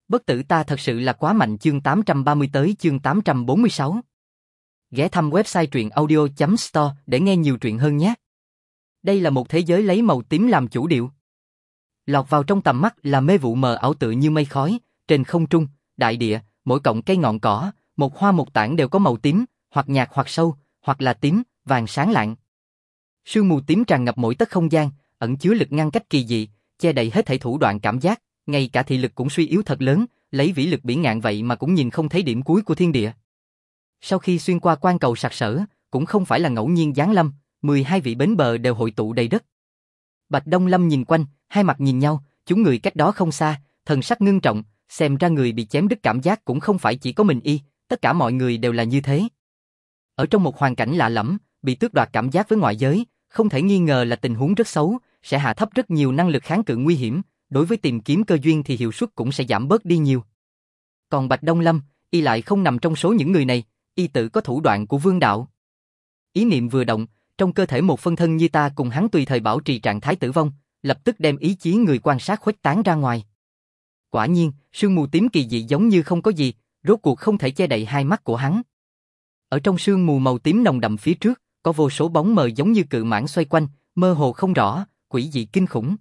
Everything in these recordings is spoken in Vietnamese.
Bất tử ta thật sự là quá mạnh. Chương 830 tới chương 846. Ghé thăm website truyện audio.store để nghe nhiều truyện hơn nhé. Đây là một thế giới lấy màu tím làm chủ điệu. Lọt vào trong tầm mắt là mê vụ mờ ảo tựa như mây khói, trên không trung, đại địa, mỗi cọng cây ngọn cỏ, một hoa một tảng đều có màu tím, hoặc nhạt hoặc sâu, hoặc là tím, vàng sáng lạng. Sương mù tím tràn ngập mỗi tấc không gian, ẩn chứa lực ngăn cách kỳ dị, che đậy hết thảy thủ đoạn cảm giác, ngay cả thị lực cũng suy yếu thật lớn, lấy vĩ lực biển ngạn vậy mà cũng nhìn không thấy điểm cuối của thiên địa. Sau khi xuyên qua quan cầu sặc sỡ, cũng không phải là ngẫu nhiên giáng lâm, 12 vị bến bờ đều hội tụ đầy đất. Bạch Đông Lâm nhìn quanh, hai mặt nhìn nhau, chúng người cách đó không xa, thần sắc ngưng trọng, xem ra người bị chém đứt cảm giác cũng không phải chỉ có mình y, tất cả mọi người đều là như thế. Ở trong một hoàn cảnh lạ lẫm, bị tước đoạt cảm giác với ngoại giới, không thể nghi ngờ là tình huống rất xấu, sẽ hạ thấp rất nhiều năng lực kháng cự nguy hiểm, đối với tìm kiếm cơ duyên thì hiệu suất cũng sẽ giảm bớt đi nhiều. Còn Bạch Đông Lâm, y lại không nằm trong số những người này, y tự có thủ đoạn của vương đạo. Ý niệm vừa động, trong cơ thể một phân thân như ta cùng hắn tùy thời bảo trì trạng thái tử vong, lập tức đem ý chí người quan sát khuếch tán ra ngoài. Quả nhiên, sương mù tím kỳ dị giống như không có gì, rốt cuộc không thể che đậy hai mắt của hắn. Ở trong sương mù màu tím nồng đậm phía trước, có vô số bóng mờ giống như cự mãng xoay quanh, mơ hồ không rõ, quỷ dị kinh khủng.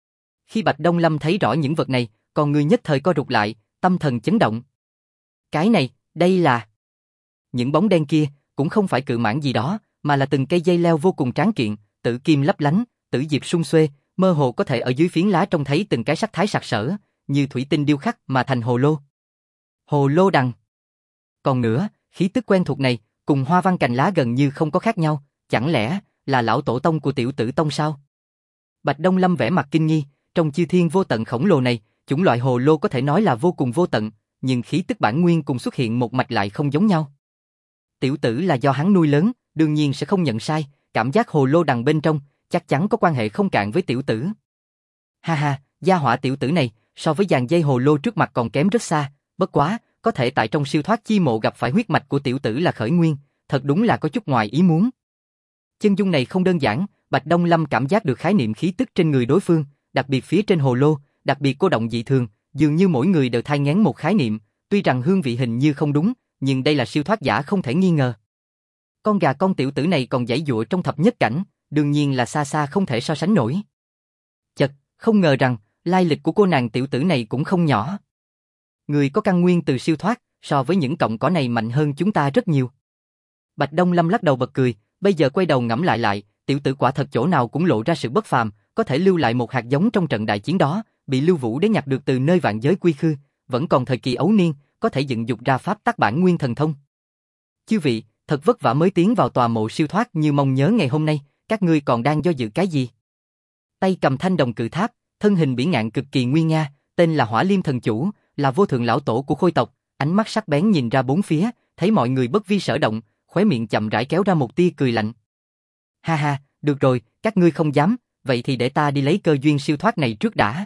Khi Bạch Đông Lâm thấy rõ những vật này, con người nhất thời co rụt lại, tâm thần chấn động. Cái này, đây là... Những bóng đen kia, cũng không phải cự mãng gì đó, mà là từng cây dây leo vô cùng tráng kiện, tử kim lấp lánh, tử diệp sum xuê, mơ hồ có thể ở dưới phiến lá trông thấy từng cái sắc thái sặc sỡ, như thủy tinh điêu khắc mà thành hồ lô. Hồ lô đằng. Còn nữa, khí tức quen thuộc này, cùng hoa văn cành lá gần như không có khác nhau, chẳng lẽ là lão tổ tông của Tiểu Tử Tông sao? Bạch Đông Lâm vẻ mặt kinh nghi, trong chư thiên vô tận khổng lồ này, chủng loại hồ lô có thể nói là vô cùng vô tận, nhưng khí tức bản nguyên cùng xuất hiện một mạch lại không giống nhau. Tiểu Tử là do hắn nuôi lớn, đương nhiên sẽ không nhận sai, cảm giác hồ lô đằng bên trong, chắc chắn có quan hệ không cạn với Tiểu Tử. Ha ha, gia hỏa Tiểu Tử này, so với dàn dây hồ lô trước mặt còn kém rất xa, bất quá, có thể tại trong siêu thoát chi mộ gặp phải huyết mạch của Tiểu Tử là khởi nguyên, thật đúng là có chút ngoài ý muốn. Chân dung này không đơn giản, Bạch Đông Lâm cảm giác được khái niệm khí tức trên người đối phương, đặc biệt phía trên hồ lô, đặc biệt cô động dị thường, dường như mỗi người đều thai nghén một khái niệm, tuy rằng hương vị hình như không đúng, nhưng đây là siêu thoát giả không thể nghi ngờ. Con gà con Tiểu Tử này còn giãy giụa trong thập nhất cảnh, đương nhiên là xa xa không thể so sánh nổi. Chật, không ngờ rằng, lai lịch của cô nàng Tiểu Tử này cũng không nhỏ. Người có căn nguyên từ siêu thoát, so với những cọng cỏ này mạnh hơn chúng ta rất nhiều. Bạch Đông Lâm lắc đầu bật cười, bây giờ quay đầu ngẫm lại, Tiểu Tử quả thật chỗ nào cũng lộ ra sự bất phàm, có thể lưu lại một hạt giống trong trận đại chiến đó, bị Lưu Vũ Đế nhặt được từ nơi vạn giới quy khư, vẫn còn thời kỳ ấu niên, có thể dựng dục ra pháp tắc bản nguyên thần thông. Chư vị, thật vất vả mới tiến vào tòa mộ siêu thoát như mong nhớ ngày hôm nay, các ngươi còn đang do dự cái gì? Tay cầm thanh đồng cự tháp, thân hình bỉ ngạn cực kỳ nguy nga, tên là Hỏa Liêm Thần Chủ, là vô thượng lão tổ của Khôi tộc, ánh mắt sắc bén nhìn ra bốn phía, thấy mọi người bất vi sở động, khóe miệng chậm rãi kéo ra một tia cười lạnh. Ha ha, được rồi, các ngươi không dám, vậy thì để ta đi lấy cơ duyên siêu thoát này trước đã.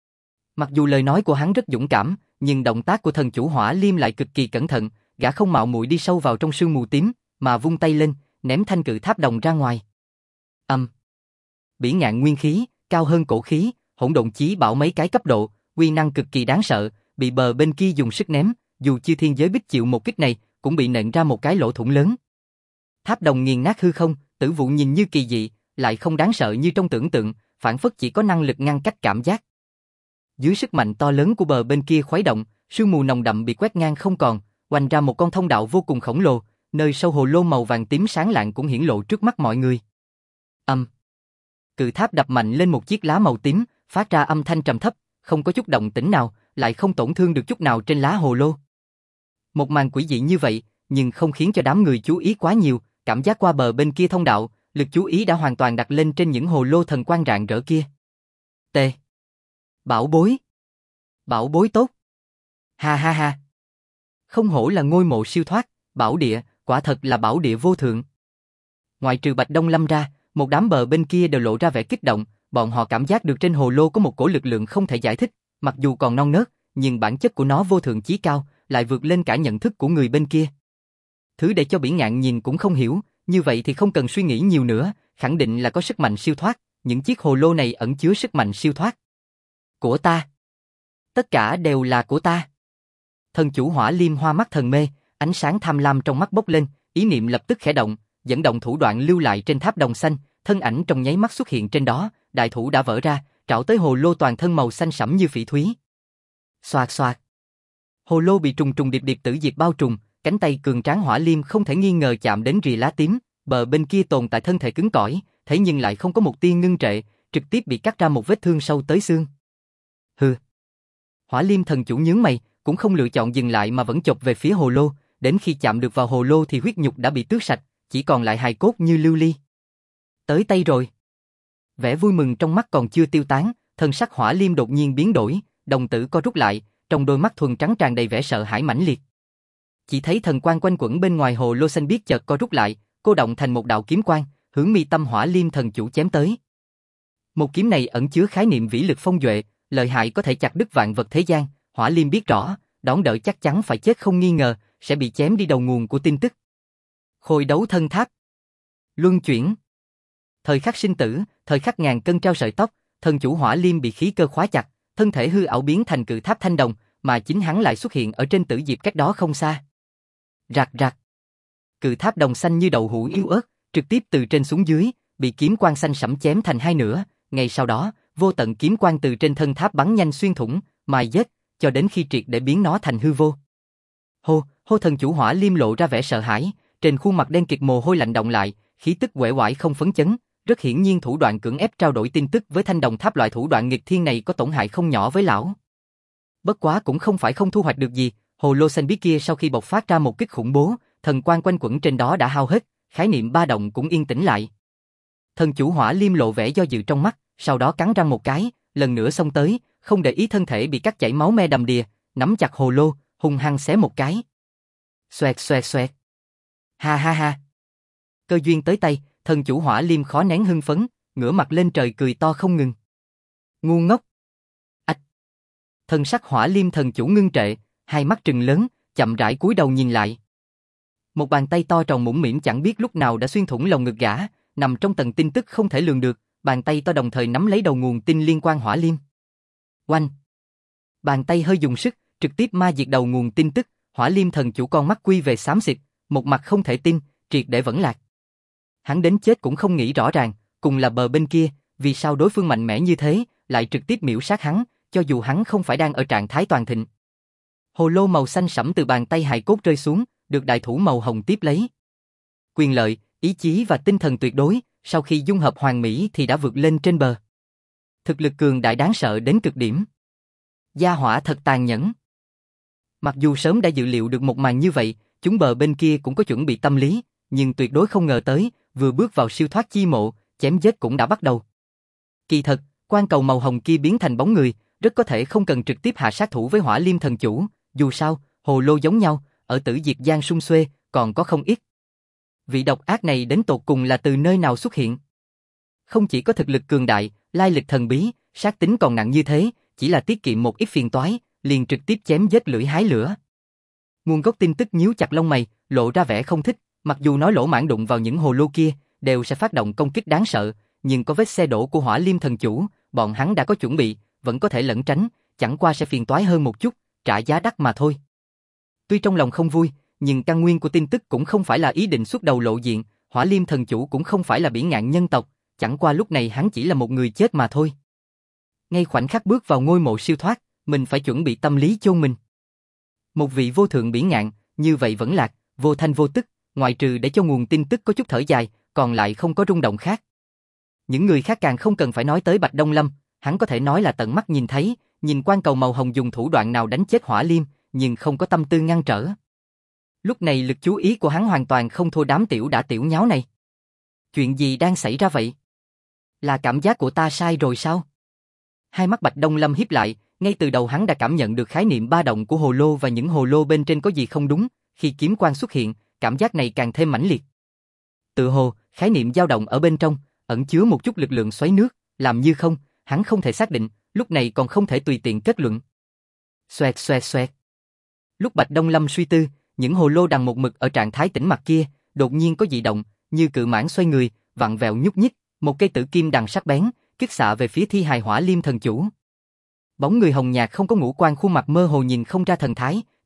Mặc dù lời nói của hắn rất dũng cảm, nhưng động tác của thần chủ Hỏa Liêm lại cực kỳ cẩn thận, gã không mạo muội đi sâu vào trong sương mù tím, mà vung tay lên, ném thanh cự tháp đồng ra ngoài. Bỉ ngạn nguyên khí, cao hơn cổ khí, hỗn độn chí bảo mấy cái cấp độ, uy năng cực kỳ đáng sợ, bị bờ bên kia dùng sức ném, dù chư thiên giới bích chịu một kích này, cũng bị nện ra một cái lỗ thủng lớn. Tháp đồng nghiền nát hư không, Tử Vụ nhìn như kỳ dị, lại không đáng sợ như trong tưởng tượng, phản phất chỉ có năng lực ngăn cách cảm giác. Dưới sức mạnh to lớn của bờ bên kia khuấy động, sương mù nồng đậm bị quét ngang không còn, oanh ra một con thông đạo vô cùng khổng lồ, nơi sâu hồ lô màu vàng tím sáng lạng cũng hiển lộ trước mắt mọi người. Cự tháp đập mạnh lên một chiếc lá màu tím, phát ra âm thanh trầm thấp, không có chút động tĩnh nào, lại không tổn thương được chút nào trên lá hồ lô. Một màn quỷ dị như vậy, nhưng không khiến cho đám người chú ý quá nhiều, cảm giác qua bờ bên kia thông đạo, lực chú ý đã hoàn toàn đặt lên trên những hồ lô thần quang rạng rỡ kia. Bảo bối! Bảo bối tốt! Ha ha ha! Không hổ là ngôi mộ siêu thoát, bảo địa, quả thật là bảo địa vô thượng. Ngoại trừ Bạch Đông Lâm ra, một đám bờ bên kia đều lộ ra vẻ kích động, bọn họ cảm giác được trên hồ lô có một cổ lực lượng không thể giải thích, mặc dù còn non nớt, nhưng bản chất của nó vô thượng chí cao, lại vượt lên cả nhận thức của người bên kia. Thứ để cho Bỉ Ngạn nhìn cũng không hiểu, như vậy thì không cần suy nghĩ nhiều nữa, khẳng định là có sức mạnh siêu thoát, những chiếc hồ lô này ẩn chứa sức mạnh siêu thoát. Của ta. Tất cả đều là của ta. Thần chủ Hỏa Liêm hoa mắt thần mê, ánh sáng tham lam trong mắt bốc lên, ý niệm lập tức khẽ động, dẫn động thủ đoạn lưu lại trên tháp đồng xanh, thân ảnh trong nháy mắt xuất hiện trên đó, đại thủ đã vỡ ra, trảo tới hồ lô toàn thân màu xanh sẫm như phỉ thúy. Xoạt xoạt. Hồ lô bị trùng trùng điệp điệp tử diệp bao trùm, cánh tay cường tráng Hỏa Liêm không thể nghi ngờ chạm đến rìa lá tím, bờ bên kia tồn tại thân thể cứng cỏi, thế nhưng lại không có một tia ngưng trệ, trực tiếp bị cắt ra một vết thương sâu tới xương. Hừ. Hỏa Liêm thần chủ nhướng mày, cũng không lựa chọn dừng lại mà vẫn chộp về phía hồ lô, đến khi chạm được vào hồ lô thì huyết nhục đã bị tước sạch, chỉ còn lại hài cốt như lưu ly. Tới tay rồi. Vẻ vui mừng trong mắt còn chưa tiêu tán, thân sắc Hỏa Liêm đột nhiên biến đổi, đồng tử co rút lại, trong đôi mắt thuần trắng tràn đầy vẻ sợ hãi mãnh liệt. Chỉ thấy thần quang quanh quẩn bên ngoài hồ lô xanh biếc chợt co rút lại, cô động thành một đạo kiếm quang, hướng mi tâm Hỏa Liêm thần chủ chém tới. Một kiếm này ẩn chứa khái niệm vĩ lực phong duệ, lợi hại có thể chặt đứt vạn vật thế gian. Hỏa Liêm biết rõ, đón đợi chắc chắn phải chết không nghi ngờ, sẽ bị chém đi đầu nguồn của tin tức. Khôi đấu thân tháp. Luân chuyển. Thời khắc sinh tử, thời khắc ngàn cân treo sợi tóc, thần chủ Hỏa Liêm bị khí cơ khóa chặt, thân thể hư ảo biến thành cự tháp thanh đồng, mà chính hắn lại xuất hiện ở trên tử diệp cách đó không xa. Rạc rạc. Cự tháp đồng xanh như đậu hũ yếu ớt, trực tiếp từ trên xuống dưới, bị kiếm quang xanh sẫm chém thành hai nửa. Ngay sau đó, vô tận kiếm quang từ trên thân tháp bắn nhanh xuyên thủng, mài dết, cho đến khi triệt để biến nó thành hư vô. Hô thần chủ Hỏa Liêm lộ ra vẻ sợ hãi, trên khuôn mặt đen kịt mồ hôi lạnh động lại, khí tức uể oải không phấn chấn, rất hiển nhiên thủ đoạn cưỡng ép trao đổi tin tức với thanh đồng tháp loại thủ đoạn nghịch thiên này có tổn hại không nhỏ với lão. Bất quá cũng không phải không thu hoạch được gì, hồ lô xanh biếc kia sau khi bộc phát ra một kích khủng bố, thần quang quanh quẩn trên đó đã hao hết, khái niệm ba động cũng yên tĩnh lại. Thần chủ Hỏa Liêm lộ vẻ do dự trong mắt, sau đó cắn răng một cái, lần nữa xông tới, không để ý thân thể bị cắt chảy máu me đầm đìa, nắm chặt hồ lô, hung hăng xé một cái. Xoẹt xoẹt xoẹt. Ha ha ha. Cơ duyên tới tay, thần chủ Hỏa Liêm khó nén hưng phấn, ngửa mặt lên trời cười to không ngừng. Ngu ngốc. Ách. Thần sắc Hỏa Liêm thần chủ ngưng trệ, hai mắt trừng lớn, chậm rãi cúi đầu nhìn lại. Một bàn tay to tròn mũm mĩm chẳng biết lúc nào đã xuyên thủng lồng ngực gã, nằm trong tầng tin tức không thể lường được, bàn tay to đồng thời nắm lấy đầu nguồn tin liên quan Hỏa Liêm. Oanh. Bàn tay hơi dùng sức, trực tiếp ma diệt đầu nguồn tin tức, Hỏa Liêm thần chủ con mắt quy về xám xịt, một mặt không thể tin, triệt để vẫn lạc. Hắn đến chết cũng không nghĩ rõ ràng, cùng là bờ bên kia, vì sao đối phương mạnh mẽ như thế, lại trực tiếp miểu sát hắn, cho dù hắn không phải đang ở trạng thái toàn thịnh. Hồ lô màu xanh sẫm từ bàn tay hài cốt rơi xuống, được đại thủ màu hồng tiếp lấy. Quyền lợi, ý chí và tinh thần tuyệt đối, sau khi dung hợp hoàn mỹ thì đã vượt lên trên bờ. Thực lực cường đại đáng sợ đến cực điểm. Gia hỏa thật tàn nhẫn. Mặc dù sớm đã dự liệu được một màn như vậy, chúng bờ bên kia cũng có chuẩn bị tâm lý, nhưng tuyệt đối không ngờ tới, vừa bước vào siêu thoát chi mộ, chém giết cũng đã bắt đầu. Kỳ thật, quan cầu màu hồng kia biến thành bóng người, rất có thể không cần trực tiếp hạ sát thủ với Hỏa Liêm thần chủ, dù sao, hồ lô giống nhau, ở Tử Diệp Giang xung xuê, còn có không ít. Vị độc ác này đến tột cùng là từ nơi nào xuất hiện? Không chỉ có thực lực cường đại, lai lịch thần bí, sát tính còn nặng như thế, chỉ là tiết kiệm một ít phiền toái, liền trực tiếp chém giết lưỡi hái lửa. Nguồn gốc tin tức nhíu chặt lông mày, lộ ra vẻ không thích, mặc dù nói lỗ mãng đụng vào những hồ lô kia, đều sẽ phát động công kích đáng sợ, nhưng có vết xe đổ của Hỏa Liêm thần chủ, bọn hắn đã có chuẩn bị, vẫn có thể lẩn tránh, chẳng qua sẽ phiền toái hơn một chút, trả giá đắt mà thôi. Tuy trong lòng không vui, nhưng căn nguyên của tin tức cũng không phải là ý định xuất đầu lộ diện, Hỏa Liêm thần chủ cũng không phải là bỉ ngạn nhân tộc, chẳng qua lúc này hắn chỉ là một người chết mà thôi. Ngay khoảnh khắc bước vào ngôi mộ siêu thoát, mình phải chuẩn bị tâm lý chôn mình. Một vị vô thượng bỉ ngạn, như vậy vẫn lạc, vô thanh vô tức, ngoại trừ để cho nguồn tin tức có chút thở dài, còn lại không có rung động khác. Những người khác càng không cần phải nói tới Bạch Đông Lâm, hắn có thể nói là tận mắt nhìn thấy, nhìn quan cầu màu hồng dùng thủ đoạn nào đánh chết Hỏa Liêm, nhưng không có tâm tư ngăn trở. Lúc này lực chú ý của hắn hoàn toàn không thua đám tiểu đã tiểu nháo này. Chuyện gì đang xảy ra vậy? Là cảm giác của ta sai rồi sao? Hai mắt Bạch Đông Lâm híp lại, ngay từ đầu hắn đã cảm nhận được khái niệm ba động của hồ lô và những hồ lô bên trên có gì không đúng, khi kiếm quang xuất hiện, cảm giác này càng thêm mãnh liệt. Tự hồ, khái niệm dao động ở bên trong, ẩn chứa một chút lực lượng xoáy nước, làm như không, hắn không thể xác định, lúc này còn không thể tùy tiện kết luận. Xoẹt xoẹt xoẹt. Lúc Bạch Đông Lâm suy tư, những hồ lô đằng một mực ở trạng thái tĩnh mặc kia, đột nhiên có dị động, như cự mãng xoay người, vặn vẹo nhúc nhích, một cây tử kim đằng sắc bén, kích xạ về phía thi hài Hỏa Liêm thần chủ. Bóng người hồng nhạt không có ngũ quan, khuôn mặt mơ hồ nhìn không ra thần thái,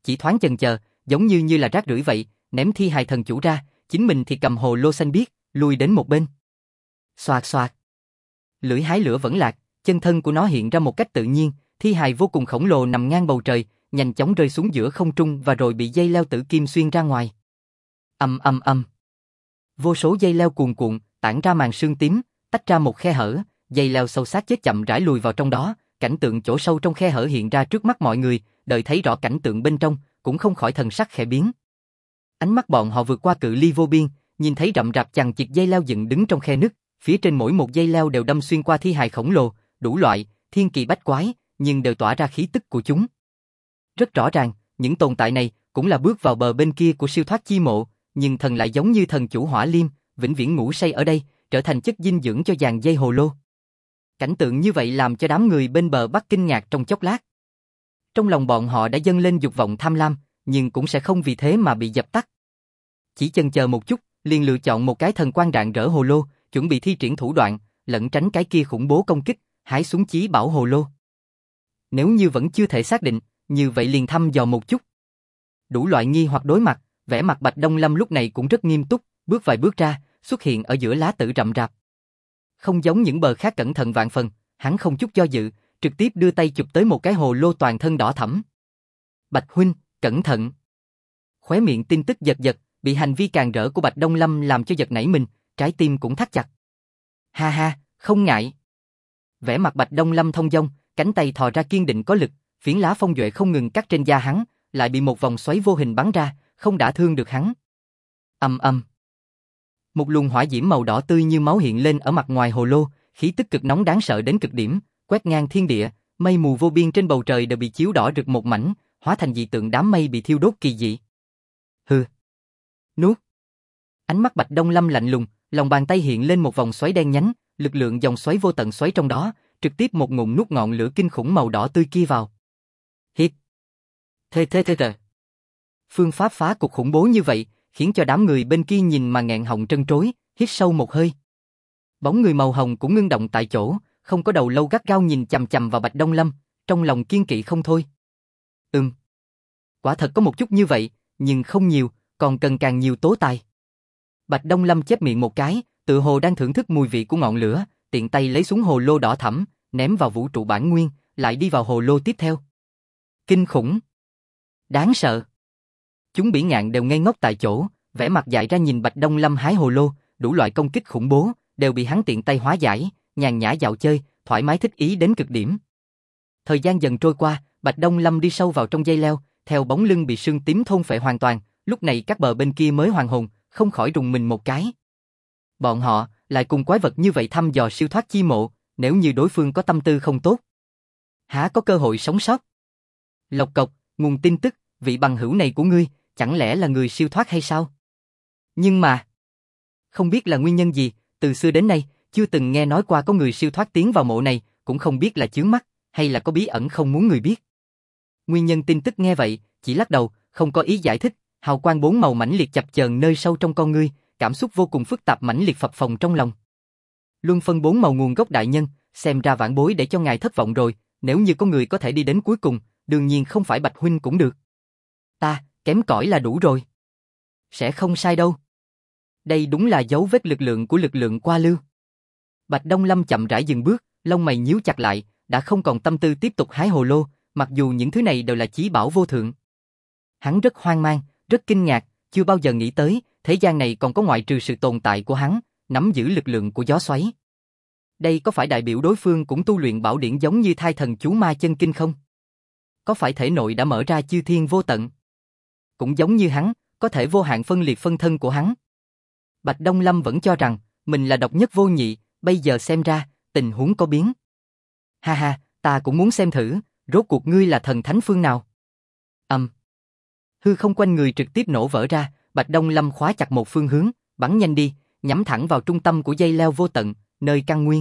chỉ thoáng chần chờ, giống như là rác rưởi vậy, ném thi hài thần chủ ra, chính mình thì cầm hồ lô xanh biếc, lùi đến một bên. Xoạt xoạt. Lưỡi hái lửa vẫn lạc, chân thân của nó hiện ra một cách tự nhiên, thi hài vô cùng khổng lồ nằm ngang bầu trời, nhanh chóng rơi xuống giữa không trung và rồi bị dây leo tử kim xuyên ra ngoài. Ầm ầm ầm. Vô số dây leo cuồn cuộn, tản ra màn sương tím, tách ra một khe hở, dây leo sâu xác chết chậm rãi lùi vào trong đó, cảnh tượng chỗ sâu trong khe hở hiện ra trước mắt mọi người, đợi thấy rõ cảnh tượng bên trong, cũng không khỏi thần sắc khẽ biến. Ánh mắt bọn họ vượt qua cự ly vô biên, nhìn thấy rậm rạp chằng chịt dây leo dựng đứng trong khe nứt, phía trên mỗi một dây leo đều đâm xuyên qua thi hài khổng lồ, đủ loại, thiên kỳ bách quái, nhưng đều tỏa ra khí tức của chúng. Rất rõ ràng, những tồn tại này cũng là bước vào bờ bên kia của siêu thoát chi mộ, nhưng thần lại giống như thần chủ Hỏa Liêm, vĩnh viễn ngủ say ở đây, trở thành chất dinh dưỡng cho dàn dây hồ lô. Cảnh tượng như vậy làm cho đám người bên bờ Bắc kinh ngạc trong chốc lát. Trong lòng bọn họ đã dâng lên dục vọng tham lam, nhưng cũng sẽ không vì thế mà bị dập tắt. Chỉ chần chờ một chút, liền lựa chọn một cái thần quang rạng rỡ hồ lô, chuẩn bị thi triển thủ đoạn, lẩn tránh cái kia khủng bố công kích, hái xuống chí bảo hồ lô. Nếu như vẫn chưa thể xác định, như vậy liền thăm dò một chút. Đủ loại nghi hoặc đối mặt, vẻ mặt Bạch Đông Lâm lúc này cũng rất nghiêm túc, bước vài bước ra, xuất hiện ở giữa lá tử rậm rạp. Không giống những bờ khác cẩn thận vạn phần, hắn không chút do dự, trực tiếp đưa tay chụp tới một cái hồ lô toàn thân đỏ thẫm. Bạch huynh, cẩn thận. Khóe miệng tin tức giật giật, bị hành vi càn rỡ của Bạch Đông Lâm làm cho giật nảy mình, trái tim cũng thắt chặt. Ha ha, không ngại. Vẻ mặt Bạch Đông Lâm thông dong, cánh tay thò ra kiên định có lực, phiến lá phong duệ không ngừng cắt trên da hắn, lại bị một vòng xoáy vô hình bắn ra, không đả thương được hắn. Ầm ầm. Một luồng hỏa diễm màu đỏ tươi như máu hiện lên ở mặt ngoài hồ lô, khí tức cực nóng đáng sợ đến cực điểm, quét ngang thiên địa, mây mù vô biên trên bầu trời đều bị chiếu đỏ rực một mảnh, hóa thành dị tượng đám mây bị thiêu đốt kỳ dị. Hừ. Nuốt. Ánh mắt Bạch Đông Lâm lạnh lùng, lòng bàn tay hiện lên một vòng xoáy đen nhánh, lực lượng dòng xoáy vô tận xoáy trong đó, trực tiếp một ngụm nuốt ngọn lửa kinh khủng màu đỏ tươi kia vào. Hít. Thê. Phương pháp phá cục khủng bố như vậy, khiến cho đám người bên kia nhìn mà nghẹn họng trân trối, hít sâu một hơi. Bóng người màu hồng cũng ngưng động tại chỗ, không có đầu lâu gắt gao nhìn chằm chằm vào Bạch Đông Lâm, trong lòng kiên kỵ không thôi. Quả thật có một chút như vậy, nhưng không nhiều, còn cần càng nhiều tố tài. Bạch Đông Lâm chép miệng một cái, tự hồ đang thưởng thức mùi vị của ngọn lửa, tiện tay lấy xuống hồ lô đỏ thẫm, ném vào vũ trụ bản nguyên, lại đi vào hồ lô tiếp theo. Kinh khủng, đáng sợ. Chúng bỉ ngạn đều ngây ngốc tại chỗ, vẻ mặt dại ra nhìn Bạch Đông Lâm hái hồ lô, đủ loại công kích khủng bố, đều bị hắn tiện tay hóa giải, nhàn nhã dạo chơi, thoải mái thích ý đến cực điểm. Thời gian dần trôi qua, Bạch Đông Lâm đi sâu vào trong dây leo, theo bóng lưng bị sương tím thôn phệ hoàn toàn, lúc này các bờ bên kia mới hoàn hồn, không khỏi rùng mình một cái. Bọn họ lại cùng quái vật như vậy thăm dò siêu thoát chi mộ, nếu như đối phương có tâm tư không tốt, há có cơ hội sống sót. Lộc cộc, nguồn tin tức, vị bằng hữu này của ngươi, chẳng lẽ là người siêu thoát hay sao? Nhưng mà, không biết là nguyên nhân gì, từ xưa đến nay, chưa từng nghe nói qua có người siêu thoát tiến vào mộ này, cũng không biết là chướng mắt, hay là có bí ẩn không muốn người biết. Nguyên nhân tin tức nghe vậy, chỉ lắc đầu, không có ý giải thích, hào quang bốn màu mãnh liệt chập chờn nơi sâu trong con ngươi, cảm xúc vô cùng phức tạp mãnh liệt phập phồng trong lòng. Luân phân bốn màu nguồn gốc đại nhân, xem ra vãn bối để cho ngài thất vọng rồi, nếu như có người có thể đi đến cuối cùng, đương nhiên không phải Bạch huynh cũng được. Ta, kém cỏi là đủ rồi. Sẽ không sai đâu. Đây đúng là dấu vết lực lượng qua lưu. Bạch Đông Lâm chậm rãi dừng bước, lông mày nhíu chặt lại, đã không còn tâm tư tiếp tục hái hồ lô, mặc dù những thứ này đều là chí bảo vô thượng. Hắn rất hoang mang, rất kinh ngạc, chưa bao giờ nghĩ tới, thế gian này còn có ngoại trừ sự tồn tại của hắn, nắm giữ lực lượng của gió xoáy. Đây có phải đại biểu đối phương cũng tu luyện bảo điển giống như Thai Thần Chú Ma Chân Kinh không? Có phải thể nội đã mở ra chư thiên vô tận? Cũng giống như hắn, có thể vô hạn phân liệt phân thân của hắn. Bạch Đông Lâm vẫn cho rằng mình là độc nhất vô nhị, bây giờ xem ra, tình huống có biến. Ha ha, ta cũng muốn xem thử, rốt cuộc ngươi là thần thánh phương nào? Hư không quanh người trực tiếp nổ vỡ ra, Bạch Đông Lâm khóa chặt một phương hướng, bắn nhanh đi, nhắm thẳng vào trung tâm của dây leo vô tận, nơi căn nguyên.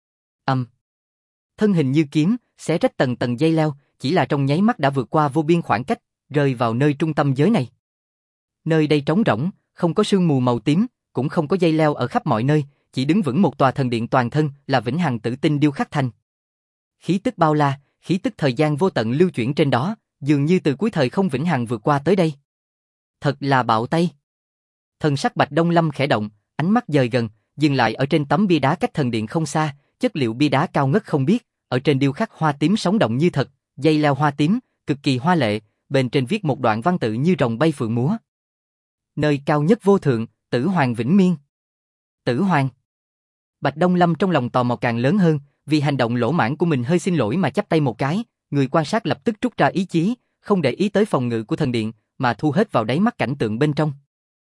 Thân hình như kiếm, xé rách tầng tầng dây leo, chỉ là trong nháy mắt đã vượt qua vô biên khoảng cách, rơi vào nơi trung tâm giới này. Nơi đây trống rỗng, không có sương mù màu tím, cũng không có dây leo ở khắp mọi nơi, chỉ đứng vững một tòa thần điện toàn thân là vĩnh hằng tử tinh điêu khắc thành. Khí tức bao la, khí tức thời gian vô tận lưu chuyển trên đó, dường như từ cuối thời không vĩnh hằng vượt qua tới đây. Thật là bạo tay. Thần sắc Bạch Đông Lâm khẽ động, ánh mắt dời gần, dừng lại ở trên tấm bia đá cách thần điện không xa, chất liệu bia đá cao ngất không biết, ở trên điêu khắc hoa tím sống động như thật, dây leo hoa tím, cực kỳ hoa lệ, bên trên viết một đoạn văn tự như rồng bay phượng múa. Nơi cao nhất vô thượng, Tử Hoàng vĩnh miên. Tử Hoàng. Bạch Đông Lâm trong lòng tò mò càng lớn hơn, vì hành động lỗ mãng của mình hơi xin lỗi mà chắp tay một cái, người quan sát lập tức trút ra ý chí, không để ý tới phòng ngự của thần điện, mà thu hết vào đáy mắt cảnh tượng bên trong.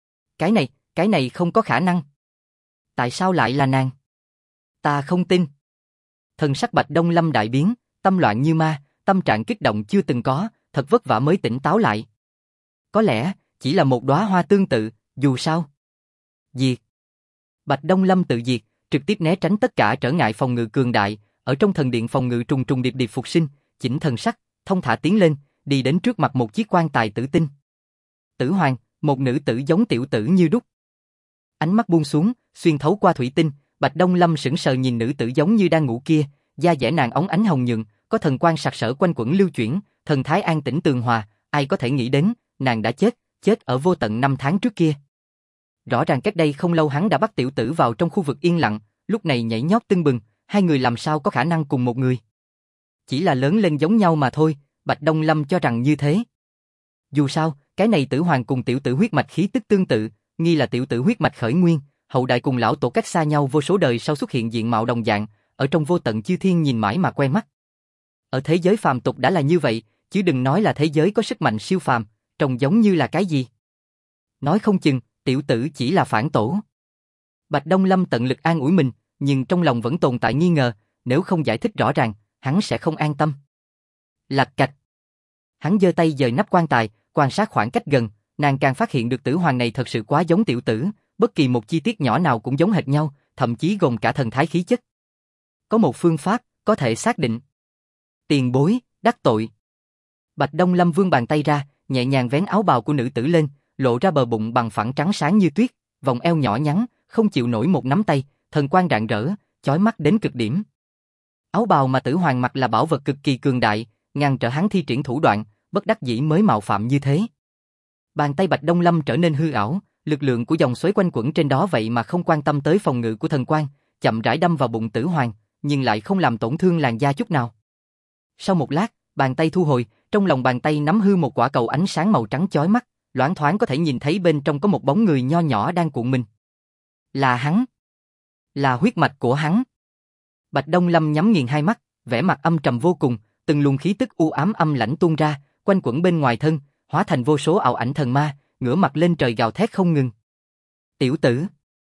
Cái này không có khả năng. Tại sao lại là nàng? Ta không tin. Thần sắc Bạch Đông Lâm đại biến, tâm loạn như ma, tâm trạng kích động chưa từng có, thật vất vả mới tỉnh táo lại. Có lẽ, chỉ là một đóa hoa tương tự, dù sao. Diệt. Bạch Đông Lâm tự diệt, trực tiếp né tránh tất cả trở ngại phòng ngự cường đại, ở trong thần điện phòng ngự trùng trùng điệp điệp phục sinh, chỉnh thần sắc, thông thả tiến lên, đi đến trước mặt một chiếc quan tài tử tinh. Tử Hoàng, một nữ tử giống tiểu tử như đúc. Ánh mắt buông xuống, xuyên thấu qua thủy tinh, Bạch Đông Lâm sững sờ nhìn nữ tử giống như đang ngủ kia, da dẻ nàng óng ánh hồng nhuận, có thần quang sặc sỡ quanh quẩn lưu chuyển, thần thái an tĩnh tường hòa, ai có thể nghĩ đến, nàng đã chết ở vô tận 5 tháng trước kia. Rõ ràng cách đây không lâu hắn đã bắt tiểu tử vào trong khu vực yên lặng, lúc này nhảy nhót tưng bừng, hai người làm sao có khả năng cùng một người. Chỉ là lớn lên giống nhau mà thôi, Bạch Đông Lâm cho rằng như thế. Dù sao, cái này Tử Hoàng cùng tiểu tử huyết mạch khí tức tương tự, nghi là tiểu tử huyết mạch khởi nguyên, hậu đại cùng lão tổ cách xa nhau vô số đời sau xuất hiện diện mạo đồng dạng, ở trong vô tận chư thiên nhìn mãi mà quen mắt. Ở thế giới phàm tục đã là như vậy, chứ đừng nói là thế giới có sức mạnh siêu phàm, trông giống như là cái gì. Nói không chừng, tiểu tử chỉ là phản tổ. Bạch Đông Lâm tận lực an ủi mình, nhưng trong lòng vẫn tồn tại nghi ngờ, nếu không giải thích rõ ràng, hắn sẽ không an tâm. Lạch cạch. Hắn giơ tay dời nắp quan tài, quan sát khoảng cách gần, nàng càng phát hiện được Tử Hoàng này thật sự quá giống tiểu tử, bất kỳ một chi tiết nhỏ nào cũng giống hệt nhau, thậm chí gồm cả thần thái khí chất. Có một phương pháp, có thể xác định. Tiền bối, đắc tội. Bạch Đông Lâm vươn bàn tay ra, nhẹ nhàng vén áo bào của nữ tử lên, lộ ra bờ bụng bằng phẳng trắng sáng như tuyết, vòng eo nhỏ nhắn, không chịu nổi một nắm tay, thần quang rạng rỡ, chói mắt đến cực điểm. Áo bào mà Tử Hoàng mặc là bảo vật cực kỳ cường đại, ngăn trở hắn thi triển thủ đoạn, bất đắc dĩ mới mạo phạm như thế. Bàn tay Bạch Đông Lâm trở nên hư ảo, lực lượng của dòng xoáy quanh quẩn trên đó vậy mà không quan tâm tới phòng ngự của thần quang, chậm rãi đâm vào bụng Tử Hoàng, nhưng lại không làm tổn thương làn da chút nào. Sau một lát, bàn tay thu hồi, trong lòng bàn tay nắm hư một quả cầu ánh sáng màu trắng chói mắt, loáng thoáng có thể nhìn thấy bên trong có một bóng người nho nhỏ đang cuộn mình. Là hắn. Là huyết mạch của hắn. Bạch Đông Lâm nhắm nghiền hai mắt, vẻ mặt âm trầm vô cùng, từng luồng khí tức u ám âm lãnh tuôn ra, quanh quẩn bên ngoài thân, hóa thành vô số ảo ảnh thần ma, ngửa mặt lên trời gào thét không ngừng. Tiểu tử.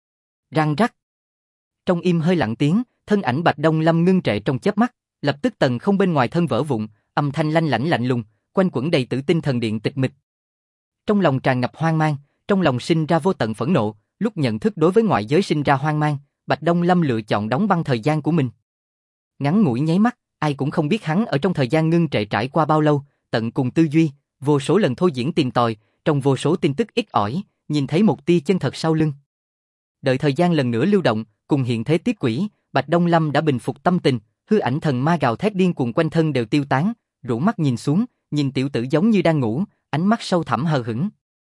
Răng rắc. Trong im hơi lặng tiếng, thân ảnh Bạch Đông Lâm ngưng trệ trong chớp mắt, lập tức tầng không bên ngoài thân vỡ vụn, âm thanh lanh lảnh lạnh lùng, quanh quẩn đầy Tử Tinh thần điện tịch mịch. Trong lòng tràn ngập hoang mang, trong lòng sinh ra vô tận phẫn nộ, lúc nhận thức đối với ngoại giới sinh ra hoang mang, Bạch Đông Lâm lựa chọn đóng băng thời gian của mình. Ngắn ngủi nháy mắt, ai cũng không biết hắn ở trong thời gian ngưng trệ trải qua bao lâu, tận cùng tư duy, vô số lần thôi diễn tìm tòi, trong vô số tin tức ít ỏi, nhìn thấy một tia chân thật sau lưng. Đợi thời gian lần nữa lưu động, cùng hiện thế tiếp quỷ, Bạch Đông Lâm đã bình phục tâm tình, hư ảnh thần ma gào thét điên cuồng quanh thân đều tiêu tán, rũ mắt nhìn xuống, nhìn tiểu tử giống như đang ngủ, ánh mắt sâu thẳm hờ hững.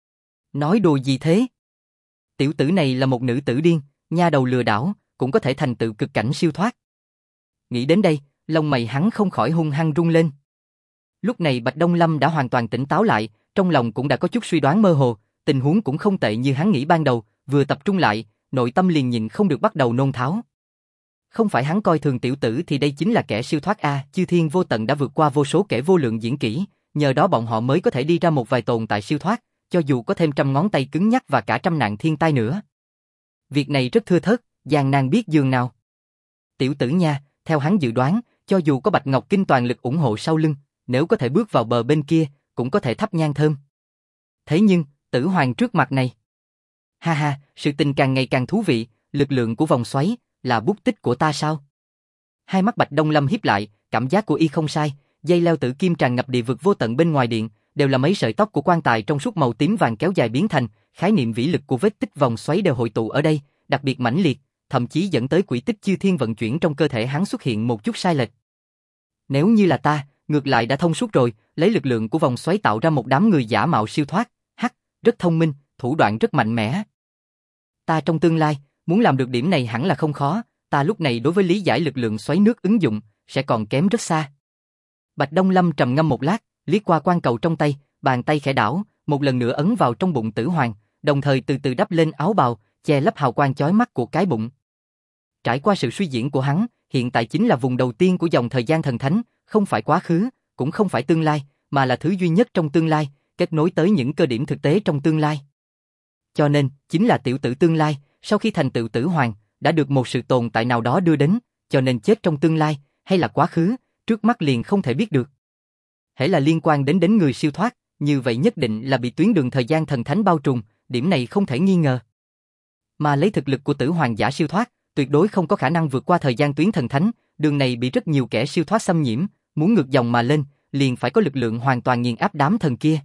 Nói đùa gì thế? Tiểu tử này là một nữ tử điên, nha đầu lừa đảo, cũng có thể thành tựu cực cảnh siêu thoát. Nghĩ đến đây, lông mày hắn không khỏi hung hăng rung lên. Lúc này Bạch Đông Lâm đã hoàn toàn tỉnh táo lại, trong lòng cũng đã có chút suy đoán mơ hồ, tình huống cũng không tệ như hắn nghĩ ban đầu, vừa tập trung lại, nội tâm liền nhịn không được bắt đầu nôn tháo. Không phải hắn coi thường tiểu tử thì đây chính là kẻ siêu thoát a, chư thiên vô tận đã vượt qua vô số kẻ vô lượng diễn kỹ, nhờ đó bọn họ mới có thể đi ra một vài tồn tại siêu thoát, cho dù có thêm trăm ngón tay cứng nhắc và cả trăm nạn thiên tai nữa. Việc này rất thưa thớt, gian nan biết dường nào. Tiểu tử nha, theo hắn dự đoán, cho dù có Bạch Ngọc Kinh toàn lực ủng hộ sau lưng, nếu có thể bước vào bờ bên kia, cũng có thể thắp nhang thơm. Thế nhưng, Tử Hoàng trước mặt này. Ha ha, sự tình càng ngày càng thú vị, lực lượng của vòng xoáy, là bút tích của ta sao? Hai mắt Bạch Đông Lâm híp lại, cảm giác của y không sai, dây leo tử kim tràn ngập địa vực vô tận bên ngoài điện, đều là mấy sợi tóc của quan tài trong suốt màu tím vàng kéo dài biến thành, khái niệm vĩ lực của vết tích vòng xoáy đều hội tụ ở đây, đặc biệt mãnh liệt, thậm chí dẫn tới quỹ tích chư thiên vận chuyển trong cơ thể hắn xuất hiện một chút sai lệch. Nếu như là ta, ngược lại đã thông suốt rồi, lấy lực lượng của vòng xoáy tạo ra một đám người giả mạo siêu thoát, rất thông minh, thủ đoạn rất mạnh mẽ. Ta trong tương lai, muốn làm được điểm này hẳn là không khó, ta lúc này đối với lý giải lực lượng xoáy nước ứng dụng, sẽ còn kém rất xa. Bạch Đông Lâm trầm ngâm một lát, liếc qua quan cầu trong tay, bàn tay khẽ đảo, một lần nữa ấn vào trong bụng Tử Hoàng, đồng thời từ từ đắp lên áo bào, che lấp hào quang chói mắt của cái bụng. Trải qua sự suy diễn của hắn, hiện tại chính là vùng đầu tiên của dòng thời gian thần thánh, không phải quá khứ, cũng không phải tương lai, mà là thứ duy nhất trong tương lai, kết nối tới những cơ điểm thực tế trong tương lai. Cho nên, chính là tiểu tử tương lai, sau khi thành tựu Tử Hoàng, đã được một sự tồn tại nào đó đưa đến, cho nên chết trong tương lai, hay là quá khứ, trước mắt liền không thể biết được. Hễ là liên quan đến người siêu thoát, như vậy nhất định là bị tuyến đường thời gian thần thánh bao trùm, điểm này không thể nghi ngờ. Mà lấy thực lực của Tử Hoàng giả siêu thoát, tuyệt đối không có khả năng vượt qua thời gian tuyến thần thánh, đường này bị rất nhiều kẻ siêu thoát xâm nhiễm, muốn ngược dòng mà lên, liền phải có lực lượng hoàn toàn nghiền áp đám thần kia.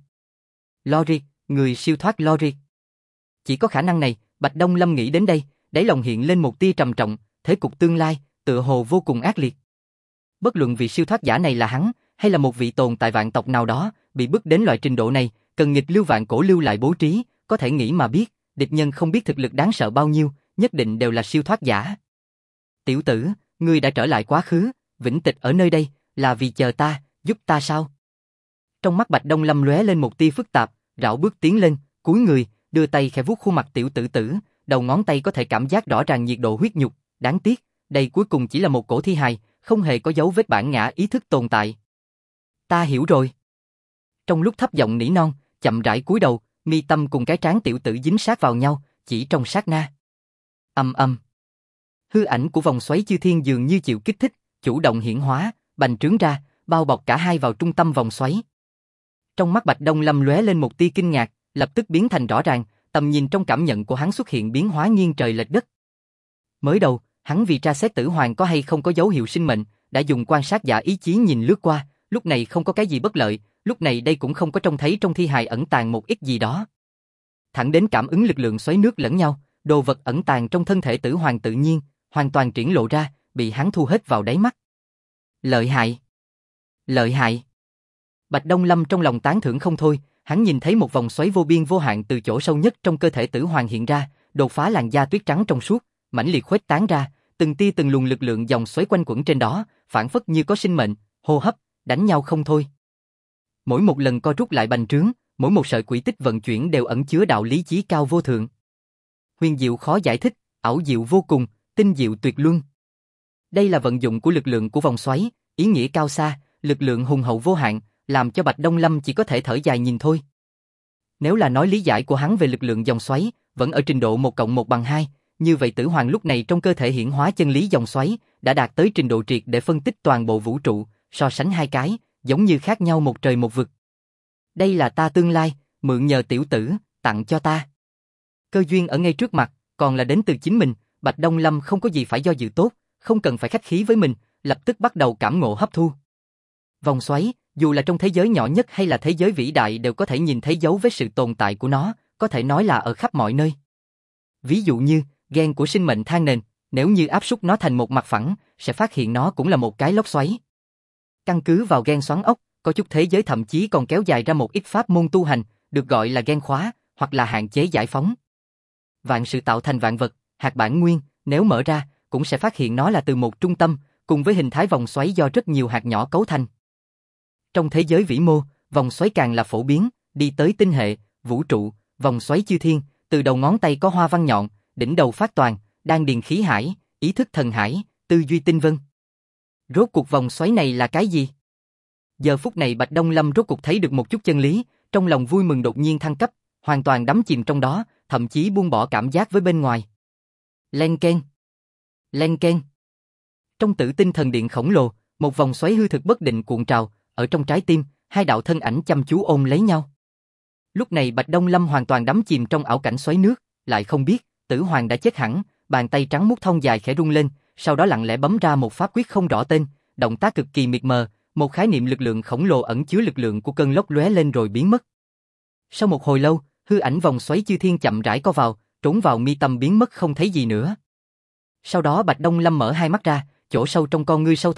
Logic, người siêu thoát Logic. Chỉ có khả năng này, Bạch Đông Lâm nghĩ đến đây, đáy lòng hiện lên một tia trầm trọng, thế cục tương lai, tựa hồ vô cùng ác liệt. Bất luận vị siêu thoát giả này là hắn, hay là một vị tồn tại vạn tộc nào đó, bị bức đến loại trình độ này, cần nghịch lưu vạn cổ lưu lại bố trí, có thể nghĩ mà biết, địch nhân không biết thực lực đáng sợ bao nhiêu, nhất định đều là siêu thoát giả. Tiểu tử, ngươi đã trở lại quá khứ, vĩnh tịch ở nơi đây, là vì chờ ta, giúp ta sao? Trong mắt Bạch Đông Lâm lóe lên một tia phức tạp, rảo bước tiến lên, cúi người, đưa tay khẽ vuốt khuôn mặt tiểu tử tử, đầu ngón tay có thể cảm giác rõ ràng nhiệt độ huyết nhục, đáng tiếc, đây cuối cùng chỉ là một cổ thi hài, không hề có dấu vết bản ngã ý thức tồn tại. Ta hiểu rồi. Trong lúc thấp giọng nỉ non, chậm rãi cúi đầu, mi tâm cùng cái trán tiểu tử dính sát vào nhau, chỉ trong sát na. Ầm ầm. Hư ảnh của vòng xoáy chư thiên dường như chịu kích thích, chủ động hiển hóa, bành trướng ra, bao bọc cả hai vào trung tâm vòng xoáy. Trong mắt Bạch Đông Lâm lóe lên một tia kinh ngạc, lập tức biến thành rõ ràng, tầm nhìn trong cảm nhận của hắn xuất hiện biến hóa nghiêng trời lệch đất. Mới đầu, hắn vì tra xét Tử Hoàng có hay không có dấu hiệu sinh mệnh, đã dùng quan sát giả ý chí nhìn lướt qua, lúc này không có cái gì bất lợi, lúc này đây cũng không có trông thấy trong thi hài ẩn tàng một ít gì đó. Thẳng đến cảm ứng lực lượng xoáy nước lẫn nhau, đồ vật ẩn tàng trong thân thể Tử Hoàng tự nhiên, hoàn toàn triển lộ ra, bị hắn thu hết vào đáy mắt. Lợi hại! Lợi hại! Bạch Đông Lâm trong lòng tán thưởng không thôi, hắn nhìn thấy một vòng xoáy vô biên vô hạn từ chỗ sâu nhất trong cơ thể Tử Hoàng hiện ra, đột phá làn da tuyết trắng trong suốt, mãnh liệt khuếch tán ra, từng tia từng luồng lực lượng dòng xoáy quanh quẩn trên đó, phản phất như có sinh mệnh, hô hấp, đánh nhau không thôi. Mỗi một lần co rút lại bành trướng, mỗi một sợi quỹ tích vận chuyển đều ẩn chứa đạo lý chí cao vô thượng. Huyền diệu khó giải thích, ảo diệu vô cùng, tinh diệu tuyệt luân. Đây là vận dụng của lực lượng của vòng xoáy, ý nghĩa cao xa, lực lượng hùng hậu vô hạn, làm cho Bạch Đông Lâm chỉ có thể thở dài nhìn thôi. Nếu là nói lý giải của hắn về lực lượng dòng xoáy, vẫn ở trình độ 1+1=2, như vậy Tử Hoàng lúc này trong cơ thể hiển hóa chân lý dòng xoáy, đã đạt tới trình độ triệt để phân tích toàn bộ vũ trụ, so sánh hai cái, giống như khác nhau một trời một vực. Đây là ta tương lai, mượn nhờ tiểu tử, tặng cho ta. Cơ duyên ở ngay trước mặt, còn là đến từ chính mình, Bạch Đông Lâm không có gì phải do dự tốt, không cần phải khách khí với mình, lập tức bắt đầu cảm ngộ hấp thu. Vòng xoáy, dù là trong thế giới nhỏ nhất hay là thế giới vĩ đại đều có thể nhìn thấy dấu vết sự tồn tại của nó, có thể nói là ở khắp mọi nơi. Ví dụ như, gen của sinh mệnh than nền, nếu như áp suất nó thành một mặt phẳng, sẽ phát hiện nó cũng là một cái lốc xoáy. Căn cứ vào gen xoắn ốc, có chút thế giới thậm chí còn kéo dài ra một ít pháp môn tu hành, được gọi là gen khóa, hoặc là hạn chế giải phóng. Vạn sự tạo thành vạn vật, hạt bản nguyên, nếu mở ra, cũng sẽ phát hiện nó là từ một trung tâm, cùng với hình thái vòng xoáy do rất nhiều hạt nhỏ cấu thành. Trong thế giới vĩ mô, vòng xoáy càng là phổ biến, đi tới tinh hệ, vũ trụ, vòng xoáy chư thiên, từ đầu ngón tay có hoa văn nhọn, đỉnh đầu phát toàn, đan điền khí hải, ý thức thần hải, tư duy tinh vân. Rốt cuộc vòng xoáy này là cái gì? Giờ phút này Bạch Đông Lâm rốt cuộc thấy được một chút chân lý, trong lòng vui mừng đột nhiên thăng cấp, hoàn toàn đắm chìm trong đó, thậm chí buông bỏ cảm giác với bên ngoài. Len keng. Len keng. Trong tử tinh thần điện khổng lồ, một vòng xoáy hư thực bất định cuộn trào, ở trong trái tim, hai đạo thân ảnh chăm chú ôm lấy nhau. Lúc này Bạch Đông Lâm hoàn toàn đắm chìm trong ảo cảnh xoáy nước, lại không biết, Tử Hoàng đã chết hẳn, bàn tay trắng muốt thon dài khẽ rung lên, sau đó lặng lẽ bấm ra một pháp quyết không rõ tên, động tác cực kỳ mịt mờ, một khái niệm lực lượng khổng lồ ẩn chứa lực lượng của cơn lốc lóe lên rồi biến mất. Sau một hồi lâu, hư ảnh vòng xoáy chư thiên chậm rãi co vào, trốn vào mi tâm biến mất không thấy gì nữa. Sau đó Bạch Đông Lâm mở hai mắt ra, chỗ sâu trong con ngươi sâu thẳm,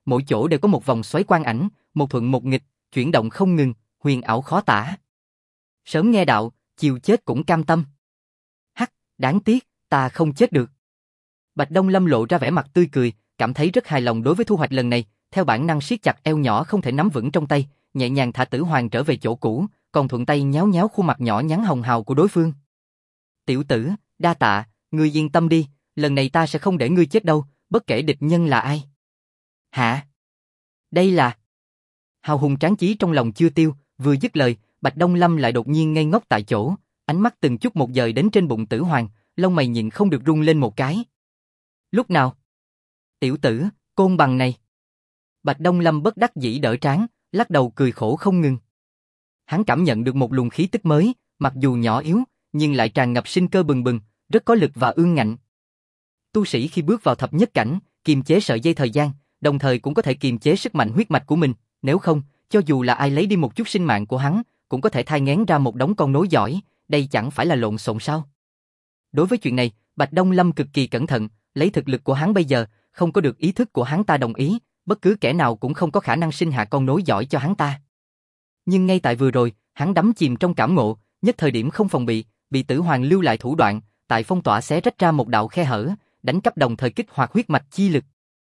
mỗi chỗ đều có một vòng xoáy quang ảnh, một thuận một nghịch, chuyển động không ngừng, huyền ảo khó tả. Sớm nghe đạo, chiều chết cũng cam tâm. Hắc, đáng tiếc, ta không chết được. Bạch Đông Lâm lộ ra vẻ mặt tươi cười, cảm thấy rất hài lòng đối với thu hoạch lần này, theo bản năng siết chặt eo nhỏ không thể nắm vững trong tay, nhẹ nhàng thả Tử Hoàng trở về chỗ cũ, còn thuận tay nhéo nhéo khuôn mặt nhỏ nhắn hồng hào của đối phương. Tiểu tử, đa tạ, ngươi yên tâm đi, lần này ta sẽ không để ngươi chết đâu, bất kể địch nhân là ai. Hả? Đây là... Hào hùng tráng chí trong lòng chưa tiêu, vừa dứt lời, Bạch Đông Lâm lại đột nhiên ngây ngốc tại chỗ, ánh mắt từng chút một dời đến trên bụng Tử Hoàng, lông mày nhịn không được rung lên một cái. Lúc nào? Tiểu tử, côn bằng này. Bạch Đông Lâm bất đắc dĩ đỡ trán, lắc đầu cười khổ không ngừng. Hắn cảm nhận được một luồng khí tức mới, mặc dù nhỏ yếu, nhưng lại tràn ngập sinh cơ bừng bừng, rất có lực và ương ngạnh. Tu sĩ khi bước vào thập nhất cảnh, kiềm chế sợi dây thời gian, đồng thời cũng có thể kiềm chế sức mạnh huyết mạch của mình, nếu không, cho dù là ai lấy đi một chút sinh mạng của hắn, cũng có thể thai nghén ra một đống con nối dõi, đây chẳng phải là lộn xộn sao? Đối với chuyện này, Bạch Đông Lâm cực kỳ cẩn thận, lấy thực lực của hắn bây giờ, không có được ý thức của hắn ta đồng ý, bất cứ kẻ nào cũng không có khả năng sinh hạ con nối dõi cho hắn ta. Nhưng ngay tại vừa rồi, hắn đắm chìm trong cảm ngộ, nhất thời điểm không phòng bị Tử Hoàng lưu lại thủ đoạn, tại phong tỏa xé rách ra một đạo khe hở, đánh cắp đồng thời kích hoạt huyết mạch chi lực.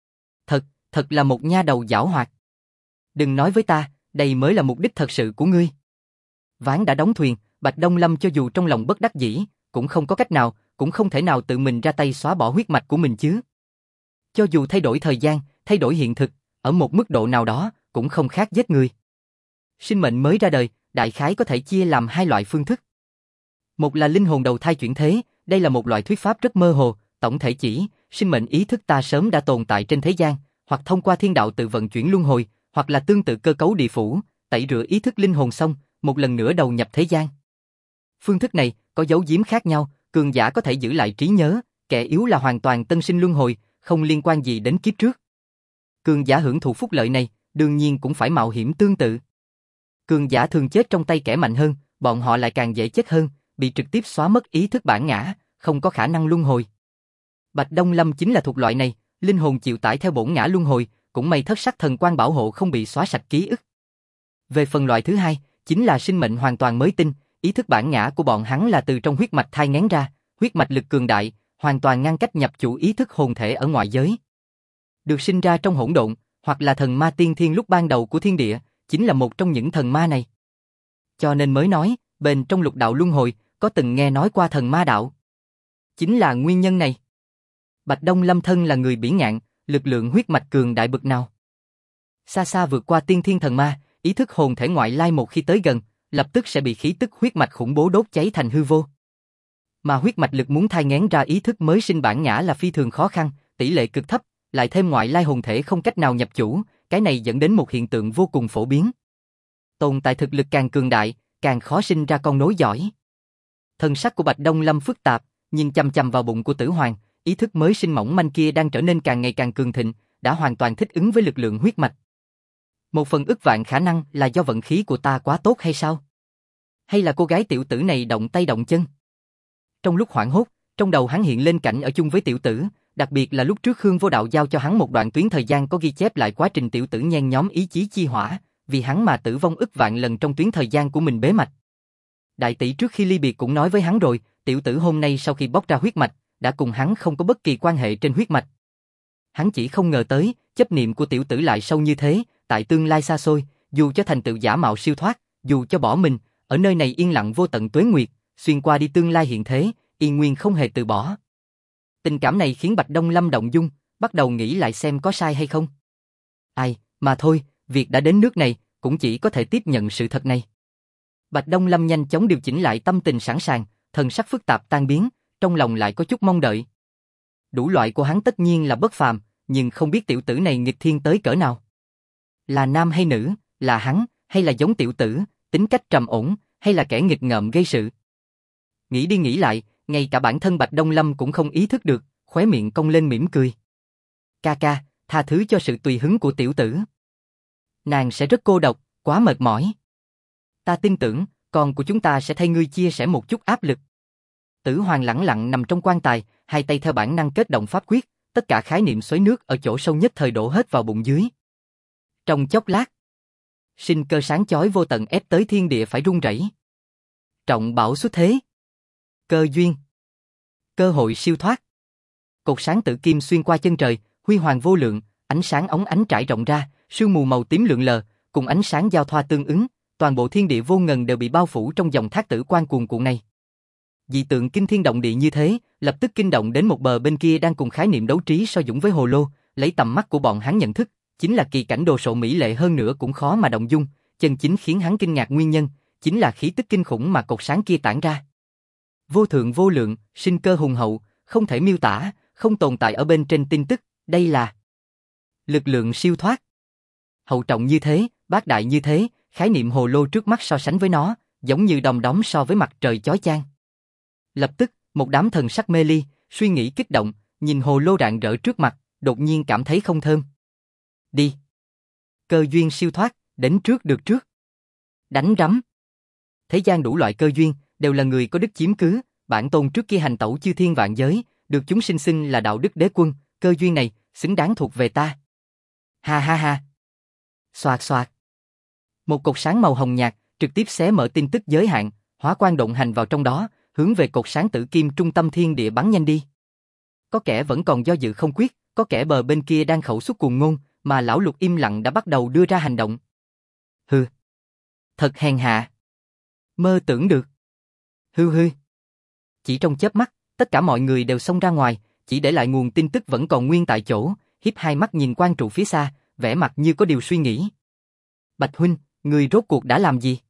Thật là một nha đầu giảo hoạt. Đừng nói với ta, đây mới là mục đích thật sự của ngươi. Ván đã đóng thuyền, Bạch Đông Lâm cho dù trong lòng bất đắc dĩ, cũng không có cách nào, cũng không thể nào tự mình ra tay xóa bỏ huyết mạch của mình chứ. Cho dù thay đổi thời gian, thay đổi hiện thực, ở một mức độ nào đó, cũng không khác giết người. Sinh mệnh mới ra đời, đại khái có thể chia làm hai loại phương thức. Một là linh hồn đầu thai chuyển thế, đây là một loại thuyết pháp rất mơ hồ, tổng thể chỉ, sinh mệnh ý thức ta sớm đã tồn tại trên thế gian, hoặc thông qua thiên đạo tự vận chuyển luân hồi, hoặc là tương tự cơ cấu địa phủ, tẩy rửa ý thức linh hồn xong, một lần nữa đầu nhập thế gian. Phương thức này có dấu giếm khác nhau, cường giả có thể giữ lại trí nhớ, kẻ yếu là hoàn toàn tân sinh luân hồi, không liên quan gì đến kiếp trước. Cường giả hưởng thụ phúc lợi này, đương nhiên cũng phải mạo hiểm tương tự. Cường giả thường chết trong tay kẻ mạnh hơn, bọn họ lại càng dễ chết hơn, bị trực tiếp xóa mất ý thức bản ngã, không có khả năng luân hồi. Bạch Đông Lâm chính là thuộc loại này, linh hồn chịu tải theo bổn ngã luân hồi, cũng may thất sắc thần quan bảo hộ không bị xóa sạch ký ức. Về phần loại thứ hai, chính là sinh mệnh hoàn toàn mới tinh, ý thức bản ngã của bọn hắn là từ trong huyết mạch thai nghén ra, huyết mạch lực cường đại, hoàn toàn ngăn cách nhập chủ ý thức hồn thể ở ngoại giới. Được sinh ra trong hỗn độn, hoặc là thần ma tiên thiên lúc ban đầu của thiên địa, chính là một trong những thần ma này. Cho nên mới nói, bên trong lục đạo luân hồi, có từng nghe nói qua thần ma đạo. Chính là nguyên nhân này. Bạch Đông Lâm thân là người bỉ ngạn, lực lượng huyết mạch cường đại bực nào. Xa xa vượt qua tiên thiên thần ma, ý thức hồn thể ngoại lai một khi tới gần, lập tức sẽ bị khí tức huyết mạch khủng bố đốt cháy thành hư vô. Mà huyết mạch lực muốn thai nghén ra ý thức mới sinh bản ngã là phi thường khó khăn, tỷ lệ cực thấp, lại thêm ngoại lai hồn thể không cách nào nhập chủ, cái này dẫn đến một hiện tượng vô cùng phổ biến. Tồn tại thực lực càng cường đại, càng khó sinh ra con nối dõi. Thần sắc của Bạch Đông Lâm phức tạp, nhìn chằm chằm vào bụng của Tử Hoàng, ý thức mới sinh mỏng manh kia đang trở nên càng ngày càng cường thịnh, đã hoàn toàn thích ứng với lực lượng huyết mạch. Một phần ức vạn khả năng là do vận khí của ta quá tốt hay sao? Hay là cô gái tiểu tử này động tay động chân? Trong lúc hoảng hốt, trong đầu hắn hiện lên cảnh ở chung với tiểu tử, đặc biệt là lúc trước Khương Vô Đạo giao cho hắn một đoạn tuyến thời gian có ghi chép lại quá trình tiểu tử nhen nhóm ý chí chi hỏa, vì hắn mà tử vong ức vạn lần trong tuyến thời gian của mình bế mạch. Đại tỷ trước khi ly biệt cũng nói với hắn rồi, tiểu tử hôm nay sau khi bóc ra huyết mạch, đã cùng hắn không có bất kỳ quan hệ trên huyết mạch. Hắn chỉ không ngờ tới, chấp niệm của tiểu tử lại sâu như thế, tại tương lai xa xôi, dù cho thành tựu giả mạo siêu thoát, dù cho bỏ mình, ở nơi này yên lặng vô tận tuế nguyệt, xuyên qua đi tương lai hiện thế, yên nguyên không hề từ bỏ. Tình cảm này khiến Bạch Đông Lâm động dung, bắt đầu nghĩ lại xem có sai hay không. Ai, mà thôi, việc đã đến nước này, cũng chỉ có thể tiếp nhận sự thật này. Bạch Đông Lâm nhanh chóng điều chỉnh lại tâm tình sẵn sàng, thần sắc phức tạp tan biến, trong lòng lại có chút mong đợi. Đủ loại của hắn tất nhiên là bất phàm, nhưng không biết tiểu tử này nghịch thiên tới cỡ nào. Là nam hay nữ, là hắn, hay là giống tiểu tử, tính cách trầm ổn, hay là kẻ nghịch ngợm gây sự. Nghĩ đi nghĩ lại, ngay cả bản thân Bạch Đông Lâm cũng không ý thức được, khóe miệng cong lên mỉm cười. Ca ca, tha thứ cho sự tùy hứng của tiểu tử. Nàng sẽ rất cô độc, quá mệt mỏi. Ta tin tưởng, con của chúng ta sẽ thay ngươi chia sẻ một chút áp lực. Tử Hoàng lẳng lặng nằm trong quan tài, hai tay theo bản năng kết động pháp quyết, tất cả khái niệm xoáy nước ở chỗ sâu nhất thời đổ hết vào bụng dưới. Trong chốc lát, sinh cơ sáng chói vô tận ép tới thiên địa phải rung rẩy. Trọng bảo xuất thế. Cơ duyên. Cơ hội siêu thoát. Cột sáng tử kim xuyên qua chân trời, huy hoàng vô lượng, ánh sáng óng ánh trải rộng ra, sương mù màu tím lượn lờ, cùng ánh sáng giao thoa tương ứng, toàn bộ thiên địa vô ngần đều bị bao phủ trong dòng thác tử quang cuồn cuộn này. Dị tượng kinh thiên động địa như thế, lập tức kinh động đến một bờ bên kia đang cùng khái niệm đấu trí so dũng với hồ lô, lấy tầm mắt của bọn hắn nhận thức, chính là kỳ cảnh đồ sộ mỹ lệ hơn nữa cũng khó mà động dung, chân chính khiến hắn kinh ngạc nguyên nhân, chính là khí tức kinh khủng mà cột sáng kia tản ra. Vô thượng vô lượng, sinh cơ hùng hậu, không thể miêu tả, không tồn tại ở bên trên tin tức, đây là lực lượng siêu thoát. Hậu trọng như thế, bác đại như thế, khái niệm hồ lô trước mắt so sánh với nó, giống như đom đóm so với mặt trời chói chang. Lập tức, một đám thần sắc mê ly, suy nghĩ kích động, nhìn hồ lô rạng rỡ trước mặt, đột nhiên cảm thấy không thơm. Đi. Cơ duyên siêu thoát, đến trước được trước. Đánh rắm. Thế gian đủ loại cơ duyên, đều là người có đức chiếm cứ, bản tôn trước kia hành tẩu chư thiên vạn giới, được chúng sinh xưng là đạo đức đế quân, cơ duyên này, xứng đáng thuộc về ta. Ha ha ha. Xoạt xoạt. Một cột sáng màu hồng nhạt, trực tiếp xé mở tin tức giới hạn, hóa quang động hành vào trong đó, hướng về cột sáng tử kim trung tâm thiên địa bắn nhanh đi. Có kẻ vẫn còn do dự không quyết, có kẻ bờ bên kia đang khẩu xuất cuồng ngôn, mà lão lục im lặng đã bắt đầu đưa ra hành động. Hừ. Thật hèn hạ. Mơ tưởng được. Hư hư. Chỉ trong chớp mắt, tất cả mọi người đều xông ra ngoài, chỉ để lại nguồn tin tức vẫn còn nguyên tại chỗ, hiếp hai mắt nhìn quan trụ phía xa, vẻ mặt như có điều suy nghĩ. Bạch huynh, người rốt cuộc đã làm gì?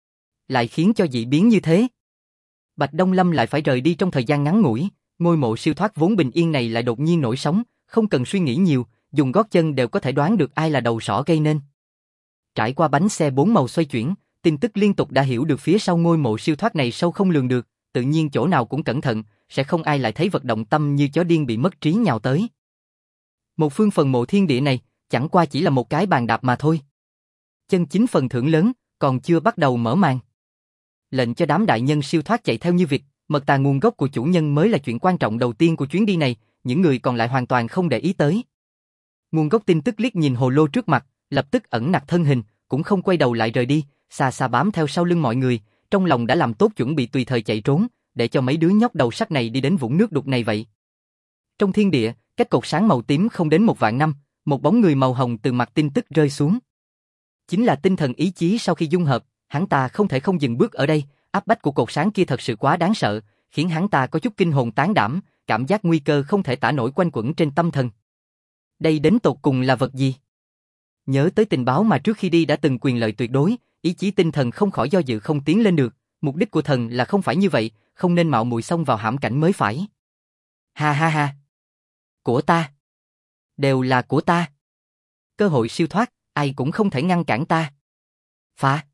Lại khiến cho dị biến như thế? Bạch Đông Lâm lại phải rời đi trong thời gian ngắn ngủi, ngôi mộ siêu thoát vốn bình yên này lại đột nhiên nổi sóng, không cần suy nghĩ nhiều, dùng gót chân đều có thể đoán được ai là đầu sỏ gây nên. Trải qua bánh xe bốn màu xoay chuyển, tin tức liên tục đã hiểu được phía sau ngôi mộ siêu thoát này sâu không lường được, tự nhiên chỗ nào cũng cẩn thận, sẽ không ai lại thấy vật động tâm như chó điên bị mất trí nhào tới. Một phương phần mộ thiên địa này, chẳng qua chỉ là một cái bàn đạp mà thôi. Chân chính phần thưởng lớn, còn chưa bắt đầu mở màn. Lệnh cho đám đại nhân siêu thoát chạy theo như vịt, mật tà nguồn gốc của chủ nhân mới là chuyện quan trọng đầu tiên của chuyến đi này, những người còn lại hoàn toàn không để ý tới. Nguồn gốc tin tức liếc nhìn hồ lô trước mặt, lập tức ẩn nặc thân hình, cũng không quay đầu lại rời đi, xa xa bám theo sau lưng mọi người, trong lòng đã làm tốt chuẩn bị tùy thời chạy trốn, để cho mấy đứa nhóc đầu sắt này đi đến vũng nước đục này vậy. Trong thiên địa, cách cột sáng màu tím không đến 1.000 năm, một bóng người màu hồng từ mặt tin tức rơi xuống. Chính là tinh thần ý chí sau khi dung hợp, hắn ta không thể không dừng bước ở đây, áp bách của cột sáng kia thật sự quá đáng sợ, khiến hắn ta có chút kinh hồn tán đảm, cảm giác nguy cơ không thể tả nổi quanh quẩn trên tâm thần. Đây đến tột cùng là vật gì? Nhớ tới tình báo mà trước khi đi đã từng quyền lợi tuyệt đối, ý chí tinh thần không khỏi do dự không tiến lên được, mục đích của thần là không phải như vậy, không nên mạo muội xông vào hãm cảnh mới phải. Ha ha ha. Của ta. Đều là của ta. Cơ hội siêu thoát, ai cũng không thể ngăn cản ta. Phá.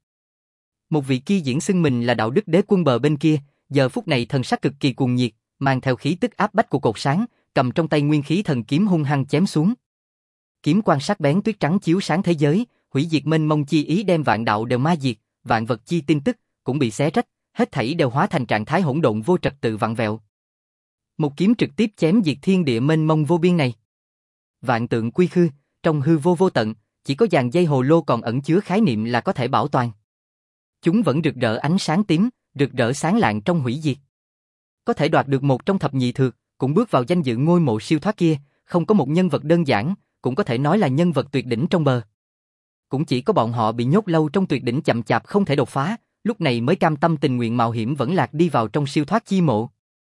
Một vị kia diễn xưng mình là đạo đức đế quân bờ bên kia, giờ phút này thần sắc cực kỳ cuồng nhiệt, mang theo khí tức áp bách của cột sáng, cầm trong tay nguyên khí thần kiếm hung hăng chém xuống. Kiếm quan sắc bén tuyết trắng chiếu sáng thế giới, hủy diệt mênh mông chi ý đem vạn đạo đều ma diệt, vạn vật chi tin tức cũng bị xé rách, hết thảy đều hóa thành trạng thái hỗn độn vô trật tự vặn vẹo. Một kiếm trực tiếp chém diệt thiên địa mênh mông vô biên này. Vạn tượng quy khư, trong hư vô vô tận, chỉ có dàn dây hồ lô còn ẩn chứa khái niệm là có thể bảo toàn. Chúng vẫn rực rỡ ánh sáng tím, rực rỡ sáng lạng trong hủy diệt. Có thể đoạt được một trong thập nhị thược, cũng bước vào danh dự ngôi mộ siêu thoát kia, không có một nhân vật đơn giản, cũng có thể nói là nhân vật tuyệt đỉnh trong bờ. Cũng chỉ có bọn họ bị nhốt lâu trong tuyệt đỉnh chậm chạp không thể đột phá, lúc này mới cam tâm tình nguyện mạo hiểm vẫn lạc đi vào trong siêu thoát chi mộ.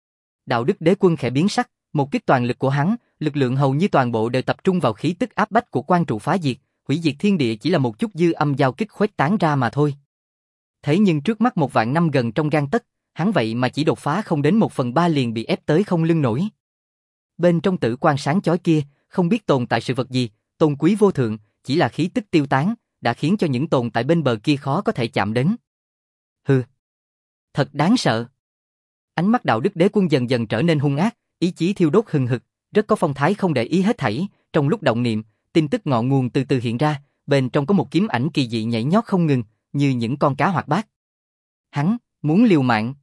Đạo đức đế quân khẽ biến sắc, một kích toàn lực của hắn, lực lượng hầu như toàn bộ đều tập trung vào khí tức áp bách của quan trụ phá diệt, hủy diệt thiên địa chỉ là một chút dư âm giao kích khuếch tán ra mà thôi. Thế nhưng trước mắt 1.000 năm gần trong gang tấc, hắn vậy mà chỉ đột phá không đến 1/3 liền bị ép tới không lưng nổi. Bên trong tử quan sáng chói kia, không biết tồn tại sự vật gì, tôn quý vô thượng, chỉ là khí tức tiêu tán, đã khiến cho những tồn tại bên bờ kia khó có thể chạm đến. Hừ, thật đáng sợ. Ánh mắt đạo đức đế quân dần dần trở nên hung ác, ý chí thiêu đốt hừng hực, rất có phong thái không để ý hết thảy, trong lúc động niệm, tin tức ngọn nguồn từ từ hiện ra, bên trong có một kiếm ảnh kỳ dị nhảy nhót không ngừng, như những con cá hoạt bát. Hắn muốn liều mạng.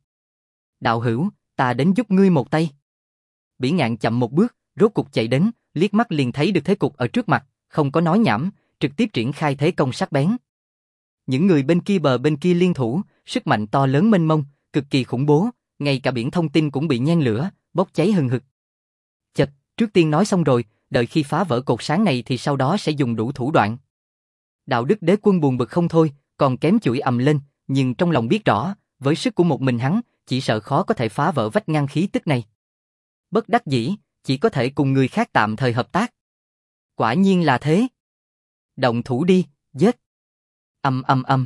Đạo hữu, ta đến giúp ngươi một tay. Bỉ Ngạn chậm một bước, rốt cục chạy đến, liếc mắt liền thấy được thế cục ở trước mặt, không có nói nhảm, trực tiếp triển khai thế công sắc bén. Những người bên kia bờ bên kia liên thủ, sức mạnh to lớn mênh mông, cực kỳ khủng bố, ngay cả biển thông tin cũng bị nhen lửa, bốc cháy hừng hực. Chật, trước tiên nói xong rồi, đợi khi phá vỡ cột sáng này thì sau đó sẽ dùng đủ thủ đoạn. Đạo Đức Đế Quân buồn bực không thôi, còn kém chửi ầm lên, nhưng trong lòng biết rõ, với sức của một mình hắn, chỉ sợ khó có thể phá vỡ vách ngăn khí tức này. Bất đắc dĩ, chỉ có thể cùng người khác tạm thời hợp tác. Quả nhiên là thế. Động thủ đi, giết. Ầm ầm ầm.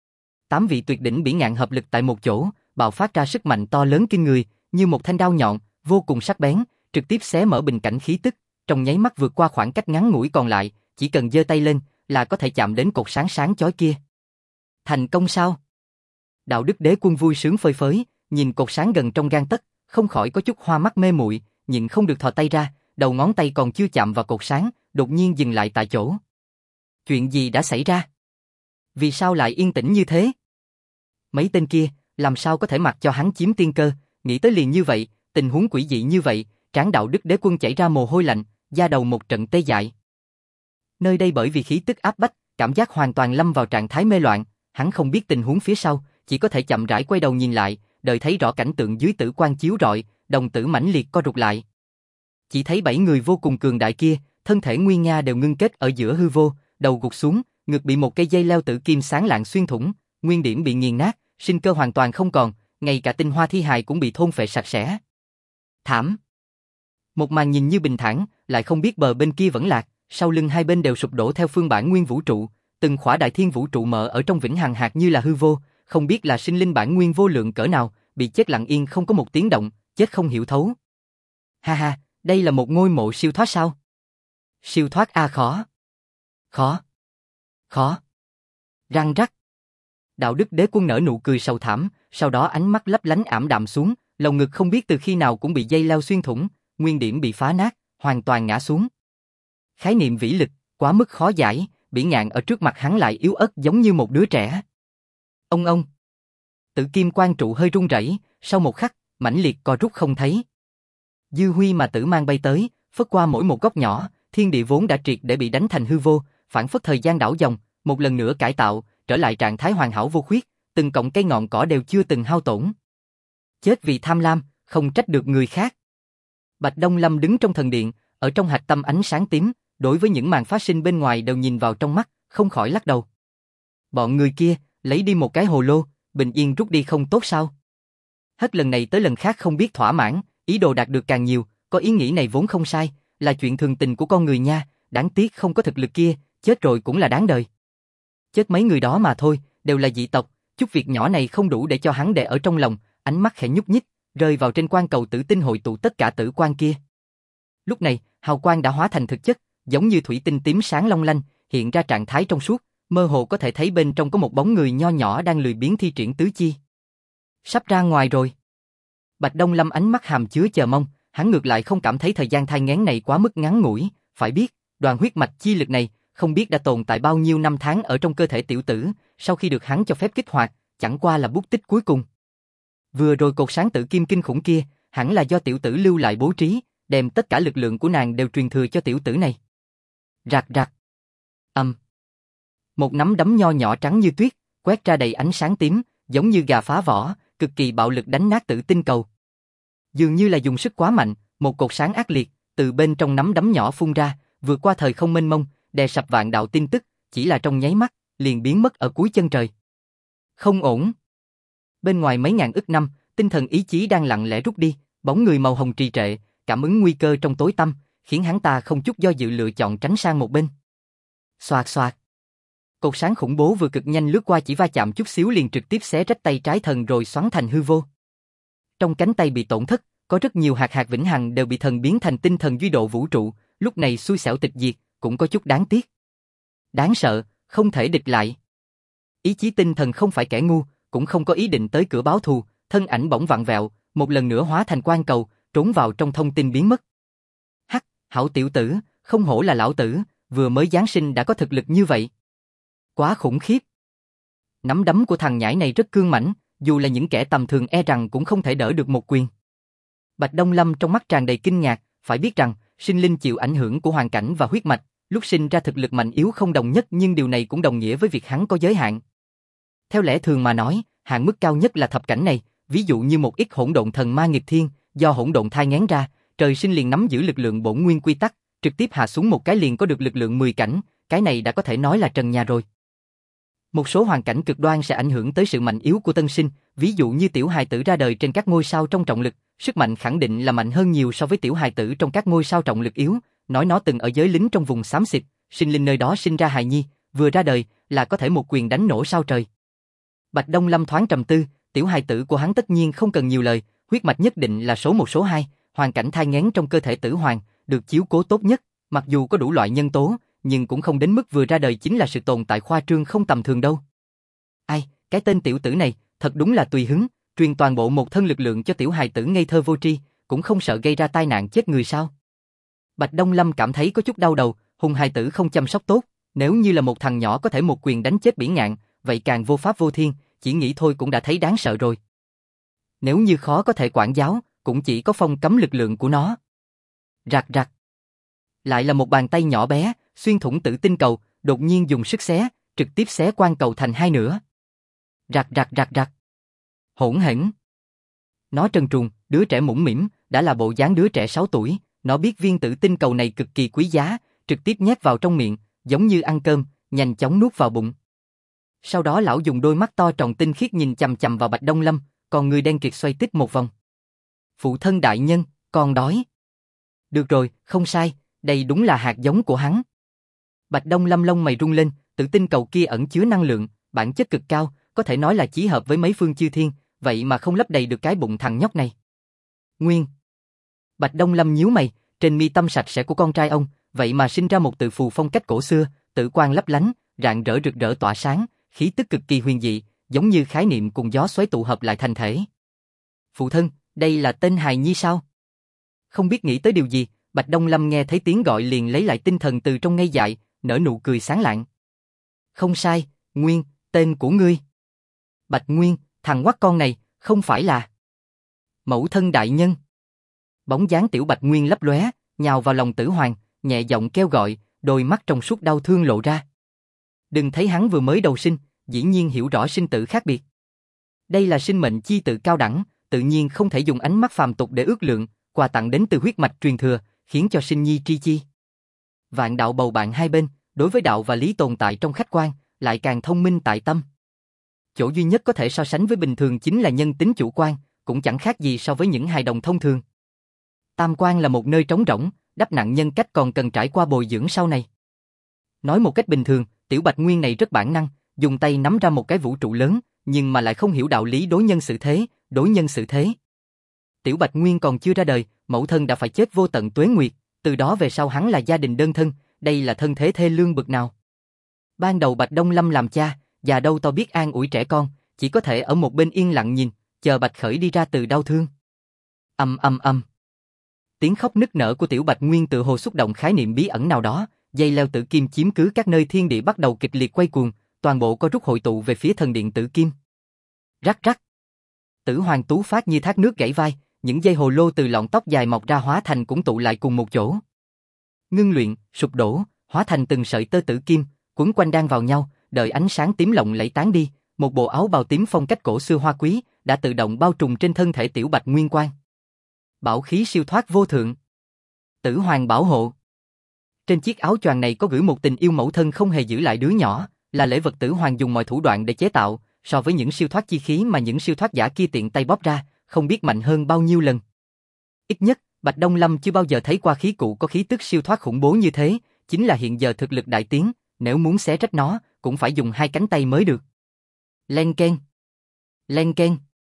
8 vị tuyệt đỉnh bỉ ngạn hợp lực tại một chỗ, bạo phát ra sức mạnh to lớn kinh người, như một thanh đao nhọn, vô cùng sắc bén, trực tiếp xé mở bình cảnh khí tức, trong nháy mắt vượt qua khoảng cách ngắn ngủi còn lại, chỉ cần giơ tay lên là có thể chạm đến cột sáng sáng chói kia. Thành công sao? Đạo Đức Đế Quân vui sướng phơi phới, nhìn cột sáng gần trong gang tấc, không khỏi có chút hoa mắt mê muội, nhưng không được thò tay ra, đầu ngón tay còn chưa chạm vào cột sáng, đột nhiên dừng lại tại chỗ. Chuyện gì đã xảy ra? Vì sao lại yên tĩnh như thế? Mấy tên kia, làm sao có thể mặc cho hắn chiếm tiên cơ, nghĩ tới liền như vậy, tình huống quỷ dị như vậy, trán Đạo Đức Đế Quân chảy ra mồ hôi lạnh, da đầu một trận tê dại. Nơi đây bởi vì khí tức áp bách, cảm giác hoàn toàn lâm vào trạng thái mê loạn, hắn không biết tình huống phía sau, chỉ có thể chậm rãi quay đầu nhìn lại, đợi thấy rõ cảnh tượng dưới tử quang chiếu rọi, đồng tử mãnh liệt co rụt lại. Chỉ thấy 7 người vô cùng cường đại kia, thân thể nguy nga đều ngưng kết ở giữa hư vô, đầu gục xuống, ngực bị một cây dây leo tử kim sáng lạng xuyên thủng, nguyên điểm bị nghiền nát, sinh cơ hoàn toàn không còn, ngay cả tinh hoa thi hài cũng bị thôn phệ sạch sẽ. Thảm. Một màn nhìn như bình thản, lại không biết bờ bên kia vẫn lạc, sau lưng hai bên đều sụp đổ theo phương bản nguyên vũ trụ, từng khỏa đại thiên vũ trụ mở ở trong vĩnh hằng hạt như là hư vô, không biết là sinh linh bản nguyên vô lượng cỡ nào, bị chết lặng yên không có một tiếng động, chết không hiểu thấu. Ha ha, đây là một ngôi mộ siêu thoát sao? Siêu thoát a khó. Khó. Khó. Răng rắc. Đạo Đức Đế Quân nở nụ cười sầu thảm, sau đó ánh mắt lấp lánh ảm đạm xuống, lồng ngực không biết từ khi nào cũng bị dây leo xuyên thủng, nguyên điểm bị phá nát, hoàn toàn ngã xuống. Khái niệm vĩ lực, quá mức khó giải, bỉ ngạn ở trước mặt hắn lại yếu ớt giống như một đứa trẻ. Ông. Tử kim quan trụ hơi rung rẩy, sau một khắc, mãnh liệt co rút không thấy. Dư huy mà tử mang bay tới, phất qua mỗi một góc nhỏ, thiên địa vốn đã triệt để bị đánh thành hư vô, phản phất thời gian đảo dòng, một lần nữa cải tạo, trở lại trạng thái hoàn hảo vô khuyết, từng cọng cây ngọn cỏ đều chưa từng hao tổn. Chết vì tham lam, không trách được người khác. Bạch Đông Lâm đứng trong thần điện, ở trong hạch tâm ánh sáng tím, đối với những màn phát sinh bên ngoài đều nhìn vào trong mắt, không khỏi lắc đầu. Bọn người kia, lấy đi một cái hồ lô, bình yên rút đi không tốt sao? Hết lần này tới lần khác không biết thỏa mãn, ý đồ đạt được càng nhiều, có ý nghĩ này vốn không sai, là chuyện thường tình của con người nha, đáng tiếc không có thực lực kia, chết rồi cũng là đáng đời. Chết mấy người đó mà thôi, đều là dị tộc, chút việc nhỏ này không đủ để cho hắn để ở trong lòng, ánh mắt khẽ nhúc nhích, rơi vào trên quan cầu tử tinh hội tụ tất cả tử quan kia. Lúc này, hào quang đã hóa thành thực chất, giống như thủy tinh tím sáng long lanh, hiện ra trạng thái trong suốt, mơ hồ có thể thấy bên trong có một bóng người nho nhỏ đang lười biếng thi triển tứ chi. Sắp ra ngoài rồi. Bạch Đông Lâm ánh mắt hàm chứa chờ mong, hắn ngược lại không cảm thấy thời gian thai nghén này quá mức ngắn ngủi, phải biết, đoàn huyết mạch chi lực này, không biết đã tồn tại bao nhiêu năm tháng ở trong cơ thể tiểu tử, sau khi được hắn cho phép kích hoạt, chẳng qua là bút tích cuối cùng. Vừa rồi cột sáng tử kim kinh khủng kia, hẳn là do tiểu tử lưu lại bố trí, đem tất cả lực lượng của nàng đều truyền thừa cho tiểu tử này. Rạc rạc. Một nắm đấm nho nhỏ trắng như tuyết, quét ra đầy ánh sáng tím, giống như gà phá vỏ, cực kỳ bạo lực đánh nát tử tinh cầu. Dường như là dùng sức quá mạnh, một cột sáng ác liệt, từ bên trong nắm đấm nhỏ phun ra, vượt qua thời không mênh mông, đè sập vạn đạo tin tức, chỉ là trong nháy mắt, liền biến mất ở cuối chân trời. Không ổn. Bên ngoài mấy ngàn ức năm, tinh thần ý chí đang lặng lẽ rút đi, bóng người màu hồng trì trệ, cảm ứng nguy cơ trong tối tăm, khiến hắn ta không chút do dự lựa chọn tránh sang một bên. Xoạt xoạt. Cột sáng khủng bố vừa cực nhanh lướt qua chỉ va chạm chút xíu liền trực tiếp xé rách tay trái thần rồi xoắn thành hư vô. Trong cánh tay bị tổn thất, có rất nhiều hạt vĩnh hằng đều bị thần biến thành tinh thần duy độ vũ trụ, lúc này xui xẻo tịch diệt, cũng có chút đáng tiếc. Đáng sợ, không thể địch lại. Ý chí tinh thần không phải kẻ ngu, cũng không có ý định tới cửa báo thù, thân ảnh bỗng vặn vẹo, một lần nữa hóa thành quang cầu, trốn vào trong thông tin biến mất. Hắc, hảo tiểu tử, không hổ là lão tử, vừa mới giáng sinh đã có thực lực như vậy. Quá khủng khiếp. Nắm đấm của thằng nhãi này rất cương mãnh, dù là những kẻ tầm thường e rằng cũng không thể đỡ được một quyền. Bạch Đông Lâm trong mắt tràn đầy kinh ngạc, phải biết rằng, sinh linh chịu ảnh hưởng của hoàn cảnh và huyết mạch, Lúc sinh ra thực lực mạnh yếu không đồng nhất nhưng điều này cũng đồng nghĩa với việc hắn có giới hạn. Theo lẽ thường mà nói, hạn mức cao nhất là thập cảnh này, ví dụ như một ít hỗn độn thần ma nghịch thiên, do hỗn độn thai nghén ra, trời sinh liền nắm giữ lực lượng bổn nguyên quy tắc, trực tiếp hạ xuống một cái liền có được lực lượng 10 cảnh, cái này đã có thể nói là trần nhà rồi. Một số hoàn cảnh cực đoan sẽ ảnh hưởng tới sự mạnh yếu của tân sinh, ví dụ như tiểu hài tử ra đời trên các ngôi sao trong trọng lực, sức mạnh khẳng định là mạnh hơn nhiều so với tiểu hài tử trong các ngôi sao trọng lực yếu, nói nó từng ở giới lính trong vùng xám xịt, sinh linh nơi đó sinh ra hài nhi, vừa ra đời là có thể một quyền đánh nổ sao trời. Bạch Đông Lâm thoáng trầm tư, tiểu hài tử của hắn tất nhiên không cần nhiều lời, huyết mạch nhất định là số 1 số 2, hoàn cảnh thai nghén trong cơ thể tử hoàng, được chiếu cố tốt nhất, mặc dù có đủ loại nhân tố, nhưng cũng không đến mức vừa ra đời chính là sự tồn tại khoa trương không tầm thường đâu. Ai, cái tên tiểu tử này, thật đúng là tùy hứng, truyền toàn bộ một thân lực lượng cho tiểu hài tử ngây thơ vô tri, cũng không sợ gây ra tai nạn chết người sao? Bạch Đông Lâm cảm thấy có chút đau đầu, hùng hài tử không chăm sóc tốt, nếu như là một thằng nhỏ có thể một quyền đánh chết Bỉ Ngạn, vậy càng vô pháp vô thiên, chỉ nghĩ thôi cũng đã thấy đáng sợ rồi. Nếu như khó có thể quản giáo, cũng chỉ có phong cấm lực lượng của nó. Rạc rạc. Lại là một bàn tay nhỏ bé, xuyên thủng tử tinh cầu, đột nhiên dùng sức xé, trực tiếp xé quan cầu thành hai nửa. Rạc rạc rạc rạc. Hỗn hển. Nó trần truồng, đứa trẻ mũm mĩm, đã là bộ dáng đứa trẻ 6 tuổi, nó biết viên tử tinh cầu này cực kỳ quý giá, trực tiếp nhét vào trong miệng, giống như ăn cơm, nhanh chóng nuốt vào bụng. Sau đó lão dùng đôi mắt to tròn tinh khiết nhìn chằm chằm vào Bạch Đông Lâm, còn người đen kịt xoay tít một vòng. Phụ thân đại nhân, con đói. Được rồi, không sai, đây đúng là hạt giống của hắn. Bạch Đông Lâm lông mày rung lên, tử tinh cầu kia ẩn chứa năng lượng, bản chất cực cao, có thể nói là chí hợp với mấy phương chư thiên, vậy mà không lấp đầy được cái bụng thằng nhóc này. Nguyên. Bạch Đông Lâm nhíu mày, trên mi tâm sạch sẽ của con trai ông, vậy mà sinh ra một tự phù phong cách cổ xưa, tử quang lấp lánh, rạng rỡ rực rỡ tỏa sáng, khí tức cực kỳ huyền dị, giống như khái niệm cùng gió xoáy tụ hợp lại thành thể. Phụ thân, đây là tên hài nhi sao? Không biết nghĩ tới điều gì, Bạch Đông Lâm nghe thấy tiếng gọi liền lấy lại tinh thần từ trong ngây dại, nở nụ cười sáng lạng. Không sai, Nguyên, tên của ngươi. Bạch Nguyên, thằng quắc con này, không phải là mẫu thân đại nhân. Bóng dáng tiểu Bạch Nguyên lấp lóe, nhào vào lòng Tử Hoàng, nhẹ giọng kêu gọi, đôi mắt trong suốt đau thương lộ ra. Đừng thấy hắn vừa mới đầu sinh, dĩ nhiên hiểu rõ sinh tử khác biệt. Đây là sinh mệnh chi tự cao đẳng, tự nhiên không thể dùng ánh mắt phàm tục để ước lượng, quà tặng đến từ huyết mạch truyền thừa, khiến cho sinh nhi tri chi. Vạn đạo bầu bạn hai bên, đối với đạo và lý tồn tại trong khách quan, lại càng thông minh tại tâm. Chỗ duy nhất có thể so sánh với bình thường chính là nhân tính chủ quan, cũng chẳng khác gì so với những hài đồng thông thường. Tam quan là một nơi trống rỗng, đắp nặng nhân cách còn cần trải qua bồi dưỡng sau này. Nói một cách bình thường, tiểu Bạch Nguyên này rất bản năng, dùng tay nắm ra một cái vũ trụ lớn, nhưng mà lại không hiểu đạo lý đối nhân xử thế. Tiểu Bạch Nguyên còn chưa ra đời, mẫu thân đã phải chết vô tận tuế nguyệt, từ đó về sau hắn là gia đình đơn thân, đây là thân thế thê lương bực nào. Ban đầu Bạch Đông Lâm làm cha, già đâu to biết an ủi trẻ con, chỉ có thể ở một bên yên lặng nhìn, chờ Bạch Khởi đi ra từ đau thương. Âm. Tiếng khóc nức nở của tiểu Bạch Nguyên tự hồ xúc động khái niệm bí ẩn nào đó, dây leo tử kim chiếm cứ các nơi thiên địa bắt đầu kịch liệt quay cuồng, toàn bộ có rút hội tụ về phía thần điện tử kim. Rắc rắc. Tử Hoàng tú phát như thác nước gãy vai, những dây hồ lô từ lọn tóc dài mọc ra hóa thành cũng tụ lại cùng một chỗ. Ngưng luyện, sụp đổ, hóa thành từng sợi tơ tử kim, quấn quanh đan vào nhau, đợi ánh sáng tím lộng lẫy tán đi, một bộ áo bào tím phong cách cổ xưa hoa quý đã tự động bao trùm trên thân thể tiểu Bạch Nguyên Quang. Bảo khí siêu thoát vô thượng. Tử Hoàng bảo hộ. Trên chiếc áo choàng này có gửi một tình yêu mẫu thân không hề giữ lại đứa nhỏ, là lễ vật Tử Hoàng dùng mọi thủ đoạn để chế tạo, so với những siêu thoát chi khí mà những siêu thoát giả kia tiện tay bóp ra, không biết mạnh hơn bao nhiêu lần. Ít nhất, Bạch Đông Lâm chưa bao giờ thấy qua khí cụ có khí tức siêu thoát khủng bố như thế, chính là hiện giờ thực lực đại tiến, nếu muốn xé rách nó, cũng phải dùng hai cánh tay mới được. Len keng. Len keng.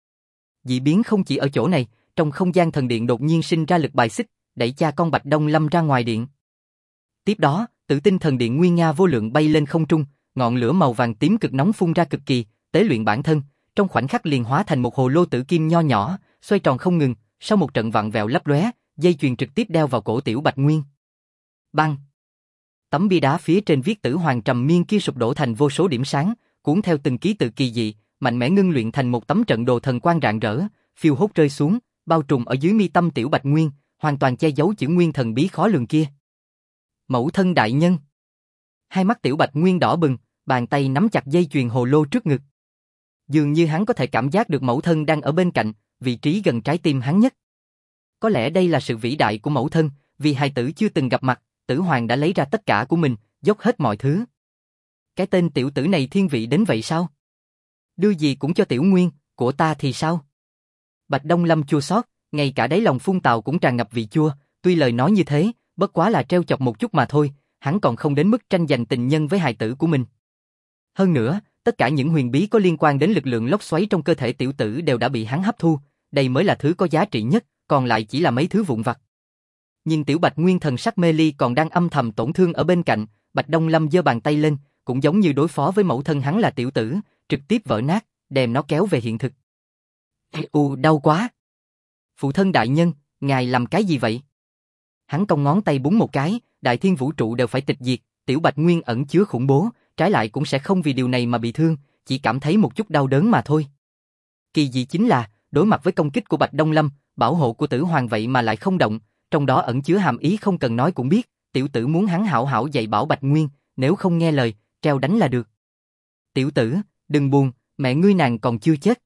Dị biến không chỉ ở chỗ này, trong không gian thần điện đột nhiên sinh ra lực bài xích, đẩy cha con Bạch Đông Lâm ra ngoài điện. Tiếp đó, Tử Tinh thần điện nguy nga vô lượng bay lên không trung, ngọn lửa màu vàng tím cực nóng phun ra cực kỳ, tế luyện bản thân, trong khoảnh khắc liền hóa thành một hồ lô tử kim nho nhỏ, xoay tròn không ngừng, sau một trận vặn vẹo lấp lóe, dây chuyền trực tiếp đeo vào cổ tiểu Bạch Nguyên. Bang! Tấm bia đá phía trên viết Tử Hoàng trầm miên kia sụp đổ thành vô số điểm sáng, cuốn theo từng ký tự kỳ dị, mạnh mẽ ngưng luyện thành một tấm trận đồ thần quang rạng rỡ, phiêu hốt rơi xuống, bao trùm ở dưới mi tâm tiểu Bạch Nguyên, hoàn toàn che giấu chữ nguyên thần bí khó lường kia. Mẫu thân đại nhân. Hai mắt Tiểu Bạch Nguyên đỏ bừng, bàn tay nắm chặt dây chuyền hồ lô trước ngực. Dường như hắn có thể cảm giác được mẫu thân đang ở bên cạnh, vị trí gần trái tim hắn nhất. Có lẽ đây là sự vĩ đại của mẫu thân, vì hài tử chưa từng gặp mặt, Tử Hoàng đã lấy ra tất cả của mình, dốc hết mọi thứ. Cái tên tiểu tử này thiên vị đến vậy sao? Đưa gì cũng cho Tiểu Nguyên, của ta thì sao? Bạch Đông Lâm chua xót, ngay cả đáy lòng Phun Tào cũng tràn ngập vị chua, tuy lời nói như thế, bất quá là trêu chọc một chút mà thôi, hắn còn không đến mức tranh giành tình nhân với hài tử của mình. Hơn nữa, tất cả những huyền bí có liên quan đến lực lượng lốc xoáy trong cơ thể tiểu tử đều đã bị hắn hấp thu, đây mới là thứ có giá trị nhất, còn lại chỉ là mấy thứ vụn vặt. Nhìn Tiểu Bạch Nguyên thần sắc mê ly còn đang âm thầm tổn thương ở bên cạnh, Bạch Đông Lâm giơ bàn tay lên, cũng giống như đối phó với mẫu thân hắn là tiểu tử, trực tiếp vỡ nát, đem nó kéo về hiện thực. Đau quá. Phụ thân đại nhân, ngài làm cái gì vậy? Hắn cong ngón tay búng một cái, đại thiên vũ trụ đều phải tịch diệt, Tiểu Bạch Nguyên ẩn chứa khủng bố, trái lại cũng sẽ không vì điều này mà bị thương, chỉ cảm thấy một chút đau đớn mà thôi. Kỳ dị chính là, đối mặt với công kích của Bạch Đông Lâm, bảo hộ của Tử Hoàng vậy mà lại không động, trong đó ẩn chứa hàm ý không cần nói cũng biết, tiểu tử muốn hắn hảo hảo dạy bảo Bạch Nguyên, nếu không nghe lời, treo đánh là được. Tiểu tử, đừng buồn, mẹ ngươi nàng còn chưa chết.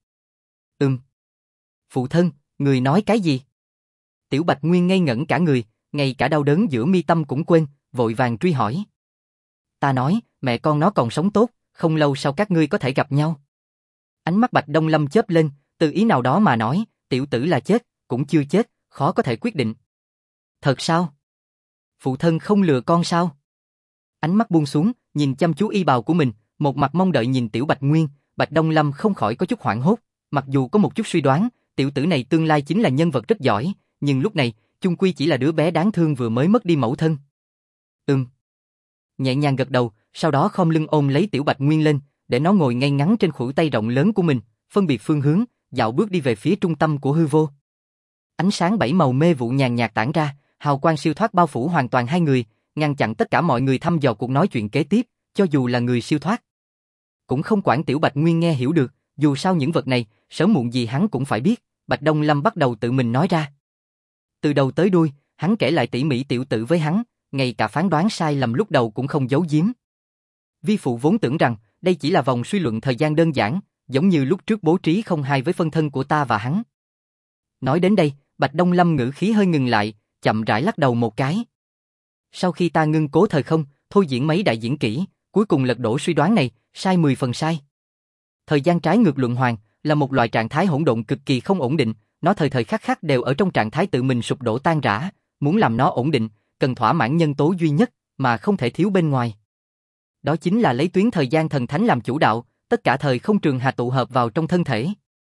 Phụ thân, người nói cái gì? Tiểu Bạch Nguyên ngây ngẩn cả người, ngay cả đau đớn giữa mi tâm cũng quên, vội vàng truy hỏi. Ta nói, mẹ con nó còn sống tốt, không lâu sau các ngươi có thể gặp nhau. Ánh mắt Bạch Đông Lâm chớp lên, từ ý nào đó mà nói, tiểu tử là chết, cũng chưa chết, khó có thể quyết định. Thật sao? Phụ thân không lừa con sao? Ánh mắt buông xuống, nhìn chăm chú y bào của mình, một mặt mong đợi nhìn Tiểu Bạch Nguyên, Bạch Đông Lâm không khỏi có chút hoảng hốt, mặc dù có một chút suy đoán, tiểu tử này tương lai chính là nhân vật rất giỏi, nhưng lúc này, chung quy chỉ là đứa bé đáng thương vừa mới mất đi mẫu thân. Nhẹ nhàng gật đầu, sau đó khom lưng ôm lấy Tiểu Bạch Nguyên lên, để nó ngồi ngay ngắn trên khuỷu tay rộng lớn của mình, phân biệt phương hướng, dạo bước đi về phía trung tâm của hư vô. Ánh sáng bảy màu mê vụ nhàn nhạt tản ra, hào quang siêu thoát bao phủ hoàn toàn hai người, ngăn chặn tất cả mọi người thăm dò cuộc nói chuyện kế tiếp, cho dù là người siêu thoát. Cũng không quản Tiểu Bạch Nguyên nghe hiểu được, dù sao những vật này, sớm muộn gì hắn cũng phải biết, Bạch Đông Lâm bắt đầu tự mình nói ra. Từ đầu tới đuôi, hắn kể lại tỉ mỉ tiểu tử với hắn, ngay cả phán đoán sai lầm lúc đầu cũng không giấu giếm. Vi phụ vốn tưởng rằng, đây chỉ là vòng suy luận thời gian đơn giản, giống như lúc trước bố trí không hai với phân thân của ta và hắn. Nói đến đây, Bạch Đông Lâm ngữ khí hơi ngừng lại, chậm rãi lắc đầu một cái. Sau khi ta ngưng cố thời không, thôi diễn mấy đại diễn kỹ, cuối cùng lật đổ suy đoán này, sai 10 phần sai. Thời gian trái ngược luân hoàn là một loại trạng thái hỗn độn cực kỳ không ổn định, nó thời thời khắc khắc đều ở trong trạng thái tự mình sụp đổ tan rã, muốn làm nó ổn định, cần thỏa mãn nhân tố duy nhất mà không thể thiếu bên ngoài. Đó chính là lấy tuyến thời gian thần thánh làm chủ đạo, tất cả thời không trường hà tụ hợp vào trong thân thể.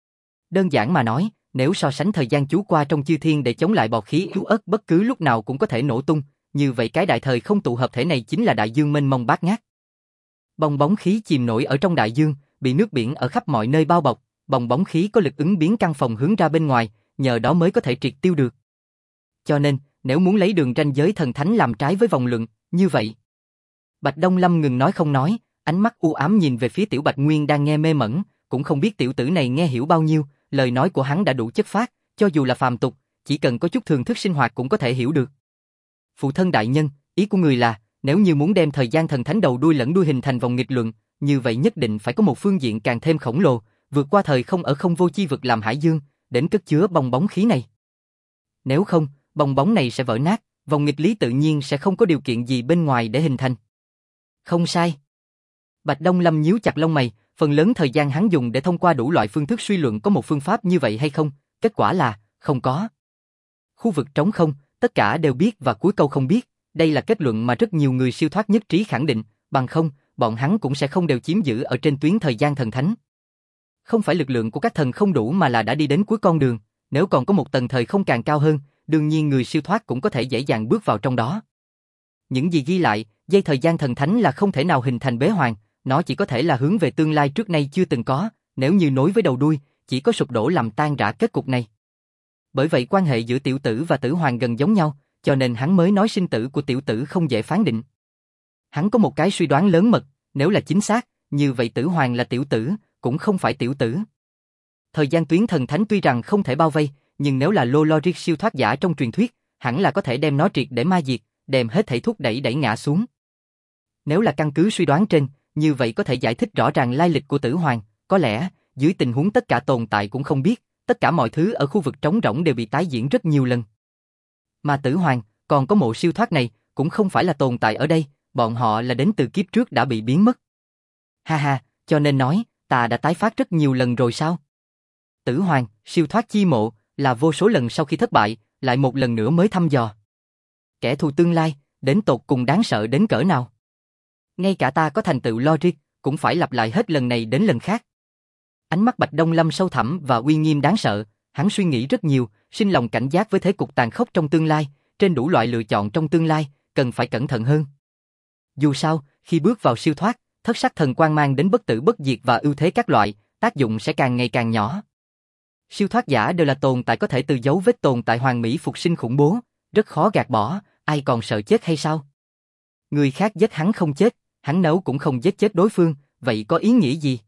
Đơn giản mà nói, nếu so sánh thời gian trú qua trong chư thiên để chống lại bọt khí yếu ớt bất cứ lúc nào cũng có thể nổ tung, như vậy cái đại thời không tụ hợp thể này chính là đại dương mênh mông bát ngát. Bong bóng khí chìm nổi ở trong đại dương, bị nước biển ở khắp mọi nơi bao bọc, bong bóng khí có lực ứng biến căn phòng hướng ra bên ngoài, nhờ đó mới có thể triệt tiêu được. Cho nên, nếu muốn lấy đường ranh giới thần thánh làm trái với vòng luận, như vậy. Bạch Đông Lâm ngừng nói không nói, ánh mắt u ám nhìn về phía Tiểu Bạch Nguyên đang nghe mê mẩn, cũng không biết tiểu tử này nghe hiểu bao nhiêu, lời nói của hắn đã đủ chất phác, cho dù là phàm tục, chỉ cần có chút thường thức sinh hoạt cũng có thể hiểu được. Phụ thân đại nhân, ý của người là, nếu như muốn đem thời gian thần thánh đầu đuôi lẫn đuôi hình thành vòng nghịch luận, như vậy nhất định phải có một phương diện càng thêm khổng lồ, vượt qua thời không ở không vô chi vực làm hải dương, đến cất chứa bong bóng khí này. Nếu không, bong bóng này sẽ vỡ nát, vòng nghịch lý tự nhiên sẽ không có điều kiện gì bên ngoài để hình thành. Không sai. Bạch Đông Lâm nhíu chặt lông mày, phần lớn thời gian hắn dùng để thông qua đủ loại phương thức suy luận có một phương pháp như vậy hay không, kết quả là, không có. Khu vực trống không, tất cả đều biết và cuối câu không biết, đây là kết luận mà rất nhiều người siêu thoát nhất trí khẳng định, bằng không, bọn hắn cũng sẽ không đều chiếm giữ ở trên tuyến thời gian thần thánh. Không phải lực lượng của các thần không đủ mà là đã đi đến cuối con đường, nếu còn có một tầng thời không càng cao hơn, đương nhiên người siêu thoát cũng có thể dễ dàng bước vào trong đó. Những gì ghi lại, dây thời gian thần thánh là không thể nào hình thành bế hoàng, nó chỉ có thể là hướng về tương lai trước nay chưa từng có, nếu như nối với đầu đuôi, chỉ có sụp đổ làm tan rã kết cục này. Bởi vậy quan hệ giữa tiểu tử và tử hoàng gần giống nhau, cho nên hắn mới nói sinh tử của tiểu tử không dễ phán định. Hắn có một cái suy đoán lớn mật, nếu là chính xác, như vậy tử hoàng là tiểu tử, cũng không phải tiểu tử. Thời gian tuyến thần thánh tuy rằng không thể bao vây, nhưng nếu là logic siêu thoát giả trong truyền thuyết, hẳn là có thể đem nó triệt để ma diệt, đem hết thảy thúc đẩy ngã xuống. Nếu là căn cứ suy đoán trên, như vậy có thể giải thích rõ ràng lai lịch của Tử Hoàng, có lẽ, dưới tình huống tất cả tồn tại cũng không biết, tất cả mọi thứ ở khu vực trống rỗng đều bị tái diễn rất nhiều lần. Mà Tử Hoàng, còn có mộ siêu thoát này, cũng không phải là tồn tại ở đây, bọn họ là đến từ kiếp trước đã bị biến mất. Ha ha, cho nên nói, ta đã tái phát rất nhiều lần rồi sao? Tử Hoàng, siêu thoát chi mộ, là vô số lần sau khi thất bại, lại một lần nữa mới thăm dò. Kẻ thù tương lai, đến tột cùng đáng sợ đến cỡ nào? Ngay cả ta có thành tựu logic, cũng phải lặp lại hết lần này đến lần khác. Ánh mắt Bạch Đông Lâm sâu thẳm và uy nghiêm đáng sợ, hắn suy nghĩ rất nhiều, sinh lòng cảnh giác với thế cục tàn khốc trong tương lai, trên đủ loại lựa chọn trong tương lai, cần phải cẩn thận hơn. Dù sao, khi bước vào siêu thoát, thất sắc thần quang mang đến bất tử bất diệt và ưu thế các loại, tác dụng sẽ càng ngày càng nhỏ. Siêu thoát giả đều là tồn tại có thể từ dấu vết tồn tại hoàn mỹ phục sinh khủng bố, rất khó gạt bỏ, ai còn sợ chết hay sao? Người khác giết hắn không chết, hắn nấu cũng không giết chết đối phương, vậy có ý nghĩa gì?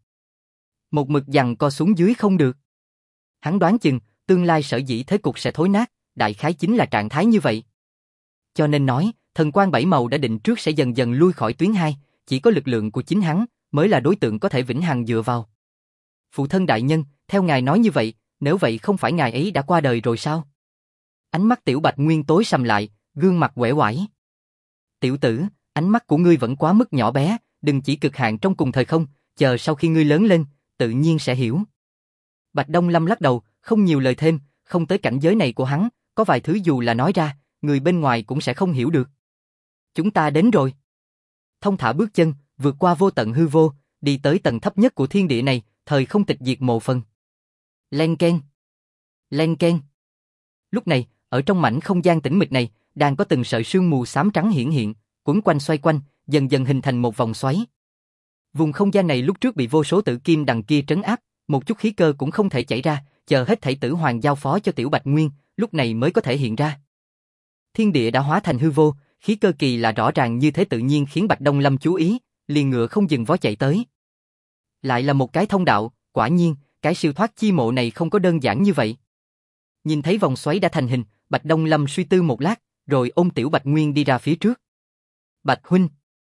Một mực giằng co xuống dưới không được. Hắn đoán chừng, tương lai sở dĩ thế cục sẽ thối nát, đại khái chính là trạng thái như vậy. Cho nên nói, thần quang bảy màu đã định trước sẽ dần dần lui khỏi tuyến 2, chỉ có lực lượng của chính hắn mới là đối tượng có thể vĩnh hằng dựa vào. Phụ thân đại nhân, theo ngài nói như vậy, nếu vậy không phải ngài ấy đã qua đời rồi sao? Ánh mắt Tiểu Bạch Nguyên tối sầm lại, gương mặt uể oải. Tiểu tử, ánh mắt của ngươi vẫn quá mức nhỏ bé, đừng chỉ cực hạn trong cùng thời không, chờ sau khi ngươi lớn lên, tự nhiên sẽ hiểu. Bạch Đông Lâm lắc đầu, không nhiều lời thêm, không tới cảnh giới này của hắn, có vài thứ dù là nói ra, người bên ngoài cũng sẽ không hiểu được. Chúng ta đến rồi. Thông thả bước chân, vượt qua vô tận hư vô, đi tới tầng thấp nhất của thiên địa này, thời không tịch diệt mộ phần. Len keng. Len keng. Lúc này, ở trong mảnh không gian tĩnh mịch này, đang có từng sợi sương mù xám trắng hiển hiện, quấn quanh xoay quanh, dần dần hình thành một vòng xoáy. Vùng không gian này lúc trước bị vô số tử kim đằng kia trấn áp, một chút khí cơ cũng không thể chảy ra, chờ hết thảy Tử Hoàng giao phó cho Tiểu Bạch Nguyên, lúc này mới có thể hiện ra. Thiên địa đã hóa thành hư vô, khí cơ kỳ lạ rõ ràng như thế tự nhiên khiến Bạch Đông Lâm chú ý, liền ngựa không dừng vó chạy tới. Lại là một cái thông đạo, quả nhiên, cái siêu thoát chi mộ này không có đơn giản như vậy. Nhìn thấy vòng xoáy đã thành hình, Bạch Đông Lâm suy tư một lát, rồi ôm Tiểu Bạch Nguyên đi ra phía trước. Bạch huynh.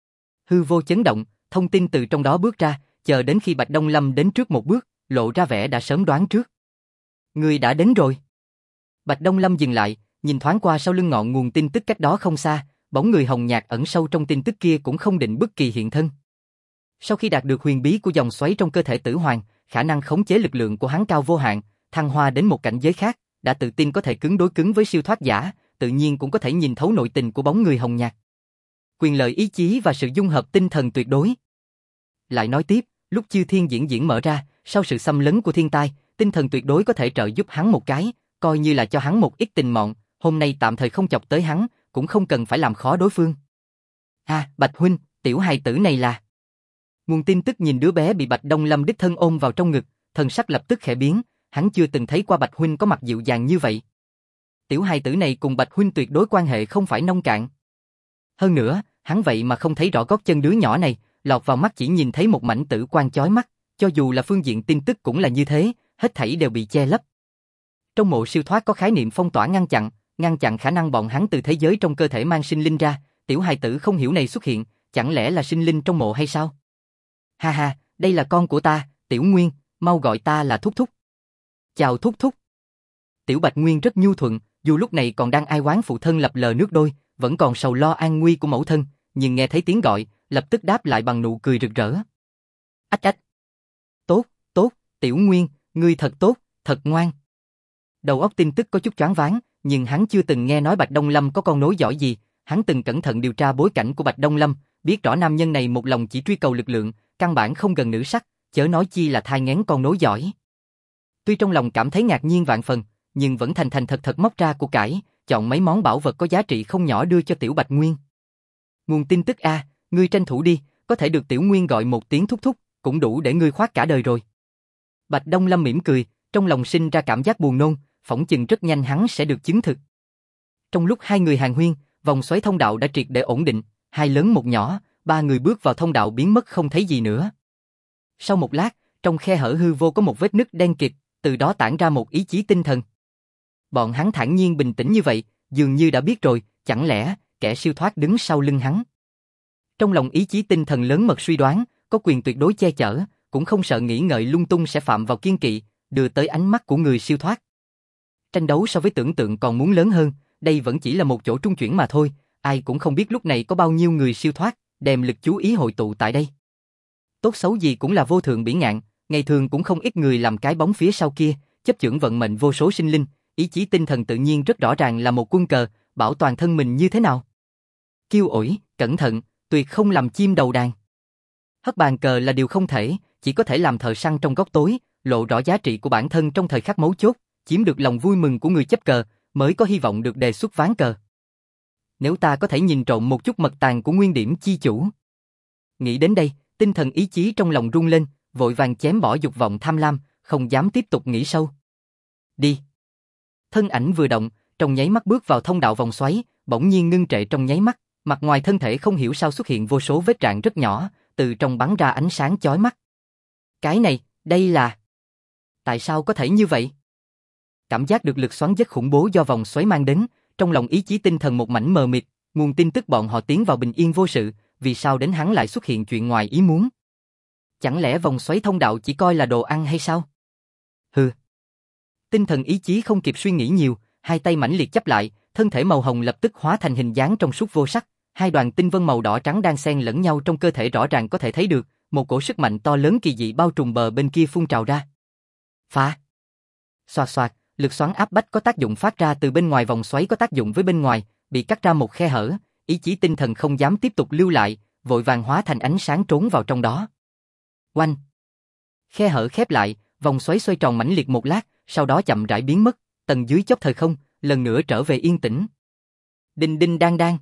Hư vô chấn động, thông tin từ trong đó bước ra, chờ đến khi Bạch Đông Lâm đến trước một bước, lộ ra vẻ đã sớm đoán trước. Người đã đến rồi. Bạch Đông Lâm dừng lại, nhìn thoáng qua sau lưng ngọn nguồn tin tức cách đó không xa, bóng người hồng nhạt ẩn sâu trong tin tức kia cũng không định bất kỳ hiện thân. Sau khi đạt được huyền bí của dòng xoáy trong cơ thể Tử Hoàng, khả năng khống chế lực lượng của hắn cao vô hạn, thăng hoa đến một cảnh giới khác, đã tự tin có thể cứng đối cứng với siêu thoát giả, tự nhiên cũng có thể nhìn thấu nội tình của bóng người hồng nhạt. Quyền lợi ý chí và sự dung hợp tinh thần tuyệt đối. Lại nói tiếp, lúc chư thiên diễn mở ra, sau sự xâm lấn của thiên tai, tinh thần tuyệt đối có thể trợ giúp hắn một cái, coi như là cho hắn một ít tình mọn, hôm nay tạm thời không chọc tới hắn, cũng không cần phải làm khó đối phương. Bạch huynh, tiểu hài tử này là... Nguồn tin tức nhìn đứa bé bị Bạch Đông Lâm đích thân ôm vào trong ngực, thần sắc lập tức khẽ biến, hắn chưa từng thấy qua Bạch huynh có mặt dịu dàng như vậy. Tiểu hài tử này cùng Bạch huynh tuyệt đối quan hệ không phải nông cạn. Hơn nữa, hắn vậy mà không thấy rõ gót chân đứa nhỏ này, lọt vào mắt chỉ nhìn thấy một mảnh tử quang chói mắt, cho dù là phương diện tin tức cũng là như thế, hết thảy đều bị che lấp. Trong mộ siêu thoát có khái niệm phong tỏa ngăn chặn khả năng bọn hắn từ thế giới trong cơ thể mang sinh linh ra, tiểu hài tử không hiểu này xuất hiện, chẳng lẽ là sinh linh trong mộ hay sao? Ha ha, đây là con của ta, Tiểu Nguyên, mau gọi ta là Thúc Thúc. Chào Thúc Thúc. Tiểu Bạch Nguyên rất nhu thuận, dù lúc này còn đang ai oán phụ thân lập lờ nước đôi, vẫn còn sầu lo an nguy của mẫu thân, nhưng nghe thấy tiếng gọi, lập tức đáp lại bằng nụ cười rực rỡ. Ách ách. Tốt, Tiểu Nguyên, ngươi thật tốt, thật ngoan. Đầu óc tin tức có chút choáng váng, nhưng hắn chưa từng nghe nói Bạch Đông Lâm có con nối dõi gì, hắn từng cẩn thận điều tra bối cảnh của Bạch Đông Lâm, biết rõ nam nhân này một lòng chỉ truy cầu lực lượng, căn bản không gần nữ sắc, chớ nói chi là thai nghén con nối dõi. Tuy trong lòng cảm thấy ngạc nhiên vạn phần, nhưng vẫn thành thật móc ra của cải, chọn mấy món bảo vật có giá trị không nhỏ đưa cho Tiểu Bạch Nguyên. Nguồn tin tức ngươi tranh thủ đi, có thể được Tiểu Nguyên gọi một tiếng Thúc Thúc, cũng đủ để ngươi khoác cả đời rồi. Bạch Đông Lâm mỉm cười, trong lòng sinh ra cảm giác buồn nôn, phỏng chừng rất nhanh hắn sẽ được chứng thực. Trong lúc hai người hàn huyên, vòng xoáy thông đạo đã triệt để ổn định, hai lớn một nhỏ, ba người bước vào thông đạo biến mất không thấy gì nữa. Sau một lát, trong khe hở hư vô có một vết nứt đen kịt, từ đó tản ra một ý chí tinh thần. Bọn hắn thản nhiên bình tĩnh như vậy, dường như đã biết rồi, chẳng lẽ kẻ siêu thoát đứng sau lưng hắn. Trong lòng ý chí tinh thần lớn mật suy đoán, có quyền tuyệt đối che chở, cũng không sợ nghĩ ngợi lung tung sẽ phạm vào kiên kỵ, đưa tới ánh mắt của người siêu thoát. Tranh đấu so với tưởng tượng còn muốn lớn hơn, đây vẫn chỉ là một chỗ trung chuyển mà thôi, ai cũng không biết lúc này có bao nhiêu người siêu thoát, đem lực chú ý hội tụ tại đây. Tốt xấu gì cũng là vô thượng bỉ ngạn, ngày thường cũng không ít người làm cái bóng phía sau kia, chấp chưởng vận mệnh vô số sinh linh, ý chí tinh thần tự nhiên rất rõ ràng là một quân cờ, bảo toàn thân mình như thế nào. Kiêu ổi, cẩn thận, tuyệt không làm chim đầu đàn. Hất bàn cờ là điều không thể, chỉ có thể làm thợ săn trong góc tối, lộ rõ giá trị của bản thân trong thời khắc mấu chốt, chiếm được lòng vui mừng của người chấp cờ, mới có hy vọng được đề xuất ván cờ. Nếu ta có thể nhìn trộm một chút mật tàng của nguyên điểm chi chủ. Nghĩ đến đây, tinh thần ý chí trong lòng rung lên, vội vàng chém bỏ dục vọng tham lam, không dám tiếp tục nghĩ sâu. Đi. Thân ảnh vừa động, trong nháy mắt bước vào thông đạo vòng xoáy, bỗng nhiên ngưng trệ trong nháy mắt, mặt ngoài thân thể không hiểu sao xuất hiện vô số vết rạn rất nhỏ, từ trong bắn ra ánh sáng chói mắt. Cái này, đây là... Tại sao có thể như vậy? Cảm giác được lực xoắn rất khủng bố do vòng xoáy mang đến, trong lòng ý chí tinh thần một mảnh mờ mịt, nguồn tin tức bọn họ tiến vào bình yên vô sự, vì sao đến hắn lại xuất hiện chuyện ngoài ý muốn? Chẳng lẽ vòng xoáy thông đạo chỉ coi là đồ ăn hay sao? Hừ. Tinh thần ý chí không kịp suy nghĩ nhiều, hai tay mãnh liệt chắp lại, thân thể màu hồng lập tức hóa thành hình dáng trong suốt vô sắc, hai đoàn tinh vân màu đỏ trắng đang xen lẫn nhau trong cơ thể rõ ràng có thể thấy được, một cổ sức mạnh to lớn kỳ dị bao trùm bờ bên kia phun trào ra. Phá! Xoạt xoạt, lực xoắn áp bách có tác dụng phát ra từ bên ngoài vòng xoáy có tác dụng với bên ngoài, bị cắt ra một khe hở, ý chí tinh thần không dám tiếp tục lưu lại, vội vàng hóa thành ánh sáng trốn vào trong đó. Oanh! Khe hở khép lại, vòng xoáy xoay tròn mãnh liệt một lát, sau đó chậm rãi biến mất, tầng dưới chốc thời không, lần nữa trở về yên tĩnh. Đinh đinh đang đang.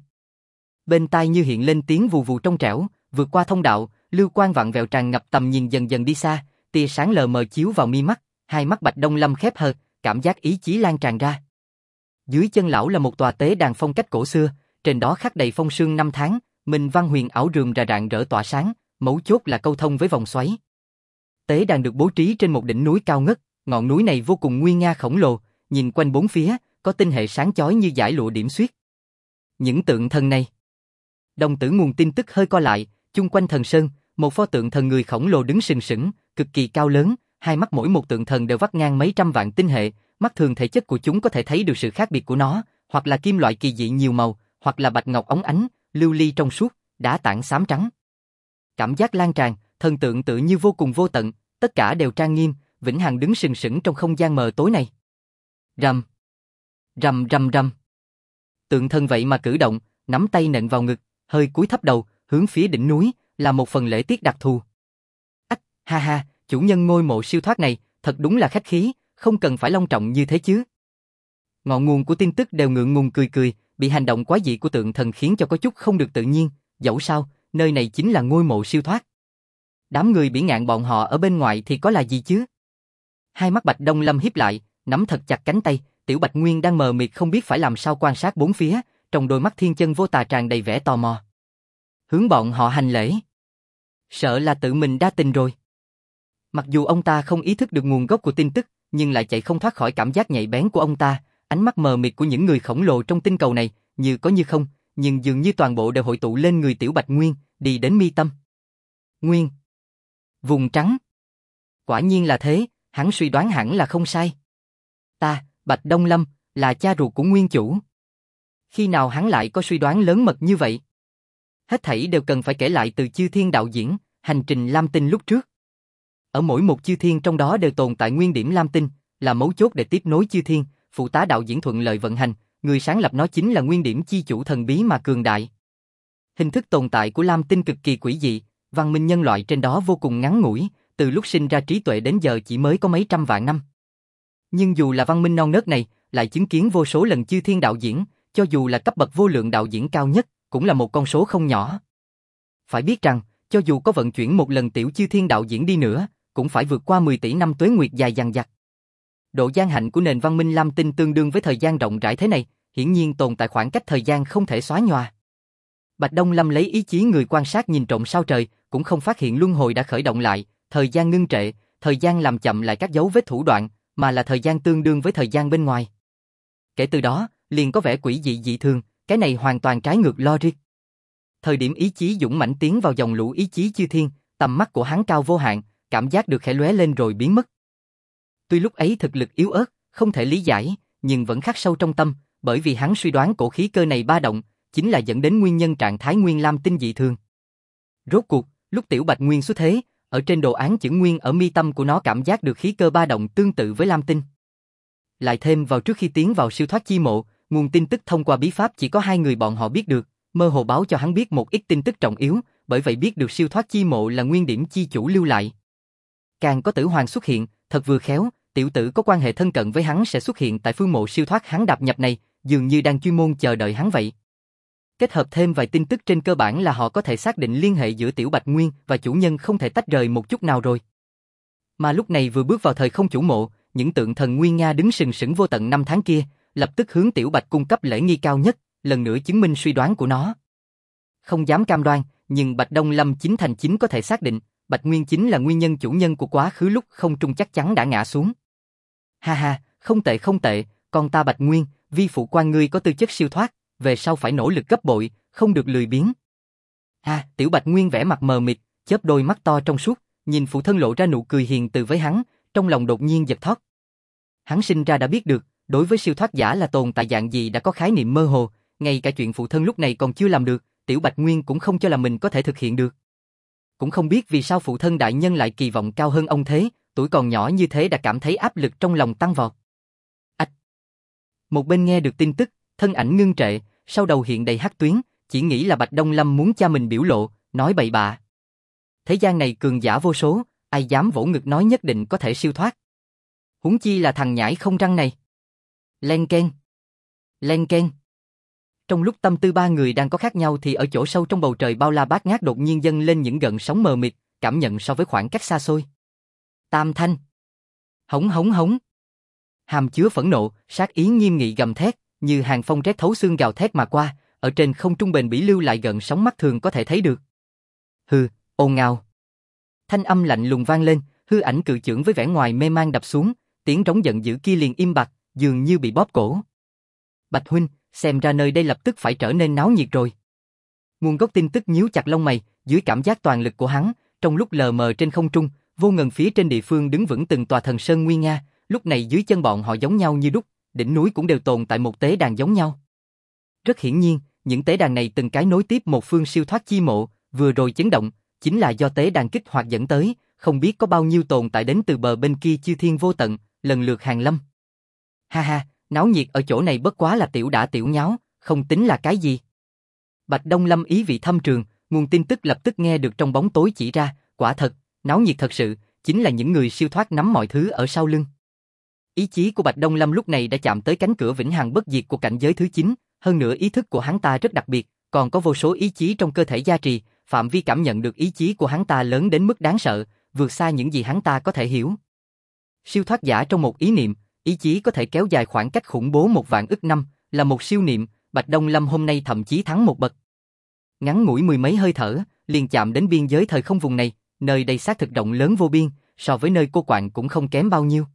Bên tai như hiện lên tiếng vù vù trong trẻo, vượt qua thông đạo, lưu quang vặn vẹo tràn ngập tầm nhìn dần dần đi xa, tia sáng lờ mờ chiếu vào mi mắt, hai mắt Bạch Đông Lâm khép hờ, cảm giác ý chí lan tràn ra. Dưới chân lão là một tòa tế đàn phong cách cổ xưa, trên đó khắc đầy phong sương năm tháng, minh văn huyền ảo rườm rà rạng rỡ tỏa sáng, mấu chốt là câu thông với vòng xoáy. Tế đàn được bố trí trên một đỉnh núi cao ngất, ngọn núi này vô cùng nguy nga khổng lồ, nhìn quanh bốn phía, có tinh hệ sáng chói như dải lụa điểm xuyết. Những tượng thần này. Đồng tử nguồn tin tức hơi co lại, chung quanh thần sơn, một pho tượng thần người khổng lồ đứng sừng sững, cực kỳ cao lớn, hai mắt mỗi một tượng thần đều vắt ngang mấy trăm vạn tinh hệ, mắt thường thể chất của chúng có thể thấy được sự khác biệt của nó, hoặc là kim loại kỳ dị nhiều màu, hoặc là bạch ngọc óng ánh, lưu ly trong suốt, đá tảng xám trắng. Cảm giác lan tràn, thần tượng tự như vô cùng vô tận, tất cả đều trang nghiêm, vĩnh hằng đứng sừng sững trong không gian mờ tối này. Rầm, rầm rầm rầm. Tượng thần vậy mà cử động, nắm tay nện vào ngực, hơi cúi thấp đầu, hướng phía đỉnh núi, là một phần lễ tiết đặc thù. Ách, ha ha, chủ nhân ngôi mộ siêu thoát này, thật đúng là khách khí, không cần phải long trọng như thế chứ. Ngọn nguồn của tin tức đều ngượng ngùng cười cười, bị hành động quái dị của tượng thần khiến cho có chút không được tự nhiên, dẫu sao, nơi này chính là ngôi mộ siêu thoát. Đám người bỉ ngạn bọn họ ở bên ngoài thì có là gì chứ? Hai mắt Bạch Đông Lâm híp lại, nắm thật chặt cánh tay, Tiểu Bạch Nguyên đang mờ mịt không biết phải làm sao quan sát bốn phía, trong đôi mắt thiên chân vô tà tràn đầy vẻ tò mò. Hướng bọn họ hành lễ. Sợ là tự mình đa tình rồi. Mặc dù ông ta không ý thức được nguồn gốc của tin tức, nhưng lại chạy không thoát khỏi cảm giác nhạy bén của ông ta, ánh mắt mờ mịt của những người khổng lồ trong tinh cầu này, như có như không, nhưng dường như toàn bộ đều hội tụ lên người Tiểu Bạch Nguyên, đi đến mi tâm. Nguyên. Vùng trắng. Quả nhiên là thế, hắn suy đoán hẳn là không sai. Ta, Bạch Đông Lâm, là cha ruột của Nguyên chủ. Khi nào hắn lại có suy đoán lớn mật như vậy? Hết thảy đều cần phải kể lại từ chư thiên đạo diễn, hành trình Lam Tinh lúc trước. Ở mỗi một chư thiên trong đó đều tồn tại nguyên điểm Lam Tinh, là mấu chốt để tiếp nối chư thiên, phụ tá đạo diễn thuận lợi vận hành, người sáng lập nó chính là nguyên điểm chi chủ thần bí mà cường đại. Hình thức tồn tại của Lam Tinh cực kỳ quỷ dị, văn minh nhân loại trên đó vô cùng ngắn ngủi, từ lúc sinh ra trí tuệ đến giờ chỉ mới có mấy trăm vạn năm. Nhưng dù là văn minh non nớt này, lại chứng kiến vô số lần chư thiên đạo diễn, cho dù là cấp bậc vô lượng đạo diễn cao nhất, cũng là một con số không nhỏ. Phải biết rằng, cho dù có vận chuyển một lần tiểu chư thiên đạo diễn đi nữa, cũng phải vượt qua 10 tỷ năm tuế nguyệt dài dằng dặc. Độ gian hạnh của nền văn minh Lam Tinh tương đương với thời gian rộng rãi thế này, hiển nhiên tồn tại khoảng cách thời gian không thể xóa nhòa. Bạch Đông Lâm lấy ý chí người quan sát nhìn trộm sao trời, cũng không phát hiện luân hồi đã khởi động lại, thời gian ngưng trệ, thời gian làm chậm lại các dấu vết thủ đoạn, mà là thời gian tương đương với thời gian bên ngoài. Kể từ đó, liền có vẻ quỷ dị dị thường, Cái này hoàn toàn trái ngược logic. Thời điểm ý chí dũng mãnh tiến vào dòng lũ ý chí chư thiên, tầm mắt của hắn cao vô hạn, cảm giác được khẽ lóe lên rồi biến mất. Tuy lúc ấy thực lực yếu ớt, không thể lý giải, nhưng vẫn khắc sâu trong tâm, bởi vì hắn suy đoán cổ khí cơ này ba động, chính là dẫn đến nguyên nhân trạng thái nguyên lam tinh dị thường. Rốt cuộc, lúc Tiểu Bạch Nguyên xuất thế, ở trên đồ án chữ nguyên ở mi tâm của nó cảm giác được khí cơ ba động tương tự với lam tinh. Lại thêm vào trước khi tiến vào siêu thoát chi mộ, nguồn tin tức thông qua bí pháp chỉ có hai người bọn họ biết được, mơ hồ báo cho hắn biết một ít tin tức trọng yếu, bởi vậy biết được siêu thoát chi mộ là nguyên điểm chi chủ lưu lại. Càng có Tử Hoàng xuất hiện, thật vừa khéo, tiểu tử có quan hệ thân cận với hắn sẽ xuất hiện tại phương mộ siêu thoát hắn đạp nhập này, dường như đang chuyên môn chờ đợi hắn vậy. Kết hợp thêm vài tin tức trên cơ bản là họ có thể xác định liên hệ giữa Tiểu Bạch Nguyên và chủ nhân không thể tách rời một chút nào rồi. Mà lúc này vừa bước vào thời không chủ mộ, những tượng thần Nguyên Nga đứng sừng sững vô tận năm tháng kia, lập tức hướng Tiểu Bạch cung cấp lễ nghi cao nhất, lần nữa chứng minh suy đoán của nó. Không dám cam đoan, nhưng Bạch Đông Lâm 9/9 có thể xác định, Bạch Nguyên chính là nguyên nhân chủ nhân của quá khứ lúc không trung chắc chắn đã ngã xuống. Ha ha, không tệ, con ta Bạch Nguyên, vi phụ quan ngươi có tư chất siêu thoát, về sau phải nỗ lực gấp bội, không được lười biếng. Tiểu Bạch Nguyên vẻ mặt mờ mịt, chớp đôi mắt to trong suốt, nhìn phụ thân lộ ra nụ cười hiền từ với hắn, trong lòng đột nhiên giật thót. Hắn sinh ra đã biết được, đối với siêu thoát giả là tồn tại dạng gì đã có khái niệm mơ hồ, ngay cả chuyện phụ thân lúc này còn chưa làm được, Tiểu Bạch Nguyên cũng không cho là mình có thể thực hiện được. Cũng không biết vì sao phụ thân đại nhân lại kỳ vọng cao hơn ông thế, tuổi còn nhỏ như thế đã cảm thấy áp lực trong lòng tăng vọt. Một bên nghe được tin tức, thân ảnh ngưng trệ, sau đầu hiện đầy hắc tuyến, chỉ nghĩ là Bạch Đông Lâm muốn cha mình biểu lộ, nói bậy bạ. Thế gian này cường giả vô số, ai dám vỗ ngực nói nhất định có thể siêu thoát. Huống chi là thằng nhãi không răng này. Len keng. Len keng. Trong lúc tâm tư ba người đang có khác nhau thì ở chỗ sâu trong bầu trời bao la bát ngát đột nhiên dâng lên những gợn sóng mờ mịt, cảm nhận so với khoảng cách xa xôi. Tam thanh. Hống hống hống. Hàm chứa phẫn nộ, sát ý nghiêm nghị gầm thét, như hàng phong rét thấu xương gào thét mà qua, ở trên không trung bền bỉ lưu lại gợn sóng mắt thường có thể thấy được. Hừ, ồn ào. Thanh âm lạnh lùng vang lên, hư ảnh cự chưởng với vẻ ngoài mê man đập xuống, tiếng trống giận dữ kia liền im bặt, dường như bị bóp cổ. Bạch huynh, xem ra nơi đây lập tức phải trở nên náo nhiệt rồi. Nguồn gốc tin tức nhíu chặt lông mày, dưới cảm giác toàn lực của hắn, trong lúc lờ mờ trên không trung, vô ngần phía trên địa phương đứng vững từng tòa thần sơn nguy nga, lúc này dưới chân bọn họ giống nhau như đúc, đỉnh núi cũng đều tồn tại một tế đàn giống nhau. Rất hiển nhiên, những tế đàn này từng cái nối tiếp một phương siêu thoát chi mộ, vừa rồi chấn động, chính là do tế đàn kích hoạt dẫn tới, không biết có bao nhiêu tồn tại đến từ bờ bên kia chư thiên vô tận, lần lượt hàng lâm. Ha ha, náo nhiệt ở chỗ này bất quá là tiểu đả tiểu nháo, không tính là cái gì. Bạch Đông Lâm ý vị thâm trường, nguồn tin tức lập tức nghe được trong bóng tối chỉ ra, quả thật, náo nhiệt thật sự, chính là những người siêu thoát nắm mọi thứ ở sau lưng. Ý chí của Bạch Đông Lâm lúc này đã chạm tới cánh cửa vĩnh hằng bất diệt của cảnh giới thứ 9, hơn nữa ý thức của hắn ta rất đặc biệt, còn có vô số ý chí trong cơ thể gia trì, phạm vi cảm nhận được ý chí của hắn ta lớn đến mức đáng sợ, vượt xa những gì hắn ta có thể hiểu. Siêu thoát giả trong một ý niệm, ý chí có thể kéo dài khoảng cách khủng bố 1.000.000 năm, là một siêu niệm, Bạch Đông Lâm hôm nay thậm chí thắng một bậc. Ngắn ngủi mười mấy hơi thở, liền chạm đến biên giới thời không vùng này, nơi đây xác thực rộng lớn vô biên, so với nơi cô quạng cũng không kém bao nhiêu.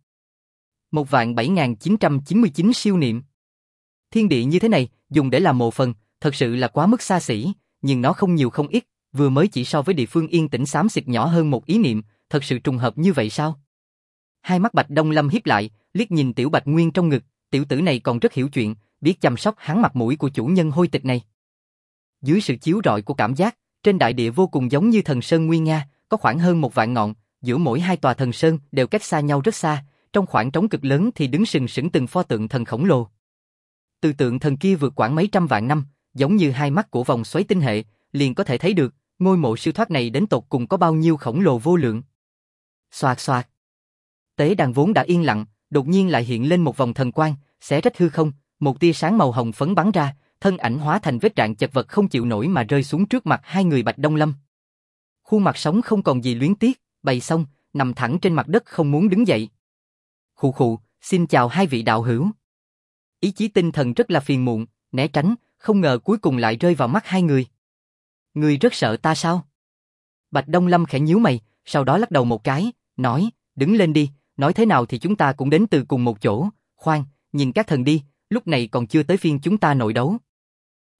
1.007.999 siêu niệm. Thiên địa như thế này, dùng để làm mộ phần, thật sự là quá mức xa xỉ, nhưng nó không nhiều không ít, vừa mới chỉ so với địa phương yên tĩnh xám xịt nhỏ hơn một ý niệm, thật sự trùng hợp như vậy sao? Hai mắt Bạch Đông Lâm híp lại, liếc nhìn Tiểu Bạch Nguyên trong ngực, tiểu tử này còn rất hiểu chuyện, biết chăm sóc hắn mặt mũi của chủ nhân hôi tịch này. Dưới sự chiếu rọi của cảm giác, trên đại địa vô cùng giống như thần sơn nguy nga, có khoảng hơn 1.000.000 ngọn, giữa mỗi hai tòa thần sơn đều cách xa nhau rất xa, trong khoảng trống cực lớn thì đứng sừng sững từng pho tượng thần khổng lồ. Từ tượng thần kia vượt quãng mấy trăm vạn năm, giống như hai mắt của vòng xoáy tinh hệ, liền có thể thấy được, ngôi mộ siêu thoát này đến tột cùng có bao nhiêu khổng lồ vô lượng. Xoạt xoạt. Tế đàn vốn đã yên lặng, đột nhiên lại hiện lên một vòng thần quang, xé rách hư không, một tia sáng màu hồng phấn bắn ra, thân ảnh hóa thành vết rạn chật vật không chịu nổi mà rơi xuống trước mặt hai người Bạch Đông Lâm. Khuôn mặt sống không còn gì luyến tiếc, bày xong, nằm thẳng trên mặt đất không muốn đứng dậy. Khụ khụ, xin chào hai vị đạo hữu. Ý chí tinh thần rất là phiền muộn, né tránh, không ngờ cuối cùng lại rơi vào mắt hai người. Người rất sợ ta sao? Bạch Đông Lâm khẽ nhíu mày, sau đó lắc đầu một cái, nói, đứng lên đi, nói thế nào thì chúng ta cũng đến từ cùng một chỗ, khoan, nhìn các thần đi, lúc này còn chưa tới phiên chúng ta nội đấu.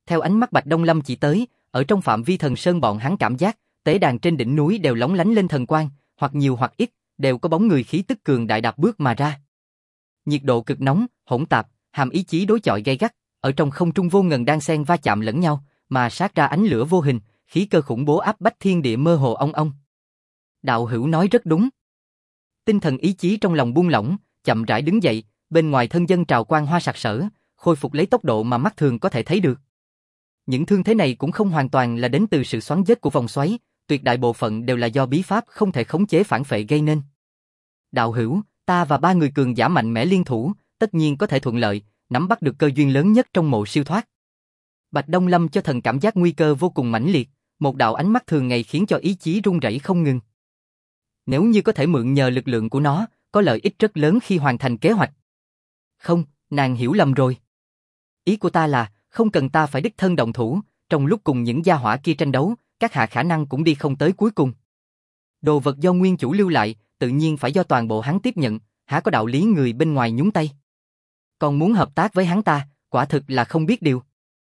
Theo ánh mắt Bạch Đông Lâm chỉ tới, ở trong phạm vi thần sơn bọn hắn cảm giác, tế đàn trên đỉnh núi đều lóng lánh lên thần quang, hoặc nhiều hoặc ít, đều có bóng người khí tức cường đại đạp bước mà ra. Nhiệt độ cực nóng, hỗn tạp, hàm ý chí đối chọi gay gắt, ở trong không trung vô ngần đan xen va chạm lẫn nhau, mà sát ra ánh lửa vô hình, khí cơ khủng bố áp bách thiên địa mơ hồ ong ong. Đạo hữu nói rất đúng. Tinh thần ý chí trong lòng buông lỏng, chậm rãi đứng dậy, bên ngoài thân dân trào quang hoa sặc sỡ, khôi phục lấy tốc độ mà mắt thường có thể thấy được. Những thương thế này cũng không hoàn toàn là đến từ sự xoắn dết của vòng xoáy, tuyệt đại bộ phận đều là do bí pháp không thể khống chế phản phệ gây nên. Đạo hữu, ta và 3 người cường giả mạnh mẽ liên thủ, tất nhiên có thể thuận lợi, nắm bắt được cơ duyên lớn nhất trong mộ siêu thoát. Bạch Đông Lâm cho thần cảm giác nguy cơ vô cùng mãnh liệt, một đạo ánh mắt thường ngày khiến cho ý chí run rẩy không ngừng. Nếu như có thể mượn nhờ lực lượng của nó, có lợi ích rất lớn khi hoàn thành kế hoạch. Không, nàng hiểu lầm rồi. Ý của ta là, không cần ta phải đích thân động thủ, trong lúc cùng những gia hỏa kia tranh đấu, các hạ khả năng cũng đi không tới cuối cùng. Đồ vật do nguyên chủ lưu lại, tự nhiên phải do toàn bộ hắn tiếp nhận, há có đạo lý người bên ngoài nhúng tay. Còn muốn hợp tác với hắn ta, quả thực là không biết điều.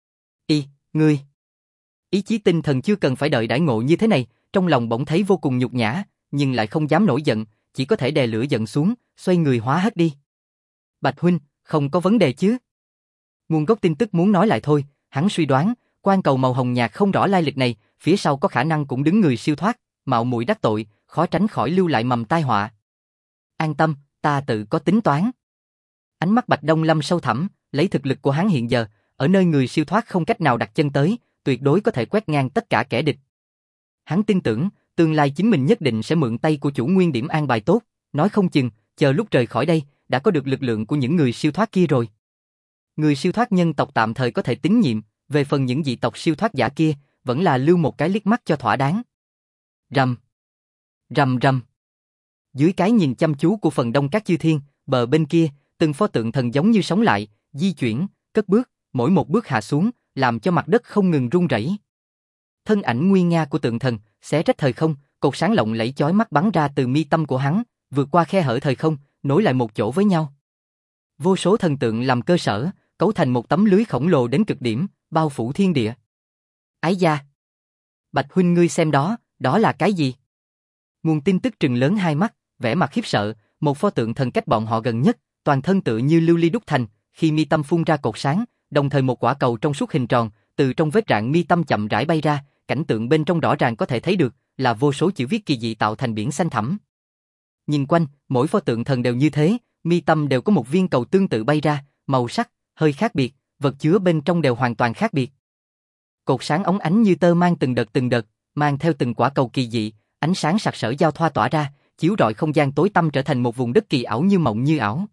Ngươi. Ý chí tinh thần chưa cần phải đợi đãi ngộ như thế này, trong lòng bỗng thấy vô cùng nhục nhã, nhưng lại không dám nổi giận, chỉ có thể đè lửa giận xuống, xoay người hóa hết đi. Bạch huynh, không có vấn đề chứ? Nguồn gốc tin tức muốn nói lại thôi, hắn suy đoán, quan cầu màu hồng nhạt không rõ lai lịch này, phía sau có khả năng cũng đứng người siêu thoát, mạo muội đắc tội, khó tránh khỏi lưu lại mầm tai họa. An tâm, ta tự có tính toán. Ánh mắt Bạch Đông Lâm sâu thẳm, lấy thực lực của hắn hiện giờ, ở nơi người siêu thoát không cách nào đặt chân tới, tuyệt đối có thể quét ngang tất cả kẻ địch. Hắn tin tưởng, tương lai chính mình nhất định sẽ mượn tay của chủ nguyên điểm an bài tốt, nói không chừng, chờ lúc rời khỏi đây, đã có được lực lượng của những người siêu thoát kia rồi. Người siêu thoát nhân tộc tạm thời có thể tín nhiệm, về phần những dị tộc siêu thoát giả kia, vẫn là lưu một cái liếc mắt cho thỏa đáng. Rầm, rầm rầm. Dưới cái nhìn chăm chú của phần đông các chư thiên, bờ bên kia, từng pho tượng thần giống như sống lại, di chuyển, cất bước, mỗi một bước hạ xuống, làm cho mặt đất không ngừng rung rẩy. Thân ảnh nguy nga của tượng thần, xé rách thời không, cột sáng lộng lẫy chói mắt bắn ra từ mi tâm của hắn, vượt qua khe hở thời không, nối lại một chỗ với nhau. Vô số thần tượng làm cơ sở, cấu thành một tấm lưới khổng lồ đến cực điểm, bao phủ thiên địa. Ái da! Bạch huynh ngươi xem đó, đó là cái gì? Nguồn tin tức trừng lớn hai mắt, vẻ mặt khiếp sợ, một pho tượng thần cách bọn họ gần nhất, toàn thân tựa như lưu ly đúc thành, khi mi tâm phun ra cột sáng, đồng thời một quả cầu trong suốt hình tròn, từ trong vết rạn mi tâm chậm rãi bay ra, cảnh tượng bên trong rõ ràng có thể thấy được, là vô số chữ viết kỳ dị tạo thành biển xanh thẳm. Nhìn quanh, mỗi pho tượng thần đều như thế, mi tâm đều có một viên cầu tương tự bay ra, màu sắc hơi khác biệt, vật chứa bên trong đều hoàn toàn khác biệt. Cột sáng óng ánh như tơ mang từng đợt, mang theo từng quả cầu kỳ dị, ánh sáng sặc sỡ giao thoa tỏa ra, chiếu rọi không gian tối tăm trở thành một vùng đất kỳ ảo như mộng như ảo.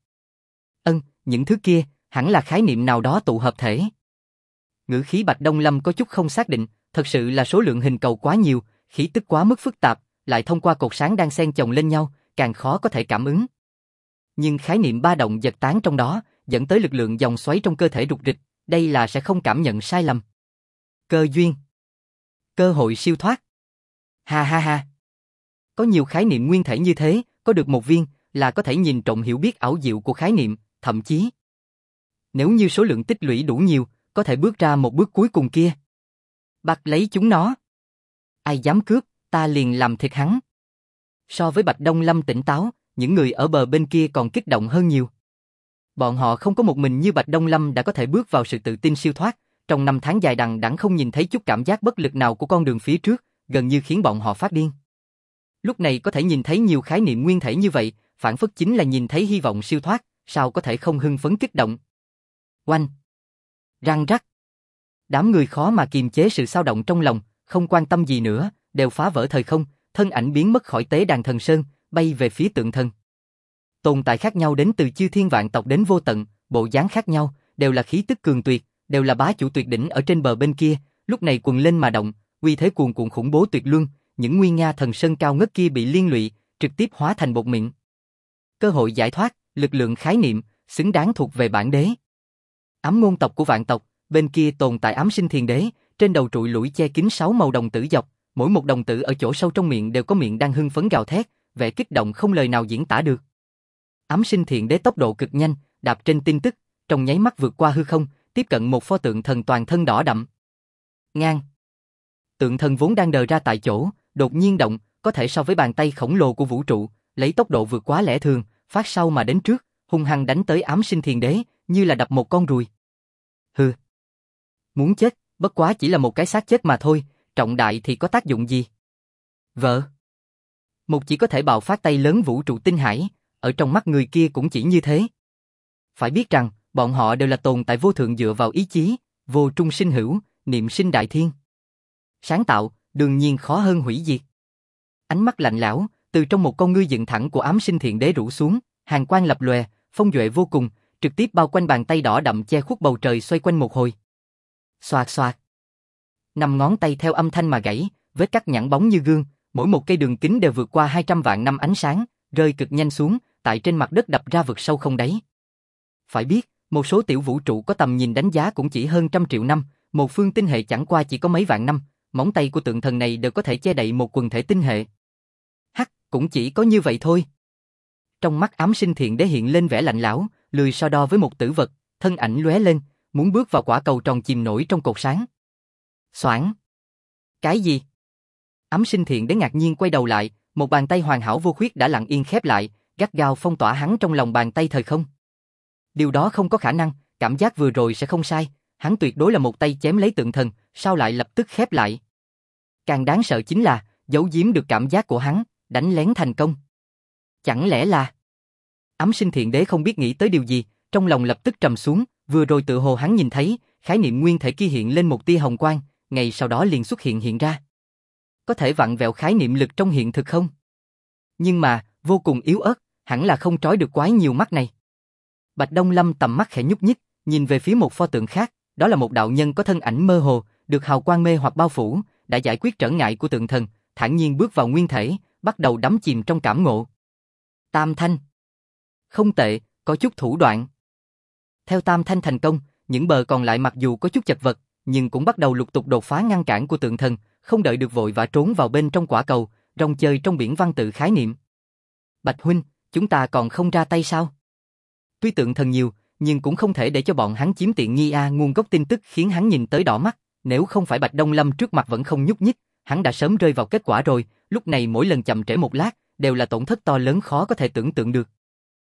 Những thứ kia, hẳn là khái niệm nào đó tụ hợp thể. Ngữ khí Bạch Đông Lâm có chút không xác định, thật sự là số lượng hình cầu quá nhiều, khí tức quá mức phức tạp, lại thông qua cột sáng đang xen chồng lên nhau, càng khó có thể cảm ứng. Nhưng khái niệm ba động giật tán trong đó, dẫn tới lực lượng dòng xoáy trong cơ thể rục rịch, đây là sẽ không cảm nhận sai lầm. Cơ duyên, cơ hội siêu thoát. Ha ha ha. Có nhiều khái niệm nguyên thể như thế, có được một viên là có thể nhìn trộm hiểu biết ảo diệu của khái niệm, thậm chí nếu như số lượng tích lũy đủ nhiều, có thể bước ra một bước cuối cùng kia. Bắt lấy chúng nó. Ai dám cướp, ta liền làm thịt hắn. So với Bạch Đông Lâm tỉnh táo, những người ở bờ bên kia còn kích động hơn nhiều. Bọn họ không có một mình như Bạch Đông Lâm đã có thể bước vào sự tự tin siêu thoát, trong 5 tháng dài đằng đẵng không nhìn thấy chút cảm giác bất lực nào của con đường phía trước, gần như khiến bọn họ phát điên. Lúc này có thể nhìn thấy nhiều khái niệm nguyên thể như vậy, phản phất chính là nhìn thấy hy vọng siêu thoát, sao có thể không hưng phấn kích động. Oanh! Răng rắc! Đám người khó mà kiềm chế sự xao động trong lòng, không quan tâm gì nữa, đều phá vỡ thời không, thân ảnh biến mất khỏi tế đàn thần sơn, bay về phía tượng thần. Tồn tại khác nhau đến từ chư thiên vạn tộc đến vô tận, bộ dáng khác nhau, đều là khí tức cường tuyệt, đều là bá chủ tuyệt đỉnh ở trên bờ bên kia, lúc này quần lên mà động, uy thế cuồn cuộn khủng bố tuyệt luân, những nguy nga thần sơn cao ngất kia bị liên lụy, trực tiếp hóa thành bột mịn. Cơ hội giải thoát, lực lượng khái niệm, xứng đáng thuộc về bản đế. Ám ngôn tộc của vạn tộc, bên kia tồn tại ám sinh thiền đế, trên đầu trụi lũi che kín 6 màu đồng tử dọc, mỗi một đồng tử ở chỗ sâu trong miệng đều có miệng đang hưng phấn gào thét, vẻ kích động không lời nào diễn tả được. Ám sinh thiền đế tốc độ cực nhanh, đạp trên tin tức, trong nháy mắt vượt qua hư không, tiếp cận một pho tượng thần toàn thân đỏ đậm. Ngang. Tượng thần vốn đang đờ ra tại chỗ, đột nhiên động, có thể so với bàn tay khổng lồ của vũ trụ, lấy tốc độ vượt quá lẽ thường, phát sau mà đến trước, hung hăng đánh tới Ám Sinh Thiền Đế, như là đập một con ruồi. Hừ. Muốn chết, bất quá chỉ là một cái xác chết mà thôi, trọng đại thì có tác dụng gì? Vợ. Một chỉ có thể bạo phát tay lớn vũ trụ tinh hải, ở trong mắt người kia cũng chỉ như thế. Phải biết rằng, bọn họ đều là tồn tại vô thượng dựa vào ý chí, vô trung sinh hữu, niệm sinh đại thiên. Sáng tạo, đương nhiên khó hơn hủy diệt. Ánh mắt lạnh lẽo, từ trong một con ngươi dựng thẳng của Ám Sinh Thiền Đế rủ xuống, hàn quang lập lòe, phong duệ vô cùng, trực tiếp bao quanh bàn tay đỏ đậm che khuất bầu trời xoay quanh một hồi. Xoạt xoạt. 5 ngón tay theo âm thanh mà gãy, vết cắt nhẵn bóng như gương, mỗi một cây đường kính đều vượt qua 200 vạn năm ánh sáng, rơi cực nhanh xuống, tại trên mặt đất đập ra vực sâu không đáy. Phải biết, một số tiểu vũ trụ có tầm nhìn đánh giá cũng chỉ hơn 100 triệu năm, một phương tinh hệ chẳng qua chỉ có mấy vạn năm, móng tay của tượng thần này đều có thể che đậy một quần thể tinh hệ. Hắc, cũng chỉ có như vậy thôi. Trong mắt Ám Sinh Thiền Đế hiện lên vẻ lạnh lẽo, lười so đo với một tử vật, thân ảnh lóe lên, muốn bước vào quả cầu tròn chìm nổi trong cột sáng. Xoảng. Cái gì? Ám Sinh Thiền Đế ngạc nhiên quay đầu lại, một bàn tay hoàn hảo vô khuyết đã lặng yên khép lại, gắt gao phong tỏa hắn trong lòng bàn tay thời không. Điều đó không có khả năng, cảm giác vừa rồi sẽ không sai, hắn tuyệt đối là một tay chém lấy tượng thần, sao lại lập tức khép lại? Càng đáng sợ chính là, giấu giếm được cảm giác của hắn, đánh lén thành công. Chẳng lẽ là... Ám Sinh Thiền Đế không biết nghĩ tới điều gì, trong lòng lập tức trầm xuống, vừa rồi tự hồ hắn nhìn thấy, khái niệm nguyên thể kia hiện lên một tia hồng quang, ngay sau đó liền xuất hiện ra. Có thể vặn vẹo khái niệm lực trong hiện thực không? Nhưng mà, vô cùng yếu ớt, hẳn là không trói được quái nhiều mắt này. Bạch Đông Lâm tầm mắt khẽ nhúc nhích, nhìn về phía một pho tượng khác, đó là một đạo nhân có thân ảnh mơ hồ, được hào quang mê hoặc bao phủ, đã giải quyết trở ngại của tượng thần, thản nhiên bước vào nguyên thể, bắt đầu đắm chìm trong cảm ngộ. Tam Thanh. Không tệ, có chút thủ đoạn. Theo Tam Thanh thành công, những bờ còn lại mặc dù có chút chật vật, nhưng cũng bắt đầu lục tục đột phá ngăn cản của tượng thần, không đợi được vội vã trốn vào bên trong quả cầu, rong chơi trong biển văn tự khái niệm. Bạch huynh, chúng ta còn không ra tay sao? Tuy tượng thần nhiều, nhưng cũng không thể để cho bọn hắn chiếm tiện nghi a. Nguồn gốc tin tức khiến hắn nhìn tới đỏ mắt, nếu không phải Bạch Đông Lâm trước mặt vẫn không nhúc nhích, hắn đã sớm rơi vào kết quả rồi, lúc này mỗi lần chậm trễ một lát, đều là tổn thất to lớn khó có thể tưởng tượng được.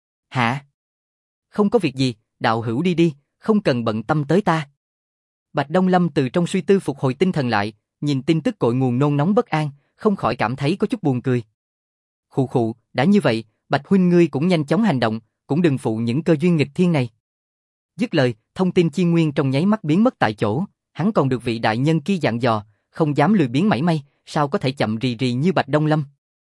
Hả? Không có việc gì, đạo hữu đi đi, không cần bận tâm tới ta. Bạch Đông Lâm từ trong suy tư phục hồi tinh thần lại, nhìn tin tức cội nguồn nôn nóng bất an, không khỏi cảm thấy có chút buồn cười. Khụ khụ, đã như vậy, Bạch huynh ngươi cũng nhanh chóng hành động, cũng đừng phụ những cơ duyên nghịch thiên này. Dứt lời, thông tin chi nguyên trong nháy mắt biến mất tại chỗ, hắn còn được vị đại nhân kia dặn dò, không dám lười biếng mảy may, sao có thể chậm rì rì như Bạch Đông Lâm.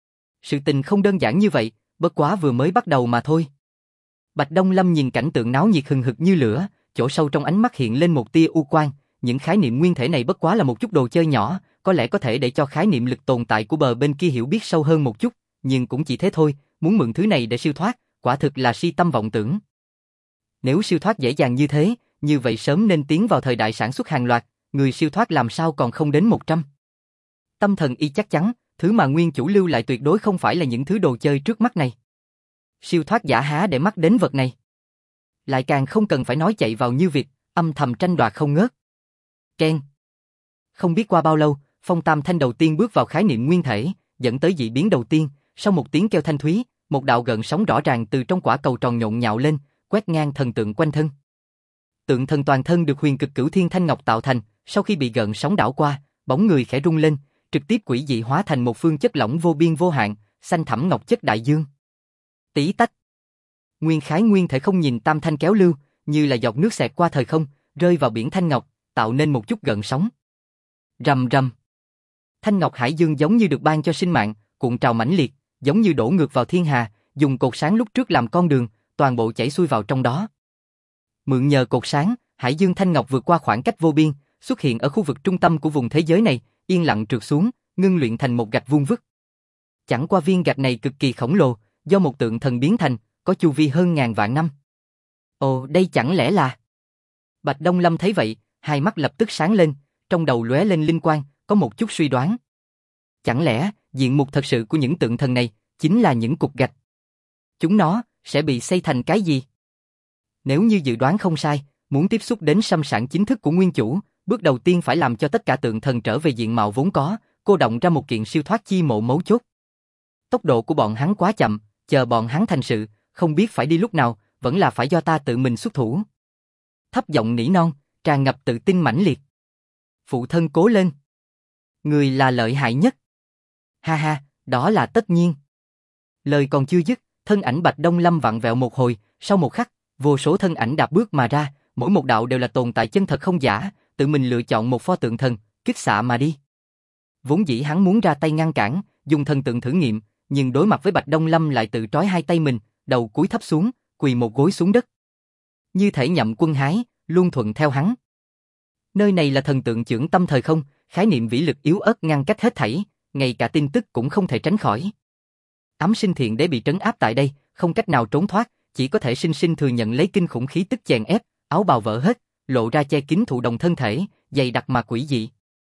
Sự tình không đơn giản như vậy, bất quá vừa mới bắt đầu mà thôi. Bạch Đông Lâm nhìn cảnh tượng náo nhiệt hừng hực như lửa, chỗ sâu trong ánh mắt hiện lên một tia u quang, những khái niệm nguyên thể này bất quá là một chút đồ chơi nhỏ, có lẽ có thể để cho khái niệm lực tồn tại của bờ bên kia hiểu biết sâu hơn một chút, nhưng cũng chỉ thế thôi, muốn mượn thứ này để siêu thoát, quả thực là si tâm vọng tưởng. Nếu siêu thoát dễ dàng như thế, như vậy sớm nên tiến vào thời đại sản xuất hàng loạt, người siêu thoát làm sao còn không đến 100. Tâm thần y chắc chắn, thứ mà nguyên chủ lưu lại tuyệt đối không phải là những thứ đồ chơi trước mắt này. Siêu thoát giả há để mắt đến vật này. Lại càng không cần phải nói chạy vào như việc, âm thầm tranh đoạt không ngớt. Ken. Không biết qua bao lâu, phong tam thanh đầu tiên bước vào khái niệm nguyên thể, dẫn tới dị biến đầu tiên, sau một tiếng kêu thanh thúy, một đạo gợn sóng rõ ràng từ trong quả cầu tròn nhộn nhạo lên, quét ngang thần tượng quanh thân. Tượng thần toàn thân được huyền cực cửu thiên thanh ngọc tạo thành, sau khi bị gợn sóng đảo qua, bóng người khẽ rung lên, trực tiếp quỷ dị hóa thành một phương chất lỏng vô biên vô hạn, xanh thẳm ngọc chất đại dương. Tí tách. Nguyên khái nguyên thể không nhìn tam thanh kéo lưu, như là giọt nước xẹt qua thời không, rơi vào biển thanh ngọc, tạo nên một chút gợn sóng. Rầm rầm. Thanh ngọc hải dương giống như được ban cho sinh mạng, cuộn trào mãnh liệt, giống như đổ ngược vào thiên hà, dùng cột sáng lúc trước làm con đường, toàn bộ chảy xuôi vào trong đó. Mượn nhờ cột sáng, hải dương thanh ngọc vượt qua khoảng cách vô biên, xuất hiện ở khu vực trung tâm của vùng thế giới này, yên lặng trượt xuống, ngưng luyện thành một gạch vuông vức. Chẳng qua viên gạch này cực kỳ khổng lồ, do một tượng thần biến thành, có chu vi hơn ngàn vạn năm. Ồ, đây chẳng lẽ là... Bạch Đông Lâm thấy vậy, hai mắt lập tức sáng lên, trong đầu lóe lên linh quang, có một chút suy đoán. Chẳng lẽ, diện mục thật sự của những tượng thần này, chính là những cục gạch? Chúng nó, sẽ bị xây thành cái gì? Nếu như dự đoán không sai, muốn tiếp xúc đến xâm sản chính thức của nguyên chủ, Bước đầu tiên phải làm cho tất cả tượng thần trở về diện mạo vốn có, cô động ra một kiện siêu thoát chi mộ mấu chốt. Tốc độ của bọn hắn quá chậm, chờ bọn hắn thành sự, không biết phải đi lúc nào, vẫn là phải do ta tự mình xuất thủ. Thấp giọng nỉ non, tràn ngập tự tin mãnh liệt. Phụ thân cố lên. Người là lợi hại nhất. Ha ha, đó là tất nhiên. Lời còn chưa dứt, thân ảnh Bạch Đông Lâm vặn vẹo một hồi, sau một khắc, vô số thân ảnh đạp bước mà ra, mỗi một đạo đều là tồn tại chân thật không giả, tự mình lựa chọn một pho tượng thần, kích xạ mà đi. Vốn dĩ hắn muốn ra tay ngăn cản, dùng thần tượng thử nghiệm, nhưng đối mặt với Bạch Đông Lâm lại tự trói hai tay mình, đầu cúi thấp xuống, quỳ một gối xuống đất. Như thể nhậm quân hái, luôn thuận theo hắn. Nơi này là thần tượng chưởng tâm thời không, khái niệm vĩ lực yếu ớt ngăn cách hết thảy, ngay cả tin tức cũng không thể tránh khỏi. Ám Sinh Thiện Đế bị trấn áp tại đây, không cách nào trốn thoát, chỉ có thể sinh sinh thừa nhận lấy kinh khủng khí tức chèn ép, áo bào vỡ hết, lộ ra che kín thụ động thân thể, dày đặc mà quỷ dị.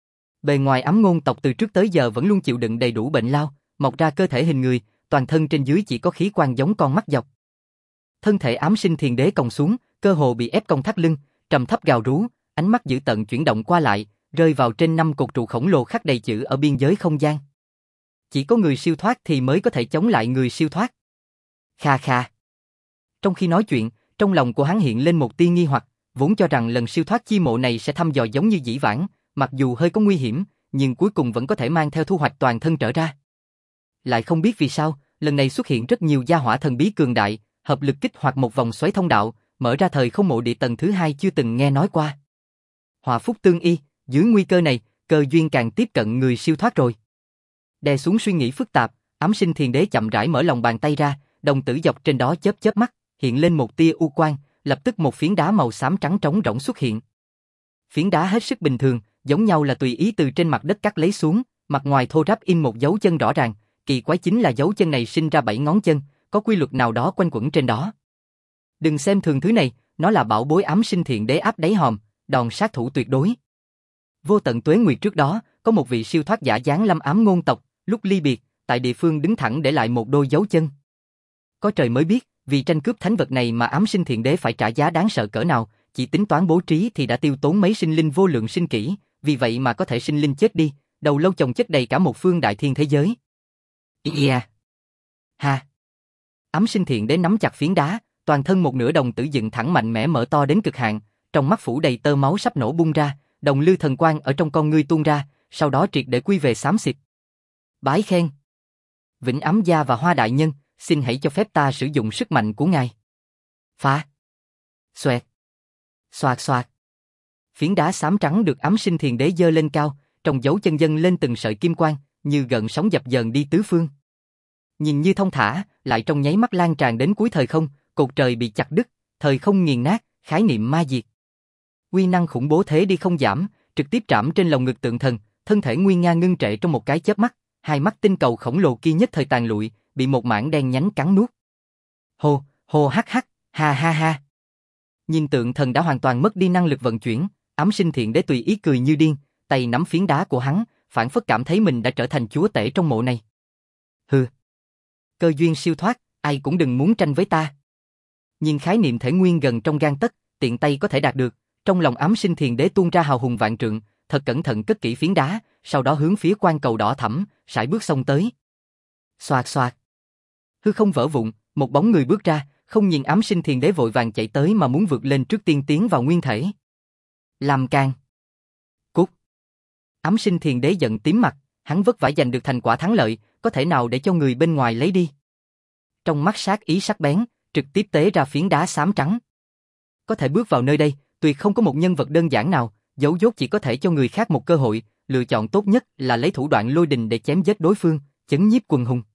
Bề ngoài Ám Ngôn tộc từ trước tới giờ vẫn luôn chịu đựng đầy đủ bệnh lao, mọc ra cơ thể hình người, toàn thân trên dưới chỉ có khí quan giống con mắt dọc. Thân thể Ám Sinh Thiền Đế còng xuống, cơ hồ bị ép cong thắt lưng, trầm thấp gào rú, ánh mắt dữ tợn chuyển động qua lại, rơi vào trên 5 cột trụ khổng lồ khắc đầy chữ ở biên giới không gian. Chỉ có người siêu thoát thì mới có thể chống lại người siêu thoát. Kha kha. Trong khi nói chuyện, trong lòng của hắn hiện lên một tia nghi hoặc, vốn cho rằng lần siêu thoát chi mộ này sẽ thăm dò giống như dĩ vãng, mặc dù hơi có nguy hiểm, nhưng cuối cùng vẫn có thể mang theo thu hoạch toàn thân trở ra. Lại không biết vì sao, lần này xuất hiện rất nhiều gia hỏa thần bí cường đại, hợp lực kích hoạt một vòng xoáy thông đạo, mở ra thời không mộ địa tầng thứ 2 chưa từng nghe nói qua. Hòa phúc tương y, dưới nguy cơ này, cơ duyên càng tiếp cận người siêu thoát rồi. Đè xuống suy nghĩ phức tạp, Ám Sinh Thiền Đế chậm rãi mở lòng bàn tay ra, đồng tử dọc trên đó chớp chớp mắt, hiện lên một tia u quang, lập tức một phiến đá màu xám trắng trống rỗng xuất hiện. Phiến đá hết sức bình thường, giống nhau là tùy ý từ trên mặt đất cắt lấy xuống, mặt ngoài thô ráp in một dấu chân rõ ràng, kỳ quái chính là dấu chân này sinh ra 7 ngón chân, có quy luật nào đó quanh quẩn trên đó. Đừng xem thường thứ này, nó là bảo bối Ám Sinh Thiện Đế áp đáy hòm, đòn sát thủ tuyệt đối. Vô tận tuế nguyệt trước đó, có một vị siêu thoát giả giáng lâm Ám Ngôn tộc, lúc ly biệt, tại địa phương đứng thẳng để lại một đôi dấu chân. Có trời mới biết, vì tranh cướp thánh vật này mà Ám Sinh Thiện Đế phải trả giá đáng sợ cỡ nào, chỉ tính toán bố trí thì đã tiêu tốn mấy sinh linh vô lượng sinh kỷ, vì vậy mà có thể sinh linh chết đi, đầu lâu chồng chất đầy cả một phương đại thiên thế giới. Yeah. Ha. Ám Sinh Thiện Đế nắm chặt phiến đá, toàn thân một nửa đồng tử dựng thẳng mạnh mẽ mở to đến cực hạn, trong mắt phủ đầy tơ máu sắp nổ bung ra, đồng lư thần quang ở trong con ngươi tuôn ra, sau đó triệt để quy về xám xịt. Bái khen. Vĩnh Ám Gia và Hoa Đại Nhân, xin hãy cho phép ta sử dụng sức mạnh của ngài. Phá. Xoẹt. Xoạt xoạt. Phiến đá xám trắng được Ám Sinh Thiền Đế giơ lên cao, trong dấu chân dâng lên từng sợi kim quang, như gợn sóng dập dờn đi tứ phương. Nhìn như thông thả, lại trong nháy mắt lan tràn đến cuối thời không, cột trời bị chặt đứt, thời không nghiền nát, khái niệm ma diệt. Uy năng khủng bố thế đi không giảm, trực tiếp trảm trên lồng ngực tượng thần, thân thể nguy nga ngưng trệ trong một cái chớp mắt, hai mắt tinh cầu khổng lồ kia nhất thời tàn lụi, bị một mảng đen nhánh cắn nuốt. Hô, hô hắc hắc, ha ha ha. Nhìn tượng thần đã hoàn toàn mất đi năng lực vận chuyển, Ám Sinh Thiện Đế tùy ý cười như điên, tay nắm phiến đá của hắn, phảng phất cảm thấy mình đã trở thành chúa tể trong mộ này. Hừ. Cơ duyên siêu thoát, ai cũng đừng muốn tranh với ta. Nhìn khái niệm thể nguyên gần trong gang tấc, tiện tay có thể đạt được, trong lòng Ám Sinh Thiền Đế tuôn ra hào hùng vạn trượng, thật cẩn thận cất kỹ phiến đá, sau đó hướng phía quan cầu đỏ thẫm, sải bước xông tới. Xoạt xoạt. Hư không vỡ vụn, một bóng người bước ra, không nhìn Ám Sinh Thiền Đế vội vàng chạy tới mà muốn vượt lên trước tiên tiến vào nguyên thể. Làm càng. Cút. Ám Sinh Thiền Đế giận tím mặt, hắn vất vả giành được thành quả thắng lợi, có thể nào để cho người bên ngoài lấy đi. Trong mắt sát ý sắc bén, trực tiếp tế ra phiến đá xám trắng. Có thể bước vào nơi đây, tuyệt không có một nhân vật đơn giản nào, dấu dốt chỉ có thể cho người khác một cơ hội, lựa chọn tốt nhất là lấy thủ đoạn lôi đình để chém giết đối phương, chấn nhiếp quần hùng.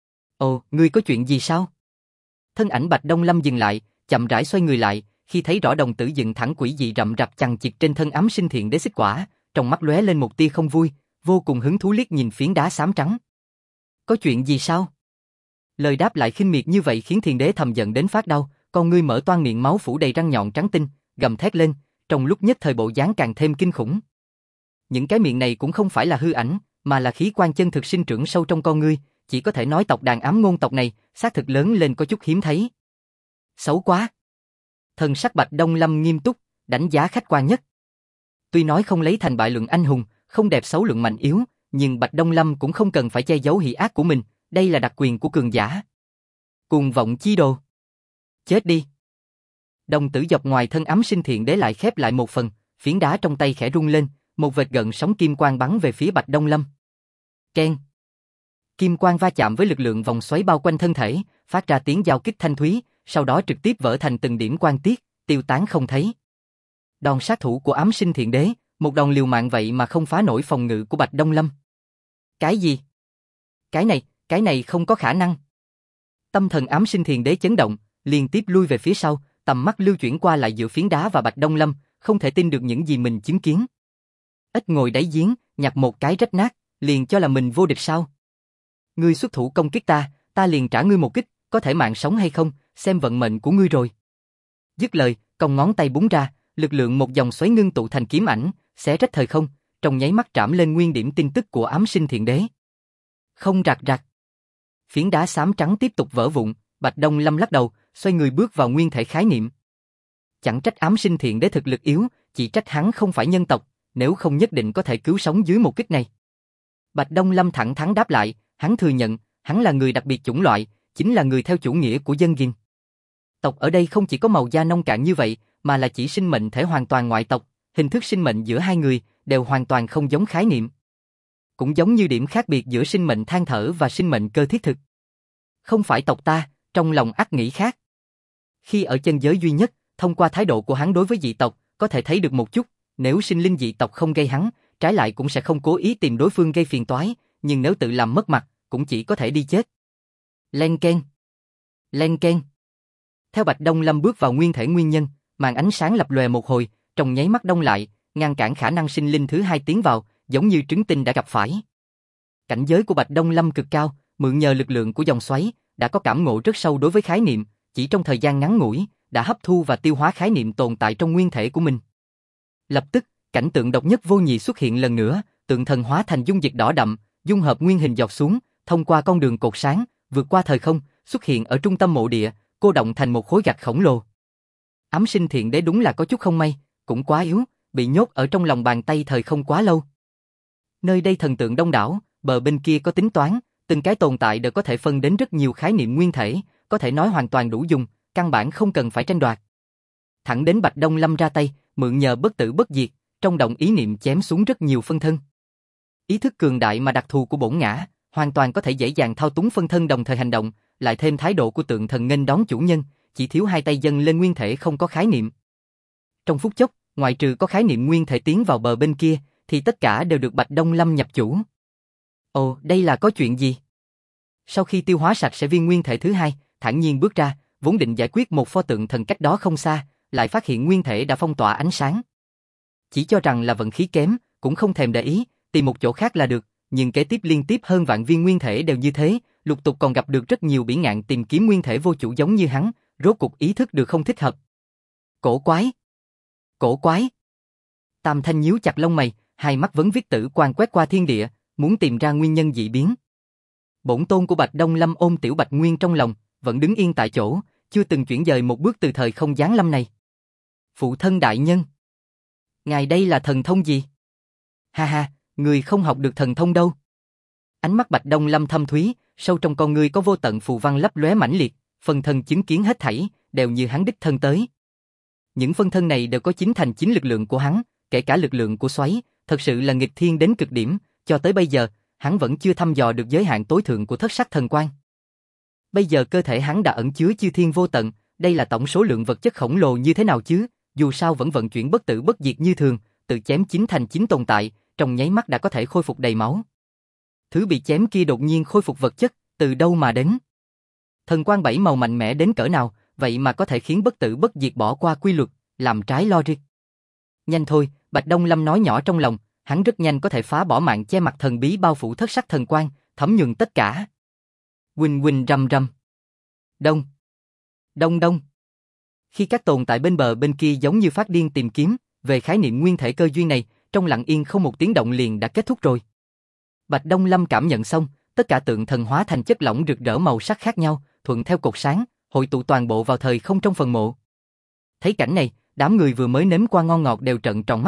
Ồ, ngươi có chuyện gì sao? Thân ảnh Bạch Đông Lâm dừng lại, chậm rãi xoay người lại, khi thấy rõ đồng tử dựng thẳng quỷ dị rậm rạp chằng chịt trên thân Ám Sinh Thiện Đế xích quả, trong mắt lóe lên một tia không vui, vô cùng hứng thú liếc nhìn phiến đá xám trắng. Có chuyện gì sao? Lời đáp lại khinh miệt như vậy khiến Thiền Đế thầm giận đến phát đau, con ngươi mở toang miệng máu phủ đầy răng nhọn trắng tinh, gầm thét lên, trong lúc nhất thời bộ dáng càng thêm kinh khủng. Những cái miệng này cũng không phải là hư ảnh, mà là khí quan chân thực sinh trưởng sâu trong con ngươi, chỉ có thể nói tộc đàn Ám Ngôn tộc này, xác thực lớn lên có chút hiếm thấy. Xấu quá. Thần sắc Bạch Đông Lâm nghiêm túc, đánh giá khách quan nhất. Tuy nói không lấy thành bại luận anh hùng, không đẹp xấu luận mạnh yếu, nhưng Bạch Đông Lâm cũng không cần phải che giấu hỉ ác của mình, đây là đặc quyền của cường giả. Cuồng vọng chi đồ. Chết đi. Đồng tử dọc ngoài thân Ám Sinh Thiện Đế lại khép lại một phần, phiến đá trong tay khẽ rung lên, một vệt gợn sóng kim quang bắn về phía Bạch Đông Lâm. Keng. Kim quang va chạm với lực lượng vòng xoáy bao quanh thân thể, phát ra tiếng giao kích thanh thúy, sau đó trực tiếp vỡ thành từng điểm quang tiết, tiêu tán không thấy. Đòn sát thủ của Ám Sinh Thiện Đế, một đòn liều mạng vậy mà không phá nổi phòng ngự của Bạch Đông Lâm. Cái gì? Cái này không có khả năng. Tâm thần Ám Sinh Thiện Đế chấn động, liên tiếp lui về phía sau, tầm mắt lưu chuyển qua lại giữa phiến đá và Bạch Đông Lâm, không thể tin được những gì mình chứng kiến. Ít ngồi đáy giếng, nhặt một cái rách nát, liền cho là mình vô địch sao? Ngươi xuất thủ công kích ta liền trả ngươi một kích, có thể mạng sống hay không, xem vận mệnh của ngươi rồi. Dứt lời, cong ngón tay búng ra, lực lượng một dòng xoáy ngưng tụ thành kiếm ảnh, xé rách thời không, trong nháy mắt trảm lên nguyên điểm tin tức của Ám Sinh Thiện Đế. Không rạc rạc. Phiến đá xám trắng tiếp tục vỡ vụn, Bạch Đông Lâm lắc đầu, xoay người bước vào nguyên thể khái niệm. Chẳng trách Ám Sinh Thiện Đế thực lực yếu, chỉ trách hắn không phải nhân tộc, nếu không nhất định có thể cứu sống dưới một kích này. Bạch Đông Lâm thẳng thắn đáp lại, hắn thừa nhận, hắn là người đặc biệt chủng loại, chính là người theo chủ nghĩa của dân Gìn. Tộc ở đây không chỉ có màu da nông cạn như vậy, mà là chỉ sinh mệnh thể hoàn toàn ngoại tộc, hình thức sinh mệnh giữa hai người đều hoàn toàn không giống khái niệm. Cũng giống như điểm khác biệt giữa sinh mệnh than thở và sinh mệnh cơ thiết thực. Không phải tộc ta, trong lòng ắt nghĩ khác. Khi ở chân giới duy nhất, thông qua thái độ của hắn đối với dị tộc, có thể thấy được một chút, nếu sinh linh dị tộc không gây hắn, trái lại cũng sẽ không cố ý tìm đối phương gây phiền toái, nhưng nếu tự làm mất mặt, cũng chỉ có thể đi chết. Len keng. Len keng. Theo Bạch Đông Lâm bước vào nguyên thể nguyên nhân, màn ánh sáng lập lòe một hồi, trong nháy mắt đông lại, ngăn cản khả năng sinh linh thứ hai tiến vào, giống như trứng tinh đã gặp phải. Cảnh giới của Bạch Đông Lâm cực cao, mượn nhờ lực lượng của dòng xoáy, đã có cảm ngộ rất sâu đối với khái niệm, chỉ trong thời gian ngắn ngủi, đã hấp thu và tiêu hóa khái niệm tồn tại trong nguyên thể của mình. Lập tức, cảnh tượng độc nhất vô nhị xuất hiện lần nữa, tượng thần hóa thành dung dịch đỏ đậm, dung hợp nguyên hình giọt xuống, thông qua con đường cột sáng, vượt qua thời không, xuất hiện ở trung tâm mộ địa, cô động thành một khối gạch khổng lồ. Ám Sinh Thiện Đế đúng là có chút không may, cũng quá yếu, bị nhốt ở trong lòng bàn tay thời không quá lâu. Nơi đây thần tượng đông đảo, bờ bên kia có tính toán, từng cái tồn tại đều có thể phân đến rất nhiều khái niệm nguyên thể, có thể nói hoàn toàn đủ dùng, căn bản không cần phải tranh đoạt. Thẳng đến Bạch Đông Lâm ra tay, mượn nhờ bất tử bất diệt, trong động ý niệm chém xuống rất nhiều phân thân. Ý thức cường đại mà đặc thù của bổn ngã, hoàn toàn có thể dễ dàng thao túng phân thân đồng thời hành động, lại thêm thái độ của tượng thần nghênh đón chủ nhân, chỉ thiếu hai tay dâng lên nguyên thể không có khái niệm. Trong phút chốc, ngoại trừ có khái niệm nguyên thể tiến vào bờ bên kia, thì tất cả đều được Bạch Đông Lâm nhập chủ. Ồ, đây là có chuyện gì? Sau khi tiêu hóa sạch sẽ viên nguyên thể thứ hai, thản nhiên bước ra, vốn định giải quyết một pho tượng thần cách đó không xa, lại phát hiện nguyên thể đã phong tỏa ánh sáng. Chỉ cho rằng là vận khí kém, cũng không thèm để ý, tìm một chỗ khác là được, nhưng kế tiếp liên tiếp hơn vạn viên nguyên thể đều như thế, lục tục còn gặp được rất nhiều bỉ ngạn tìm kiếm nguyên thể vô chủ giống như hắn, rốt cục ý thức được không thích hợp. Cổ quái! Cổ quái! Tam Thanh nhíu chặt lông mày, hai mắt vấn viết tử quang quét qua thiên địa, muốn tìm ra nguyên nhân dị biến. Bổn tôn của Bạch Đông Lâm ôm Tiểu Bạch Nguyên trong lòng, vẫn đứng yên tại chỗ, chưa từng chuyển dời một bước từ thời không giáng lâm này. Phụ thân đại nhân! Ngài đây là thần thông gì? Ha ha, người không học được thần thông đâu. Ánh mắt Bạch Đông Lâm thâm thúy, sâu trong con người có vô tận phù văn lấp lóe mãnh liệt, phân thân chứng kiến hết thảy, đều như hắn đích thân tới. Những phân thân này đều có chín thành chín lực lượng của hắn, kể cả lực lượng của xoáy, thật sự là nghịch thiên đến cực điểm, cho tới bây giờ, hắn vẫn chưa thăm dò được giới hạn tối thượng của thất sắc thần quang. Bây giờ cơ thể hắn đã ẩn chứa chư thiên vô tận, đây là tổng số lượng vật chất khổng lồ như thế nào chứ, dù sao vẫn vận chuyển bất tử bất diệt như thường, tự chém chín thành chín tồn tại, trong nháy mắt đã có thể khôi phục đầy máu. Thứ bị chém kia đột nhiên khôi phục vật chất, từ đâu mà đến? Thần quang bảy màu mạnh mẽ đến cỡ nào, vậy mà có thể khiến bất tử bất diệt bỏ qua quy luật, làm trái logic. Nhanh thôi, Bạch Đông Lâm nói nhỏ trong lòng, hắn rất nhanh có thể phá bỏ mạng che mặt thần bí bao phủ thất sắc thần quang, thấm nhuần tất cả. Huỳnh huỳnh rầm rầm. Đông. Đông đông. Khi các tồn tại bên bờ bên kia giống như phát điên tìm kiếm về khái niệm nguyên thể cơ duyên này, trong lặng yên không một tiếng động liền đã kết thúc rồi. Bạch Đông Lâm cảm nhận xong, tất cả tượng thần hóa thành chất lỏng rực rỡ màu sắc khác nhau, thuận theo cột sáng, hội tụ toàn bộ vào thời không trong phần mộ. Thấy cảnh này, đám người vừa mới nếm qua ngon ngọt đều trợn tròn mắt,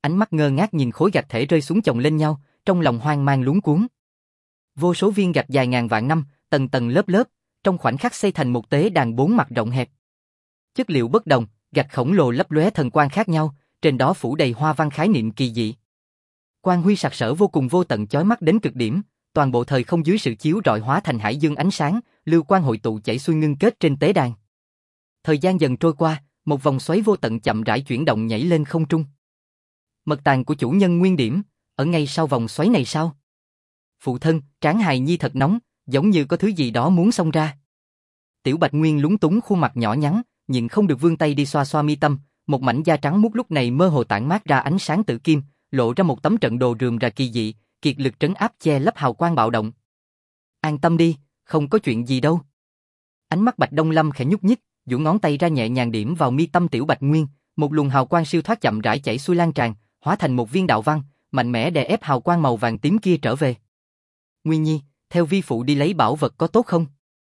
ánh mắt ngơ ngác nhìn khối gạch thể rơi xuống chồng lên nhau, trong lòng hoang mang luống cuống. Vô số viên gạch dài ngàn vạn năm, tầng tầng lớp lớp, trong khoảnh khắc xây thành một tế đàn 4 mặt rộng hẹp. Chất liệu bất đồng, gạch khổng lồ lấp lóe thần quang khác nhau, trên đó phủ đầy hoa văn khái niệm kỳ dị. Quang huy sặc sỡ vô cùng vô tận chói mắt đến cực điểm, toàn bộ thời không dưới sự chiếu rọi hóa thành hải dương ánh sáng, lưu quang hội tụ chảy xuôi ngưng kết trên tế đàn. Thời gian dần trôi qua, một vòng xoáy vô tận chậm rãi chuyển động nhảy lên không trung. Mật tàng của chủ nhân nguyên điểm, ở ngay sau vòng xoáy này sao? Phụ thân, trán hài nhi thật nóng, giống như có thứ gì đó muốn xông ra. Tiểu Bạch Nguyên lúng túng khuôn mặt nhỏ nhắn, nhịn không được vươn tay đi xoa xoa mi tâm, một mảnh da trắng muốt lúc này mơ hồ tản mát ra ánh sáng tự kim, lộ ra một tấm trận đồ rườm rà kỳ dị, kiệt lực trấn áp che lấp hào quang bạo động. An tâm đi, không có chuyện gì đâu. Ánh mắt Bạch Đông Lâm khẽ nhúc nhích, duỗi ngón tay ra nhẹ nhàng điểm vào mi tâm Tiểu Bạch Nguyên, một luồng hào quang siêu thoát chậm rãi chảy xuôi lan tràn, hóa thành một viên đạo văn, mạnh mẽ đè ép hào quang màu vàng tím kia trở về. Nguyên Nhi, theo vi phụ đi lấy bảo vật có tốt không?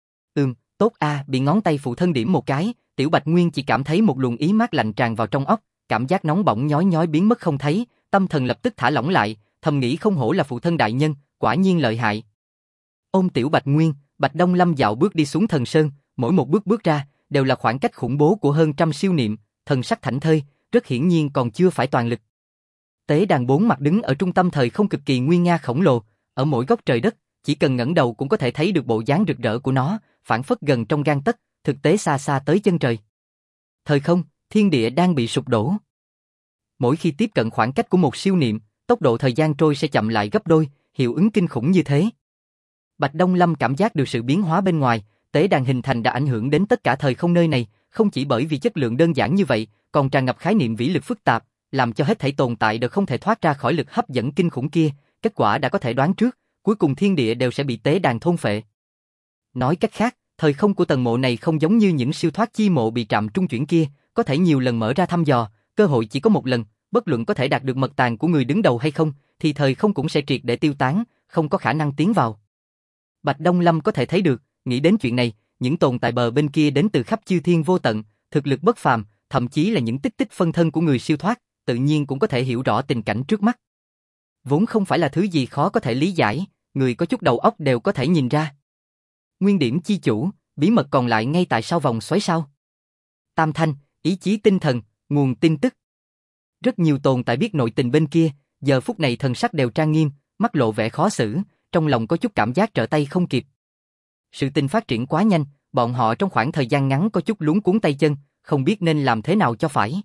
Tốt a, bị ngón tay phụ thân điểm một cái, Tiểu Bạch Nguyên chỉ cảm thấy một luồng ý mát lạnh tràn vào trong óc, cảm giác nóng bỏng nhói nhói biến mất không thấy, tâm thần lập tức thả lỏng lại, thầm nghĩ không hổ là phụ thân đại nhân, quả nhiên lợi hại. Ôm Tiểu Bạch Nguyên, Bạch Đông Lâm dạo bước đi xuống thần sơn, mỗi một bước bước ra đều là khoảng cách khủng bố của hơn trăm siêu niệm, thần sắc thảnh thơi, rất hiển nhiên còn chưa phải toàn lực. Tế đàn 4 mặt đứng ở trung tâm thời không cực kỳ nguy nga khổng lồ, ở mỗi góc trời đất, chỉ cần ngẩng đầu cũng có thể thấy được bộ dáng rực rỡ của nó, phảng phất gần trong gang tấc, thực tế xa xa tới chân trời. Thời không, thiên địa đang bị sụp đổ. Mỗi khi tiếp cận khoảng cách của một siêu niệm, tốc độ thời gian trôi sẽ chậm lại gấp đôi, hiệu ứng kinh khủng như thế. Bạch Đông Lâm cảm giác được sự biến hóa bên ngoài, tế đàn hình thành đã ảnh hưởng đến tất cả thời không nơi này, không chỉ bởi vì chất lượng đơn giản như vậy, còn tràn ngập khái niệm vĩ lực phức tạp, làm cho hết thảy tồn tại đều không thể thoát ra khỏi lực hấp dẫn kinh khủng kia, kết quả đã có thể đoán trước, cuối cùng thiên địa đều sẽ bị tế đàn thôn phệ. Nói cách khác, thời không của tầng mộ này không giống như những siêu thoát chi mộ bị trạm trung chuyển kia, có thể nhiều lần mở ra thăm dò, cơ hội chỉ có một lần, bất luận có thể đạt được mật tàng của người đứng đầu hay không, thì thời không cũng sẽ triệt để tiêu tán, không có khả năng tiến vào. Bạch Đông Lâm có thể thấy được, nghĩ đến chuyện này, những tồn tại bờ bên kia đến từ khắp chư thiên vô tận, thực lực bất phàm, thậm chí là những tích tích phân thân của người siêu thoát, tự nhiên cũng có thể hiểu rõ tình cảnh trước mắt. Vốn không phải là thứ gì khó có thể lý giải, người có chút đầu óc đều có thể nhìn ra. Nguyên điểm chi chủ, bí mật còn lại ngay tại sau vòng xoáy sao? Tam thanh, ý chí tinh thần, nguồn tin tức. Rất nhiều tồn tại biết nội tình bên kia, giờ phút này thần sắc đều trang nghiêm, mắt lộ vẻ khó xử, trong lòng có chút cảm giác trở tay không kịp. Sự tình phát triển quá nhanh, bọn họ trong khoảng thời gian ngắn có chút luống cuống tay chân, không biết nên làm thế nào cho phải.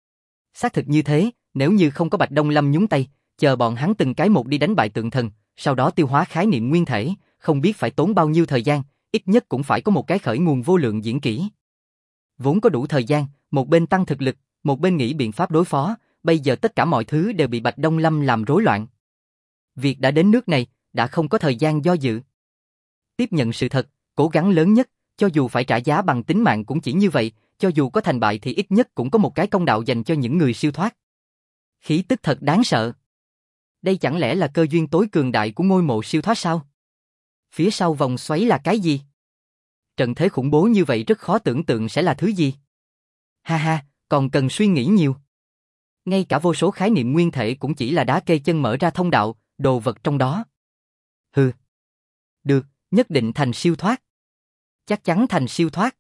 Xác thực như thế, nếu như không có Bạch Đông Lâm nhúng tay, chờ bọn hắn từng cái một đi đánh bại tượng thần, sau đó tiêu hóa khái niệm nguyên thể, không biết phải tốn bao nhiêu thời gian, ít nhất cũng phải có một cái khởi nguồn vô lượng diễn kỹ. Vốn có đủ thời gian, một bên tăng thực lực, một bên nghĩ biện pháp đối phó, bây giờ tất cả mọi thứ đều bị Bạch Đông Lâm làm rối loạn. Việc đã đến nước này, đã không có thời gian do dự. Tiếp nhận sự thật, cố gắng lớn nhất, cho dù phải trả giá bằng tính mạng cũng chỉ như vậy, cho dù có thành bại thì ít nhất cũng có một cái công đạo dành cho những người siêu thoát. Khí tức thật đáng sợ. Đây chẳng lẽ là cơ duyên tối cường đại của ngôi mộ siêu thoát sao? Phía sau vòng xoáy là cái gì? Trận thế khủng bố như vậy rất khó tưởng tượng sẽ là thứ gì. Ha ha, còn cần suy nghĩ nhiều. Ngay cả vô số khái niệm nguyên thể cũng chỉ là đá kê chân mở ra thông đạo, đồ vật trong đó. Hừ. Được, nhất định thành siêu thoát. Chắc chắn thành siêu thoát.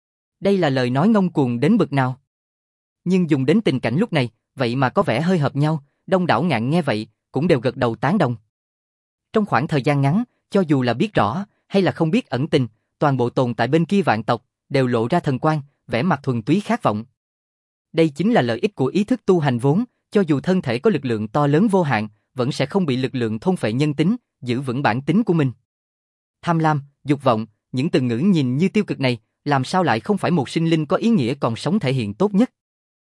Đây là lời nói ngông cuồng đến bực nào. Nhưng dùng đến tình cảnh lúc này, vậy mà có vẻ hơi hợp nhau, đông đảo ngạn nghe vậy, cũng đều gật đầu tán đồng. Trong khoảng thời gian ngắn, cho dù là biết rõ, hay là không biết ẩn tình, toàn bộ tồn tại bên kia vạn tộc, đều lộ ra thần quang, vẻ mặt thuần túy khát vọng. Đây chính là lợi ích của ý thức tu hành vốn, cho dù thân thể có lực lượng to lớn vô hạn, vẫn sẽ không bị lực lượng thôn phệ nhân tính, giữ vững bản tính của mình. Tham lam, dục vọng, những từ ngữ nhìn như tiêu cực này, làm sao lại không phải một sinh linh có ý nghĩa còn sống thể hiện tốt nhất.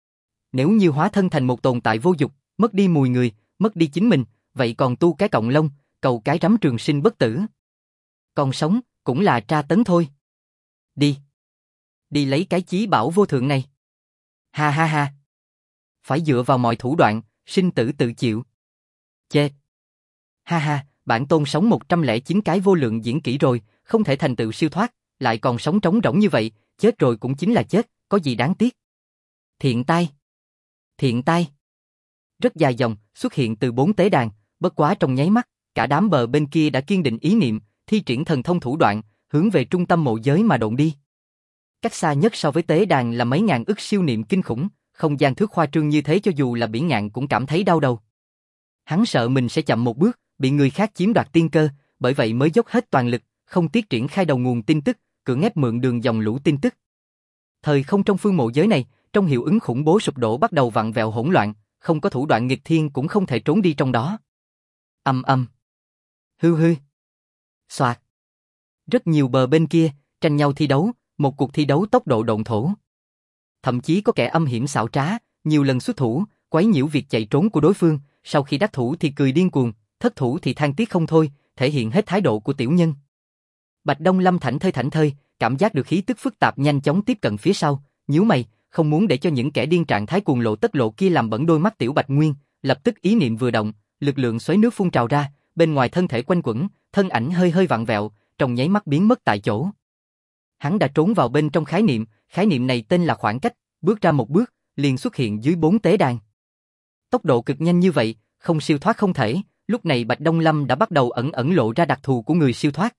Nếu như hóa thân thành một tồn tại vô dục, mất đi mùi người, mất đi chính mình, vậy còn tu cái cọng lông, cầu cái rắm trường sinh bất tử. Còn sống, cũng là tra tấn thôi. Đi. Đi lấy cái chí bảo vô thượng này. Ha ha ha. Phải dựa vào mọi thủ đoạn, sinh tử tự chịu. Chê. Ha ha, bản tôn sống 109 cái vô lượng diễn kỹ rồi, không thể thành tựu siêu thoát, lại còn sống trống rỗng như vậy, chết rồi cũng chính là chết, có gì đáng tiếc. Thiện tai. Thiện tai. rất dài dòng, xuất hiện từ 4 tế đàn, bất quá trong nháy mắt, cả đám bờ bên kia đã kiên định ý niệm, thi triển thần thông thủ đoạn, hướng về trung tâm mộ giới mà độn đi. Cách xa nhất so với tế đàn là mấy ngàn ức siêu niệm kinh khủng, không gian thước khoa trương như thế cho dù là Bỉ Ngạn cũng cảm thấy đau đầu. Hắn sợ mình sẽ chậm một bước, bị người khác chiếm đoạt tiên cơ, bởi vậy mới dốc hết toàn lực, không tiếc triển khai đầu nguồn tin tức, cưỡng ép mượn đường dòng lũ tin tức. Thời không trong phương mộ giới này, trong hiệu ứng khủng bố sụp đổ bắt đầu vặn vẹo hỗn loạn, không có thủ đoạn nghịch thiên cũng không thể trốn đi trong đó. Ầm ầm. Hư hư. Soạt. Rất nhiều bờ bên kia, tranh nhau thi đấu, một cuộc thi đấu tốc độ độn thổ. Thậm chí có kẻ âm hiểm xảo trá, nhiều lần xuất thủ, quấy nhiễu việc chạy trốn của đối phương, sau khi đắc thủ thì cười điên cuồng, thất thủ thì than tiếc không thôi, thể hiện hết thái độ của tiểu nhân. Bạch Đông Lâm thảnh thơi, cảm giác được khí tức phức tạp nhanh chóng tiếp cận phía sau, nhíu mày, không muốn để cho những kẻ điên trạng thái cuồng lộ tất lộ kia làm bẩn đôi mắt tiểu Bạch Nguyên, lập tức ý niệm vừa động, lực lượng xoáy nước phun trào ra, bên ngoài thân thể quanh quẩn, thân ảnh hơi hơi vặn vẹo, trong nháy mắt biến mất tại chỗ. Hắn đã trốn vào bên trong khái niệm này tên là khoảng cách, bước ra một bước, liền xuất hiện dưới 4 tế đàn. Tốc độ cực nhanh như vậy, không siêu thoát không thể, lúc này Bạch Đông Lâm đã bắt đầu ẩn lộ ra đặc thù của người siêu thoát.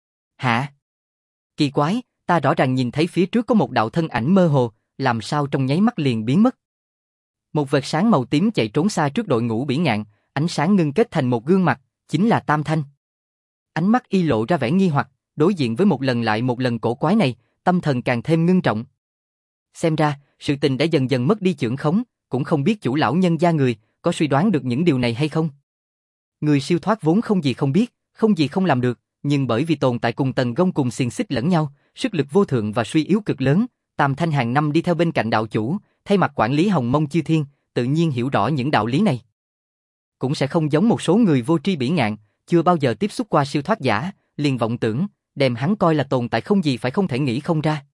Hả? Kỳ quái, ta rõ ràng nhìn thấy phía trước có một đạo thân ảnh mơ hồ, làm sao trong nháy mắt liền biến mất. Một vệt sáng màu tím chạy trốn xa trước đội ngũ Bỉ Ngạn, ánh sáng ngưng kết thành một gương mặt, chính là Tam Thanh. Ánh mắt y lộ ra vẻ nghi hoặc, đối diện với một lần lại một lần cổ quái này, tâm thần càng thêm ngưng trọng. Xem ra, sự tình đã dần dần mất đi chưởng khống, cũng không biết chủ lão nhân gia người có suy đoán được những điều này hay không. Người siêu thoát vốn không gì không biết, không gì không làm được, nhưng bởi vì tồn tại cùng tầng gông cùng xiềng xích lẫn nhau, sức lực vô thượng và suy yếu cực lớn, Tam Thanh hàng năm đi theo bên cạnh đạo chủ, thay mặt quản lý Hồng Mông Chư Thiên, tự nhiên hiểu rõ những đạo lý này. Cũng sẽ không giống một số người vô tri Bỉ Ngạn, chưa bao giờ tiếp xúc qua siêu thoát giả, liền vọng tưởng, đem hắn coi là tồn tại không gì phải không thể nghĩ không ra.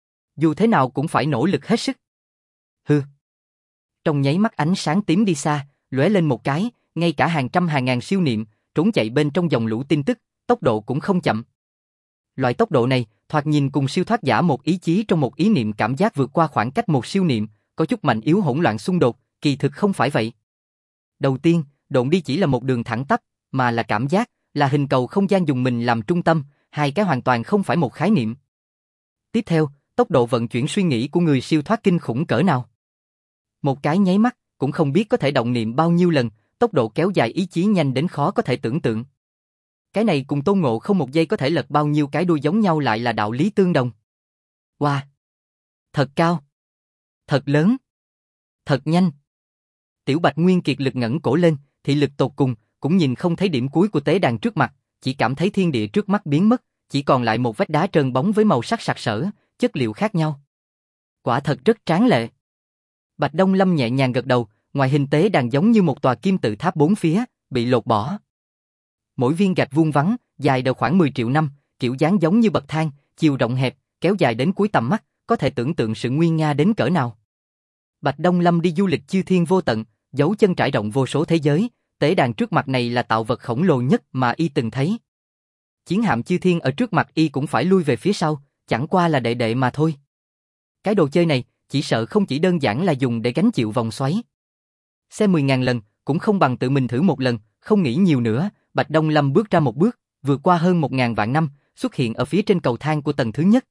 Dù thế nào cũng phải nỗ lực hết sức. Hừ. Trong nháy mắt ánh sáng tím đi xa, lóe lên một cái, ngay cả hàng trăm hàng ngàn siêu niệm, trốn chạy bên trong dòng lũ tin tức, tốc độ cũng không chậm. Loại tốc độ này, thoạt nhìn cùng siêu thoát giả một ý chí trong một ý niệm cảm giác vượt qua khoảng cách một siêu niệm, có chút mạnh yếu hỗn loạn xung đột, kỳ thực không phải vậy. Đầu tiên, độn đi chỉ là một đường thẳng tắp, mà là cảm giác, là hình cầu không gian dùng mình làm trung tâm, hai cái hoàn toàn không phải một khái niệm. Tiếp theo, tốc độ vận chuyển suy nghĩ của người siêu thoát kinh khủng cỡ nào. Một cái nháy mắt, cũng không biết có thể động niệm bao nhiêu lần, tốc độ kéo dài ý chí nhanh đến khó có thể tưởng tượng. Cái này cùng Tôn Ngộ không một giây có thể lật bao nhiêu cái đuôi giống nhau lại là đạo lý tương đồng. Wow! Thật cao! Thật lớn! Thật nhanh! Tiểu Bạch Nguyên kiệt lực ngẩng cổ lên, thị lực tột cùng, cũng nhìn không thấy điểm cuối của tế đàn trước mặt, chỉ cảm thấy thiên địa trước mắt biến mất, chỉ còn lại một vách đá trơn bóng với màu sắc sặc sỡ, chất liệu khác nhau. Quả thật rất tráng lệ. Bạch Đông Lâm nhẹ nhàng gật đầu, ngoài hình tế đàn giống như một tòa kim tự tháp bốn phía, bị lột bỏ. Mỗi viên gạch vuông vắn, dài đều khoảng 10 triệu năm, kiểu dáng giống như bậc thang, chiều rộng hẹp, kéo dài đến cuối tầm mắt, có thể tưởng tượng sự nguy nga đến cỡ nào. Bạch Đông Lâm đi du lịch chư thiên vô tận, dấu chân trải rộng vô số thế giới, tế đàn trước mặt này là tạo vật khổng lồ nhất mà y từng thấy. Chiến hạm chư thiên ở trước mặt y cũng phải lui về phía sau, chẳng qua là đệ mà thôi. Cái đồ chơi này, chỉ sợ không chỉ đơn giản là dùng để gánh chịu vòng xoáy. Xem 10.000 lần, cũng không bằng tự mình thử một lần, không nghĩ nhiều nữa, Bạch Đông Lâm bước ra một bước, vượt qua hơn 1.000 vạn năm, xuất hiện ở phía trên cầu thang của tầng thứ nhất.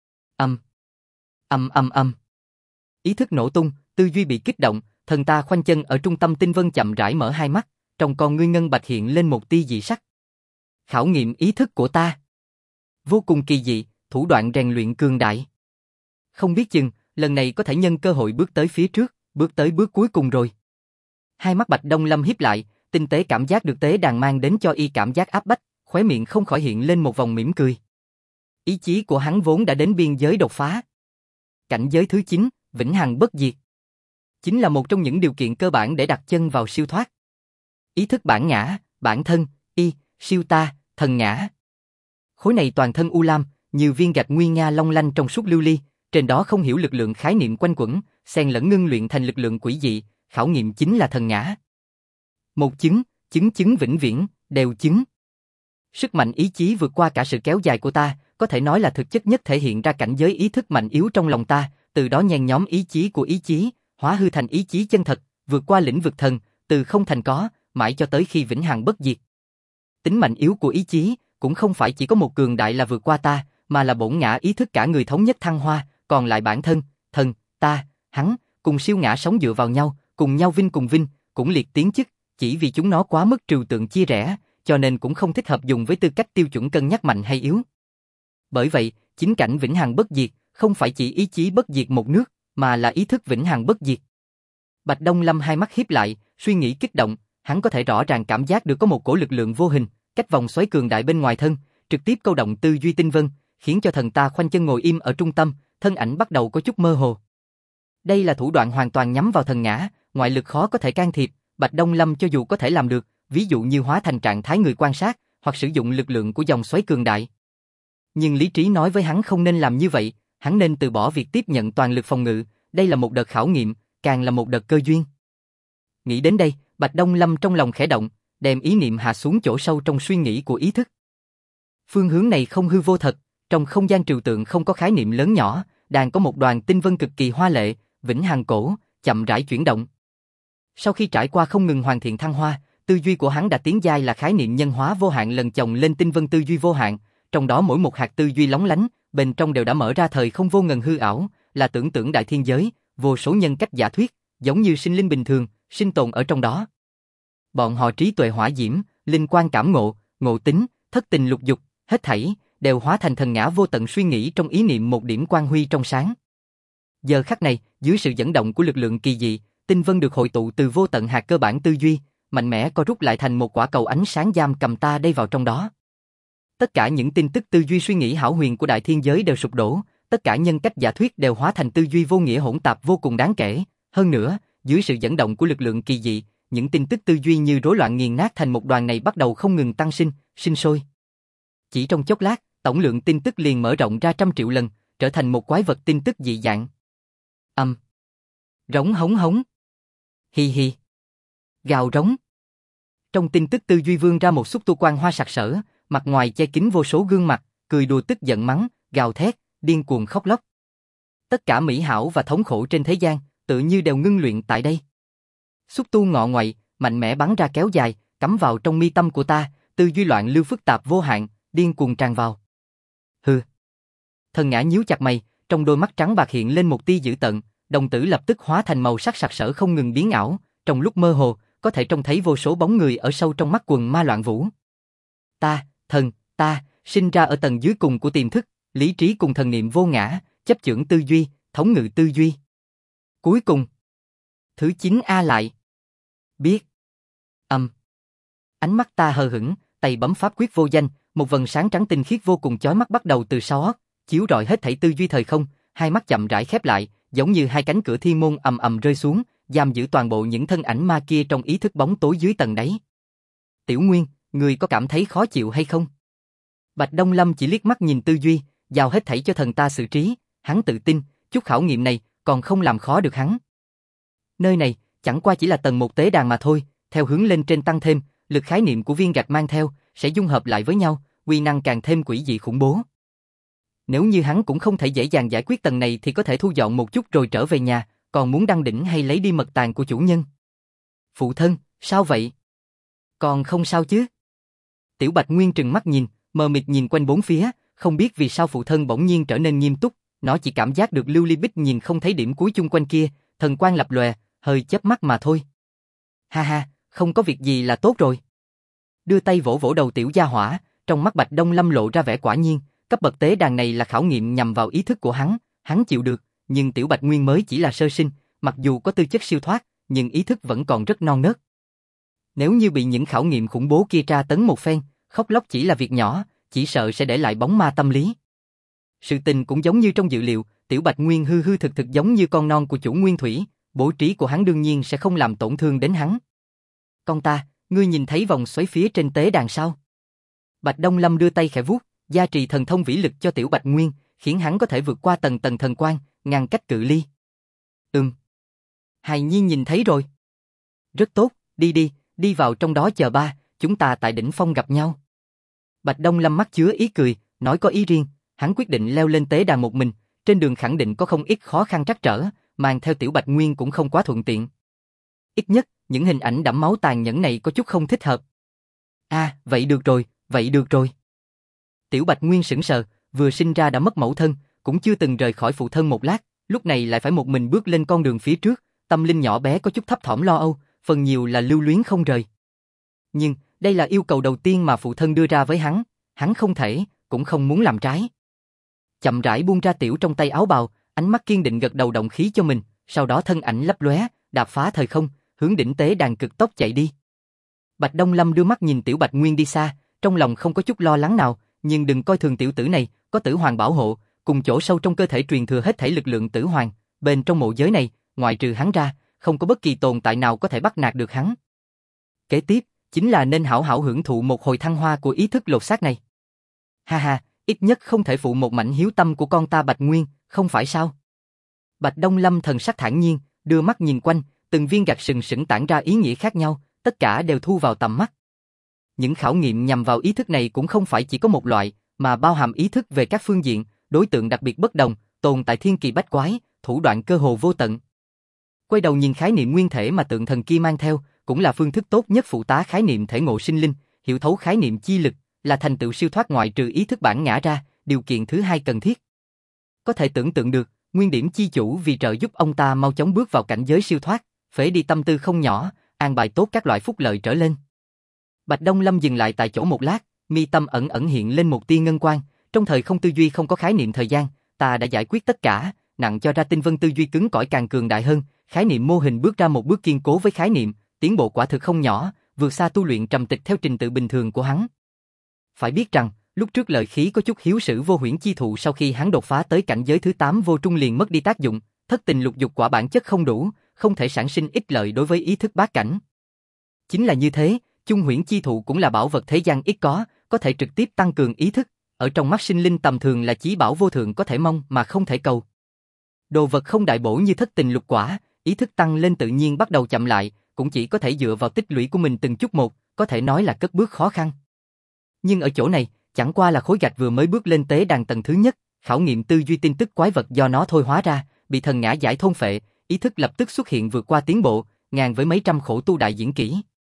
Ý thức nổ tung, tư duy bị kích động, thần ta khoanh chân ở trung tâm tinh vân chậm rãi mở hai mắt, trong con ngươi ngân bạch hiện lên một tia dị sắc. Khảo nghiệm ý thức của ta. Vô cùng kỳ dị, thủ đoạn rèn luyện cường đại. Không biết chừng, lần này có thể nhân cơ hội bước tới phía trước, bước tới bước cuối cùng rồi. Hai mắt Bạch Đông Lâm híp lại, tinh tế cảm giác được tế đàn mang đến cho y cảm giác áp bách, khóe miệng không khỏi hiện lên một vòng mỉm cười. Ý chí của hắn vốn đã đến biên giới đột phá. Cảnh giới thứ 9, vĩnh hằng bất diệt. Chính là một trong những điều kiện cơ bản để đặt chân vào siêu thoát. Ý thức bản ngã, bản thân, y, siêu ta, thần ngã. Khối này toàn thân u lam, nhiều viên gạch nguy nga long lanh trong suốt lưu ly, trên đó không hiểu lực lượng khái niệm quanh quẩn, xen lẫn ngưng luyện thành lực lượng quỷ dị, khảo nghiệm chính là thần ngã. Một chứng vĩnh viễn, đều chứng. Sức mạnh ý chí vượt qua cả sự kéo dài của ta, có thể nói là thực chất nhất thể hiện ra cảnh giới ý thức mạnh yếu trong lòng ta, từ đó nhen nhóm ý chí của ý chí, hóa hư thành ý chí chân thật, vượt qua lĩnh vực thần, từ không thành có, mãi cho tới khi vĩnh hằng bất diệt. Tính mạnh yếu của ý chí, cũng không phải chỉ có một cường đại là vượt qua ta, mà là bổn ngã ý thức cả người thống nhất thăng hoa, còn lại bản thân, thần, ta, hắn, cùng siêu ngã sống dựa vào nhau, cùng nhau vinh cùng vinh, cũng liệt tiến chức, chỉ vì chúng nó quá mức trừu tượng chia rẽ, cho nên cũng không thích hợp dùng với tư cách tiêu chuẩn cân nhắc mạnh hay yếu. Bởi vậy, chính cảnh vĩnh hằng bất diệt, không phải chỉ ý chí bất diệt một nước, mà là ý thức vĩnh hằng bất diệt. Bạch Đông Lâm hai mắt híp lại, suy nghĩ kích động, hắn có thể rõ ràng cảm giác được có một cổ lực lượng vô hình, cách vòng xoáy cường đại bên ngoài thân, trực tiếp câu động tư duy tinh vân, khiến cho thần ta khoanh chân ngồi im ở trung tâm, thân ảnh bắt đầu có chút mơ hồ. Đây là thủ đoạn hoàn toàn nhắm vào thần ngã, ngoại lực khó có thể can thiệp, Bạch Đông Lâm cho dù có thể làm được, ví dụ như hóa thành trạng thái người quan sát, hoặc sử dụng lực lượng của dòng xoáy cường đại. Nhưng lý trí nói với hắn không nên làm như vậy, hắn nên từ bỏ việc tiếp nhận toàn lực phòng ngự, đây là một đợt khảo nghiệm, càng là một đợt cơ duyên. Nghĩ đến đây, Bạch Đông Lâm trong lòng khẽ động, đem ý niệm hạ xuống chỗ sâu trong suy nghĩ của ý thức. Phương hướng này không hư vô thật, trong không gian trừu tượng không có khái niệm lớn nhỏ, đang có một đoàn tinh vân cực kỳ hoa lệ, vĩnh hằng cổ, chậm rãi chuyển động. Sau khi trải qua không ngừng hoàn thiện thăng hoa, tư duy của hắn đã tiến giai là khái niệm nhân hóa vô hạn lần chồng lên tinh vân tư duy vô hạn, trong đó mỗi một hạt tư duy lóng lánh, bên trong đều đã mở ra thời không vô ngần hư ảo, là tưởng tượng đại thiên giới, vô số nhân cách giả thuyết, giống như sinh linh bình thường, sinh tồn ở trong đó. Bọn họ trí tuệ hỏa diễm, linh quan cảm ngộ, ngộ tính, thất tình lục dục, hết thảy đều hóa thành thần ngã vô tận suy nghĩ trong ý niệm một điểm quang huy trong sáng. Giờ khắc này, dưới sự dẫn động của lực lượng kỳ dị, tinh vân được hội tụ từ vô tận hạt cơ bản tư duy, mạnh mẽ co rút lại thành một quả cầu ánh sáng giam cầm ta đây vào trong đó. Tất cả những tin tức tư duy suy nghĩ hão huyền của đại thiên giới đều sụp đổ, tất cả nhân cách giả thuyết đều hóa thành tư duy vô nghĩa hỗn tạp vô cùng đáng kể. Hơn nữa, dưới sự dẫn động của lực lượng kỳ dị, những tin tức tư duy như rối loạn nghiền nát thành một đoàn này bắt đầu không ngừng tăng sinh, sinh sôi. Chỉ trong chốc lát, tổng lượng tin tức liền mở rộng ra 100 triệu lần, trở thành một quái vật tin tức dị dạng. Rống hống hống. Hi hi. Gào rống. Trong tin tức tư duy vươn ra một xúc tu quang hoa sặc sỡ, mặt ngoài che kín vô số gương mặt, cười đùa tức giận mắng, gào thét, điên cuồng khóc lóc. Tất cả mỹ hảo và thống khổ trên thế gian, tự như đều ngưng luyện tại đây. Xúc tu ngọ ngoại, mạnh mẽ bắn ra kéo dài, cắm vào trong mi tâm của ta, tư duy loạn lưu phức tạp vô hạn, điên cuồng tràn vào. Hừ. Thần ngã nhíu chặt mày, trong đôi mắt trắng bạc hiện lên một tia dữ tợn, đồng tử lập tức hóa thành màu sắc sặc sỡ không ngừng biến ảo, trong lúc mơ hồ, có thể trông thấy vô số bóng người ở sâu trong mắt quần ma loạn vũ. Ta, sinh ra ở tầng dưới cùng của tiềm thức, lý trí cùng thần niệm vô ngã, chấp chưởng tư duy, thống ngự tư duy. Cuối cùng, thứ 9A lại. Biết. Ánh mắt ta hờ hững, tay bấm pháp quyết vô danh, một vầng sáng trắng tinh khiết vô cùng chói mắt bắt đầu từ sau ót, chiếu rọi hết thảy tư duy thời không, hai mắt chậm rãi khép lại, giống như hai cánh cửa thiên môn ầm ầm rơi xuống, giam giữ toàn bộ những thân ảnh ma kia trong ý thức bóng tối dưới tầng đáy. Tiểu Nguyên, người có cảm thấy khó chịu hay không? Bạch Đông Lâm chỉ liếc mắt nhìn tư duy, giao hết thảy cho thần ta xử trí, hắn tự tin, chút khảo nghiệm này còn không làm khó được hắn. Nơi này chẳng qua chỉ là tầng một tế đàn mà thôi, theo hướng lên trên tăng thêm, lực khái niệm của viên gạch mang theo sẽ dung hợp lại với nhau, uy năng càng thêm quỷ dị khủng bố. Nếu như hắn cũng không thể dễ dàng giải quyết tầng này thì có thể thu dọn một chút rồi trở về nhà, còn muốn đăng đỉnh hay lấy đi mật tàng của chủ nhân. Phụ thân, sao vậy? Còn không sao chứ? Tiểu Bạch Nguyên trừng mắt nhìn, mờ mịt nhìn quanh bốn phía, không biết vì sao phụ thân bỗng nhiên trở nên nghiêm túc, nó chỉ cảm giác được Lưu Ly Bích nhìn không thấy điểm cuối chung quanh kia, thần quang lập lòe, hơi chớp mắt mà thôi. Ha ha, không có việc gì là tốt rồi. Đưa tay vỗ vỗ đầu tiểu gia hỏa, trong mắt Bạch Đông Lâm lộ ra vẻ quả nhiên, cấp bậc tế đàn này là khảo nghiệm nhằm vào ý thức của hắn chịu được, nhưng tiểu Bạch Nguyên mới chỉ là sơ sinh, mặc dù có tư chất siêu thoát, nhưng ý thức vẫn còn rất non nớt. Nếu như bị những khảo nghiệm khủng bố kia tra tấn một phen, khóc lóc chỉ là việc nhỏ, chỉ sợ sẽ để lại bóng ma tâm lý. Sự tình cũng giống như trong dự liệu, tiểu Bạch Nguyên hư hư thực thực giống như con non của chủ Nguyên Thủy, bố trí của hắn đương nhiên sẽ không làm tổn thương đến hắn. Con ta, ngươi nhìn thấy vòng xoáy phía trên tế đàn sao? Bạch Đông Lâm đưa tay khẽ vuốt, gia trì thần thông vĩ lực cho tiểu Bạch Nguyên, khiến hắn có thể vượt qua tầng tầng thần quang, ngăn cách cự ly. Hài Nhi nhìn thấy rồi. Rất tốt, đi vào trong đó chờ ba, chúng ta tại đỉnh phong gặp nhau. Bạch Đông Lâm mắt chứa ý cười, nói có ý riêng, hắn quyết định leo lên tế đàn một mình, trên đường khẳng định có không ít khó khăn trắc trở, mang theo tiểu Bạch Nguyên cũng không quá thuận tiện. ít nhất, những hình ảnh đẫm máu tàn nhẫn này có chút không thích hợp. Vậy được rồi, vậy được rồi. Tiểu Bạch Nguyên sững sờ, vừa sinh ra đã mất mẫu thân, cũng chưa từng rời khỏi phụ thân một lát, lúc này lại phải một mình bước lên con đường phía trước, tâm linh nhỏ bé có chút thấp thỏm lo âu, phần nhiều là lưu luyến không rời. Nhưng, đây là yêu cầu đầu tiên mà phụ thân đưa ra với hắn không thể, cũng không muốn làm trái. Chậm rãi buông ra tiểu trong tay áo bào, ánh mắt kiên định gật đầu động khí cho mình, sau đó thân ảnh lấp lóe, đạp phá thời không, hướng đỉnh tế đàn cực tốc chạy đi. Bạch Đông Lâm đưa mắt nhìn Tiểu Bạch Nguyên đi xa, trong lòng không có chút lo lắng nào, nhưng đừng coi thường tiểu tử này, có Tử Hoàng bảo hộ, cùng chỗ sâu trong cơ thể truyền thừa hết thảy lực lượng Tử Hoàng, bên trong mộ giới này, ngoại trừ hắn ra, không có bất kỳ tồn tại nào có thể bắt nạt được hắn. Kế tiếp, chính là nên hảo hảo hưởng thụ một hồi thăng hoa của ý thức lột xác này. Ha, ít nhất không thể phụ một mảnh hiếu tâm của con ta Bạch Nguyên, không phải sao? Bạch Đông Lâm thần sắc thản nhiên, đưa mắt nhìn quanh, từng viên gạch sừng sững tản ra ý nghĩa khác nhau, tất cả đều thu vào tầm mắt. Những khảo nghiệm nhằm vào ý thức này cũng không phải chỉ có một loại, mà bao hàm ý thức về các phương diện, đối tượng đặc biệt bất đồng, tồn tại thiên kỳ bách quái, thủ đoạn cơ hồ vô tận. Quay đầu nhìn khái niệm nguyên thể mà tượng thần kia mang theo, cũng là phương thức tốt nhất phụ tá khái niệm thể ngộ sinh linh, hiểu thấu khái niệm chi lực, là thành tựu siêu thoát ngoại trừ ý thức bản ngã ra, điều kiện thứ hai cần thiết. Có thể tưởng tượng được, nguyên điểm chi chủ vì trợ giúp ông ta mau chóng bước vào cảnh giới siêu thoát, phế đi tâm tư không nhỏ, an bài tốt các loại phúc lợi trở lên. Bạch Đông Lâm dừng lại tại chỗ một lát, mi tâm ẩn ẩn hiện lên một tia ngân quang, trong thời không tư duy không có khái niệm thời gian, ta đã giải quyết tất cả, nặng cho ra tinh vân tư duy cứng cỏi càng cường đại hơn, khái niệm mô hình bước ra một bước kiên cố với khái niệm, tiến bộ quả thực không nhỏ, vượt xa tu luyện trầm tịch theo trình tự bình thường của hắn. Phải biết rằng, lúc trước lợi khí có chút hiếu sử vô huyễn chi thụ sau khi hắn đột phá tới cảnh giới thứ 8 vô trung liền mất đi tác dụng, thất tình lục dục quả bản chất không đủ, không thể sản sinh ích lợi đối với ý thức bát cảnh. Chính là như thế, chung huyễn chi thụ cũng là bảo vật thế gian ít có thể trực tiếp tăng cường ý thức, ở trong mắt sinh linh tầm thường là chí bảo vô thượng có thể mong mà không thể cầu. Đồ vật không đại bổ như thất tình lục quả, ý thức tăng lên tự nhiên bắt đầu chậm lại, cũng chỉ có thể dựa vào tích lũy của mình từng chút một, có thể nói là cất bước khó khăn. Nhưng ở chỗ này, chẳng qua là khối gạch vừa mới bước lên tế đàn tầng thứ nhất, khảo nghiệm tư duy tin tức quái vật do nó thôi hóa ra, bị thần ngã giải thôn phệ, ý thức lập tức xuất hiện vượt qua tiến bộ, ngàn với mấy trăm khổ tu đại diễn kỹ.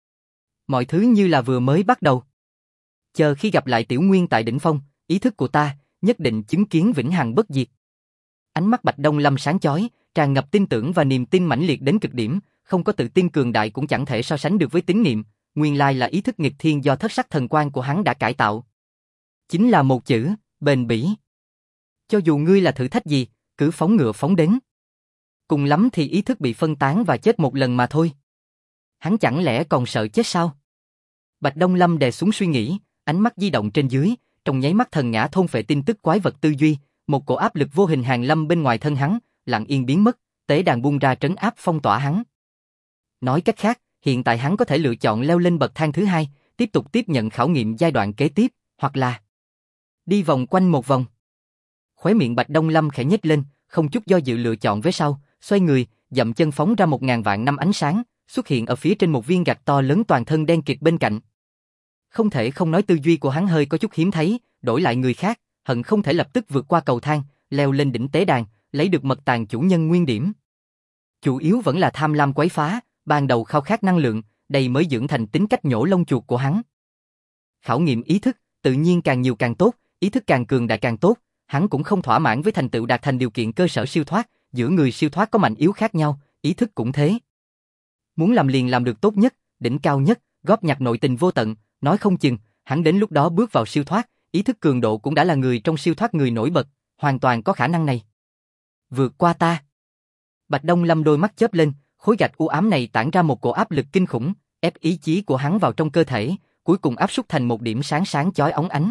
Mọi thứ như là vừa mới bắt đầu. Chờ khi gặp lại Tiểu Nguyên tại đỉnh phong, ý thức của ta nhất định chứng kiến vĩnh hằng bất diệt. Ánh mắt Bạch Đông Lâm sáng chói, tràn ngập tin tưởng và niềm tin mãnh liệt đến cực điểm, không có tự tin cường đại cũng chẳng thể so sánh được với tín niệm, nguyên lai là ý thức nghịch thiên do thất sắc thần quang của hắn đã cải tạo. Chính là một chữ, bền bỉ. Cho dù ngươi là thử thách gì, cứ phóng ngựa phóng đến. Cùng lắm thì ý thức bị phân tán và chết một lần mà thôi. Hắn chẳng lẽ còn sợ chết sao? Bạch Đông Lâm đè xuống suy nghĩ, ánh mắt di động trên dưới, trong nháy mắt thần ngã thôn phệ tin tức quái vật tư duy, một cổ áp lực vô hình hàng lâm bên ngoài thân hắn, lặng yên biến mất, tế đàn buông ra trấn áp phong tỏa hắn. Nói cách khác, hiện tại hắn có thể lựa chọn leo lên bậc thang thứ hai, tiếp tục tiếp nhận khảo nghiệm giai đoạn kế tiếp, hoặc là đi vòng quanh một vòng. Khóe miệng Bạch Đông Lâm khẽ nhếch lên, không chút do dự lựa chọn vế sau, xoay người, dậm chân phóng ra 1000 vạn năm ánh sáng, xuất hiện ở phía trên một viên gạch to lớn toàn thân đen kịt bên cạnh. Không thể không nói tư duy của hắn hơi có chút hiếm thấy, đổi lại người khác, hận không thể lập tức vượt qua cầu thang, leo lên đỉnh tế đàn, lấy được mật tàng chủ nhân nguyên điểm. Chủ yếu vẫn là tham lam quấy phá, ban đầu khao khát năng lượng, đây mới dưỡng thành tính cách nhổ lông chuột của hắn. Khảo nghiệm ý thức, tự nhiên càng nhiều càng tốt, ý thức càng cường đại càng tốt, hắn cũng không thỏa mãn với thành tựu đạt thành điều kiện cơ sở siêu thoát, giữa người siêu thoát có mạnh yếu khác nhau, ý thức cũng thế. Muốn làm liền làm được tốt nhất, đỉnh cao nhất, góp nhặt nội tình vô tận, nói không chừng, hắn đến lúc đó bước vào siêu thoát, ý thức cường độ cũng đã là người trong siêu thoát người nổi bật, hoàn toàn có khả năng này. Vượt qua ta. Bạch Đông Lâm đôi mắt chớp lên, khối gạch u ám này tản ra một cổ áp lực kinh khủng, ép ý chí của hắn vào trong cơ thể, cuối cùng áp suất thành một điểm sáng sáng chói óng ánh.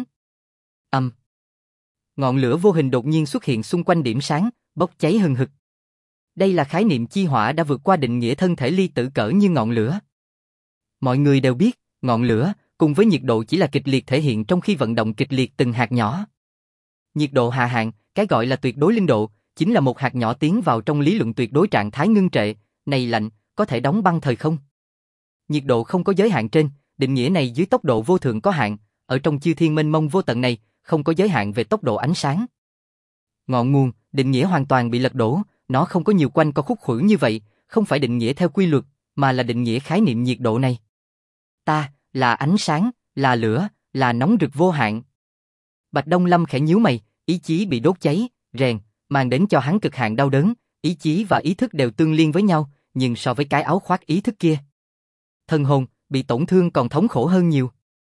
Ngọn lửa vô hình đột nhiên xuất hiện xung quanh điểm sáng, bốc cháy hừng hực. Đây là khái niệm chi hỏa đã vượt qua định nghĩa thân thể ly tử cỡ như ngọn lửa. Mọi người đều biết, ngọn lửa cùng với nhiệt độ chỉ là kịch liệt thể hiện trong khi vận động kịch liệt từng hạt nhỏ. Nhiệt độ hạ hạn, cái gọi là tuyệt đối linh độ, chính là một hạt nhỏ tiến vào trong lý luận tuyệt đối trạng thái ngưng trệ, này lạnh, có thể đóng băng thời không. Nhiệt độ không có giới hạn trên, định nghĩa này dưới tốc độ vô thượng có hạn, ở trong chư thiên mênh mông vô tận này, không có giới hạn về tốc độ ánh sáng. Ngọn nguồn, định nghĩa hoàn toàn bị lật đổ, nó không có nhiều quanh co khúc khuỷu như vậy, không phải định nghĩa theo quy luật, mà là định nghĩa khái niệm nhiệt độ này. Ta, là ánh sáng, là lửa, là nóng rực vô hạn. Bạch Đông Lâm khẽ nhíu mày, ý chí bị đốt cháy, rèn, mang đến cho hắn cực hạn đau đớn, ý chí và ý thức đều tương liên với nhau, nhưng so với cái áo khoác ý thức kia, thần hồn bị tổn thương còn thống khổ hơn nhiều.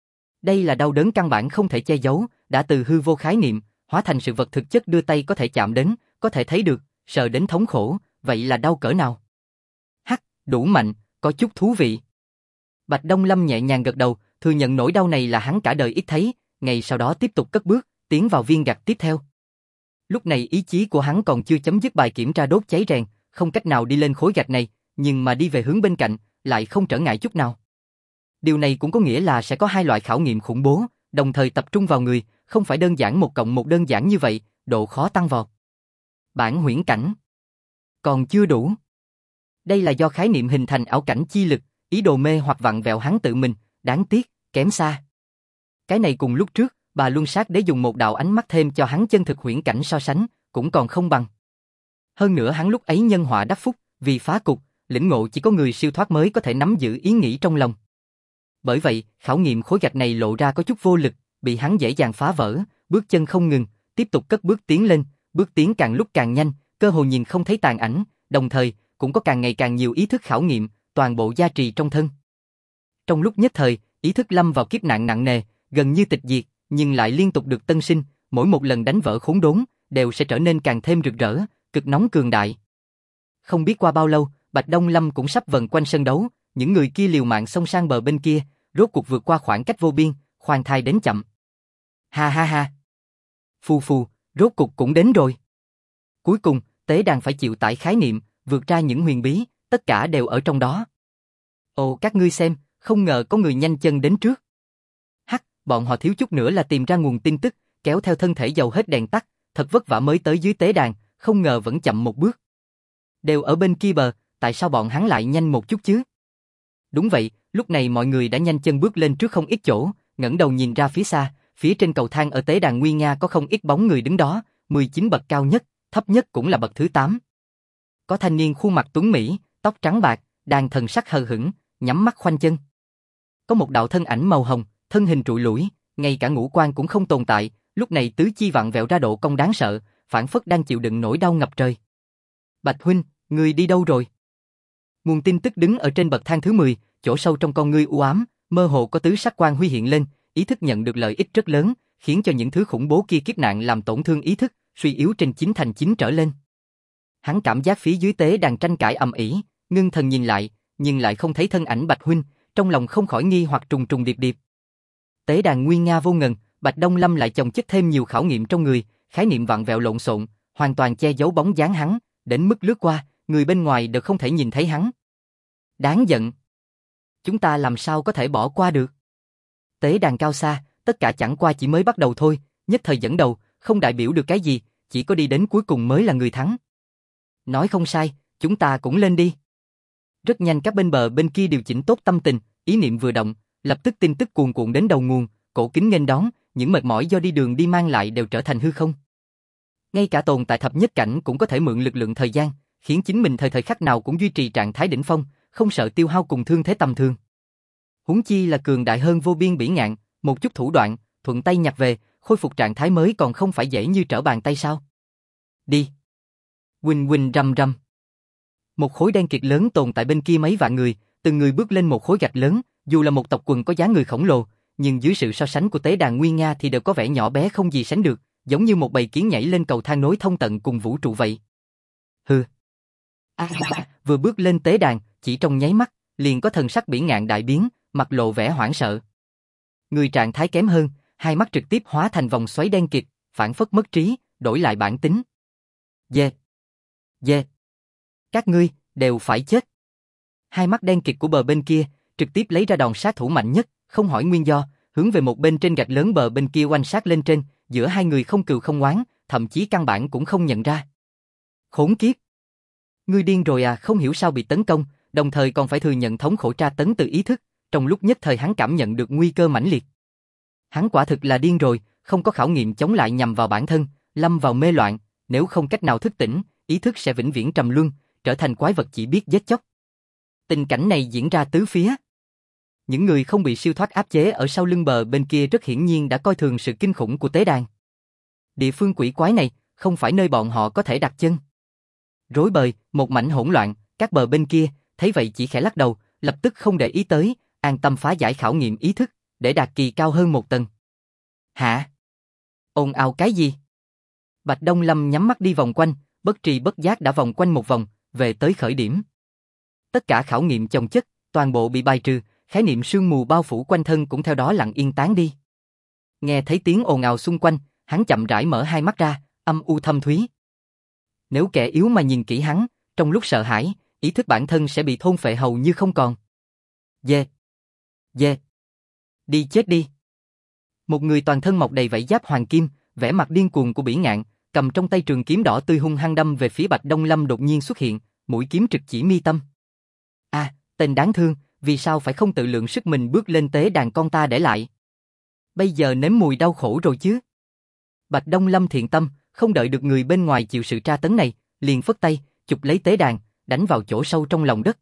Đây là đau đớn căn bản không thể che giấu, đã từ hư vô khái niệm, hóa thành sự vật thực chất đưa tay có thể chạm đến, có thể thấy được, sờ đến thống khổ, vậy là đau cỡ nào? Hắc, đủ mạnh, có chút thú vị. Bạch Đông Lâm nhẹ nhàng gật đầu, thừa nhận nỗi đau này là hắn cả đời ít thấy, ngày sau đó tiếp tục cất bước, tiến vào viên gạch tiếp theo. Lúc này ý chí của hắn còn chưa chấm dứt bài kiểm tra đốt cháy rèn, không cách nào đi lên khối gạch này, nhưng mà đi về hướng bên cạnh, lại không trở ngại chút nào. Điều này cũng có nghĩa là sẽ có hai loại khảo nghiệm khủng bố, đồng thời tập trung vào người, không phải đơn giản 1+1 đơn giản như vậy, độ khó tăng vọt. Bản huyễn cảnh còn chưa đủ. Đây là do khái niệm hình thành ảo cảnh chi lực, ý đồ mê hoặc vặn vẹo hắn tự mình, đáng tiếc, kém xa. Cái này cùng lúc trước, bà Luân Sát Đế dùng một đạo ánh mắt thêm cho hắn chân thực huyễn cảnh so sánh, cũng còn không bằng. Hơn nữa hắn lúc ấy nhân họa đắc phúc, vì phá cục, lĩnh ngộ chỉ có người siêu thoát mới có thể nắm giữ ý nghĩ trong lòng. Bởi vậy, khảo nghiệm khối gạch này lộ ra có chút vô lực, bị hắn dễ dàng phá vỡ, bước chân không ngừng, tiếp tục cất bước tiến lên, bước tiến càng lúc càng nhanh, cơ hồ nhìn không thấy tàn ảnh, đồng thời, cũng có càng ngày càng nhiều ý thức khảo nghiệm, toàn bộ gia trì trong thân. Trong lúc nhất thời, ý thức lâm vào kiếp nạn nặng nề, gần như tịch diệt, nhưng lại liên tục được tân sinh, mỗi một lần đánh vỡ khốn đốn, đều sẽ trở nên càng thêm rực rỡ, cực nóng cường đại. Không biết qua bao lâu, Bạch Đông Lâm cũng sắp vần quanh sân đấu, những người kia liều mạng xông sang bờ bên kia, rốt cuộc vượt qua khoảng cách vô biên, khoan thai đến chậm. Ha ha ha. Phù phù, rốt cuộc cũng đến rồi. Cuối cùng, tế đàn phải chịu tải khái niệm, vượt ra những huyền bí, tất cả đều ở trong đó. Ồ, các ngươi xem, không ngờ có người nhanh chân đến trước. Hắc, bọn họ thiếu chút nữa là tìm ra nguồn tin tức, kéo theo thân thể dầu hết đèn tắt, thật vất vả mới tới dưới tế đàn, không ngờ vẫn chậm một bước. Đều ở bên kia bờ, tại sao bọn hắn lại nhanh một chút chứ? Đúng vậy, lúc này mọi người đã nhanh chân bước lên trước không ít chỗ, ngẩng đầu nhìn ra phía xa, phía trên cầu thang ở tế đàn nguy nga có không ít bóng người đứng đó, 19 bậc cao nhất, thấp nhất cũng là bậc thứ 8. Có thanh niên khuôn mặt tuấn mỹ, tóc trắng bạc, đang thần sắc hờ hững, nhắm mắt khoanh chân. Có một đạo thân ảnh màu hồng, thân hình trụi lủi, ngay cả ngũ quan cũng không tồn tại, lúc này tứ chi vặn vẹo ra độ cong đáng sợ, phảng phất đang chịu đựng nỗi đau ngập trời. Bạch huynh, ngươi đi đâu rồi? Nguồn tin tức đứng ở trên bậc thang thứ 10, chỗ sâu trong con ngươi u ám, mơ hồ có tứ sắc quang huy hiện lên, ý thức nhận được lợi ích rất lớn, khiến cho những thứ khủng bố kia kiếp nạn làm tổn thương ý thức, suy yếu trên 9 thành 9 trở lên. Hắn cảm giác phía dưới tế đàn tranh cãi ầm ĩ, ngưng thần nhìn lại, nhưng lại không thấy thân ảnh Bạch huynh, trong lòng không khỏi nghi hoặc trùng trùng điệp điệp. Tế đàn nguy nga vô ngần, Bạch Đông Lâm lại chồng chất thêm nhiều khảo nghiệm trong người, khái niệm vặn vẹo lộn xộn, hoàn toàn che giấu bóng dáng hắn, đến mức lướt qua, người bên ngoài đều không thể nhìn thấy hắn. Đáng giận. Chúng ta làm sao có thể bỏ qua được? Tế đàn cao xa, tất cả chẳng qua chỉ mới bắt đầu thôi, nhất thời dẫn đầu, không đại biểu được cái gì, chỉ có đi đến cuối cùng mới là người thắng. Nói không sai, chúng ta cũng lên đi. Rất nhanh các bên bờ bên kia điều chỉnh tốt tâm tình, ý niệm vừa động, lập tức tin tức cuồn cuộn đến đầu nguồn, cổ kính nghênh đón, những mệt mỏi do đi đường đi mang lại đều trở thành hư không. Ngay cả tồn tại thập nhất cảnh cũng có thể mượn lực lượng thời gian, khiến chính mình thời thời khắc nào cũng duy trì trạng thái đỉnh phong, không sợ tiêu hao cùng thương thế tầm thường. Huống chi là cường đại hơn vô biên bỉ ngạn, một chút thủ đoạn, thuận tay nhặt về, khôi phục trạng thái mới còn không phải dễ như trở bàn tay sao? Đi. Huỳnh huỳnh rầm rầm. Một khối đen kịt lớn tồn tại bên kia mấy vạn người, từng người bước lên một khối gạch lớn, dù là một tộc quần có dáng người khổng lồ, nhưng dưới sự so sánh của tế đàn nguy nga thì đều có vẻ nhỏ bé không gì sánh được, giống như một bầy kiến nhảy lên cầu thang nối thông tận cùng vũ trụ vậy. Hừ. Vừa bước lên tế đàn, chỉ trong nháy mắt, liền có thần sắc bỉ ngạn đại biến, mặt lộ vẻ hoảng sợ. Người trạng thái kém hơn, hai mắt trực tiếp hóa thành vòng xoáy đen kịt, phản phất mất trí, đổi lại bản tính. Dê. Dê. Các ngươi, đều phải chết. Hai mắt đen kịt của bờ bên kia, trực tiếp lấy ra đòn sát thủ mạnh nhất, không hỏi nguyên do, hướng về một bên trên gạch lớn bờ bên kia oanh sát lên trên, giữa hai người không cừu không oán, thậm chí căn bản cũng không nhận ra. Khốn kiếp! Ngươi điên rồi à, không hiểu sao bị tấn công, đồng thời còn phải thừa nhận thống khổ tra tấn từ ý thức, trong lúc nhất thời hắn cảm nhận được nguy cơ mãnh liệt. Hắn quả thực là điên rồi, không có khảo nghiệm chống lại nhằm vào bản thân, lâm vào mê loạn, nếu không cách nào thức tỉnh, ý thức sẽ vĩnh viễn trầm luân, trở thành quái vật chỉ biết giết chóc. Tình cảnh này diễn ra tứ phía. Những người không bị siêu thoát áp chế ở sau lưng bờ bên kia rất hiển nhiên đã coi thường sự kinh khủng của tế đàn. Địa phương quỷ quái này không phải nơi bọn họ có thể đặt chân. Rối bời, một mảnh hỗn loạn, các bờ bên kia thấy vậy chỉ khẽ lắc đầu, lập tức không để ý tới, an tâm phá giải khảo nghiệm ý thức, để đạt kỳ cao hơn một tầng. Hả? Ồn ào cái gì? Bạch Đông Lâm nhắm mắt đi vòng quanh, bất tri bất giác đã vòng quanh một vòng, về tới khởi điểm. Tất cả khảo nghiệm chồng chất, toàn bộ bị bài trừ, khái niệm sương mù bao phủ quanh thân cũng theo đó lặng yên tán đi. Nghe thấy tiếng ồn ào xung quanh, hắn chậm rãi mở hai mắt ra, âm u thâm thúy. Nếu kẻ yếu mà nhìn kỹ hắn, trong lúc sợ hãi, ý thức bản thân sẽ bị thôn phệ hầu như không còn. Dê! Dê! Đi chết đi! Một người toàn thân mọc đầy vảy giáp hoàng kim, vẻ mặt điên cuồng của Bỉ Ngạn, cầm trong tay trường kiếm đỏ tươi hung hăng đâm về phía Bạch Đông Lâm đột nhiên xuất hiện, mũi kiếm trực chỉ mi tâm. À, tên đáng thương, vì sao phải không tự lượng sức mình bước lên tế đàn con ta để lại? Bây giờ nếm mùi đau khổ rồi chứ? Bạch Đông Lâm thiện tâm, không đợi được người bên ngoài chịu sự tra tấn này, liền phất tay, chụp lấy tế đàn, đánh vào chỗ sâu trong lòng đất.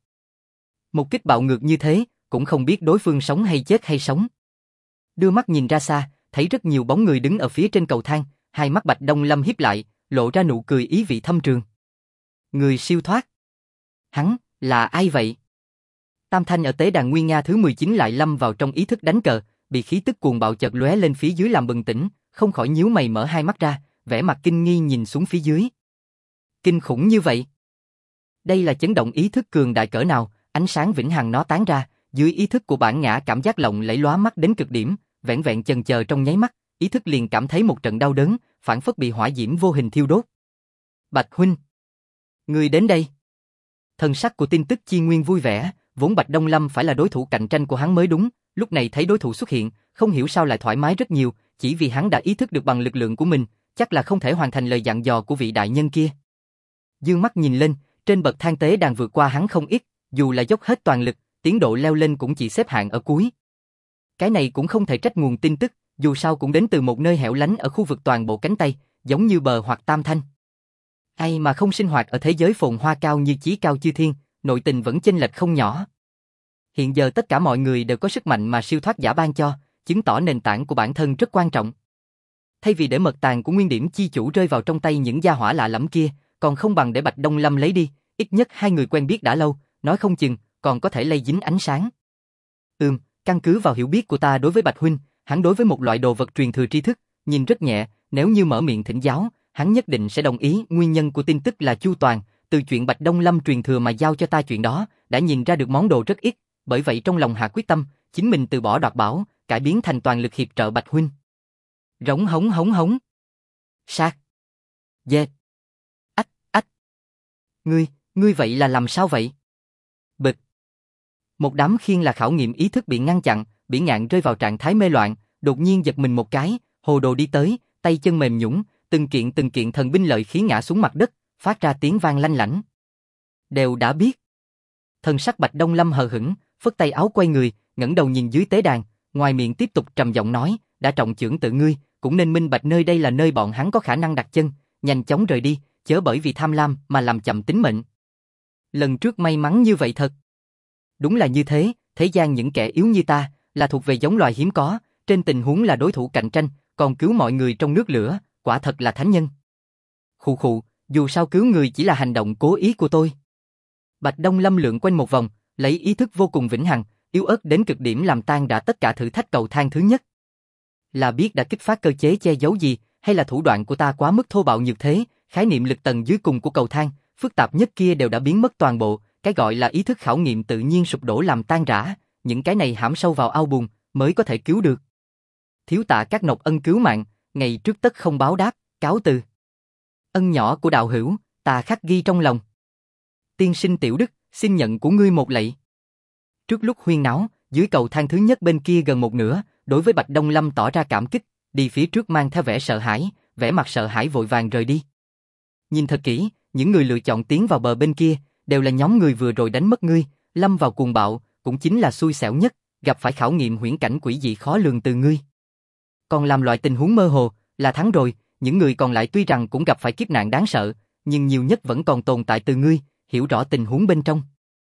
Một kích bạo ngược như thế, cũng không biết đối phương sống hay chết hay sống. Đưa mắt nhìn ra xa, thấy rất nhiều bóng người đứng ở phía trên cầu thang, hai mắt Bạch Đông Lâm híp lại, lộ ra nụ cười ý vị thâm trường. Người siêu thoát. Hắn, là ai vậy? Tam Thanh ở tế đàn Nguyên Nga thứ 19 lại lâm vào trong ý thức đánh cờ, bị khí tức cuồng bạo chợt lóe lên phía dưới làm bừng tỉnh, không khỏi nhíu mày mở hai mắt ra, vẻ mặt kinh nghi nhìn xuống phía dưới. Kinh khủng như vậy. Đây là chấn động ý thức cường đại cỡ nào, ánh sáng vĩnh hằng nó tán ra, dưới ý thức của bản ngã cảm giác lộng lẫy lóa mắt đến cực điểm, vẻn vẹn chần chờ trong nháy mắt, ý thức liền cảm thấy một trận đau đớn, phảng phất bị hỏa diễm vô hình thiêu đốt. Bạch huynh, ngươi đến đây. Thần sắc của tin tức chi nguyên vui vẻ, vốn Bạch Đông Lâm phải là đối thủ cạnh tranh của hắn mới đúng, lúc này thấy đối thủ xuất hiện, không hiểu sao lại thoải mái rất nhiều, chỉ vì hắn đã ý thức được bằng lực lượng của mình, chắc là không thể hoàn thành lời dặn dò của vị đại nhân kia. Dương mắt nhìn lên, trên bậc thang tế đàn vượt qua hắn không ít, dù là dốc hết toàn lực, tiến độ leo lên cũng chỉ xếp hạng ở cuối. Cái này cũng không thể trách nguồn tin tức, dù sao cũng đến từ một nơi hẻo lánh ở khu vực toàn bộ cánh Tây, giống như bờ hoặc Tam Thanh. Ai mà không sinh hoạt ở thế giới phồn hoa cao như chí cao chư thiên, nội tình vẫn chênh lệch không nhỏ. Hiện giờ tất cả mọi người đều có sức mạnh mà siêu thoát giả ban cho, chứng tỏ nền tảng của bản thân rất quan trọng. Thay vì để mật tàng của nguyên điểm chi chủ rơi vào trong tay những gia hỏa lạ lẫm kia, còn không bằng để Bạch Đông Lâm lấy đi, ít nhất hai người quen biết đã lâu, nói không chừng còn có thể lây dính ánh sáng. Căn cứ vào hiểu biết của ta đối với Bạch huynh, hắn đối với một loại đồ vật truyền thừa tri thức, nhìn rất nhẹ, nếu như mở miệng thỉnh giáo, hắn nhất định sẽ đồng ý. Nguyên nhân của tin tức là chu toàn, từ chuyện Bạch Đông Lâm truyền thừa mà giao cho ta chuyện đó, đã nhìn ra được món đồ rất ít, bởi vậy trong lòng hạ quyết tâm, chính mình từ bỏ đoạt bảo, cải biến thành toàn lực hiệp trợ Bạch huynh. Rống hống hống hống. Sát. Dê. Ách, ách. Ngươi vậy là làm sao vậy? Bịch. Một đám khiên là khảo nghiệm ý thức bị ngăn chặn, Bỉ Ngạn rơi vào trạng thái mê loạn, đột nhiên giật mình một cái, hồ đồ đi tới, tay chân mềm nhũn, từng kiện thần binh lợi khí ngã xuống mặt đất, phát ra tiếng vang lanh lảnh. Đều đã biết. Thần sắc Bạch Đông Lâm hờ hững, phất tay áo quay người, ngẩng đầu nhìn dưới tế đàn, ngoài miệng tiếp tục trầm giọng nói, đã trọng chưởng tự ngươi, cũng nên minh bạch nơi đây là nơi bọn hắn có khả năng đặt chân, nhanh chóng rời đi, chớ bởi vì tham lam mà làm chậm tính mệnh. Lần trước may mắn như vậy thật. Đúng là như thế, thế gian những kẻ yếu như ta, là thuộc về giống loài hiếm có, trên tình huống là đối thủ cạnh tranh, còn cứu mọi người trong nước lửa, quả thật là thánh nhân. Khụ khụ, dù sao cứu người chỉ là hành động cố ý của tôi. Bạch Đông Lâm lượn quanh một vòng, lấy ý thức vô cùng vĩnh hằng, yếu ớt đến cực điểm làm tan rã tất cả thử thách cầu thang thứ nhất. Là biết đã kích phát cơ chế che giấu gì, hay là thủ đoạn của ta quá mức thô bạo nhược thế, khái niệm lực tầng dưới cùng của cầu thang, phức tạp nhất kia đều đã biến mất toàn bộ, cái gọi là ý thức khảo nghiệm tự nhiên sụp đổ làm tan rã, những cái này hãm sâu vào ao bùn mới có thể cứu được. Thiếu tạ các nộc ân cứu mạng, ngày trước tất không báo đáp, cáo từ. Ân nhỏ của đạo hữu, ta khắc ghi trong lòng. Tiên sinh tiểu đức, xin nhận của ngươi một lạy. Trước lúc huyên náo, dưới cầu thang thứ nhất bên kia gần một nửa, đối với Bạch Đông Lâm tỏ ra cảm kích, đi phía trước mang theo vẻ sợ hãi, vẻ mặt sợ hãi vội vàng rời đi. Nhìn thật kỹ, những người lựa chọn tiến vào bờ bên kia, đều là nhóm người vừa rồi đánh mất ngươi, lâm vào cuồng bạo, cũng chính là xui xẻo nhất, gặp phải khảo nghiệm huyễn cảnh quỷ dị khó lường từ ngươi. Còn làm loại tình huống mơ hồ, là thắng rồi, những người còn lại tuy rằng cũng gặp phải kiếp nạn đáng sợ, nhưng nhiều nhất vẫn còn tồn tại từ ngươi, hiểu rõ tình huống bên trong.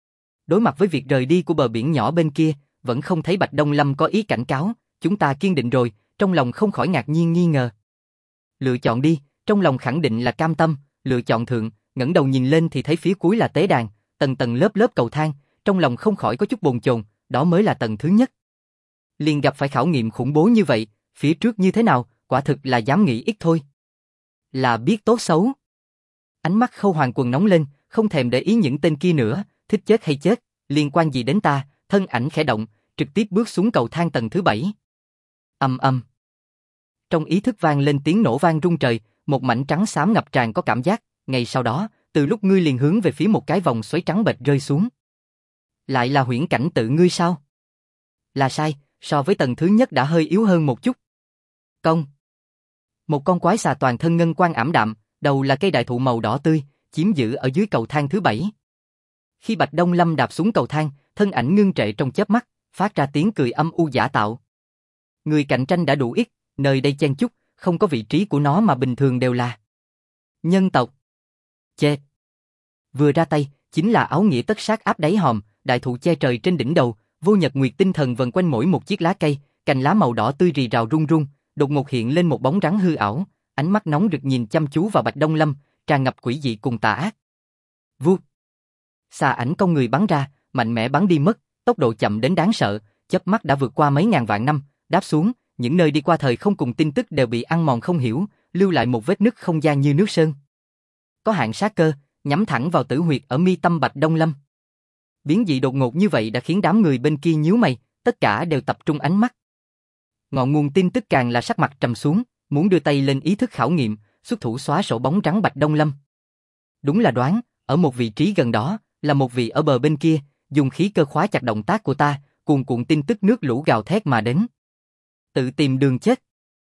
Đối mặt với việc rời đi của bờ biển nhỏ bên kia, vẫn không thấy Bạch Đông Lâm có ý cảnh cáo, chúng ta kiên định rồi, trong lòng không khỏi ngạc nhiên nghi ngờ. Lựa chọn đi, trong lòng khẳng định là cam tâm, lựa chọn thượng, ngẩng đầu nhìn lên thì thấy phía cuối là tế đàn, tầng tầng lớp lớp cầu thang, trong lòng không khỏi có chút bồn chồn, đó mới là tầng thứ nhất. Liền gặp phải khảo nghiệm khủng bố như vậy, phía trước như thế nào, quả thực là dám nghĩ ít thôi. Là biết tốt xấu. Ánh mắt Khâu Hoàng Quần nóng lên, không thèm để ý những tên kia nữa, thích chết hay chết, liên quan gì đến ta, thân ảnh khẽ động, trực tiếp bước xuống cầu thang tầng thứ 7. Ầm ầm. Trong ý thức vang lên tiếng nổ vang rung trời, một mảnh trắng xám ngập tràn có cảm giác, ngay sau đó, từ lúc ngươi liền hướng về phía một cái vòng xoáy trắng bệch rơi xuống. Lại là huyễn cảnh tự ngươi sao? Là sai, so với tầng thứ nhất đã hơi yếu hơn một chút. Công. Một con quái xà toàn thân ngân quang ảm đạm, đầu là cây đại thụ màu đỏ tươi, chiếm giữ ở dưới cầu thang thứ 7. Khi Bạch Đông Lâm đạp xuống cầu thang, thân ảnh ngưng trệ trong chớp mắt, phát ra tiếng cười âm u giả tạo. Người cạnh tranh đã đủ ít, nơi đây chen chúc, không có vị trí của nó mà bình thường đều là nhân tộc. Chê. Vừa ra tay, chính là áo nghĩa tất sát áp đáy hòm, đại thụ che trời trên đỉnh đầu, vô nhật nguyệt tinh thần vần quanh mỗi một chiếc lá cây, cành lá màu đỏ tươi rì rào rung rung, đột ngột hiện lên một bóng rắn hư ảo, ánh mắt nóng rực nhìn chăm chú vào Bạch Đông Lâm, tràn ngập quỷ dị cùng tà ác. Vút. Xà ảnh cong người bắn ra, mạnh mẽ bắn đi mất, tốc độ chậm đến đáng sợ, chớp mắt đã vượt qua mấy ngàn vạn năm, đáp xuống, những nơi đi qua thời không cùng tin tức đều bị ăn mòn không hiểu, lưu lại một vết nứt không gian như nước sơn. Có hạn sát cơ, nhắm thẳng vào tử huyệt ở mi tâm Bạch Đông Lâm. Biến dị đột ngột như vậy đã khiến đám người bên kia nhíu mày, tất cả đều tập trung ánh mắt. Ngọn nguồn tin tức càng là sắc mặt trầm xuống, muốn đưa tay lên ý thức khảo nghiệm, xuất thủ xóa sổ bóng trắng Bạch Đông Lâm. Đúng là đoán, ở một vị trí gần đó, là một vị ở bờ bên kia, dùng khí cơ khóa chặt động tác của ta, cuồn cuộn tin tức nước lũ gào thét mà đến. Tự tìm đường chết.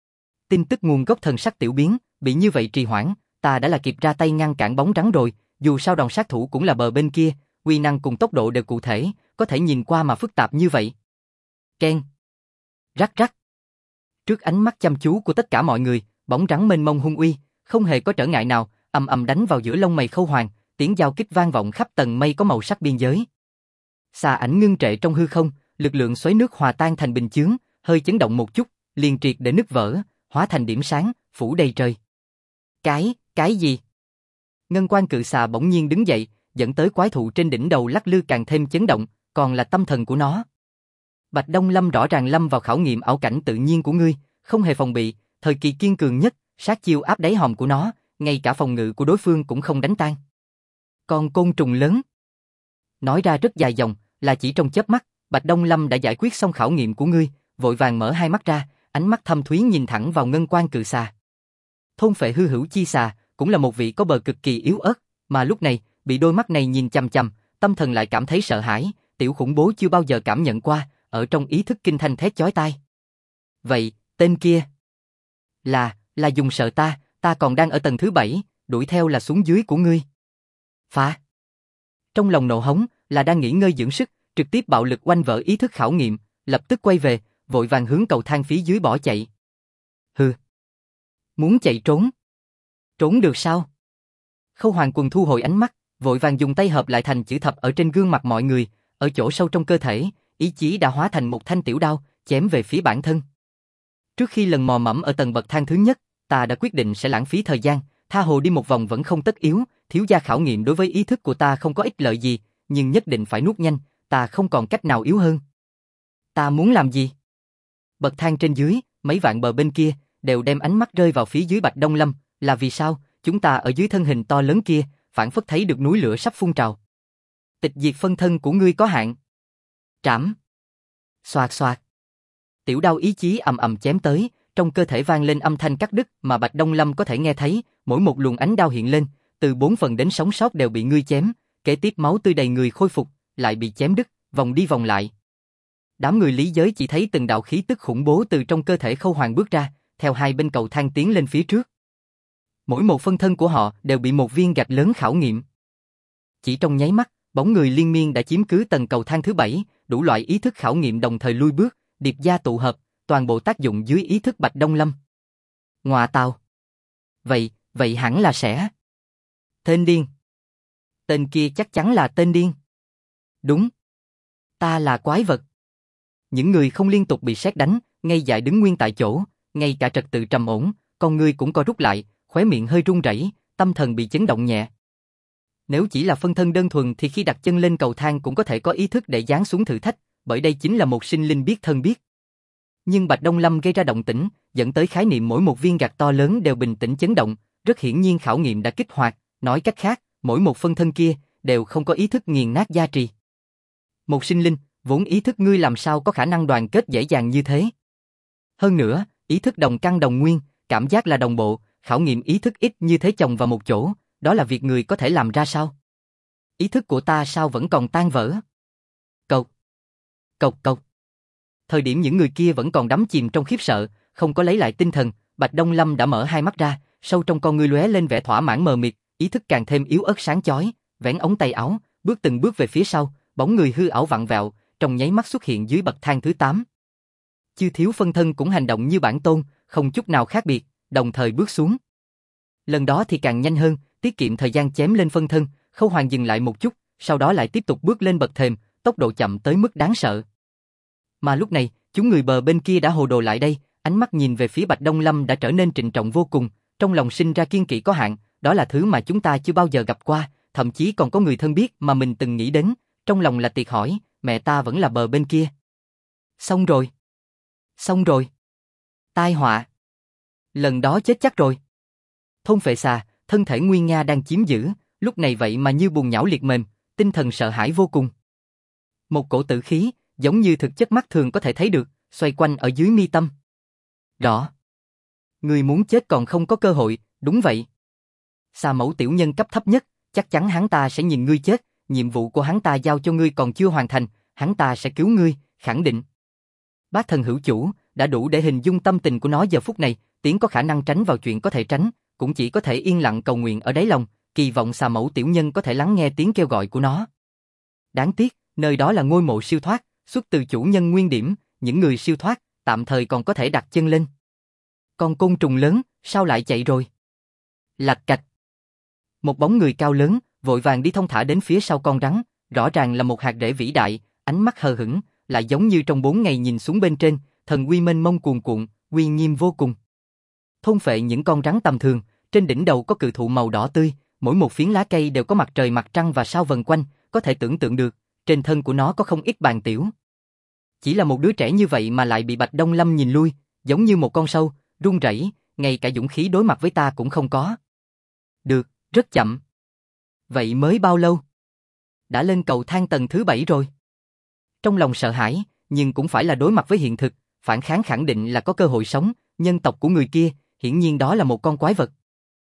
Tin tức nguồn gốc thần sắc tiểu biến, bị như vậy trì hoãn, ta đã là kịp ra tay ngăn cản bóng trắng rồi, dù sao đòn sát thủ cũng là bờ bên kia, uy năng cùng tốc độ đều cụ thể, có thể nhìn qua mà phức tạp như vậy. Keng. Rắc rắc. Trước ánh mắt chăm chú của tất cả mọi người, bóng trắng mênh mông hung uy, không hề có trở ngại nào, ầm ầm đánh vào giữa lông mày Khâu Hoàng, tiếng giao kích vang vọng khắp tầng mây có màu sắc biên giới. Xà ảnh ngưng trệ trong hư không, lực lượng xoáy nước hòa tan thành bình chướng, hơi chấn động một chút, liền triệt để nứt vỡ, hóa thành điểm sáng, phủ đầy trời. Cái gì? Ngân quan cự xà bỗng nhiên đứng dậy, dẫn tới quái thụ trên đỉnh đầu lắc lư càng thêm chấn động, còn là tâm thần của nó. Bạch Đông Lâm rõ ràng lâm vào khảo nghiệm ảo cảnh tự nhiên của ngươi, không hề phòng bị, thời kỳ kiên cường nhất, sát chiêu áp đáy hòm của nó, ngay cả phòng ngự của đối phương cũng không đánh tan. Con côn trùng lớn. Nói ra rất dài dòng, là chỉ trong chớp mắt, Bạch Đông Lâm đã giải quyết xong khảo nghiệm của ngươi, vội vàng mở hai mắt ra, ánh mắt thâm thúy nhìn thẳng vào ngân quan cự xà. Thôn phệ hư hữu chi xà, cũng là một vị có bờ cực kỳ yếu ớt, mà lúc này, bị đôi mắt này nhìn chằm chằm, tâm thần lại cảm thấy sợ hãi, tiểu khủng bố chưa bao giờ cảm nhận qua, ở trong ý thức kinh thanh thét chói tai. Vậy, tên kia là dùng sợ ta còn đang ở tầng thứ 7, đuổi theo là xuống dưới của ngươi. Phá. Trong lòng nộ hống, là đang nghỉ ngơi dưỡng sức, trực tiếp bạo lực oanh vỡ ý thức khảo nghiệm, lập tức quay về, vội vàng hướng cầu thang phía dưới bỏ chạy. Hừ. Muốn chạy trốn? Trốn được sao? Khâu Hoàng Quần thu hồi ánh mắt, vội vàng dùng tay hợp lại thành chữ thập ở trên gương mặt mọi người, ở chỗ sâu trong cơ thể, ý chí đã hóa thành một thanh tiểu đao, chém về phía bản thân. Trước khi lần mò mẫm ở tầng bậc thang thứ nhất, ta đã quyết định sẽ lãng phí thời gian, tha hồ đi một vòng vẫn không tất yếu, thiếu gia khảo nghiệm đối với ý thức của ta không có ích lợi gì, nhưng nhất định phải nuốt nhanh, ta không còn cách nào yếu hơn. Ta muốn làm gì? Bậc thang trên dưới, mấy vạn bờ bên kia, đều đem ánh mắt rơi vào phía dưới Bạch Đông Lâm, là vì sao? Chúng ta ở dưới thân hình to lớn kia, phảng phất thấy được núi lửa sắp phun trào. Tịch diệt phân thân của ngươi có hạn. Trảm. Xoạt xoạt. Tiểu đao ý chí ầm ầm chém tới, trong cơ thể vang lên âm thanh cắt đứt mà Bạch Đông Lâm có thể nghe thấy, mỗi một luồng ánh đao hiện lên, từ 4 phần đến sống sót đều bị ngươi chém, kế tiếp máu tươi đầy người khôi phục, lại bị chém đứt, vòng đi vòng lại. Đám người lý giới chỉ thấy từng đạo khí tức khủng bố từ trong cơ thể Khâu Hoàng bước ra, theo hai bên cầu thang tiến lên phía trước. Mỗi một phân thân của họ đều bị một viên gạch lớn khảo nghiệm. Chỉ trong nháy mắt, bóng người liên miên đã chiếm cứ tầng cầu thang thứ 7, đủ loại ý thức khảo nghiệm đồng thời lui bước, điệp gia tụ hợp, toàn bộ tác dụng dưới ý thức Bạch Đông Lâm. Ngọa tào. Vậy hẳn là sẽ. Tên điên. Tên kia chắc chắn là tên điên. Đúng. Ta là quái vật. Những người không liên tục bị sét đánh, ngay dại đứng nguyên tại chỗ, ngay cả trật tự trầm ổn, con ngươi cũng co rút lại, khóe miệng hơi run rẩy, tâm thần bị chấn động nhẹ. Nếu chỉ là phân thân đơn thuần thì khi đặt chân lên cầu thang cũng có thể có ý thức để giáng xuống thử thách, bởi đây chính là một sinh linh biết thân biết. Nhưng Bạch Đông Lâm gây ra động tĩnh, dẫn tới khái niệm mỗi một viên gạch to lớn đều bình tĩnh chấn động, rất hiển nhiên khảo nghiệm đã kích hoạt, nói cách khác, mỗi một phân thân kia đều không có ý thức nghiền nát gia trì. Một sinh linh, vốn ý thức ngươi làm sao có khả năng đoàn kết dễ dàng như thế? Hơn nữa, ý thức đồng căn đồng nguyên, cảm giác là đồng bộ, khảo nghiệm ý thức ít như thế chồng vào một chỗ, đó là việc người có thể làm ra sao? Ý thức của ta sao vẫn còn tan vỡ? Cộc, cộc cộc. Thời điểm những người kia vẫn còn đắm chìm trong khiếp sợ, không có lấy lại tinh thần, Bạch Đông Lâm đã mở hai mắt ra, sâu trong con ngươi lóe lên vẻ thỏa mãn mờ mịt, ý thức càng thêm yếu ớt sáng chói, vén ống tay áo, bước từng bước về phía sau, bóng người hư ảo vặn vẹo, trong nháy mắt xuất hiện dưới bậc thang thứ 8. Chư thiếu phân thân cũng hành động như bản tôn, không chút nào khác biệt, đồng thời bước xuống. Lần đó thì càng nhanh hơn, tiết kiệm thời gian chém lên phân thân, Khâu Hoàng dừng lại một chút, sau đó lại tiếp tục bước lên bậc thềm, tốc độ chậm tới mức đáng sợ. Mà lúc này, chúng người bờ bên kia đã hồ đồ lại đây, ánh mắt nhìn về phía Bạch Đông Lâm đã trở nên trịnh trọng vô cùng, trong lòng sinh ra kiên kỵ có hạn, đó là thứ mà chúng ta chưa bao giờ gặp qua, thậm chí còn có người thân biết mà mình từng nghĩ đến, trong lòng là tiệt hỏi, mẹ ta vẫn là bờ bên kia. Xong rồi. Xong rồi. Tai họa. Lần đó chết chắc rồi. Thôn Phệ Xà, thân thể Nguyên Nga đang chiếm giữ, lúc này vậy mà như bùn nhão liệt mềm, tinh thần sợ hãi vô cùng. Một cổ tử khí, giống như thực chất mắt thường có thể thấy được, xoay quanh ở dưới mi tâm. Rõ. Người muốn chết còn không có cơ hội, đúng vậy. Xà mẫu tiểu nhân cấp thấp nhất, chắc chắn hắn ta sẽ nhìn ngươi chết, nhiệm vụ của hắn ta giao cho ngươi còn chưa hoàn thành, hắn ta sẽ cứu ngươi, khẳng định. Bác thần hữu chủ, đã đủ để hình dung tâm tình của nó giờ phút này, tiếng có khả năng tránh vào chuyện có thể tránh, cũng chỉ có thể yên lặng cầu nguyện ở đáy lòng, kỳ vọng xà mẫu tiểu nhân có thể lắng nghe tiếng kêu gọi của nó. Đáng tiếc, nơi đó là ngôi mộ siêu thoát, xuất từ chủ nhân nguyên điểm, những người siêu thoát, tạm thời còn có thể đặt chân lên. Con côn trùng lớn, sao lại chạy rồi? Lạch cạch. Một bóng người cao lớn, vội vàng đi thong thả đến phía sau con rắn, rõ ràng là một hạt rễ vĩ đại, ánh mắt hờ hững, lại giống như trong 4 ngày nhìn xuống bên trên, thần uy mênh mông cuồn cuộn, uy nghiêm vô cùng. Thôn phệ những con rắn tầm thường, trên đỉnh đầu có cự thụ màu đỏ tươi, mỗi một phiến lá cây đều có mặt trời mặt trăng và sao vần quanh, có thể tưởng tượng được, trên thân của nó có không ít bàn tiểu. Chỉ là một đứa trẻ như vậy mà lại bị Bạch Đông Lâm nhìn lui, giống như một con sâu, run rẩy, ngay cả dũng khí đối mặt với ta cũng không có. Được, rất chậm. Vậy mới bao lâu? Đã lên cầu thang tầng thứ 7 rồi. Trong lòng sợ hãi, nhưng cũng phải là đối mặt với hiện thực, phản kháng khẳng định là có cơ hội sống, nhân tộc của người kia, hiển nhiên đó là một con quái vật.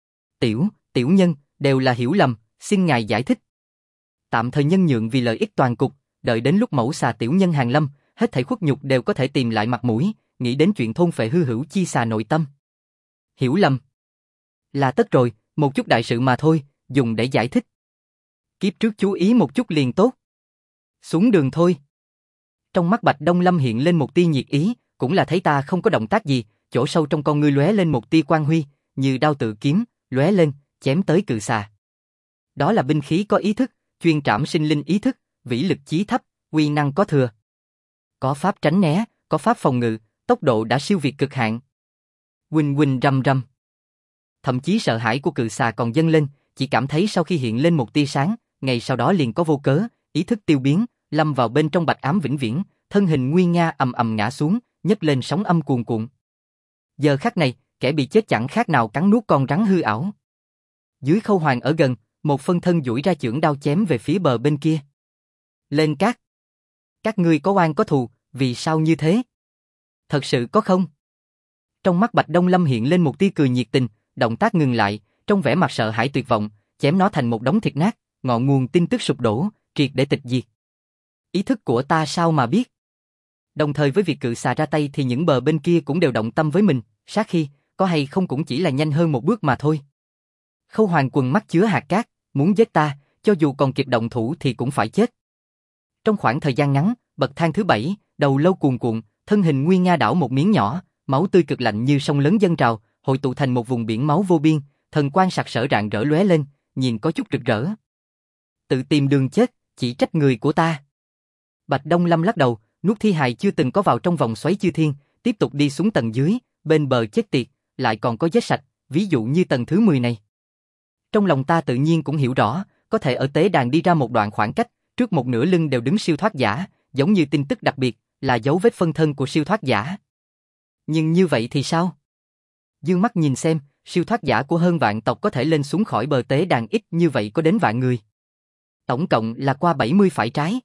Tiểu nhân, đều là hiểu lầm, xin ngài giải thích. Tạm thời nhân nhượng vì lợi ích toàn cục, đợi đến lúc mẫu xà tiểu nhân hàng lâm, hết thảy khuất nhục đều có thể tìm lại mặt mũi, nghĩ đến chuyện thôn phệ hư hữu chi xà nội tâm. Hiểu lầm. Là tất rồi, một chút đại sự mà thôi, dùng để giải thích. Kiếp trước chú ý một chút liền tốt. Xuống đường thôi. Trong mắt Bạch Đông Lâm hiện lên một tia nhiệt ý, cũng là thấy ta không có động tác gì, chỗ sâu trong con ngươi lóe lên một tia quang huy, như đao tự kiếm, lóe lên, chém tới cự xà. Đó là binh khí có ý thức, chuyên trảm sinh linh ý thức, vĩ lực chí thấp, uy năng có thừa. Có pháp tránh né, có pháp phòng ngự, tốc độ đã siêu việt cực hạn. Huỳnh huỳnh rầm rầm. Thậm chí sợ hãi của cự xà còn dâng lên, chỉ cảm thấy sau khi hiện lên một tia sáng, ngay sau đó liền có vô cớ, ý thức tiêu biến, lâm vào bên trong bạch ám vĩnh viễn, thân hình nguy nga ầm ầm ngã xuống, nhấc lên sóng âm cuồn cuộn. Giờ khắc này, kẻ bị chết chẳng khác nào cắn nuốt con rắn hư ảo. Dưới Khâu Hoàng ở gần, một phân thân duỗi ra chưởng đao chém về phía bờ bên kia. Lên các ngươi có oan có thù, vì sao như thế? Thật sự có không? Trong mắt Bạch Đông Lâm hiện lên một tia cười nhiệt tình, động tác ngừng lại, trong vẻ mặt sợ hãi tuyệt vọng, chém nó thành một đống thịt nát, ngọn nguồn tin tức sụp đổ, triệt để tịch diệt. Ý thức của ta sao mà biết? Đồng thời với việc cự xà ra tay thì những bờ bên kia cũng đều động tâm với mình, sát khi, có hay không cũng chỉ là nhanh hơn một bước mà thôi. Khâu Hoàng quần mắt chứa hạt cát, muốn giết ta, cho dù còn kịp động thủ thì cũng phải chết. Trong khoảng thời gian ngắn, bậc thang thứ 7, đầu lâu cuồn cuộn, thân hình nguy nga đảo một miếng nhỏ, máu tươi cực lạnh như sông lớn dâng trào, hội tụ thành một vùng biển máu vô biên, thần quang sặc sỡ rạng rỡ lóe lên, nhìn có chút rực rỡ. Tự tìm đường chết, chỉ trách người của ta. Bạch Đông Lâm lắc đầu, nuốt thi hài chưa từng có vào trong vòng xoáy chư thiên, tiếp tục đi xuống tầng dưới, bên bờ chết tiệt, lại còn có vết sạch, ví dụ như tầng thứ 10 này. Trong lòng ta tự nhiên cũng hiểu rõ, có thể ở tế đàn đi ra một đoạn khoảng cách, trước một nửa lưng đều đứng siêu thoát giả, giống như tin tức đặc biệt, là dấu vết phân thân của siêu thoát giả. Nhưng như vậy thì sao? Dương mắt nhìn xem, siêu thoát giả của hơn vạn tộc có thể lên xuống khỏi bờ tế đàn ít như vậy có đến vạn người. Tổng cộng là qua 70 phải trái.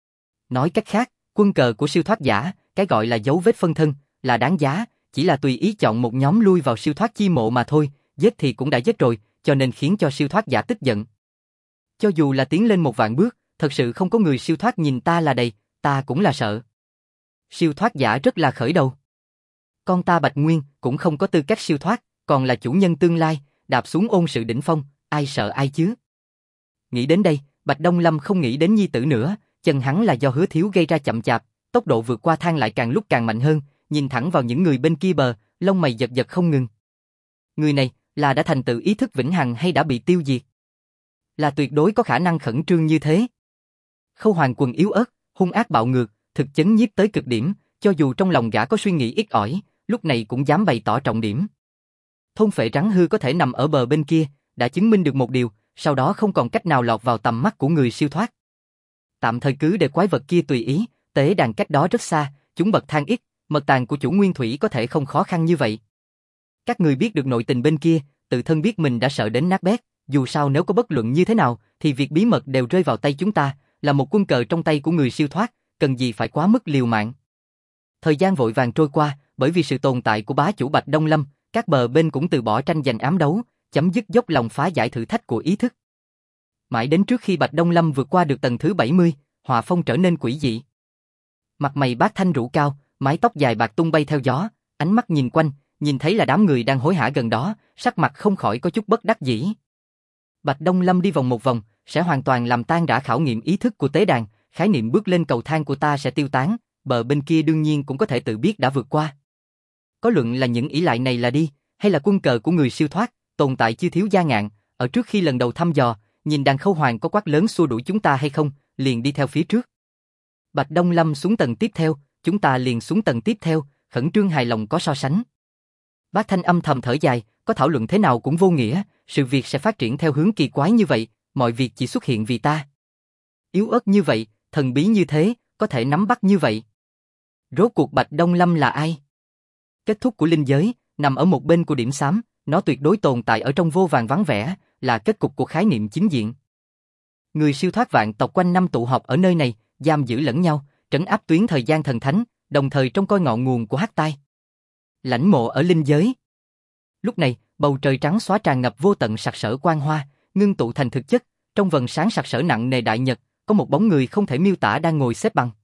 Nói cách khác, quân cờ của siêu thoát giả, cái gọi là dấu vết phân thân, là đáng giá, chỉ là tùy ý chọn một nhóm lui vào siêu thoát chi mộ mà thôi, giết thì cũng đã giết rồi, cho nên khiến cho siêu thoát giả tức giận. Cho dù là tiến lên một vạn bước, thật sự không có người siêu thoát nhìn ta là đầy, ta cũng là sợ. Siêu thoát giả rất là khởi đầu. Con ta Bạch Nguyên cũng không có tư cách siêu thoát, còn là chủ nhân tương lai, đạp xuống ôn sự đỉnh phong, ai sợ ai chứ? Nghĩ đến đây, Bạch Đông Lâm không nghĩ đến nhi tử nữa, chân hắn là do Hứa Thiếu gây ra chậm chạp, tốc độ vượt qua thang lại càng lúc càng mạnh hơn, nhìn thẳng vào những người bên kia bờ, lông mày giật giật không ngừng. Người này là đã thành tựu ý thức vĩnh hằng hay đã bị tiêu diệt? Là tuyệt đối có khả năng khẩn trương như thế. Khâu Hoàng Quần yếu ớt, hung ác bạo ngược, thực chấn nhiếp tới cực điểm, cho dù trong lòng gã có suy nghĩ ít ỏi, lúc này cũng dám bày tỏ trọng điểm. Thôn phệ rắn hư có thể nằm ở bờ bên kia, đã chứng minh được một điều, sau đó không còn cách nào lọt vào tầm mắt của người siêu thoát. Tạm thời cứ để quái vật kia tùy ý, tế đàn cách đó rất xa, chúng bậc thang ít, mật tàng của chủ nguyên thủy có thể không khó khăn như vậy. Các người biết được nội tình bên kia, tự thân biết mình đã sợ đến nát bét, dù sao nếu có bất luận như thế nào, thì việc bí mật đều rơi vào tay chúng ta, là một quân cờ trong tay của người siêu thoát, cần gì phải quá mức liều mạng. Thời gian vội vàng trôi qua, bởi vì sự tồn tại của bá chủ Bạch Đông Lâm, các bờ bên cũng từ bỏ tranh giành ám đấu, chấm dứt dốc lòng phá giải thử thách của ý thức. Mãi đến trước khi Bạch Đông Lâm vượt qua được tầng thứ 70, họa phong trở nên quỷ dị. Mặt mày Bác Thanh rũ cao, mái tóc dài bạc tung bay theo gió, ánh mắt nhìn quanh, nhìn thấy là đám người đang hối hả gần đó, sắc mặt không khỏi có chút bất đắc dĩ. Bạch Đông Lâm đi vòng một vòng, sẽ hoàn toàn làm tan rã khảo nghiệm ý thức của tế đàn, khái niệm bước lên cầu thang của ta sẽ tiêu tán, bờ bên kia đương nhiên cũng có thể tự biết đã vượt qua. Có luận là những ỷ lại này là đi, hay là quân cờ của người siêu thoát, tồn tại chưa thiếu gia ngạn, ở trước khi lần đầu thăm dò, nhìn đàn Khâu Hoàng có quát lớn xua đuổi chúng ta hay không, liền đi theo phía trước. Bạch Đông Lâm xuống tầng tiếp theo, chúng ta liền xuống tầng tiếp theo, khẩn trương hài lòng có so sánh. Bác Thanh âm thầm thở dài, có thảo luận thế nào cũng vô nghĩa, sự việc sẽ phát triển theo hướng kỳ quái như vậy, mọi việc chỉ xuất hiện vì ta. Yếu ớt như vậy, thần bí như thế, có thể nắm bắt như vậy. Rốt cuộc Bạch Đông Lâm là ai? Kết thúc của linh giới, nằm ở một bên của điểm xám, nó tuyệt đối tồn tại ở trong vô vàn vắng vẻ, là kết cục của khái niệm chính diện. Người siêu thoát vạn tộc quanh năm tụ họp ở nơi này, giam giữ lẫn nhau, trấn áp tuyến thời gian thần thánh, đồng thời trông coi ngọn nguồn của hắc tai. Lãnh mộ ở linh giới. Lúc này, bầu trời trắng xóa tràn ngập vô tận sặc sỡ quang hoa, ngưng tụ thành thực chất, trong vầng sáng sặc sỡ nặng nề đại nhật, có một bóng người không thể miêu tả đang ngồi xếp bằng.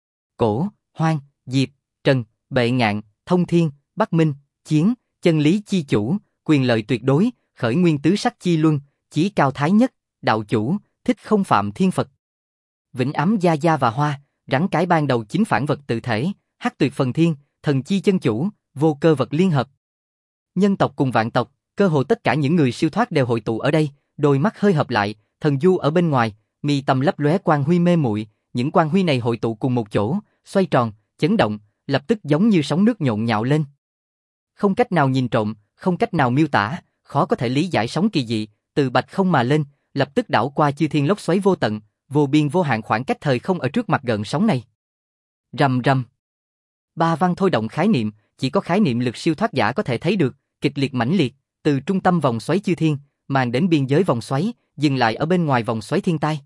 Cổ, Hoang, Diệp, Trần, Bệ Ngạn, Thông Thiên, Bắc Minh, Chiến, chân lý chi chủ, quyền lợi tuyệt đối, khởi nguyên tứ sắc chi luân, chí cao thái nhất, đạo chủ, thích không phạm thiên Phật. Vĩnh ám gia gia và hoa, rắn cái ban đầu chính phản vật tự thể, hắc tuyệt phần thiên, thần chi chân chủ, vô cơ vật liên hợp. Nhân tộc cùng vạn tộc, cơ hồ tất cả những người siêu thoát đều hội tụ ở đây, đôi mắt hơi hợp lại, thần du ở bên ngoài, mi tâm lấp lóe quang huy mê muội, những quang huy này hội tụ cùng một chỗ, xoay tròn, chấn động, lập tức giống như sóng nước nhộn nhạo lên. Không cách nào nhìn trộm, không cách nào miêu tả, khó có thể lý giải sóng kỳ dị, từ bạch không mà lên, lập tức đảo qua chư thiên lốc xoáy vô tận, vô biên vô hạn khoảng cách thời không ở trước mặt gợn sóng này. Rầm rầm. Ba văn thôi động khái niệm, chỉ có khái niệm lực siêu thoát giả có thể thấy được, kịch liệt mãnh liệt, từ trung tâm vòng xoáy chư thiên, màn đến biên giới vòng xoáy, dừng lại ở bên ngoài vòng xoáy thiên tai.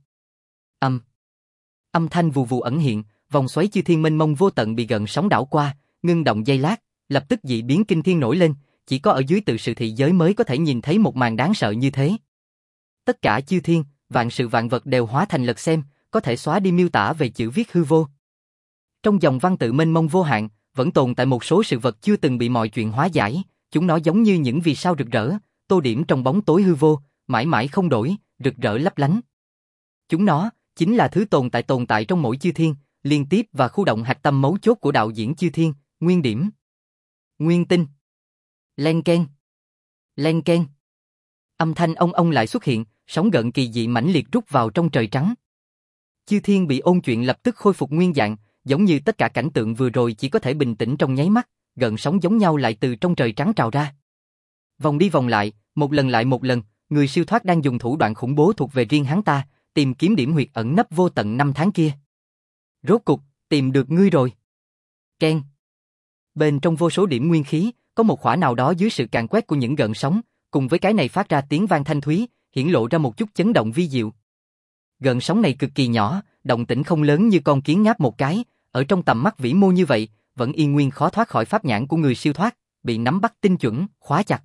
Âm thanh vù vù ẩn hiện, vòng xoáy chư thiên mênh mông vô tận bị gợn sóng đảo qua, ngưng động giây lát, lập tức dị biến kinh thiên nổi lên, chỉ có ở dưới tự sự thị giới mới có thể nhìn thấy một màn đáng sợ như thế. Tất cả chư thiên, vạn sự vạn vật đều hóa thành lật xem, có thể xóa đi miêu tả về chữ viết hư vô. Trong dòng văn tự mênh mông vô hạn, vẫn tồn tại một số sự vật chưa từng bị mọi chuyện hóa giải, chúng nó giống như những vì sao rực rỡ, tô điểm trong bóng tối hư vô, mãi mãi không đổi, rực rỡ lấp lánh. Chúng nó chính là thứ tồn tại trong mỗi chư thiên, liên tiếp và khu động hạch tâm mấu chốt của đạo diễn chư thiên, nguyên điểm, nguyên tinh. Len keng, len keng. Âm thanh ông lại xuất hiện, sóng gợn kỳ dị mãnh liệt rút vào trong trời trắng. Chư thiên bị ôn chuyện lập tức khôi phục nguyên dạng, giống như tất cả cảnh tượng vừa rồi chỉ có thể bình tĩnh trong nháy mắt, gợn sóng giống nhau lại từ trong trời trắng trào ra. Vòng đi vòng lại một lần, người siêu thoát đang dùng thủ đoạn khủng bố thuộc về riêng hắn ta, tìm kiếm điểm huyệt ẩn nấp vô tận năm tháng kia. Rốt cục, tìm được ngươi rồi. Keng. Bên trong vô số điểm nguyên khí, có một khỏa nào đó dưới sự càn quét của những gợn sóng, cùng với cái này phát ra tiếng vang thanh thúy, hiển lộ ra một chút chấn động vi diệu. Gợn sóng này cực kỳ nhỏ, động tĩnh không lớn như con kiến ngáp một cái, ở trong tầm mắt vĩ mô như vậy, vẫn yên nguyên khó thoát khỏi pháp nhãn của người siêu thoát, bị nắm bắt tinh chuẩn, khóa chặt.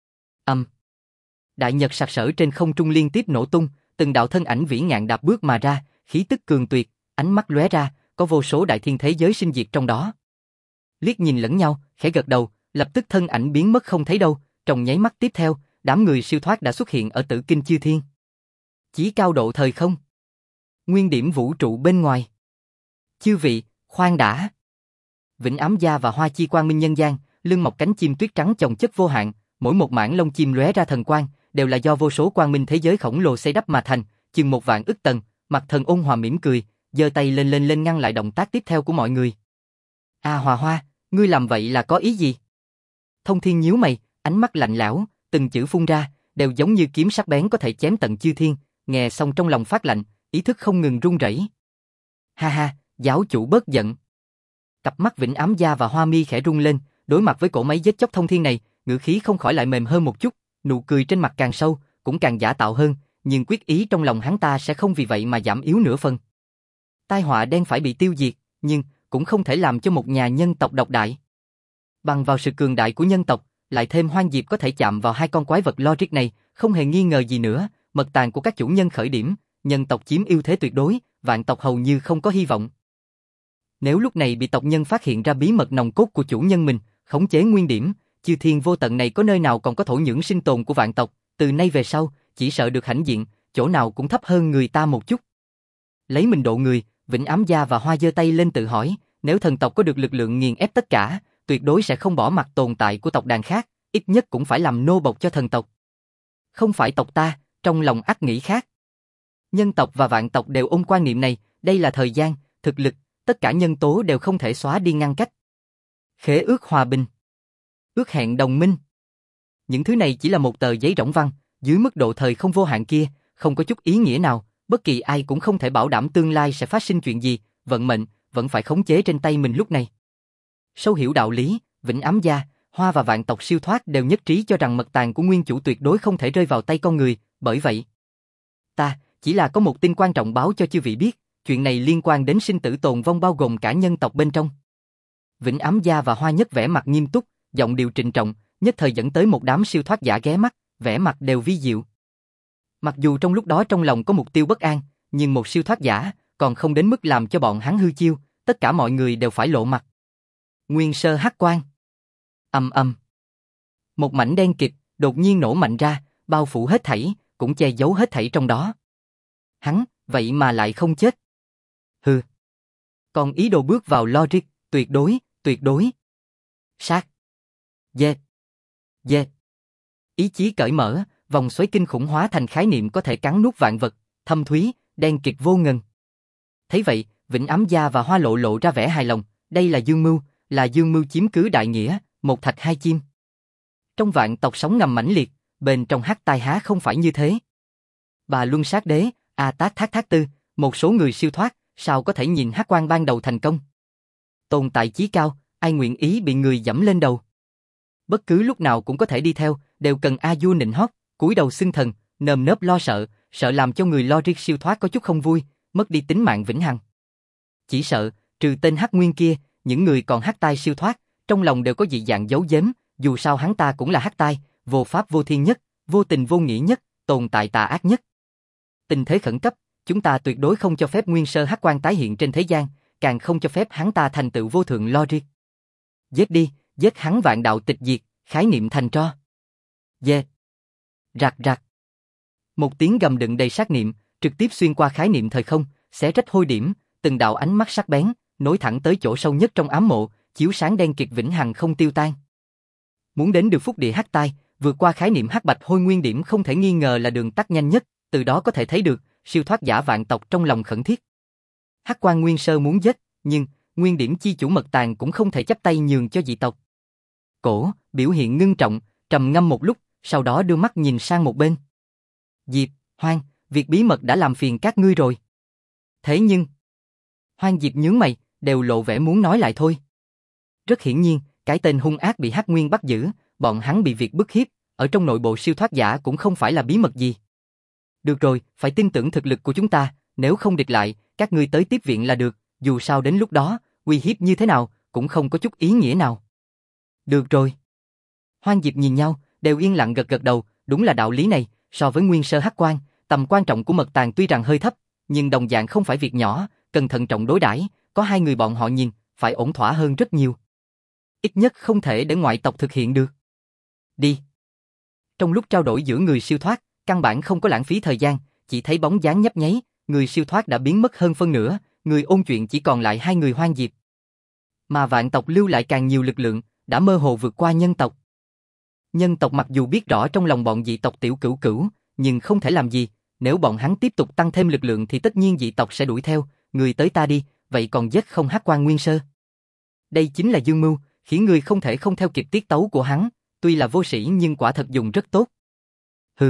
Đại nhật sặc sỡ trên không trung liên tiếp nổ tung, từng đạo thân ảnh vĩ ngạn đạp bước mà ra, khí tức cường tuyệt, ánh mắt lóe ra, có vô số đại thiên thế giới sinh diệt trong đó. Liếc nhìn lẫn nhau, khẽ gật đầu, lập tức thân ảnh biến mất không thấy đâu, trong nháy mắt tiếp theo, đám người siêu thoát đã xuất hiện ở Tử Kinh Chư Thiên. Chí cao độ thời không. Nguyên điểm vũ trụ bên ngoài. Chư vị, khoan đã. Vĩnh Ám Gia và Hoa Chi Quang Minh Nhân Gian, lưng mọc cánh chim tuyết trắng chồng chất vô hạn, mỗi một mảng lông chim lóe ra thần quang, đều là do vô số quang minh thế giới khổng lồ xây đắp mà thành, chừng 1.000 ức tầng. Mặt thần ôn hòa mỉm cười, giơ tay lên ngăn lại động tác tiếp theo của mọi người. Hòa Hoa, ngươi làm vậy là có ý gì? Thông Thiên nhíu mày, ánh mắt lạnh lẽo, từng chữ phun ra, đều giống như kiếm sắc bén có thể chém tận chư thiên, nghe xong trong lòng phát lạnh, ý thức không ngừng run rẩy. Ha ha, giáo chủ bớt giận. Cặp mắt Vĩnh Ám Gia và Hoa Mi khẽ rung lên, đối mặt với cỗ máy giết chóc Thông Thiên này, ngữ khí không khỏi lại mềm hơn một chút, nụ cười trên mặt càng sâu, cũng càng giả tạo hơn, nhưng quyết ý trong lòng hắn ta sẽ không vì vậy mà giảm yếu nửa phần. Tai họa đen phải bị tiêu diệt, nhưng cũng không thể làm cho một nhà nhân tộc độc đại. Bằng vào sự cường đại của nhân tộc, lại thêm Hoang Diệp có thể chạm vào hai con quái vật logic này, không hề nghi ngờ gì nữa, mật tàng của các chủ nhân khởi điểm, nhân tộc chiếm ưu thế tuyệt đối, vạn tộc hầu như không có hy vọng. Nếu lúc này bị tộc nhân phát hiện ra bí mật nòng cốt của chủ nhân mình, khống chế nguyên điểm, chư thiên vô tận này có nơi nào còn có thổ nhưỡng sinh tồn của vạn tộc, từ nay về sau, chỉ sợ được hãnh diện, chỗ nào cũng thấp hơn người ta một chút. Lấy mình độ người, Vĩnh Ám Gia và Hoa giơ tay lên tự hỏi, nếu thần tộc có được lực lượng nghiền ép tất cả, tuyệt đối sẽ không bỏ mặc tồn tại của tộc đàn khác, ít nhất cũng phải làm nô bộc cho thần tộc. Không phải tộc ta, trong lòng ắt nghĩ khác. Nhân tộc và vạn tộc đều ôm quan niệm này, đây là thời gian, thực lực, tất cả nhân tố đều không thể xóa đi ngăn cách. Khế ước hòa bình, ước hẹn đồng minh. Những thứ này chỉ là một tờ giấy rỗng văn, dưới mức độ thời không vô hạn kia, không có chút ý nghĩa nào, bất kỳ ai cũng không thể bảo đảm tương lai sẽ phát sinh chuyện gì, vận mệnh vẫn phải khống chế trên tay mình lúc này. Sâu hiểu đạo lý, Vĩnh Ám Gia, Hoa và vạn tộc siêu thoát đều nhất trí cho rằng mật tàng của nguyên chủ tuyệt đối không thể rơi vào tay con người, bởi vậy ta chỉ là có một tin quan trọng báo cho chư vị biết, chuyện này liên quan đến sinh tử tồn vong bao gồm cả nhân tộc bên trong. Vĩnh Ám Gia và Hoa nhất vẻ mặt nghiêm túc, giọng điệu trịnh trọng, nhất thời dẫn tới một đám siêu thoát giả ghé mắt, vẻ mặt đều vi diệu. Mặc dù trong lúc đó trong lòng có mục tiêu bất an, nhưng một siêu thoát giả còn không đến mức làm cho bọn hắn hư chiêu, tất cả mọi người đều phải lộ mặt. Nguyên sơ hắc quang. Một mảnh đen kịt đột nhiên nổ mạnh ra, bao phủ hết thảy, cũng che giấu hết thảy trong đó. Hắn, vậy mà lại không chết. Hừ. Còn ý đồ bước vào logic, tuyệt đối. Sát. Dệt. Ý chí cởi mở, vòng xoáy kinh khủng hóa thành khái niệm có thể cắn nuốt vạn vật, thâm thúy, đen kịt vô ngần. Thấy vậy, Vĩnh Ám Gia và Hoa lộ ra vẻ hài lòng, đây là dương mưu chiếm cứ đại nghĩa, một thạch hai chim. Trong vạn tộc sống ngầm mãnh liệt, bên trong hắc tai há không phải như thế. Bà Luân Sát Đế, A Tát Thác Tư, một số người siêu thoát, sao có thể nhìn hắc quang ban đầu thành công? Tồn tại chí cao, ai nguyện ý bị người dẫm lên đầu? Bất cứ lúc nào cũng có thể đi theo, đều cần a du nịnh hót, cúi đầu xưng thần, nơm nớp lo sợ, sợ làm cho người logic siêu thoát có chút không vui, mất đi tính mạng vĩnh hằng. Chỉ sợ, trừ tên hắc nguyên kia, những người còn hắc tai siêu thoát, trong lòng đều có dị dạng giấu giếm, dù sao hắn ta cũng là hắc tai, vô pháp vô thiên nhất, vô tình vô nghĩa nhất, tồn tại tà ác nhất. Tình thế khẩn cấp, chúng ta tuyệt đối không cho phép nguyên sơ hắc quang tái hiện trên thế gian, càng không cho phép hắn ta thành tựu vô thượng logic. Giết đi, giết hắn vạn đạo tịch diệt, khái niệm thành tro. Rạc. Một tiếng gầm đựng đầy sát niệm, trực tiếp xuyên qua khái niệm thời không, xé rách hôi điểm, từng đạo ánh mắt sắc bén, nối thẳng tới chỗ sâu nhất trong ám mộ, chiếu sáng đen kịt vĩnh hằng không tiêu tan. Muốn đến được phúc địa hắc tai, vượt qua khái niệm hắc bạch hôi nguyên điểm không thể nghi ngờ là đường tắt nhanh nhất, từ đó có thể thấy được siêu thoát giả vạn tộc trong lòng khẩn thiết. Hắc Quan Nguyên Sơ muốn giết, nhưng Nguyên Điểm chi chủ Mật Tàng cũng không thể chấp tay nhường cho dị tộc. Cổ, biểu hiện ngưng trọng, trầm ngâm một lúc, sau đó đưa mắt nhìn sang một bên. Diệp, Hoang, việc bí mật đã làm phiền các ngươi rồi. Thế nhưng... Hoang Diệp nhướng mày, đều lộ vẻ muốn nói lại thôi. Rất hiển nhiên, cái tên hung ác bị Hắc Nguyên bắt giữ, bọn hắn bị việc bức hiếp, ở trong nội bộ siêu thoát giả cũng không phải là bí mật gì. Được rồi, phải tin tưởng thực lực của chúng ta, nếu không địch lại, các ngươi tới tiếp viện là được, dù sao đến lúc đó, uy hiếp như thế nào, cũng không có chút ý nghĩa nào. Được rồi. Hoang Diệp nhìn nhau, đều yên lặng gật gật đầu, đúng là đạo lý này, so với Nguyên Sơ Hắc Quan, tầm quan trọng của Mật Tàng tuy rằng hơi thấp, nhưng đồng dạng không phải việc nhỏ, cần thận trọng đối đãi, có hai người bọn họ nhìn, phải ổn thỏa hơn rất nhiều. Ít nhất không thể để ngoại tộc thực hiện được. Đi. Trong lúc trao đổi giữa người siêu thoát, căn bản không có lãng phí thời gian, chỉ thấy bóng dáng nhấp nháy, người siêu thoát đã biến mất hơn phân nửa, người ôn chuyện chỉ còn lại hai người Hoang Diệp. Mà vạn tộc lưu lại càng nhiều lực lượng, đã mơ hồ vượt qua nhân tộc. Nhân tộc mặc dù biết rõ trong lòng bọn dị tộc tiểu cửu cửu, nhưng không thể làm gì, nếu bọn hắn tiếp tục tăng thêm lực lượng thì tất nhiên dị tộc sẽ đuổi theo, người tới ta đi, vậy còn giết không Hắc Quan Nguyên Sơ. Đây chính là dương mưu, khiến người không thể không theo kịp tiết tấu của hắn, tuy là vô sĩ nhưng quả thật dùng rất tốt. Hừ.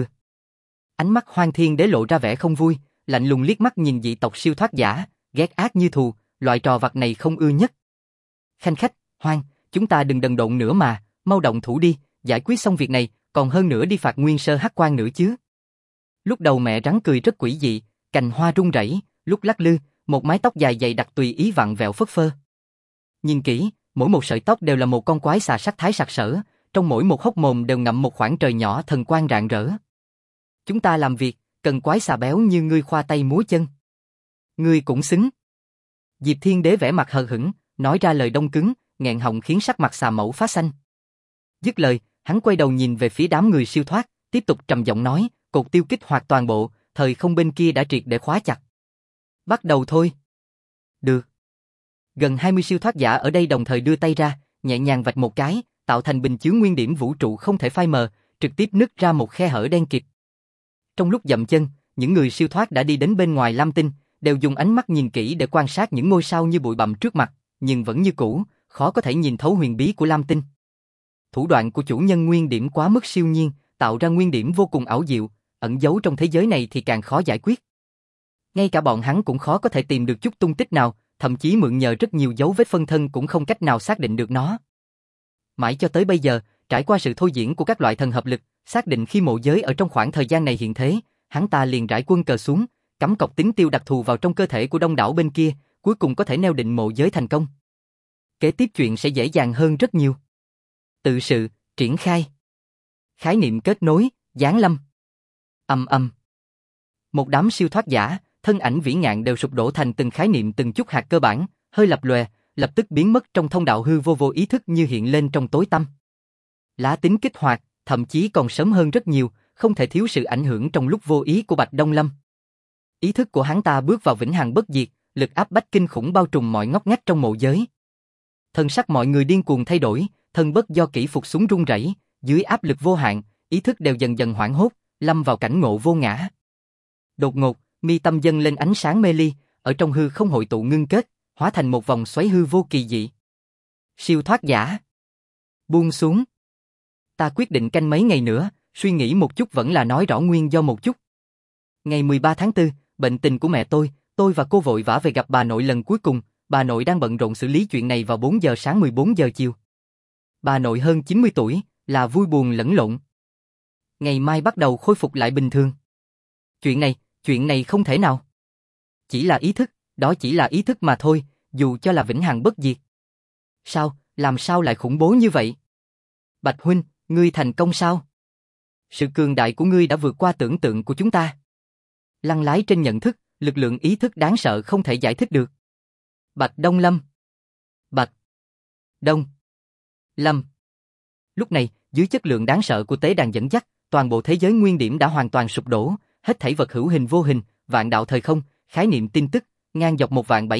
Ánh mắt Hoang Thiên Đế lộ ra vẻ không vui, lạnh lùng liếc mắt nhìn dị tộc siêu thoát giả, ghét ác như thù, loại trò vặt này không ưa nhất. Khanh khách, Hoang, chúng ta đừng đần độn nữa mà, mau động thủ đi, giải quyết xong việc này, còn hơn nữa đi phạt Nguyên Sơ Hắc Quan nữa chứ. Lúc đầu mẹ rắn cười rất quỷ dị, cành hoa rung rẩy, lúc lắc lư, một mái tóc dài dày đặc tùy ý vặn vẹo phất phơ. Nhìn kỹ, mỗi một sợi tóc đều là một con quái xà sắc thái sặc sỡ, trong mỗi một hốc mồm đều ngậm một khoảng trời nhỏ thần quang rạng rỡ. Chúng ta làm việc, cần quái xà béo như ngươi khoa tay múa chân. Ngươi cũng xứng. Diệp Thiên Đế vẻ mặt hờ hững, nói ra lời đông cứng, nghẹn họng khiến sắc mặt xà mẫu phá xanh. Dứt lời, hắn quay đầu nhìn về phía đám người siêu thoát, tiếp tục trầm giọng nói, cột tiêu kích hoạt toàn bộ, thời không bên kia đã triệt để khóa chặt. Bắt đầu thôi. Được. Gần 20 siêu thoát giả ở đây đồng thời đưa tay ra, nhẹ nhàng vạch một cái, tạo thành bình chứa nguyên điểm vũ trụ không thể phai mờ, trực tiếp nứt ra một khe hở đen kịt. Trong lúc dậm chân, những người siêu thoát đã đi đến bên ngoài Lam Tinh, đều dùng ánh mắt nhìn kỹ để quan sát những ngôi sao như bụi bặm trước mặt, nhưng vẫn như cũ, khó có thể nhìn thấu huyền bí của Lam Tinh. Thủ đoạn của chủ nhân nguyên điểm quá mức siêu nhiên, tạo ra nguyên điểm vô cùng ảo diệu, ẩn giấu trong thế giới này thì càng khó giải quyết. Ngay cả bọn hắn cũng khó có thể tìm được chút tung tích nào, thậm chí mượn nhờ rất nhiều dấu vết phân thân cũng không cách nào xác định được nó. Mãi cho tới bây giờ, trải qua sự thôi diễn của các loại thần hợp lực, xác định khi mộ giới ở trong khoảng thời gian này hiện thế, hắn ta liền rải quân cờ xuống, cắm cọc tín tiêu đặc thù vào trong cơ thể của đông đảo bên kia, cuối cùng có thể neo định mộ giới thành công. Kế tiếp chuyện sẽ dễ dàng hơn rất nhiều. Tự sự, triển khai. Khái niệm kết nối, giáng lâm. Ầm ầm. Một đám siêu thoát giả, thân ảnh vĩ ngạn đều sụp đổ thành từng khái niệm từng chút hạt cơ bản, hơi lập lòe, lập tức biến mất trong thông đạo hư vô vô ý thức như hiện lên trong tối tăm. Lá tính kích hoạt, thậm chí còn sớm hơn rất nhiều, không thể thiếu sự ảnh hưởng trong lúc vô ý của Bạch Đông Lâm. Ý thức của hắn ta bước vào vĩnh hằng bất diệt, lực áp bách kinh khủng bao trùm mọi ngóc ngách trong mộ giới. Thân sắc mọi người điên cuồng thay đổi, thân bất do kỷ phục xuống run rẩy, dưới áp lực vô hạn, ý thức đều dần dần hoảng hốt, lâm vào cảnh ngộ vô ngã. Đột ngột, mi tâm dâng lên ánh sáng mê ly, ở trong hư không hội tụ ngưng kết, hóa thành một vòng xoáy hư vô kỳ dị. Siêu thoát giả. Buông xuống. Ta quyết định canh mấy ngày nữa, suy nghĩ một chút vẫn là nói rõ nguyên do một chút. Ngày 13 tháng 4, bệnh tình của mẹ tôi và cô vội vã về gặp bà nội lần cuối cùng, bà nội đang bận rộn xử lý chuyện này vào 4 giờ sáng 14 giờ chiều. Bà nội hơn 90 tuổi, là vui buồn lẫn lộn. Ngày mai bắt đầu khôi phục lại bình thường. Chuyện này không thể nào. Chỉ là ý thức, đó chỉ là ý thức mà thôi, dù cho là vĩnh hằng bất diệt. Sao, làm sao lại khủng bố như vậy? Bạch huynh, ngươi thành công sao? Sự cường đại của ngươi đã vượt qua tưởng tượng của chúng ta. Lăn lái trên nhận thức, lực lượng ý thức đáng sợ không thể giải thích được. Bạch Đông Lâm. Bạch Đông Lâm. Lúc này, dưới chất lượng đáng sợ của tế đàn dẫn dắt, toàn bộ thế giới nguyên điểm đã hoàn toàn sụp đổ, hết thảy vật hữu hình vô hình, vạn đạo thời không, khái niệm tin tức, ngang dọc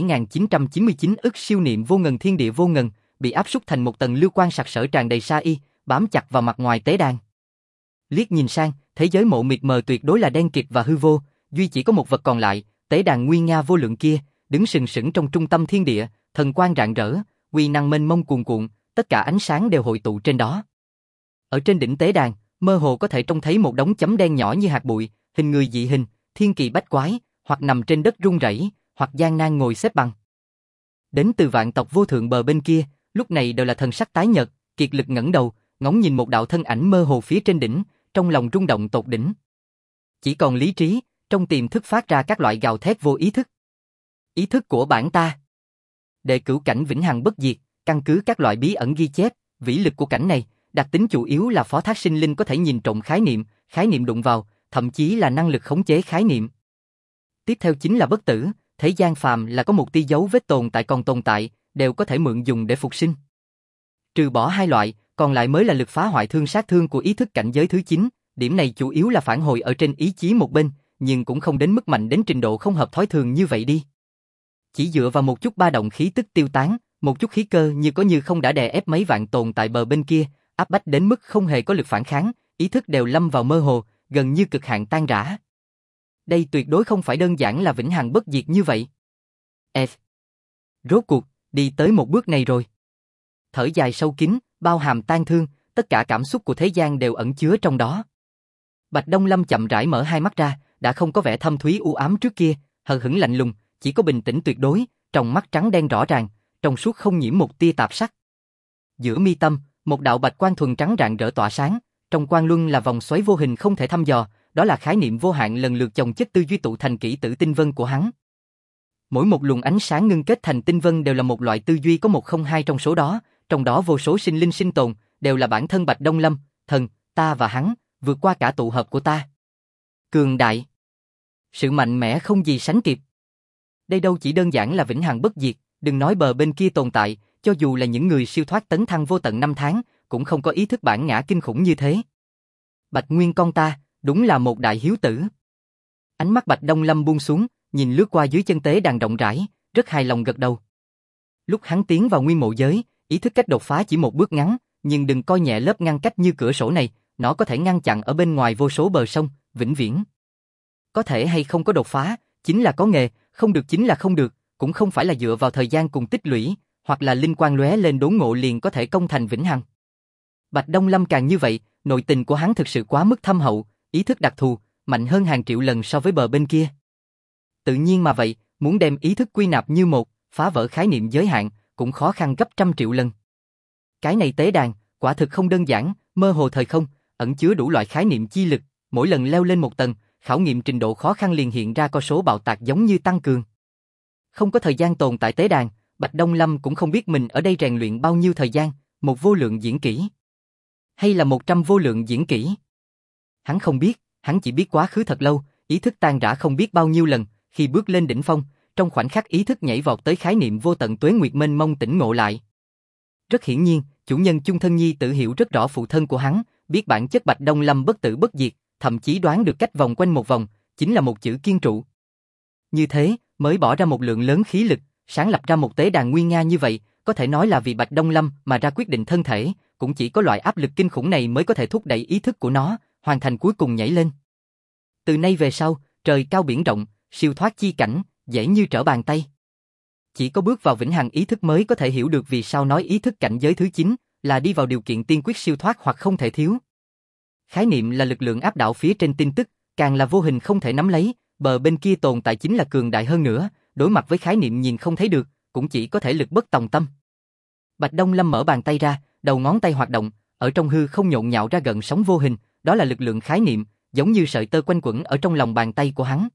1.7999 ức siêu niệm vô ngần thiên địa vô ngần, bị áp súc thành một tầng lưu quang sặc sỡ tràn đầy sa y, bám chặt vào mặt ngoài tế đàn. Liếc nhìn sang, thế giới mộ mịt mờ tuyệt đối là đen kịt và hư vô, duy chỉ có một vật còn lại, tế đàn nguy nga vô lượng kia, đứng sừng sững trong trung tâm thiên địa, thần quang rạng rỡ, uy năng mênh mông cuồn cuộn, tất cả ánh sáng đều hội tụ trên đó. Ở trên đỉnh tế đàn, mơ hồ có thể trông thấy một đống chấm đen nhỏ như hạt bụi, hình người dị hình, thiên kỳ bách quái, hoặc nằm trên đất rung rẩy, hoặc gian nan ngồi xếp bằng. Đến từ vạn tộc vô thượng bờ bên kia, lúc này đều là thần sắc tái nhợt, kiệt lực ngẩng đầu, ngóng nhìn một đạo thân ảnh mơ hồ phía trên đỉnh, trong lòng rung động tột đỉnh. Chỉ còn lý trí, trong tiềm thức phát ra các loại gào thét vô ý thức. Ý thức của bản ta. Đệ cửu cảnh vĩnh hằng bất diệt, căn cứ các loại bí ẩn ghi chép, vĩ lực của cảnh này, đặc tính chủ yếu là phó thác sinh linh có thể nhìn trộm khái niệm đụng vào, thậm chí là năng lực khống chế khái niệm. Tiếp theo chính là bất tử, thế gian phàm là có một tia dấu vết tồn tại còn tồn tại, đều có thể mượn dùng để phục sinh. Trừ bỏ hai loại, còn lại mới là lực phá hoại thương sát thương của ý thức cảnh giới thứ 9, điểm này chủ yếu là phản hồi ở trên ý chí một bên, nhưng cũng không đến mức mạnh đến trình độ không hợp thói thường như vậy đi. Chỉ dựa vào một chút ba động khí tức tiêu tán, một chút khí cơ như có như không đã đè ép mấy vạn tồn tại bờ bên kia, áp bách đến mức không hề có lực phản kháng, ý thức đều lâm vào mơ hồ, gần như cực hạn tan rã. Đây tuyệt đối không phải đơn giản là vĩnh hằng bất diệt như vậy. Rốt cuộc, đi tới một bước này rồi. Thở dài sâu kín, bao hàm tang thương, tất cả cảm xúc của thế gian đều ẩn chứa trong đó. Bạch Đông Lâm chậm rãi mở hai mắt ra, đã không có vẻ thâm thúy u ám trước kia, hờ hững lạnh lùng, chỉ có bình tĩnh tuyệt đối, trong mắt trắng đen rõ ràng, trong suốt không nhiễm một tia tạp sắc. Giữa mi tâm, một đạo bạch quang thuần trắng rạng rỡ tỏa sáng, trong quang luân là vòng xoáy vô hình không thể thăm dò, đó là khái niệm vô hạn lần lượt chồng chất tư duy tụ thành kỹ tử tinh vân của hắn. Mỗi một luồng ánh sáng ngưng kết thành tinh vân đều là một loại tư duy có 102 trong đó vô số sinh linh sinh tồn, đều là bản thân Bạch Đông Lâm, thần, ta và hắn, vượt qua cả tụ hợp của ta. Cường đại. Sự mạnh mẽ không gì sánh kịp. Đây đâu chỉ đơn giản là vĩnh hằng bất diệt, đừng nói bờ bên kia tồn tại, cho dù là những người siêu thoát tấn thăng vô tận năm tháng, cũng không có ý thức bản ngã kinh khủng như thế. Bạch Nguyên con ta, đúng là một đại hiếu tử. Ánh mắt Bạch Đông Lâm buông xuống, nhìn lướt qua dưới chân tế đàn rộng rãi, rất hài lòng gật đầu. Lúc hắn tiến vào nguyên mộ giới, ý thức cách đột phá chỉ một bước ngắn, nhưng đừng coi nhẹ lớp ngăn cách như cửa sổ này, nó có thể ngăn chặn ở bên ngoài vô số bờ sông, vĩnh viễn. Có thể hay không có đột phá, chính là có nghề, không được chính là không được, cũng không phải là dựa vào thời gian cùng tích lũy, hoặc là linh quang lóe lên đốn ngộ liền có thể công thành vĩnh hằng. Bạch Đông Lâm càng như vậy, nội tình của hắn thực sự quá mức thâm hậu, ý thức đặc thù, mạnh hơn hàng triệu lần so với bờ bên kia. Tự nhiên mà vậy, muốn đem ý thức quy nạp như một, phá vỡ khái niệm giới hạn, cũng khó khăn gấp trăm triệu lần. Cái này tế đàn, quả thực không đơn giản, mơ hồ thời không, ẩn chứa đủ loại khái niệm chi lực, mỗi lần leo lên một tầng, khảo nghiệm trình độ khó khăn liền hiện ra con số bạo tạc giống như tăng cường. Không có thời gian tồn tại tế đàn, Bạch Đông Lâm cũng không biết mình ở đây rèn luyện bao nhiêu thời gian, một vô lượng diễn kỹ. Hay là 100 vô lượng diễn kỹ. Hắn không biết, hắn chỉ biết quá khứ thật lâu, ý thức tan rã không biết bao nhiêu lần, khi bước lên đỉnh phong, trong khoảnh khắc ý thức nhảy vọt tới khái niệm vô tận tuế nguyệt mênh mông tỉnh ngộ lại. Rất hiển nhiên, chủ nhân Chung Thân Nhi tự hiểu rất rõ phụ thân của hắn, biết bản chất Bạch Đông Lâm bất tử bất diệt, thậm chí đoán được cách vòng quanh một vòng, chính là một chữ kiên trụ. Như thế, mới bỏ ra một lượng lớn khí lực, sáng lập ra một tế đàn nguy nga như vậy, có thể nói là vì Bạch Đông Lâm mà ra quyết định thân thể, cũng chỉ có loại áp lực kinh khủng này mới có thể thúc đẩy ý thức của nó, hoàn thành cuối cùng nhảy lên. Từ nay về sau, trời cao biển rộng, siêu thoát chi cảnh, dễ như trở bàn tay. Chỉ có bước vào vĩnh hằng ý thức mới có thể hiểu được vì sao nói ý thức cảnh giới thứ 9 là đi vào điều kiện tiên quyết siêu thoát hoặc không thể thiếu. Khái niệm là lực lượng áp đảo phía trên tin tức, càng là vô hình không thể nắm lấy, bờ bên kia tồn tại chính là cường đại hơn nữa, đối mặt với khái niệm nhìn không thấy được, cũng chỉ có thể lực bất tòng tâm. Bạch Đông Lâm mở bàn tay ra, đầu ngón tay hoạt động, ở trong hư không nhộn nhạo ra gợn sóng vô hình, đó là lực lượng khái niệm, giống như sợi tơ quanh quẩn ở trong lòng bàn tay của hắn.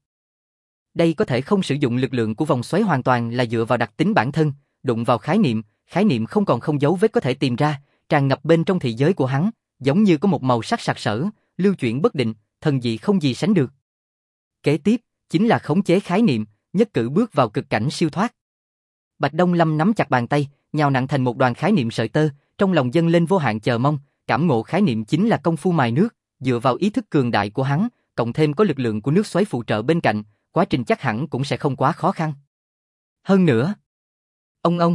Đây có thể không sử dụng lực lượng của vòng xoáy hoàn toàn là dựa vào đặc tính bản thân, đụng vào khái niệm không còn không dấu vết có thể tìm ra, tràn ngập bên trong thị giới của hắn, giống như có một màu sắc sặc sỡ, lưu chuyển bất định, thần dị không gì sánh được. Kế tiếp, chính là khống chế khái niệm, nhất cử bước vào cực cảnh siêu thoát. Bạch Đông Lâm nắm chặt bàn tay, nhào nặn thành một đoàn khái niệm sợi tơ, trong lòng dâng lên vô hạn chờ mong, cảm ngộ khái niệm chính là công phu mài nước, dựa vào ý thức cường đại của hắn, cộng thêm có lực lượng của nước xoáy phụ trợ bên cạnh, quá trình chắc hẳn cũng sẽ không quá khó khăn. Hơn nữa, ông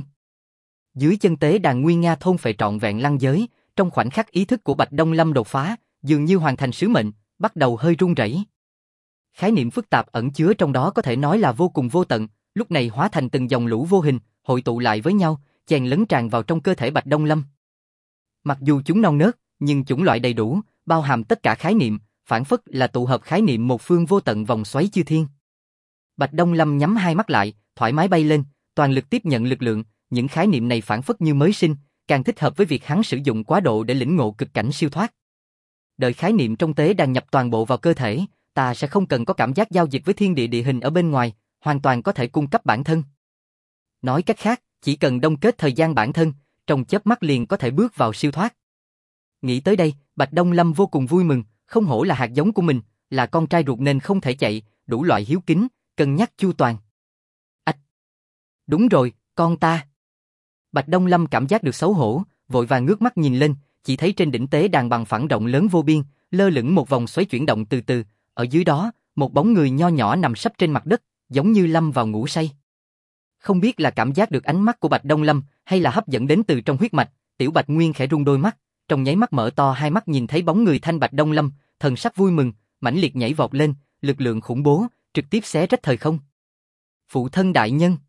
dưới chân tế đàn nguy nga thôn phệ trọn vẹn lăng giới, trong khoảnh khắc ý thức của Bạch Đông Lâm đột phá, dường như hoàn thành sứ mệnh, bắt đầu hơi run rẩy. Khái niệm phức tạp ẩn chứa trong đó có thể nói là vô cùng vô tận, lúc này hóa thành từng dòng lũ vô hình, hội tụ lại với nhau, chèn lấn tràn vào trong cơ thể Bạch Đông Lâm. Mặc dù chúng non nớt, nhưng chủng loại đầy đủ, bao hàm tất cả khái niệm, phản phất là tụ hợp khái niệm một phương vô tận vòng xoáy chư thiên. Bạch Đông Lâm nhắm hai mắt lại, thoải mái bay lên, toàn lực tiếp nhận lực lượng, những khái niệm này phản phất như mới sinh, càng thích hợp với việc hắn sử dụng quá độ để lĩnh ngộ cực cảnh siêu thoát. Đợi khái niệm trong tế đàn nhập toàn bộ vào cơ thể, ta sẽ không cần có cảm giác giao dịch với thiên địa địa hình ở bên ngoài, hoàn toàn có thể cung cấp bản thân. Nói cách khác, chỉ cần đông kết thời gian bản thân, trong chớp mắt liền có thể bước vào siêu thoát. Nghĩ tới đây, Bạch Đông Lâm vô cùng vui mừng, không hổ là hạt giống của mình, là con trai ruột nên không thể chạy, đủ loại hiếu kính, cân nhắc chu toàn. Ách! Đúng rồi, con ta! Bạch Đông Lâm cảm giác được xấu hổ, vội vàng ngước mắt nhìn lên, chỉ thấy trên đỉnh tế đàn bằng phẳng rộng lớn vô biên, lơ lửng một vòng xoáy chuyển động từ từ, ở dưới đó, một bóng người nho nhỏ nằm sấp trên mặt đất, giống như lâm vào ngủ say. Không biết là cảm giác được ánh mắt của Bạch Đông Lâm, hay là hấp dẫn đến từ trong huyết mạch, Tiểu Bạch Nguyên khẽ rung đôi mắt, trong nháy mắt mở to hai mắt nhìn thấy bóng người thanh Bạch Đông Lâm, thần sắc vui mừng, mãnh liệt nhảy vọt lên, lực lượng khủng bố, trực tiếp xé rách thời không. Phụ thân đại nhân.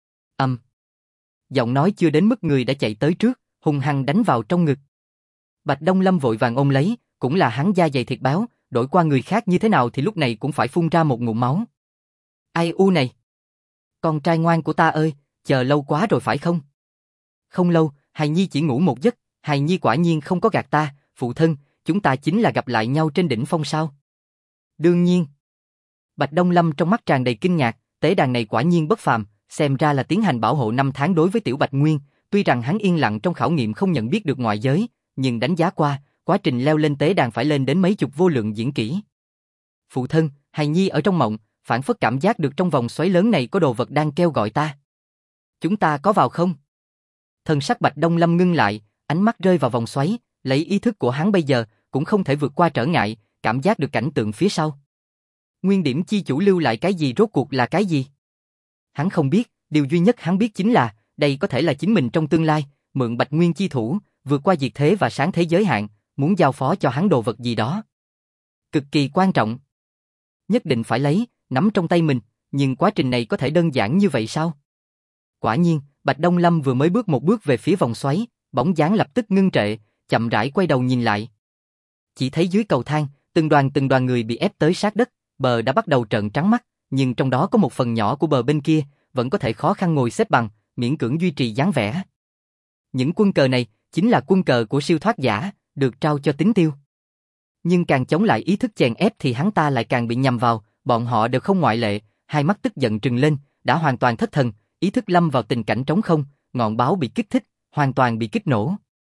Giọng nói chưa đến mức người đã chạy tới trước, hung hăng đánh vào trong ngực. Bạch Đông Lâm vội vàng ôm lấy, cũng là hắn da dày thịt béo, đổi qua người khác như thế nào thì lúc này cũng phải phun ra một ngụm máu. Ai u này? Con trai ngoan của ta ơi, chờ lâu quá rồi phải không? Không lâu, hài nhi chỉ ngủ một giấc, hài nhi quả nhiên không có gạt ta, phụ thân, chúng ta chính là gặp lại nhau trên đỉnh phong sao? Đương nhiên. Bạch Đông Lâm trong mắt tràn đầy kinh ngạc, tế đàn này quả nhiên bất phàm, xem ra là tiến hành bảo hộ 5 tháng đối với Tiểu Bạch Nguyên, tuy rằng hắn yên lặng trong khảo nghiệm không nhận biết được ngoại giới, nhưng đánh giá qua, quá trình leo lên tế đàn phải lên đến mấy chục vô lượng diễn kỹ. Phụ thân, hài nhi ở trong mộng, phản phất cảm giác được trong vòng xoáy lớn này có đồ vật đang kêu gọi ta. Chúng ta có vào không? Thần sắc Bạch Đông Lâm ngưng lại, ánh mắt rơi vào vòng xoáy, lấy ý thức của hắn bây giờ, cũng không thể vượt qua trở ngại, cảm giác được cảnh tượng phía sau. Nguyên điểm chi chủ lưu lại cái gì rốt cuộc là cái gì? Hắn không biết, điều duy nhất hắn biết chính là, đây có thể là chính mình trong tương lai, mượn Bạch Nguyên chi thủ, vượt qua diệt thế và sáng thế giới hạn, muốn giao phó cho hắn đồ vật gì đó. Cực kỳ quan trọng. Nhất định phải lấy, nắm trong tay mình, nhưng quá trình này có thể đơn giản như vậy sao? Quả nhiên, Bạch Đông Lâm vừa mới bước một bước về phía vòng xoáy, bóng dáng lập tức ngưng trệ, chậm rãi quay đầu nhìn lại. Chỉ thấy dưới cầu thang, từng đoàn người bị ép tới sát đất, bờ đã bắt đầu trợn trắng mắt, nhưng trong đó có một phần nhỏ của bờ bên kia, vẫn có thể khó khăn ngồi xếp bằng, miễn cưỡng duy trì dáng vẻ. Những quân cờ này, chính là quân cờ của siêu thoát giả, được trao cho Tín Tiêu. Nhưng càng chống lại ý thức chèn ép thì hắn ta lại càng bị nhầm vào, bọn họ đều không ngoại lệ, hai mắt tức giận trừng lên, đã hoàn toàn thất thần, ý thức lâm vào tình cảnh trống không, ngọn báo bị kích thích, hoàn toàn bị kích nổ.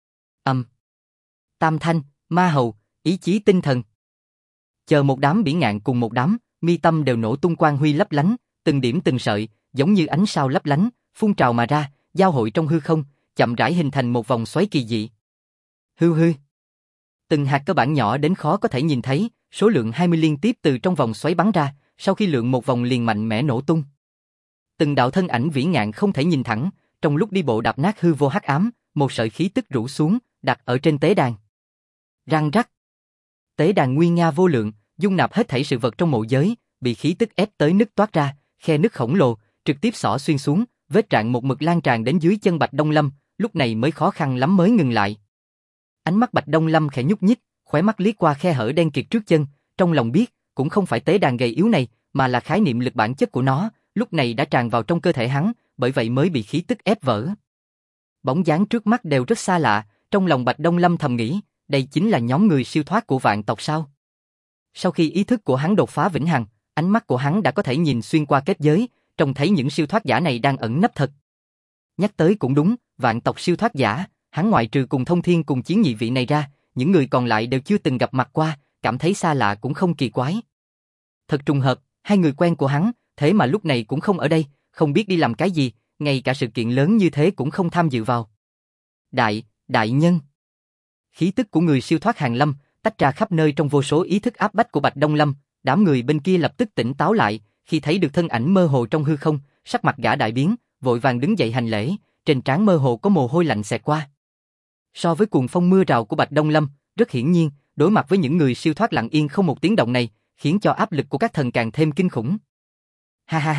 Tam thanh, ma hầu, ý chí tinh thần. Chờ một đám bỉ ngạn cùng một đám, mi tâm đều nổ tung quang huy lấp lánh, từng điểm từng sợi, giống như ánh sao lấp lánh, phun trào mà ra, giao hội trong hư không, chậm rãi hình thành một vòng xoáy kỳ dị. Hư. Từng hạt cơ bản nhỏ đến khó có thể nhìn thấy, số lượng 20 liên tiếp từ trong vòng xoáy bắn ra, sau khi lượn một vòng liền mạnh mẽ nổ tung. Từng đạo thân ảnh vĩ ngạn không thể nhìn thẳng, trong lúc đi bộ đạp nát hư vô hắc ám, một sợi khí tức rủ xuống, đặt ở trên tế đàn. Răng rắc. Tế đàn nguy nga vô lượng, dung nạp hết thảy sự vật trong mộ giới, bị khí tức ép tới nứt toát ra, khe nứt khổng lồ, trực tiếp xỏ xuyên xuống, vết rạn một mực lan tràn đến dưới chân Bạch Đông Lâm, lúc này mới khó khăn lắm mới ngừng lại. Ánh mắt Bạch Đông Lâm khẽ nhúc nhích, khóe mắt liếc qua khe hở đen kịt trước chân, trong lòng biết, cũng không phải tế đàn gầy yếu này, mà là khái niệm lực bản chất của nó, lúc này đã tràn vào trong cơ thể hắn, bởi vậy mới bị khí tức ép vỡ. Bóng dáng trước mắt đều rất xa lạ, trong lòng Bạch Đông Lâm thầm nghĩ, đây chính là nhóm người siêu thoát của vạn tộc sao? Sau khi ý thức của hắn đột phá vĩnh hằng, ánh mắt của hắn đã có thể nhìn xuyên qua kết giới, trông thấy những siêu thoát giả này đang ẩn nấp thật. Nhắc tới cũng đúng, vạn tộc siêu thoát giả, hắn ngoại trừ cùng Thông Thiên cùng Chiến Nhị vị này ra, những người còn lại đều chưa từng gặp mặt qua, cảm thấy xa lạ cũng không kỳ quái. Thật trùng hợp, hai người quen của hắn, thế mà lúc này cũng không ở đây, không biết đi làm cái gì, ngay cả sự kiện lớn như thế cũng không tham dự vào. Đại nhân. Khí tức của người siêu thoát hàng lâm, tách ra khắp nơi trong vô số ý thức áp bách của Bạch Đông Lâm, đám người bên kia lập tức tỉnh táo lại, khi thấy được thân ảnh mơ hồ trong hư không, sắc mặt gã đại biến, vội vàng đứng dậy hành lễ, trên trán mơ hồ có mồ hôi lạnh xẹt qua. So với cuồng phong mưa rào của Bạch Đông Lâm, rất hiển nhiên, đối mặt với những người siêu thoát lặng yên không một tiếng động này, khiến cho áp lực của các thần càng thêm kinh khủng. Ha,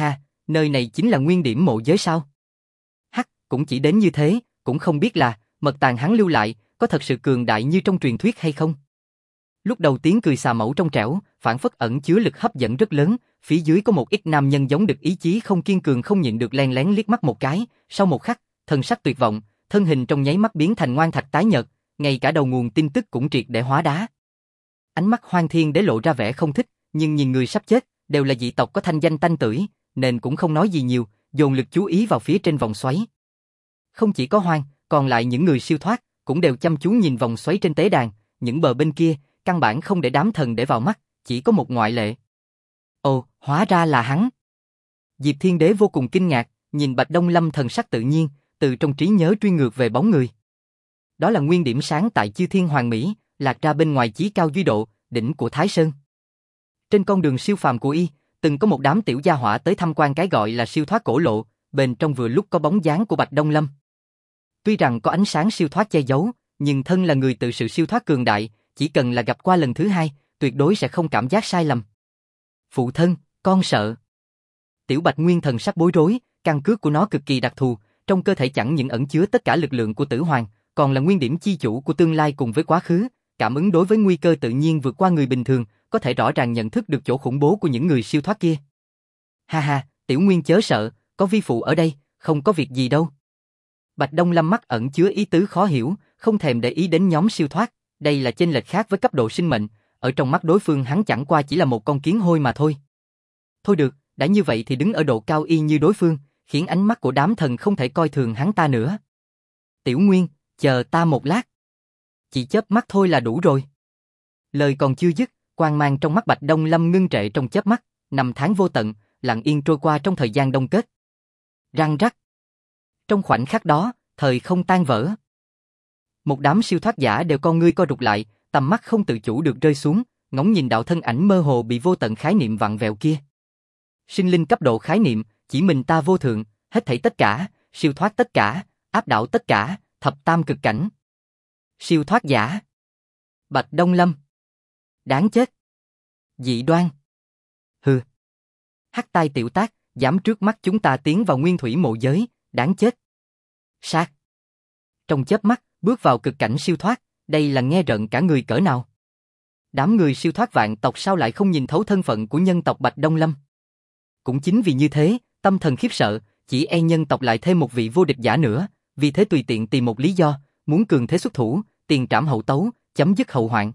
Nơi này chính là nguyên điểm mộ giới sao? Hắc, cũng chỉ đến như thế, cũng không biết là mật tàng hắn lưu lại có thật sự cường đại như trong truyền thuyết hay không. Lúc đầu tiếng cười xà mẫu trong trẻo, phản phất ẩn chứa lực hấp dẫn rất lớn, phía dưới có một ít nam nhân giống được ý chí không kiên cường không nhịn được len lén liếc mắt một cái, sau một khắc, thân sắc tuyệt vọng, thân hình trong nháy mắt biến thành ngoan thạch tái nhợt, ngay cả đầu nguồn tin tức cũng triệt để hóa đá. Ánh mắt Hoang Thiên Đế lộ ra vẻ không thích, nhưng nhìn người sắp chết, đều là dị tộc có thanh danh tanh tưởi, nên cũng không nói gì nhiều, dồn lực chú ý vào phía trên vòng xoáy. Không chỉ có Hoang, còn lại những người siêu thoát cũng đều chăm chú nhìn vòng xoáy trên tế đàn, những bờ bên kia căn bản không để đám thần để vào mắt, chỉ có một ngoại lệ. Ồ, hóa ra là hắn. Diệp Thiên Đế vô cùng kinh ngạc, nhìn Bạch Đông Lâm thần sắc tự nhiên, từ trong trí nhớ truy ngược về bóng người. Đó là nguyên điểm sáng tại Chư Thiên Hoàng Mỹ, lạc ra bên ngoài chí cao duy độ, đỉnh của Thái Sơn. Trên con đường siêu phàm của y, từng có một đám tiểu gia hỏa tới tham quan cái gọi là siêu thoát cổ lộ, bên trong vừa lúc có bóng dáng của Bạch Đông Lâm. Tuy rằng có ánh sáng siêu thoát che giấu, nhưng thân là người tự sự siêu thoát cường đại, chỉ cần là gặp qua lần thứ hai, tuyệt đối sẽ không cảm giác sai lầm. Phụ thân, con sợ. Tiểu Bạch Nguyên thần sắc bối rối, căn cước của nó cực kỳ đặc thù, trong cơ thể chẳng những ẩn chứa tất cả lực lượng của Tử Hoàng, còn là nguyên điểm chi chủ của tương lai cùng với quá khứ, cảm ứng đối với nguy cơ tự nhiên vượt qua người bình thường, có thể rõ ràng nhận thức được chỗ khủng bố của những người siêu thoát kia. Ha ha, Tiểu Nguyên chớ sợ, có vi phụ ở đây, không có việc gì đâu. Bạch Đông Lâm mắt ẩn chứa ý tứ khó hiểu, không thèm để ý đến nhóm siêu thoát, đây là chênh lệch khác với cấp độ sinh mệnh, ở trong mắt đối phương hắn chẳng qua chỉ là một con kiến hôi mà thôi. Thôi được, đã như vậy thì đứng ở độ cao y như đối phương, khiến ánh mắt của đám thần không thể coi thường hắn ta nữa. Tiểu Nguyên, chờ ta một lát. Chỉ chớp mắt thôi là đủ rồi. Lời còn chưa dứt, quang mang trong mắt Bạch Đông Lâm ngưng trệ trong chớp mắt, năm tháng vô tận, lặng yên trôi qua trong thời gian đông kết. Răng rắc. Trong khoảnh khắc đó, thời không tan vỡ. Một đám siêu thoát giả đều con ngươi co rụt lại, tầm mắt không tự chủ được rơi xuống, ngóng nhìn đạo thân ảnh mơ hồ bị vô tận khái niệm vặn vẹo kia. Sinh linh cấp độ khái niệm, chỉ mình ta vô thượng, hết thảy tất cả, siêu thoát tất cả, áp đảo tất cả, thập tam cực cảnh. Siêu thoát giả. Bạch Đông Lâm. Đáng chết. Dị đoan. Hừ. Hắc tai tiểu tác, dám trước mắt chúng ta tiến vào nguyên thủy mộ giới, đáng chết. Sát. Trong chớp mắt, bước vào cực cảnh siêu thoát, đây là nghe rợn cả người cỡ nào. Đám người siêu thoát vạn tộc sao lại không nhìn thấu thân phận của nhân tộc Bạch Đông Lâm. Cũng chính vì như thế, tâm thần khiếp sợ, chỉ e nhân tộc lại thêm một vị vô địch giả nữa, vì thế tùy tiện tìm một lý do, muốn cường thế xuất thủ, tiền trảm hậu tấu, chấm dứt hậu hoạn.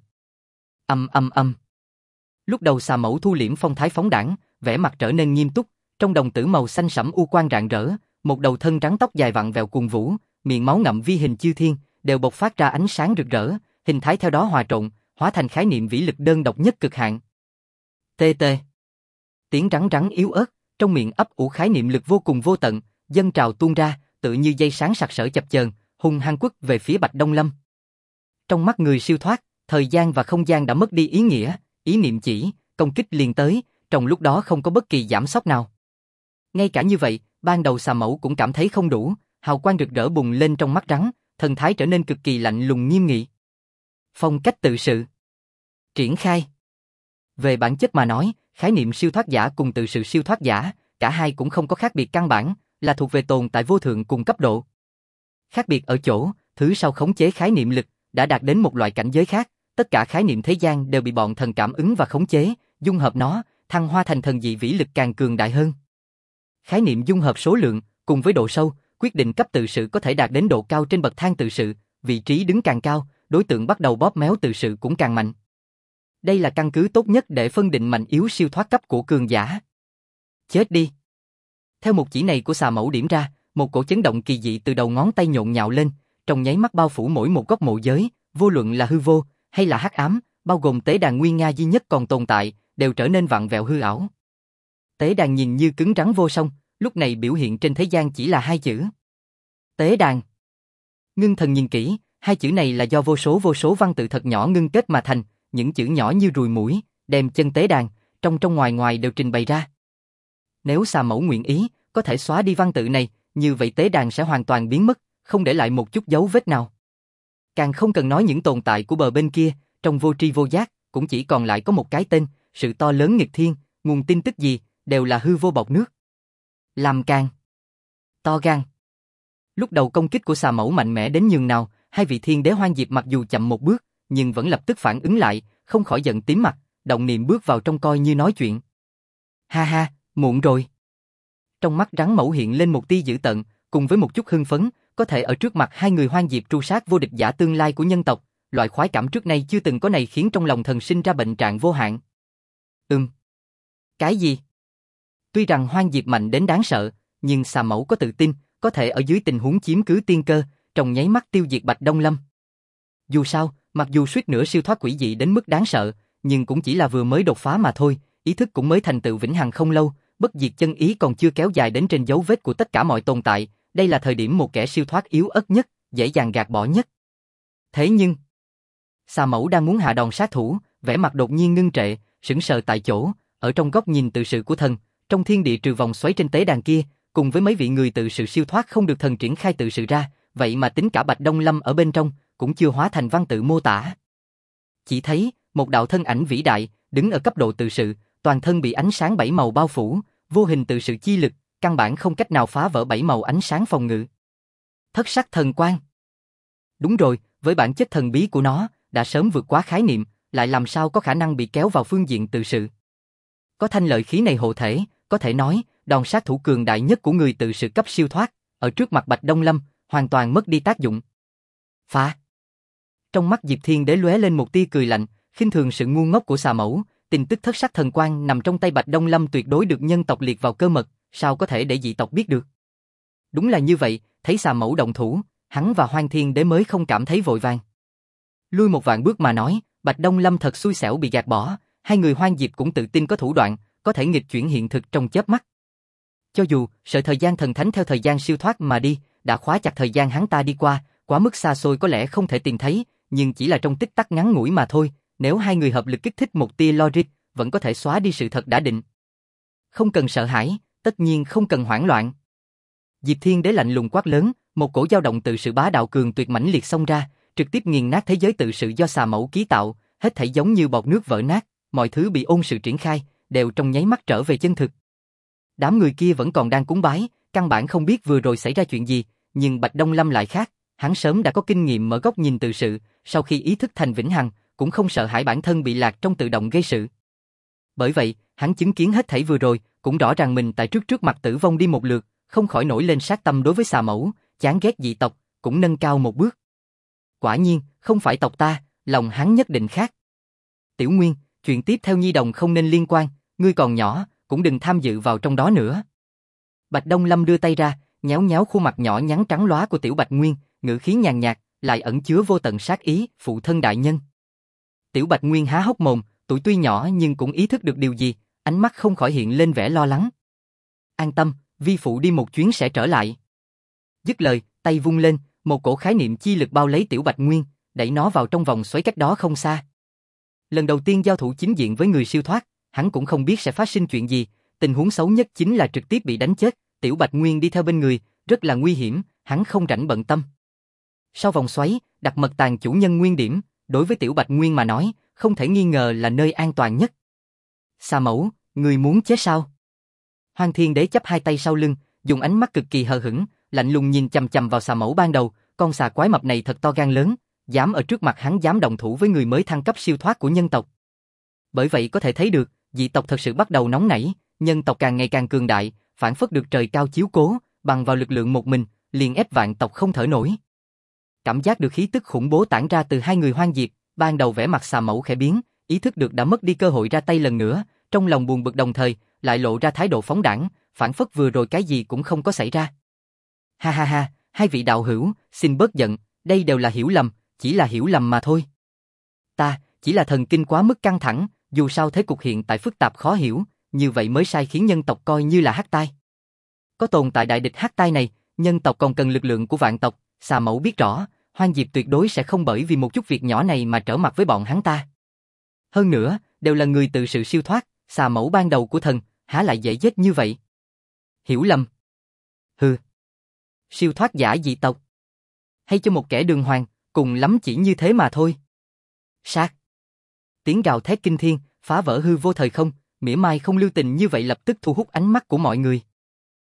Âm. Lúc đầu xà mẫu thu liễm phong thái phóng đãng, vẻ mặt trở nên nghiêm túc, trong đồng tử màu xanh sẫm u quang rạng rỡ, một đầu thân trắng tóc dài vặn vẹo cuồng vũ, miệng máu ngậm vi hình chư thiên, đều bộc phát ra ánh sáng rực rỡ, hình thái theo đó hòa trộn, hóa thành khái niệm vĩ lực đơn độc nhất cực hạn. TT. Tiếng rắn rắn yếu ớt, trong miệng ấp ủ khái niệm lực vô cùng vô tận, dâng trào tuôn ra, tự như dây sáng sặc sỡ chập chờn, hung hăng quất về phía Bạch Đông Lâm. Trong mắt người siêu thoát, thời gian và không gian đã mất đi ý nghĩa, ý niệm chỉ, công kích liền tới, trong lúc đó không có bất kỳ giảm sóc nào. Ngay cả như vậy, ban đầu xà mẫu cũng cảm thấy không đủ, hào quang rực rỡ bùng lên trong mắt rắn, thần thái trở nên cực kỳ lạnh lùng nghiêm nghị. Phong cách tự sự. Triển khai. Về bản chất mà nói, khái niệm siêu thoát giả cùng tự sự siêu thoát giả, cả hai cũng không có khác biệt căn bản, là thuộc về tồn tại vô thượng cùng cấp độ. Khác biệt ở chỗ, thứ sau khống chế khái niệm lực, đã đạt đến một loại cảnh giới khác, tất cả khái niệm thế gian đều bị bọn thần cảm ứng và khống chế, dung hợp nó, thăng hoa thành thần dị vĩ lực càng cường đại hơn. Khái niệm dung hợp số lượng, cùng với độ sâu, quyết định cấp tự sự có thể đạt đến độ cao trên bậc thang tự sự, vị trí đứng càng cao, đối tượng bắt đầu bóp méo tự sự cũng càng mạnh. Đây là căn cứ tốt nhất để phân định mạnh yếu siêu thoát cấp của cường giả. Chết đi. Theo một chỉ này của xà mẫu điểm ra, một cổ chấn động kỳ dị từ đầu ngón tay nhộn nhạo lên, trong nháy mắt bao phủ mỗi một góc mộ giới, vô luận là hư vô hay là hắc ám, bao gồm tế đàn nguyên nga duy nhất còn tồn tại, đều trở nên vặn vẹo hư ảo. Tế đàn nhìn như cứng rắn vô song, lúc này biểu hiện trên thế gian chỉ là hai chữ. Tế đàn. Ngưng thần nhìn kỹ, hai chữ này là do vô số văn tự thật nhỏ ngưng kết mà thành, những chữ nhỏ như ruồi muỗi, đem chân tế đàn, trong ngoài ngoài đều trình bày ra. Nếu xà mẫu nguyện ý, có thể xóa đi văn tự này, như vậy tế đàn sẽ hoàn toàn biến mất, không để lại một chút dấu vết nào. Càng không cần nói những tồn tại của bờ bên kia, trong vô tri vô giác, cũng chỉ còn lại có một cái tên, sự to lớn nghịch thiên, nguồn tin tức gì, đều là hư vô bọc nước. Làm càng to gan. Lúc đầu công kích của xà mẫu mạnh mẽ đến nhường nào, hai vị thiên đế hoang diệp mặc dù chậm một bước, nhưng vẫn lập tức phản ứng lại, không khỏi giận tím mặt, động niệm bước vào trong coi như nói chuyện. Ha ha, muộn rồi. Trong mắt rắn mẫu hiện lên một tia dữ tợn, cùng với một chút hưng phấn, có thể ở trước mặt hai người hoang diệp tru sát vô địch giả tương lai của nhân tộc, loại khoái cảm trước nay chưa từng có này khiến trong lòng thần sinh ra bệnh trạng vô hạn. Cái gì? Tuy rằng hoang diệp mạnh đến đáng sợ, nhưng xà mẫu có tự tin, có thể ở dưới tình huống chiếm cứ tiên cơ, trong nháy mắt tiêu diệt Bạch Đông Lâm. Dù sao, mặc dù suýt nữa siêu thoát quỷ dị đến mức đáng sợ, nhưng cũng chỉ là vừa mới đột phá mà thôi, ý thức cũng mới thành tựu vĩnh hằng không lâu, bất diệt chân ý còn chưa kéo dài đến trên dấu vết của tất cả mọi tồn tại, đây là thời điểm một kẻ siêu thoát yếu ớt nhất, dễ dàng gạt bỏ nhất. Thế nhưng, xà mẫu đang muốn hạ đòn sát thủ, vẻ mặt đột nhiên ngưng trệ, sững sờ tại chỗ, ở trong góc nhìn tự sự của thần, trong thiên địa trừ vòng xoáy trên tế đàn kia, cùng với mấy vị người tự sự siêu thoát không được thần triển khai tự sự ra, vậy mà tính cả Bạch Đông Lâm ở bên trong, cũng chưa hóa thành văn tự mô tả. Chỉ thấy, một đạo thân ảnh vĩ đại, đứng ở cấp độ tự sự, toàn thân bị ánh sáng bảy màu bao phủ, vô hình tự sự chi lực, căn bản không cách nào phá vỡ bảy màu ánh sáng phòng ngự. Thất sắc thần quang. Đúng rồi, với bản chất thần bí của nó, đã sớm vượt quá khái niệm, lại làm sao có khả năng bị kéo vào phương diện tự sự. Có thanh lợi khí này hộ thể, có thể nói, đòn sát thủ cường đại nhất của người tự sự cấp siêu thoát, ở trước mặt Bạch Đông Lâm, hoàn toàn mất đi tác dụng. Phá! Trong mắt Diệp Thiên Đế lóe lên một tia cười lạnh, khinh thường sự ngu ngốc của xà mẫu, tin tức thất sắc thần quang nằm trong tay Bạch Đông Lâm tuyệt đối được nhân tộc liệt vào cơ mật, sao có thể để dị tộc biết được. Đúng là như vậy, thấy xà mẫu động thủ, hắn và Hoang Thiên Đế mới không cảm thấy vội vàng. Lui một vạn bước mà nói, Bạch Đông Lâm thật xui xẻo bị gạt bỏ, hai người hoang diệp cũng tự tin có thủ đoạn, có thể nghịch chuyển hiện thực trong chớp mắt. Cho dù, sợi thời gian thần thánh theo thời gian siêu thoát mà đi, đã khóa chặt thời gian hắn ta đi qua, quá mức xa xôi có lẽ không thể tìm thấy, nhưng chỉ là trong tích tắc ngắn ngủi mà thôi, nếu hai người hợp lực kích thích một tia logic, vẫn có thể xóa đi sự thật đã định. Không cần sợ hãi, tất nhiên không cần hoảng loạn. Diệp Thiên Đế lạnh lùng quát lớn, một cổ dao động tự sự bá đạo cường tuyệt mãnh liệt xông ra, trực tiếp nghiền nát thế giới tự sự do xà mẫu ký tạo, hết thảy giống như bọt nước vỡ nát, mọi thứ bị ôn sự triển khai, đều trong nháy mắt trở về chân thực. Đám người kia vẫn còn đang cúng bái, căn bản không biết vừa rồi xảy ra chuyện gì, nhưng Bạch Đông Lâm lại khác, hắn sớm đã có kinh nghiệm mở góc nhìn tự sự, sau khi ý thức thành vĩnh hằng, cũng không sợ hãi bản thân bị lạc trong tự động gây sự. Bởi vậy, hắn chứng kiến hết thảy vừa rồi, cũng rõ ràng mình tại trước mặt tử vong đi một lượt, không khỏi nổi lên sát tâm đối với xà mẫu, chán ghét dị tộc, cũng nâng cao một bước. Quả nhiên, không phải tộc ta, lòng hắn nhất định khác. Tiểu Nguyên, chuyện tiếp theo nhi đồng không nên liên quan, ngươi còn nhỏ, cũng đừng tham dự vào trong đó nữa. Bạch Đông Lâm đưa tay ra, nhéo nhéo khuôn mặt nhỏ nhắn trắng lóa của Tiểu Bạch Nguyên, ngữ khí nhàn nhạt, lại ẩn chứa vô tận sát ý, phụ thân đại nhân. Tiểu Bạch Nguyên há hốc mồm, tuổi tuy nhỏ nhưng cũng ý thức được điều gì, ánh mắt không khỏi hiện lên vẻ lo lắng. An tâm, vi phụ đi một chuyến sẽ trở lại. Dứt lời, tay vung lên, một cổ khái niệm chi lực bao lấy Tiểu Bạch Nguyên, đẩy nó vào trong vòng xoáy cách đó không xa. Lần đầu tiên giao thủ chính diện với người siêu thoát, hắn cũng không biết sẽ phát sinh chuyện gì, tình huống xấu nhất chính là trực tiếp bị đánh chết, Tiểu Bạch Nguyên đi theo bên người, rất là nguy hiểm, hắn không rảnh bận tâm. Sau vòng xoáy, đặt mật tàng chủ nhân nguyên điểm, đối với Tiểu Bạch Nguyên mà nói, không thể nghi ngờ là nơi an toàn nhất. Xà mẫu, người muốn chết sao? Hoang Thiên Đế chắp hai tay sau lưng, dùng ánh mắt cực kỳ hờ hững, lạnh lùng nhìn chằm chằm vào xà mẫu ban đầu, con xà quái mập này thật to gan lớn, dám ở trước mặt hắn dám động thủ với người mới thăng cấp siêu thoát của nhân tộc. Bởi vậy có thể thấy được, dị tộc thật sự bắt đầu nóng nảy, nhân tộc càng ngày càng cường đại, phản phất được trời cao chiếu cố, bằng vào lực lượng một mình, liền ép vạn tộc không thở nổi. Cảm giác được khí tức khủng bố tản ra từ hai người hoang diệp, ban đầu vẻ mặt xà mẫu khẽ biến, ý thức được đã mất đi cơ hội ra tay lần nữa, trong lòng buồn bực đồng thời, lại lộ ra thái độ phóng đãng, phản phất vừa rồi cái gì cũng không có xảy ra. Ha ha ha, hai vị đạo hữu, xin bớt giận, đây đều là hiểu lầm, chỉ là hiểu lầm mà thôi. Ta, chỉ là thần kinh quá mức căng thẳng, dù sao thế cục hiện tại phức tạp khó hiểu, như vậy mới sai khiến nhân tộc coi như là hắc tai. Có tồn tại đại địch hắc tai này, nhân tộc còn cần lực lượng của vạn tộc, xà mẫu biết rõ, hoang diệp tuyệt đối sẽ không bởi vì một chút việc nhỏ này mà trở mặt với bọn hắn ta. Hơn nữa, đều là người tự sự siêu thoát, xà mẫu ban đầu của thần, há lại dễ giết như vậy? Hiểu lầm. Hừ. Siêu thoát giả dị tộc. Hay cho một kẻ đường hoàng, cùng lắm chỉ như thế mà thôi. Sát. Tiếng gào thét kinh thiên, phá vỡ hư vô thời không, mỉa mai không lưu tình như vậy lập tức thu hút ánh mắt của mọi người.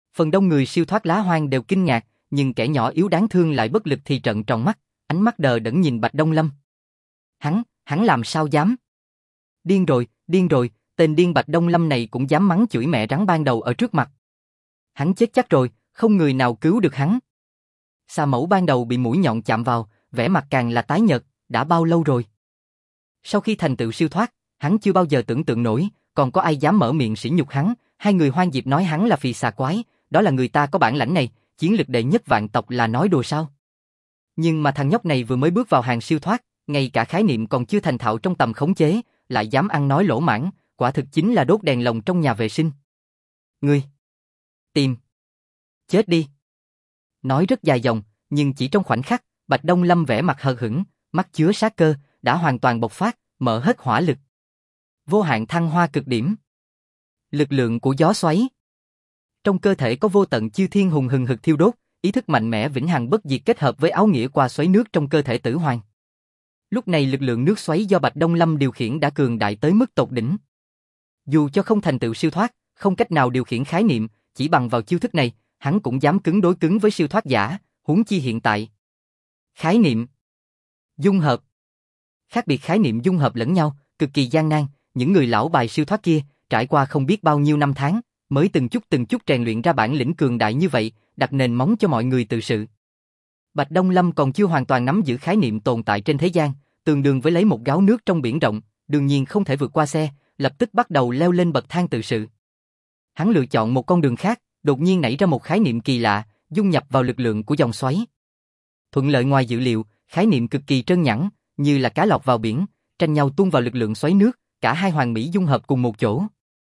Phần đông người siêu thoát lá hoang đều kinh ngạc, nhưng kẻ nhỏ yếu đáng thương lại bất lực thì trợn tròn mắt, ánh mắt đờ đẫn nhìn Bạch Đông Lâm. Hắn làm sao dám? Điên rồi, tên điên Bạch Đông Lâm này cũng dám mắng chửi mẹ rắn ban đầu ở trước mặt. Hắn chết chắc rồi, không người nào cứu được hắn. Xà mẫu ban đầu bị mũi nhọn chạm vào, vẻ mặt càng là tái nhợt, đã bao lâu rồi? Sau khi thành tựu siêu thoát, hắn chưa bao giờ tưởng tượng nổi, còn có ai dám mở miệng sỉ nhục hắn, hai người Hoang Diệp nói hắn là phì xà quái, đó là người ta có bản lãnh này, chiến lực đệ nhất vạn tộc là nói đùa sao? Nhưng mà thằng nhóc này vừa mới bước vào hàng siêu thoát, ngay cả khái niệm còn chưa thành thạo trong tầm khống chế, lại dám ăn nói lỗ mãng, quả thực chính là đốt đèn lồng trong nhà vệ sinh. Ngươi! Tìm! Chết đi! Nói rất dài dòng, nhưng chỉ trong khoảnh khắc, Bạch Đông Lâm vẻ mặt hờ hững, mắt chứa sát cơ, đã hoàn toàn bộc phát, mở hết hỏa lực. Vô hạn thăng hoa cực điểm. Lực lượng của gió xoáy. Trong cơ thể có vô tận chư thiên hùng hừng hực thiêu đốt, ý thức mạnh mẽ vĩnh hằng bất diệt kết hợp với áo nghĩa qua xoáy nước trong cơ thể Tử Hoàng. Lúc này lực lượng nước xoáy do Bạch Đông Lâm điều khiển đã cường đại tới mức tột đỉnh. Dù cho không thành tựu siêu thoát, không cách nào điều khiển khái niệm, chỉ bằng vào chiêu thức này, hắn cũng dám cứng đối cứng với siêu thoát giả, huống chi hiện tại. Khái niệm. Dung hợp. Khác biệt khái niệm dung hợp lẫn nhau, cực kỳ gian nan, những người lão bài siêu thoát kia, trải qua không biết bao nhiêu năm tháng, mới từng chút rèn luyện ra bản lĩnh cường đại như vậy, đặt nền móng cho mọi người tự sự. Bạch Đông Lâm còn chưa hoàn toàn nắm giữ khái niệm tồn tại trên thế gian, tương đương với lấy một gáo nước trong biển rộng, đương nhiên không thể vượt qua xe, lập tức bắt đầu leo lên bậc thang tự sự. Hắn lựa chọn một con đường khác, đột nhiên nảy ra một khái niệm kỳ lạ, dung nhập vào lực lượng của dòng xoáy. Thuận lợi ngoài dự liệu, khái niệm cực kỳ trơn nhẵn, như là cá lọt vào biển, tranh nhau tuôn vào lực lượng xoáy nước, cả hai hoàn mỹ dung hợp cùng một chỗ.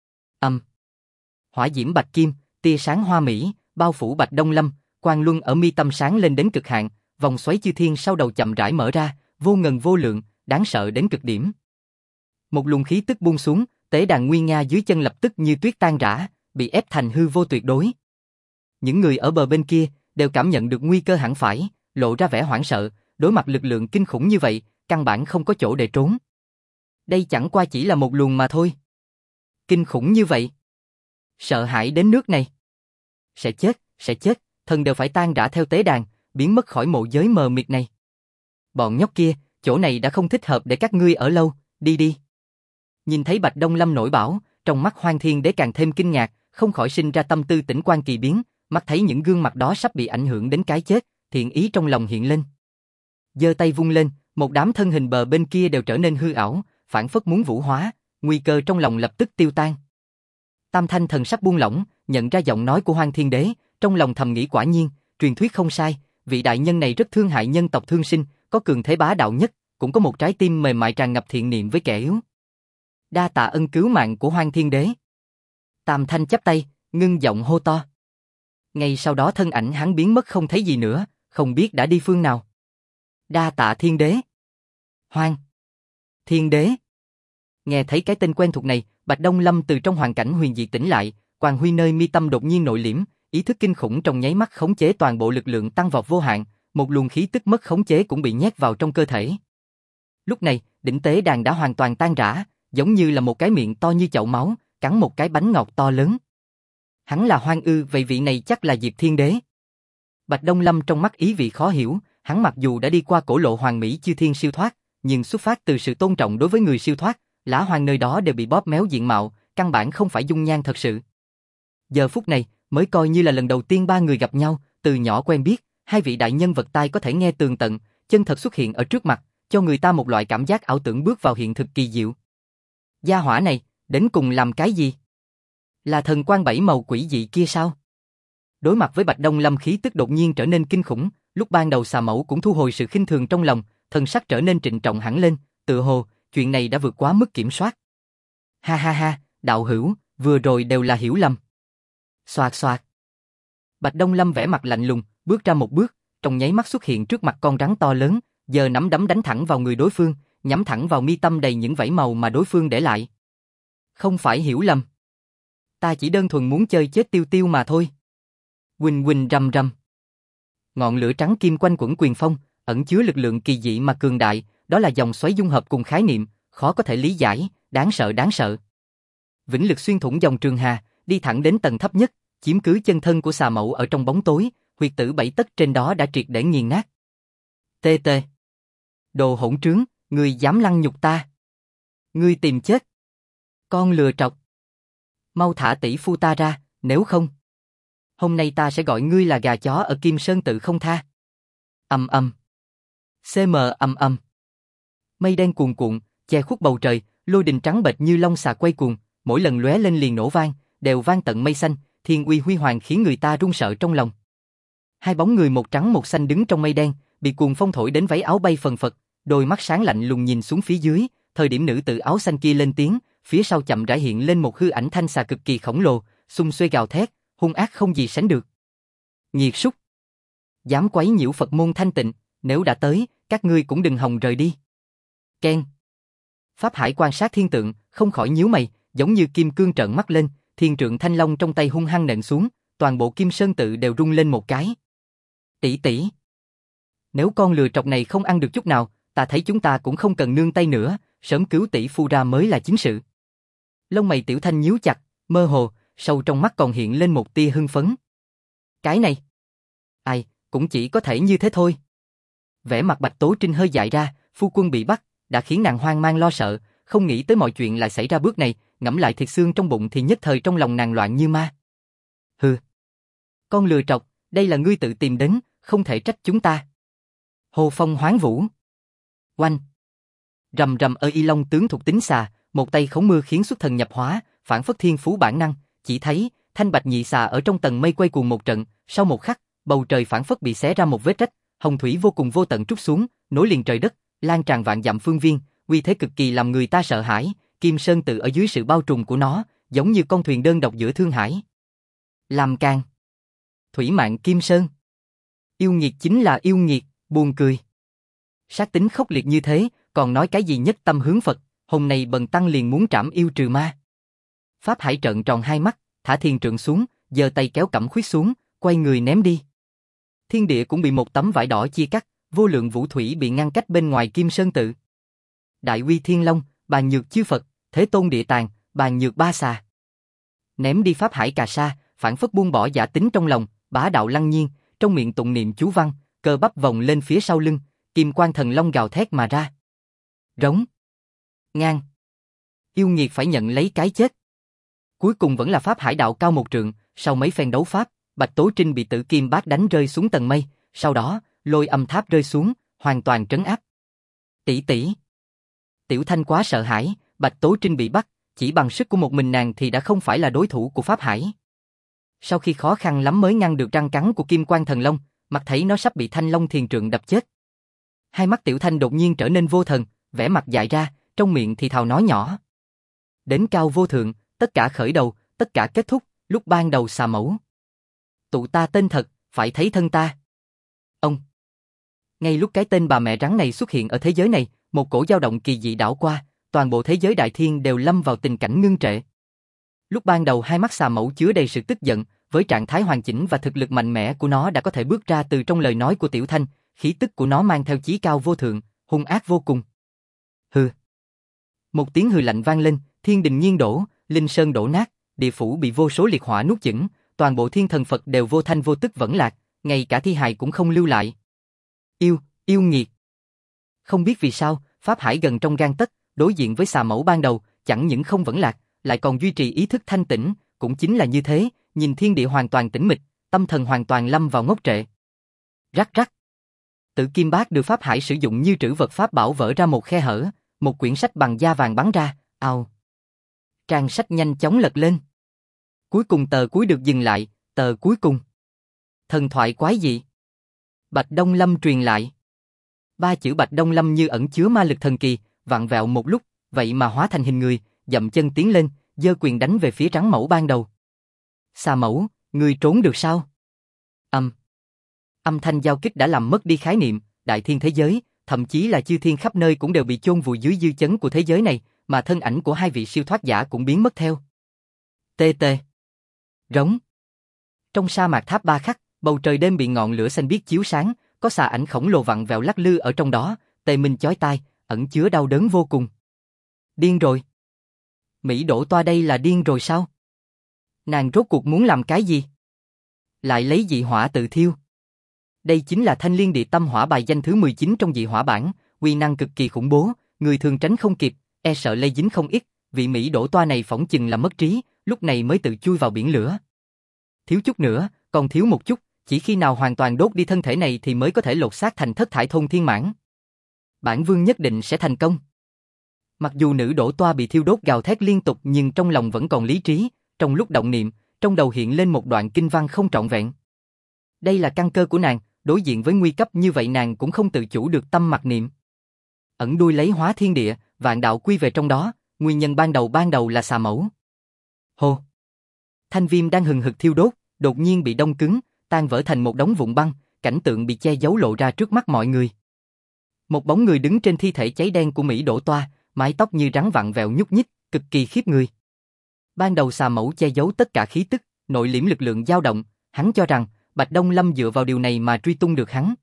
Hỏa diễm bạch kim, tia sáng hoa mỹ, bao phủ Bạch Đông Lâm, quang luân ở mi tâm sáng lên đến cực hạn, vòng xoáy chư thiên sau đầu chậm rãi mở ra, vô ngần vô lượng, đáng sợ đến cực điểm. Một luồng khí tức buông xuống, tế đàn nguy nga dưới chân lập tức như tuyết tan rã, bị ép thành hư vô tuyệt đối. Những người ở bờ bên kia đều cảm nhận được nguy cơ hẳn phải, lộ ra vẻ hoảng sợ, đối mặt lực lượng kinh khủng như vậy, căn bản không có chỗ để trốn. Đây chẳng qua chỉ là một luồng mà thôi. Kinh khủng như vậy. Sợ hãi đến nước này. Sẽ chết, thân đều phải tan rã theo tế đàn, biến mất khỏi mộ giới mờ mịt này. Bọn nhóc kia, chỗ này đã không thích hợp để các ngươi ở lâu, đi. Nhìn thấy Bạch Đông Lâm nổi bão, trong mắt Hoang Thiên Đế càng thêm kinh ngạc, không khỏi sinh ra tâm tư tỉnh quan kỳ biến, mắt thấy những gương mặt đó sắp bị ảnh hưởng đến cái chết, thiện ý trong lòng hiện lên. Giơ tay vung lên, một đám thân hình bờ bên kia đều trở nên hư ảo, phảng phất muốn vũ hóa, nguy cơ trong lòng lập tức tiêu tan. Tam Thanh thần sắc buông lỏng, nhận ra giọng nói của Hoang Thiên Đế, trong lòng thầm nghĩ quả nhiên, truyền thuyết không sai, vị đại nhân này rất thương hại nhân tộc thương sinh, có cường thế bá đạo nhất, cũng có một trái tim mềm mại tràn ngập thiện niệm với kẻ yếu. Đa tạ ân cứu mạng của Hoang Thiên Đế. Tam Thanh chắp tay, ngưng giọng hô to. Ngay sau đó thân ảnh hắn biến mất không thấy gì nữa, không biết đã đi phương nào. Đa tạ Thiên Đế. Hoang Thiên Đế. Nghe thấy cái tên quen thuộc này, Bạch Đông Lâm từ trong hoàn cảnh huyền diệt tỉnh lại, quang huy nơi mi tâm đột nhiên nội liễm, ý thức kinh khủng trong nháy mắt khống chế toàn bộ lực lượng tăng vọt vô hạn, một luồng khí tức mất khống chế cũng bị nhét vào trong cơ thể. Lúc này, đỉnh tế đàn đã hoàn toàn tan rã, giống như là một cái miệng to như chậu máu, cắn một cái bánh ngọt to lớn. Hắn là Hoang ư, vậy vị này chắc là Diệp Thiên Đế. Bạch Đông Lâm trong mắt ý vị khó hiểu, hắn mặc dù đã đi qua cổ lộ hoàng mỹ chư thiên siêu thoát, nhưng xuất phát từ sự tôn trọng đối với người siêu thoát, lã hoang nơi đó đều bị bóp méo diện mạo, căn bản không phải dung nhan thật sự. Giờ phút này, mới coi như là lần đầu tiên ba người gặp nhau, từ nhỏ quen biết, hai vị đại nhân vật tai có thể nghe tường tận, chân thật xuất hiện ở trước mặt, cho người ta một loại cảm giác ảo tưởng bước vào hiện thực kỳ diệu. Gia hỏa này, đến cùng làm cái gì? Là thần quang bảy màu quỷ dị kia sao? Đối mặt với Bạch Đông Lâm khí tức đột nhiên trở nên kinh khủng, lúc ban đầu xà mẫu cũng thu hồi sự khinh thường trong lòng, thần sắc trở nên trịnh trọng hẳn lên, tựa hồ, chuyện này đã vượt quá mức kiểm soát. Ha, đạo hữu, vừa rồi đều là hiểu lầm. Xoạt. Bạch Đông Lâm vẻ mặt lạnh lùng, bước ra một bước, trong nháy mắt xuất hiện trước mặt con rắn to lớn, giờ nắm đấm đánh thẳng vào người đối phương, nhắm thẳng vào mi tâm đầy những vảy màu mà đối phương để lại. Không phải hiểu lầm. Ta chỉ đơn thuần muốn chơi chết tiêu mà thôi. Huỳnh rầm rầm. Ngọn lửa trắng kim quanh quẩn quyền phong, ẩn chứa lực lượng kỳ dị mà cường đại, đó là dòng xoáy dung hợp cùng khái niệm, khó có thể lý giải, đáng sợ. Vĩnh lực xuyên thủng dòng trường hà, đi thẳng đến tầng thấp nhất, chiếm cứ chân thân của xà mẫu ở trong bóng tối, huyệt tử 7 tấc trên đó đã triệt để nghiền nát. Tê tê. Đồ hỗn trướng, ngươi dám lăng nhục ta. Ngươi tìm chết. Con lừa trọc. Mau thả tỷ phu ta ra, nếu không. Hôm nay ta sẽ gọi ngươi là gà chó ở Kim Sơn tự không tha. Ầm ầm. CM ầm ầm. Mây đen cuồn cuộn, che khuất bầu trời, lôi đình trắng bệch như long xà quay cuồng, mỗi lần lóe lên liền nổ vang, đều vang tận mây xanh, thiên uy huy hoàng khiến người ta run sợ trong lòng. Hai bóng người một trắng một xanh đứng trong mây đen, bị cuồng phong thổi đến váy áo bay phần phật, đôi mắt sáng lạnh lùng nhìn xuống phía dưới, thời điểm nữ tử áo xanh kia lên tiếng, phía sau chậm rãi hiện lên một hư ảnh thanh xà cực kỳ khổng lồ, xung xuê gào thét, hung ác không gì sánh được. Nghiệt súc, dám quấy nhiễu Phật môn thanh tịnh, nếu đã tới, các ngươi cũng đừng hòng rời đi. Keng. Pháp Hải quan sát thiên tượng, không khỏi nhíu mày, giống như kim cương trợn mắt lên, thiên trượng thanh long trong tay hung hăng nện xuống, toàn bộ Kim Sơn tự đều rung lên một cái. Tỷ tỷ, nếu con lừa trọc này không ăn được chút nào, ta thấy chúng ta cũng không cần nương tay nữa, sớm cứu tỷ phu ra mới là chính sự. Lông mày Tiểu Thanh nhíu chặt, mơ hồ, sâu trong mắt còn hiện lên một tia hưng phấn. Cái này, ai, cũng chỉ có thể như thế thôi. Vẻ mặt Bạch Tố Trinh hơi dại ra, phu quân bị bắt, đã khiến nàng hoang mang lo sợ, không nghĩ tới mọi chuyện lại xảy ra bước này, ngẫm lại thịt xương trong bụng thì nhất thời trong lòng nàng loạn như ma. Hừ, con lừa trọc, đây là ngươi tự tìm đến, không thể trách chúng ta. Hồ phong hoán vũ. Oanh. Rầm rầm ở Y Long tướng thuộc tính xà, một tay khống mưa khiến xuất thần nhập hóa, phản phất thiên phú bản năng, chỉ thấy thanh bạch nhị xà ở trong tầng mây quay cuồng một trận, sau một khắc, bầu trời phản phất bị xé ra một vết rách, hồng thủy vô cùng vô tận trút xuống, nối liền trời đất, lan tràn vạn dặm phương viên, uy thế cực kỳ làm người ta sợ hãi. Kim Sơn tự ở dưới sự bao trùm của nó, giống như con thuyền đơn độc giữa thương hải. Làm càng. Thủy mạng Kim Sơn. Yêu nghiệt chính là yêu nghiệt, buồn cười. Sát tính khốc liệt như thế, còn nói cái gì nhất tâm hướng Phật, hôm nay bần tăng liền muốn trảm yêu trừ ma. Pháp Hải trợn tròn hai mắt, thả thiên trượng xuống, giơ tay kéo cẩm khuyết xuống, quay người ném đi. Thiên địa cũng bị một tấm vải đỏ chia cắt, vô lượng vũ thủy bị ngăn cách bên ngoài Kim Sơn tự. Đại uy Thiên Long, bàn nhược chư Phật, Thế Tôn Địa Tàng, bàn nhược ba xà. Ném đi Pháp Hải cà sa, phản phất buông bỏ giả tính trong lòng, bá đạo lăng nhiên, trong miệng tụng niệm chú văn, cơ bắp vòng lên phía sau lưng, kim quan thần long gào thét mà ra. Rống. Ngang. Yêu nghiệt phải nhận lấy cái chết. Cuối cùng vẫn là Pháp Hải đạo cao một trượng, sau mấy phen đấu pháp, Bạch Tố Trinh bị Tử Kim Bát đánh rơi xuống tầng mây, sau đó, Lôi Âm Tháp rơi xuống, hoàn toàn trấn áp. Tỷ tỷ. Tiểu Thanh quá sợ hãi, Bạch Tố Trinh bị bắt, chỉ bằng sức của một mình nàng thì đã không phải là đối thủ của Pháp Hải. Sau khi khó khăn lắm mới ngăn được răng cắn của Kim Quan Thần Long, mặt thấy nó sắp bị Thanh Long Thiền Trượng đập chết. Hai mắt Tiểu Thanh đột nhiên trở nên vô thần, vẻ mặt dại ra, trong miệng thì thào nói nhỏ. Đến cao vô thượng, tất cả khởi đầu, tất cả kết thúc, lúc ban đầu xà mẫu. Tụ ta tên thật, phải thấy thân ta. Ông. Ngay lúc cái tên bà mẹ rắn này xuất hiện ở thế giới này, một cổ dao động kỳ dị đảo qua, toàn bộ thế giới đại thiên đều lâm vào tình cảnh ngưng trệ. Lúc ban đầu hai mắt xà mẫu chứa đầy sự tức giận, với trạng thái hoàn chỉnh và thực lực mạnh mẽ của nó đã có thể bước ra từ trong lời nói của Tiểu Thanh, khí tức của nó mang theo chí cao vô thượng, hung ác vô cùng. Hừ. Một tiếng hừ lạnh vang lên, thiên đình nghiêng đổ, linh sơn đổ nát, địa phủ bị vô số liệt hỏa nuốt chửng, toàn bộ thiên thần Phật đều vô thanh vô tức vẫn lạc, ngay cả thi hài cũng không lưu lại. Yêu nghiệt. Không biết vì sao, Pháp Hải gần trong gang tấc, đối diện với xà mẫu ban đầu, chẳng những không vẫn lạc, lại còn duy trì ý thức thanh tĩnh, cũng chính là như thế, nhìn thiên địa hoàn toàn tĩnh mịch, tâm thần hoàn toàn lâm vào ngốc trệ. Rắc rắc. Tử Kim Bát được Pháp Hải sử dụng như trữ vật pháp bảo vỡ ra một khe hở, một quyển sách bằng da vàng bắn ra, ào. Trang sách nhanh chóng lật lên. Cuối cùng tờ cuối được dừng lại, tờ cuối cùng. Thần thoại quái dị. Bạch Đông Lâm truyền lại. Ba chữ Bạch Đông Lâm như ẩn chứa ma lực thần kỳ, vặn vẹo một lúc, vậy mà hóa thành hình người, dậm chân tiến lên, giơ quyền đánh về phía trắng mẫu ban đầu. Xà mẫu, ngươi trốn được sao? Âm thanh giao kích đã làm mất đi khái niệm, đại thiên thế giới, thậm chí là chư thiên khắp nơi cũng đều bị chôn vùi dưới dư chấn của thế giới này, mà thân ảnh của hai vị siêu thoát giả cũng biến mất theo. Tê tê. Rống. Trong sa mạc tháp ba khắc, bầu trời đêm bị ngọn lửa xanh biếc chiếu sáng, có xà ảnh khổng lồ vặn vẹo lắc lư ở trong đó, tê minh chói tai, ẩn chứa đau đớn vô cùng. Điên rồi. Mỹ Đỗ Toa đây là điên rồi sao? Nàng rốt cuộc muốn làm cái gì? Lại lấy dị hỏa tự thiêu. Đây chính là Thanh Liên Địa Tâm Hỏa bài danh thứ 19 trong dị hỏa bảng, uy năng cực kỳ khủng bố, người thường tránh không kịp, e sợ lây dính không ít, vị Mỹ đổ toa này phỏng chừng là mất trí, lúc này mới tự chui vào biển lửa. Thiếu chút nữa, còn thiếu một chút, chỉ khi nào hoàn toàn đốt đi thân thể này thì mới có thể lột xác thành thất thải thôn thiên mãn. Bản vương nhất định sẽ thành công. Mặc dù nữ đổ toa bị thiêu đốt gào thét liên tục nhưng trong lòng vẫn còn lý trí, trong lúc động niệm, trong đầu hiện lên một đoạn kinh văn không trọn vẹn. Đây là căn cơ của nàng, đối diện với nguy cấp như vậy nàng cũng không tự chủ được tâm mặc niệm. Ẩn đuôi lấy hóa thiên địa, vạn đạo quy về trong đó, nguyên nhân ban đầu là xà mẫu. Hô! Thanh viêm đang hừng hực thiêu đốt, đột nhiên bị đông cứng, tan vỡ thành một đống vụn băng, cảnh tượng bị che giấu lộ ra trước mắt mọi người. Một bóng người đứng trên thi thể cháy đen của Mỹ đổ toa, mái tóc như rắn vặn vẹo nhúc nhích, cực kỳ khiếp người. Ban đầu xà mẫu che giấu tất cả khí tức, nội liễm lực lượng dao động, hắn cho rằng Bạch Đông Lâm dựa vào điều này mà truy tung được hắn.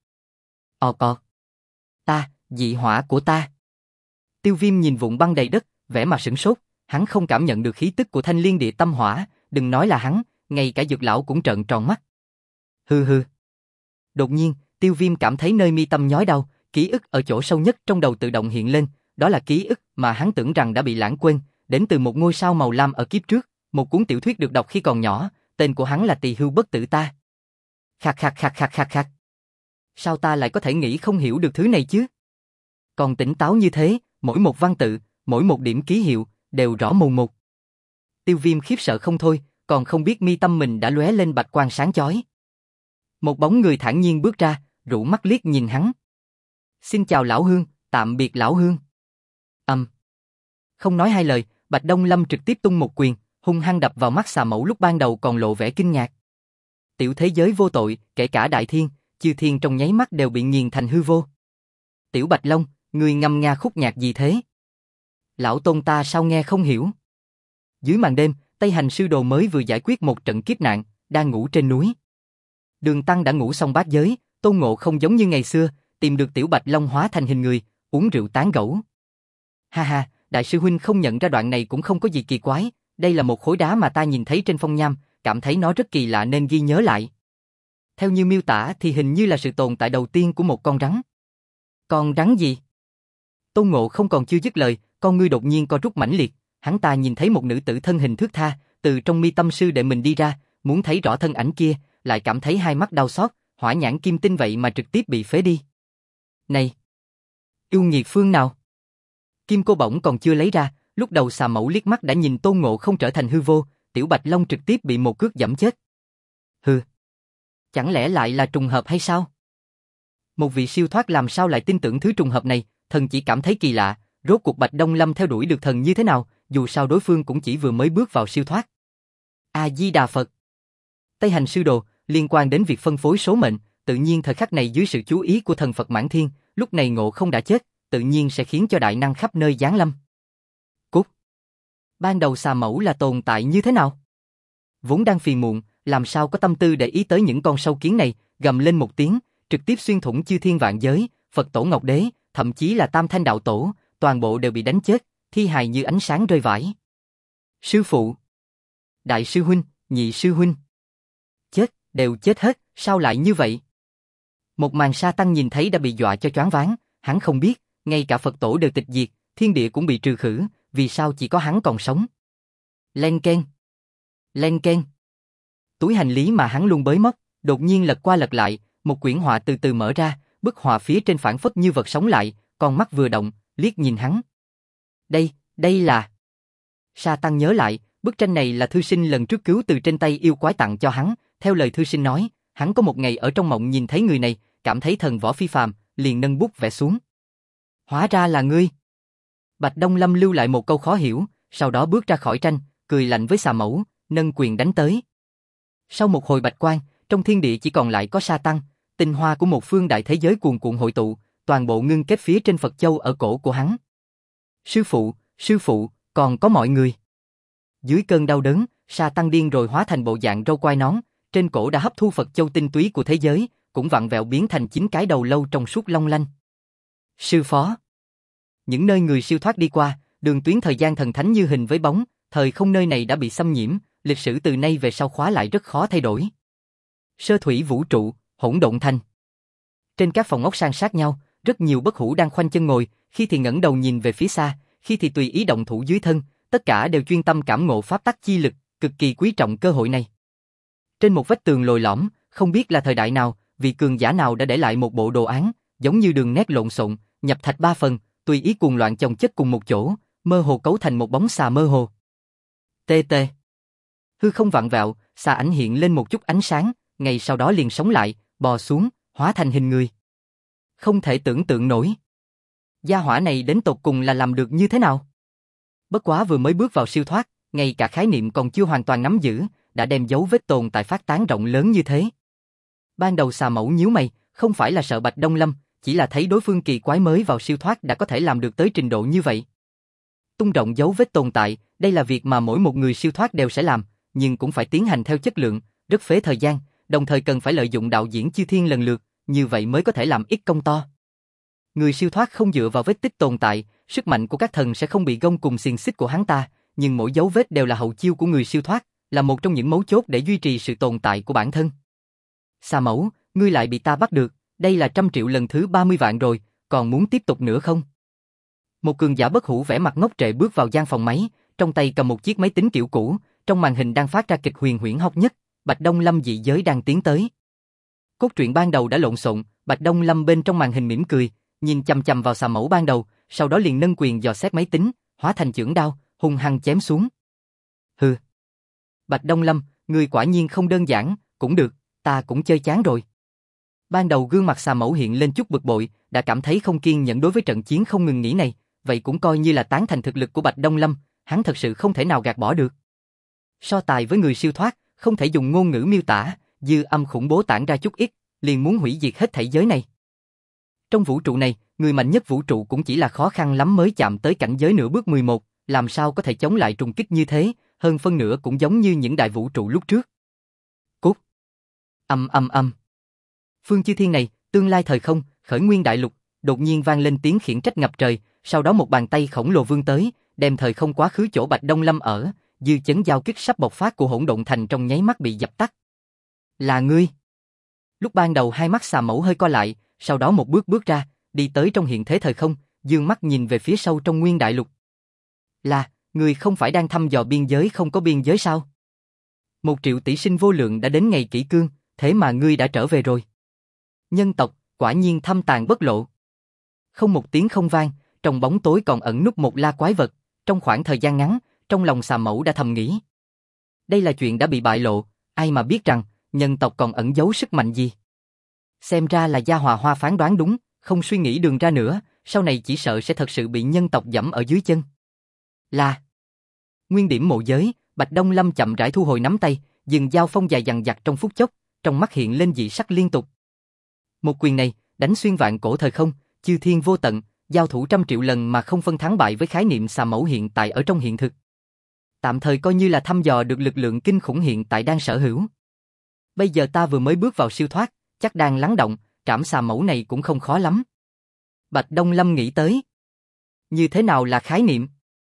Ta, dị hỏa của ta. Tiêu Viêm nhìn vụn băng đầy đất, vẻ mặt sửng sốt, hắn không cảm nhận được khí tức của Thanh Liên Địa Tâm Hỏa, đừng nói là hắn, ngay cả Dược lão cũng trợn tròn mắt. Hừ hừ. Đột nhiên, Tiêu Viêm cảm thấy nơi mi tâm nhói đau, ký ức ở chỗ sâu nhất trong đầu tự động hiện lên, đó là ký ức mà hắn tưởng rằng đã bị lãng quên, đến từ một ngôi sao màu lam ở kiếp trước, một cuốn tiểu thuyết được đọc khi còn nhỏ, tên của hắn là Tỳ Hưu Bất Tử Ta. Khạc khạc khạc khạc khạc khạc. Sao ta lại có thể nghĩ không hiểu được thứ này chứ? Còn tỉnh táo như thế, mỗi một văn tự, mỗi một điểm ký hiệu, đều rõ mồn một. Tiêu Viêm khiếp sợ không thôi, còn không biết mi tâm mình đã lóe lên bạch quang sáng chói. Một bóng người thản nhiên bước ra, rũ mắt liếc nhìn hắn. Xin chào lão Hương, tạm biệt lão Hương. Không nói hai lời, Bạch Đông Lâm trực tiếp tung một quyền, hung hăng đập vào mắt xà mẫu lúc ban đầu còn lộ vẻ kinh ngạc. Tiểu thế giới vô tội, kể cả đại thiên, chư thiên trong nháy mắt đều bị nghiền thành hư vô. Tiểu Bạch Long, ngươi ngâm nga khúc nhạc gì thế? Lão tôn ta sao nghe không hiểu? Dưới màn đêm, Tây Hành sư đồ mới vừa giải quyết một trận kiếp nạn, đang ngủ trên núi. Đường Tăng đã ngủ xong bát giới, Tôn Ngộ không giống như ngày xưa, tìm được Tiểu Bạch Long hóa thành hình người, uống rượu tán gẫu. Ha ha, đại sư huynh không nhận ra đoạn này cũng không có gì kỳ quái, đây là một khối đá mà ta nhìn thấy trên phong nham, cảm thấy nó rất kỳ lạ nên ghi nhớ lại. Theo như miêu tả thì hình như là sự tồn tại đầu tiên của một con rắn. Con rắn gì? Tôn Ngộ không còn chưa dứt lời, con ngươi đột nhiên co rút mãnh liệt, hắn ta nhìn thấy một nữ tử thân hình thướt tha, từ trong mi tâm sư đệ mình đi ra, muốn thấy rõ thân ảnh kia, lại cảm thấy hai mắt đau xót, hỏa nhãn kim tinh vậy mà trực tiếp bị phế đi. Này! Yêu nghiệt phương nào? Kim cô bổng còn chưa lấy ra, lúc đầu xà mẫu liếc mắt đã nhìn Tôn Ngộ không trở thành hư vô, Tiểu Bạch Long trực tiếp bị một cước giẫm chết. Hừ! Chẳng lẽ lại là trùng hợp hay sao? Một vị siêu thoát làm sao lại tin tưởng thứ trùng hợp này, thần chỉ cảm thấy kỳ lạ, rốt cuộc Bạch Đông Lâm theo đuổi được thần như thế nào, dù sao đối phương cũng chỉ vừa mới bước vào siêu thoát. A-di-đà Phật. Tây Hành sư đồ, liên quan đến việc phân phối số mệnh, tự nhiên thời khắc này dưới sự chú ý của thần Phật Mãn Thiên, lúc này Ngộ không đã chết, tự nhiên sẽ khiến cho đại năng khắp nơi giáng lâm. Cút. Ban đầu xà mẫu là tồn tại như thế nào? Vốn đang phiền muộn, làm sao có tâm tư để ý tới những con sâu kiến này, gầm lên một tiếng, trực tiếp xuyên thủng chư thiên vạn giới, Phật tổ Ngọc Đế, thậm chí là Tam Thanh đạo tổ, toàn bộ đều bị đánh chết, thi hài như ánh sáng rơi vãi. Sư phụ, đại sư huynh, nhị sư huynh, chết, đều chết hết, sao lại như vậy? Một màn sa tăng nhìn thấy đã bị dọa cho choáng váng, hắn không biết, ngay cả Phật tổ đều tịch diệt, thiên địa cũng bị trừ khử, vì sao chỉ có hắn còn sống? Len keng, len keng. Túi hành lý mà hắn luôn bới móc, đột nhiên lật qua lật lại, một quyển họa từ từ mở ra, bức họa phía trên phản phất như vật sống lại, con mắt vừa động, liếc nhìn hắn. Đây là... Sa tăng nhớ lại, bức tranh này là thư sinh lần trước cứu từ trên tay yêu quái tặng cho hắn, theo lời thư sinh nói, hắn có một ngày ở trong mộng nhìn thấy người này, cảm thấy thần võ phi phàm, liền nâng bút vẽ xuống. Hóa ra là ngươi. Bạch Đông Lâm lưu lại một câu khó hiểu, sau đó bước ra khỏi tranh, cười lạnh với xà mẫu, nâng quyền đánh tới. Sau một hồi bạch quang, trong thiên địa chỉ còn lại có sa tăng, tinh hoa của một phương đại thế giới cuồn cuộn hội tụ, toàn bộ ngưng kết phía trên Phật châu ở cổ của hắn. Sư phụ, còn có mọi người. Dưới cơn đau đớn, sa tăng điên rồi hóa thành bộ dạng râu quai nón, trên cổ đã hấp thu Phật châu tinh túy của thế giới, cũng vặn vẹo biến thành 9 cái đầu lâu trong suốt long lanh. Sư phó. Những nơi người siêu thoát đi qua, đường tuyến thời gian thần thánh như hình với bóng, thời không nơi này đã bị xâm nhiễm, lịch sử từ nay về sau khóa lại rất khó thay đổi. Sơ thủy vũ trụ, hỗn độn thành. Trên các phòng ốc san sát nhau, rất nhiều bất hủ đang khoanh chân ngồi, khi thì ngẩng đầu nhìn về phía xa, khi thì tùy ý động thủ dưới thân, tất cả đều chuyên tâm cảm ngộ pháp tắc chi lực, cực kỳ quý trọng cơ hội này. Trên một vách tường lồi lõm, không biết là thời đại nào, vị cường giả nào đã để lại một bộ đồ án, giống như đường nét lộn xộn, nhập thạch 3 phần, tùy ý cuồng loạn chồng chất cùng một chỗ, mơ hồ cấu thành một bóng xà mơ hồ. Tê tê. Hư không vặn vẹo, xà ảnh hiện lên một chút ánh sáng, ngay sau đó liền sống lại, bò xuống, hóa thành hình người. Không thể tưởng tượng nổi. Gia hỏa này đến tột cùng là làm được như thế nào? Bất quá vừa mới bước vào siêu thoát, ngay cả khái niệm còn chưa hoàn toàn nắm giữ, đã đem dấu vết tồn tại phát tán rộng lớn như thế. Ban đầu xà mẫu nhíu mày, không phải là sợ Bạch Đông Lâm, chỉ là thấy đối phương kỳ quái mới vào siêu thoát đã có thể làm được tới trình độ như vậy. Tung rộng dấu vết tồn tại, đây là việc mà mỗi một người siêu thoát đều sẽ làm, nhưng cũng phải tiến hành theo chất lượng, rất phế thời gian, đồng thời cần phải lợi dụng đạo diễn chư thiên lần lượt, như vậy mới có thể làm ít công to. Người siêu thoát không dựa vào vết tích tồn tại, sức mạnh của các thần sẽ không bị gông cùng xiềng xích của hắn ta, nhưng mỗi dấu vết đều là hậu chiêu của người siêu thoát, là một trong những mấu chốt để duy trì sự tồn tại của bản thân. Xà mẫu, ngươi lại bị ta bắt được, đây là 100 triệu lần thứ 30 vạn rồi, còn muốn tiếp tục nữa không? Một cường giả bất hủ vẻ mặt ngốc trệ bước vào gian phòng máy, trong tay cầm một chiếc máy tính kiểu cũ, trong màn hình đang phát ra kịch huyền huyễn hóc nhất, Bạch Đông Lâm dị giới đang tiến tới. Cốt truyện ban đầu đã lộn xộn, Bạch Đông Lâm bên trong màn hình mỉm cười, nhìn chằm chằm vào xà mẫu ban đầu, sau đó liền nâng quyền dò xét máy tính, hóa thành chưởng đao, hung hăng chém xuống. Hừ. Bạch Đông Lâm, ngươi quả nhiên không đơn giản, cũng được, ta cũng chơi chán rồi. Ban đầu gương mặt xà mẫu hiện lên chút bực bội, đã cảm thấy không kiên nhẫn đối với trận chiến không ngừng nghỉ này, vậy cũng coi như là tán thành thực lực của Bạch Đông Lâm, hắn thật sự không thể nào gạt bỏ được. So tài với người siêu thoát, không thể dùng ngôn ngữ miêu tả, dư âm khủng bố tản ra chút ít, liền muốn hủy diệt hết thảy giới này. Trong vũ trụ này, người mạnh nhất vũ trụ cũng chỉ là khó khăn lắm mới chạm tới cảnh giới nửa bước 11, làm sao có thể chống lại trùng kích như thế, hơn phân nửa cũng giống như những đại vũ trụ lúc trước. Cút. Âm. Phương chư thiên này, tương lai thời không, khởi nguyên đại lục, đột nhiên vang lên tiếng khiển trách ngập trời, sau đó một bàn tay khổng lồ vươn tới, đem thời không quá khứ chỗ Bạch Đông Lâm ở, dư chấn giao kích sắp bộc phát của hỗn độn thành trong nháy mắt bị dập tắt. Là ngươi. Lúc ban đầu hai mắt xà mẫu hơi co lại, sau đó một bước ra, đi tới trong hiện thế thời không, dương mắt nhìn về phía sâu trong nguyên đại lục. Là, ngươi không phải đang thăm dò biên giới không có biên giới sao? 1 triệu tỷ sinh vô lượng đã đến ngày kỷ cương, thế mà ngươi đã trở về rồi. Nhân tộc, quả nhiên thâm tàn bất lộ. Không một tiếng không vang, trong bóng tối còn ẩn núp một la quái vật, trong khoảng thời gian ngắn, trong lòng xà mẫu đã thầm nghĩ. Đây là chuyện đã bị bại lộ, ai mà biết rằng, nhân tộc còn ẩn giấu sức mạnh gì. Xem ra là Gia Hòa Hoa phán đoán đúng, không suy nghĩ đường ra nữa, sau này chỉ sợ sẽ thật sự bị nhân tộc dẫm ở dưới chân. Là nguyên điểm mộ giới, Bạch Đông Lâm chậm rãi thu hồi nắm tay, dừng giao phong dài dằng dặc trong phút chốc, trong mắt hiện lên dị sắc liên tục. Một quyền này, đánh xuyên vạn cổ thời không, chư thiên vô tận, giao thủ 100 triệu lần mà không phân thắng bại với khái niệm xà mẫu hiện tại ở trong hiện thực. Tạm thời coi như là thăm dò được lực lượng kinh khủng hiện tại đang sở hữu. Bây giờ ta vừa mới bước vào siêu thoát, chắc đang lắng động, trảm xà mẫu này cũng không khó lắm. Bạch Đông Lâm nghĩ tới. Như thế nào là khái niệm?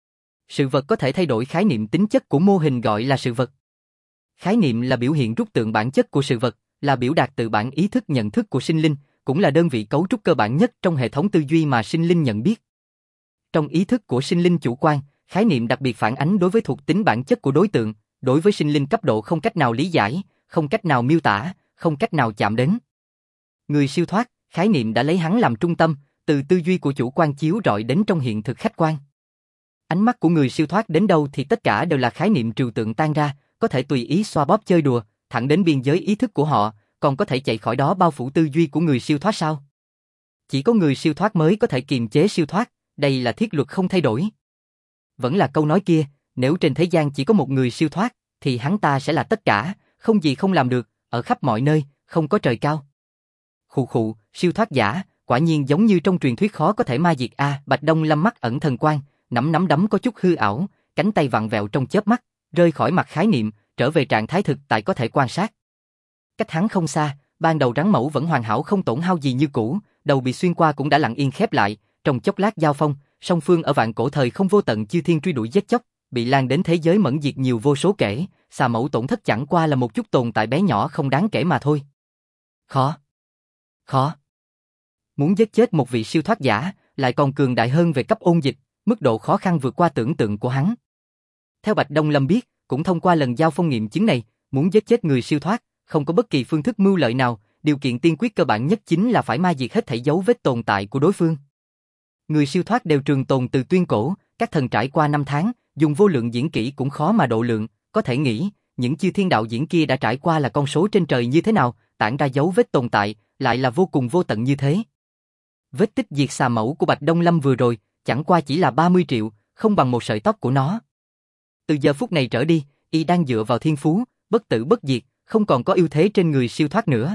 Sự vật có thể thay đổi khái niệm tính chất của mô hình gọi là sự vật. Khái niệm là biểu hiện rút tượng bản chất của sự vật, là biểu đạt từ bản ý thức nhận thức của sinh linh, cũng là đơn vị cấu trúc cơ bản nhất trong hệ thống tư duy mà sinh linh nhận biết. Trong ý thức của sinh linh chủ quan, khái niệm đặc biệt phản ánh đối với thuộc tính bản chất của đối tượng, đối với sinh linh cấp độ không cách nào lý giải, không cách nào miêu tả, không cách nào chạm đến. Người siêu thoát, khái niệm đã lấy hắn làm trung tâm, từ tư duy của chủ quan chiếu rọi đến trong hiện thực khách quan. Ánh mắt của người siêu thoát đến đâu thì tất cả đều là khái niệm trừu tượng tan ra, có thể tùy ý xoa bóp chơi đùa, thẳng đến biên giới ý thức của họ, còn có thể chạy khỏi đó bao phủ tư duy của người siêu thoát sao? Chỉ có người siêu thoát mới có thể kiềm chế siêu thoát, đây là thiết luật không thay đổi. Vẫn là câu nói kia, nếu trên thế gian chỉ có một người siêu thoát, thì hắn ta sẽ là tất cả, không gì không làm được, ở khắp mọi nơi, không có trời cao. Khụ khụ, siêu thoát giả, quả nhiên giống như trong truyền thuyết khó có thể ma diệt a. Bạch Đông Lâm mắt ẩn thần quang, nắm đấm có chút hư ảo, cánh tay vặn vẹo trong chớp mắt, rơi khỏi mặt khái niệm, trở về trạng thái thực tại có thể quan sát. Cách hắn không xa, ban đầu rắn mẫu vẫn hoàn hảo không tổn hao gì như cũ, đầu bị xuyên qua cũng đã lặng yên khép lại, trong chốc lát giao phong, song phương ở vạn cổ thời không vô tận chư thiên truy đuổi giết chóc, bị lan đến thế giới mẫn diệt nhiều vô số kể, xà mẫu tổn thất chẳng qua là một chút tồn tại bé nhỏ không đáng kể mà thôi. Khó. Khó. Muốn giết chết một vị siêu thoát giả, lại còn cường đại hơn về cấp ôn dịch, mức độ khó khăn vượt qua tưởng tượng của hắn. Theo Bạch Đông Lâm biết, cũng thông qua lần giao phong nghiệm chứng này, muốn giết chết người siêu thoát, không có bất kỳ phương thức mưu lợi nào, điều kiện tiên quyết cơ bản nhất chính là phải ma diệt hết thảy dấu vết tồn tại của đối phương. Người siêu thoát đều trường tồn từ tuyên cổ, các thần trải qua năm tháng, dùng vô lượng diễn kỹ cũng khó mà độ lượng, có thể nghĩ, những chư thiên đạo diễn kia đã trải qua là con số trên trời như thế nào, tản ra dấu vết tồn tại, lại là vô cùng vô tận như thế. Vết tích diệt xà mẫu của Bạch Đông Lâm vừa rồi, chẳng qua chỉ là 30 triệu, không bằng một sợi tóc của nó. Từ giờ phút này trở đi, y đang dựa vào thiên phú, bất tử bất diệt, không còn có ưu thế trên người siêu thoát nữa.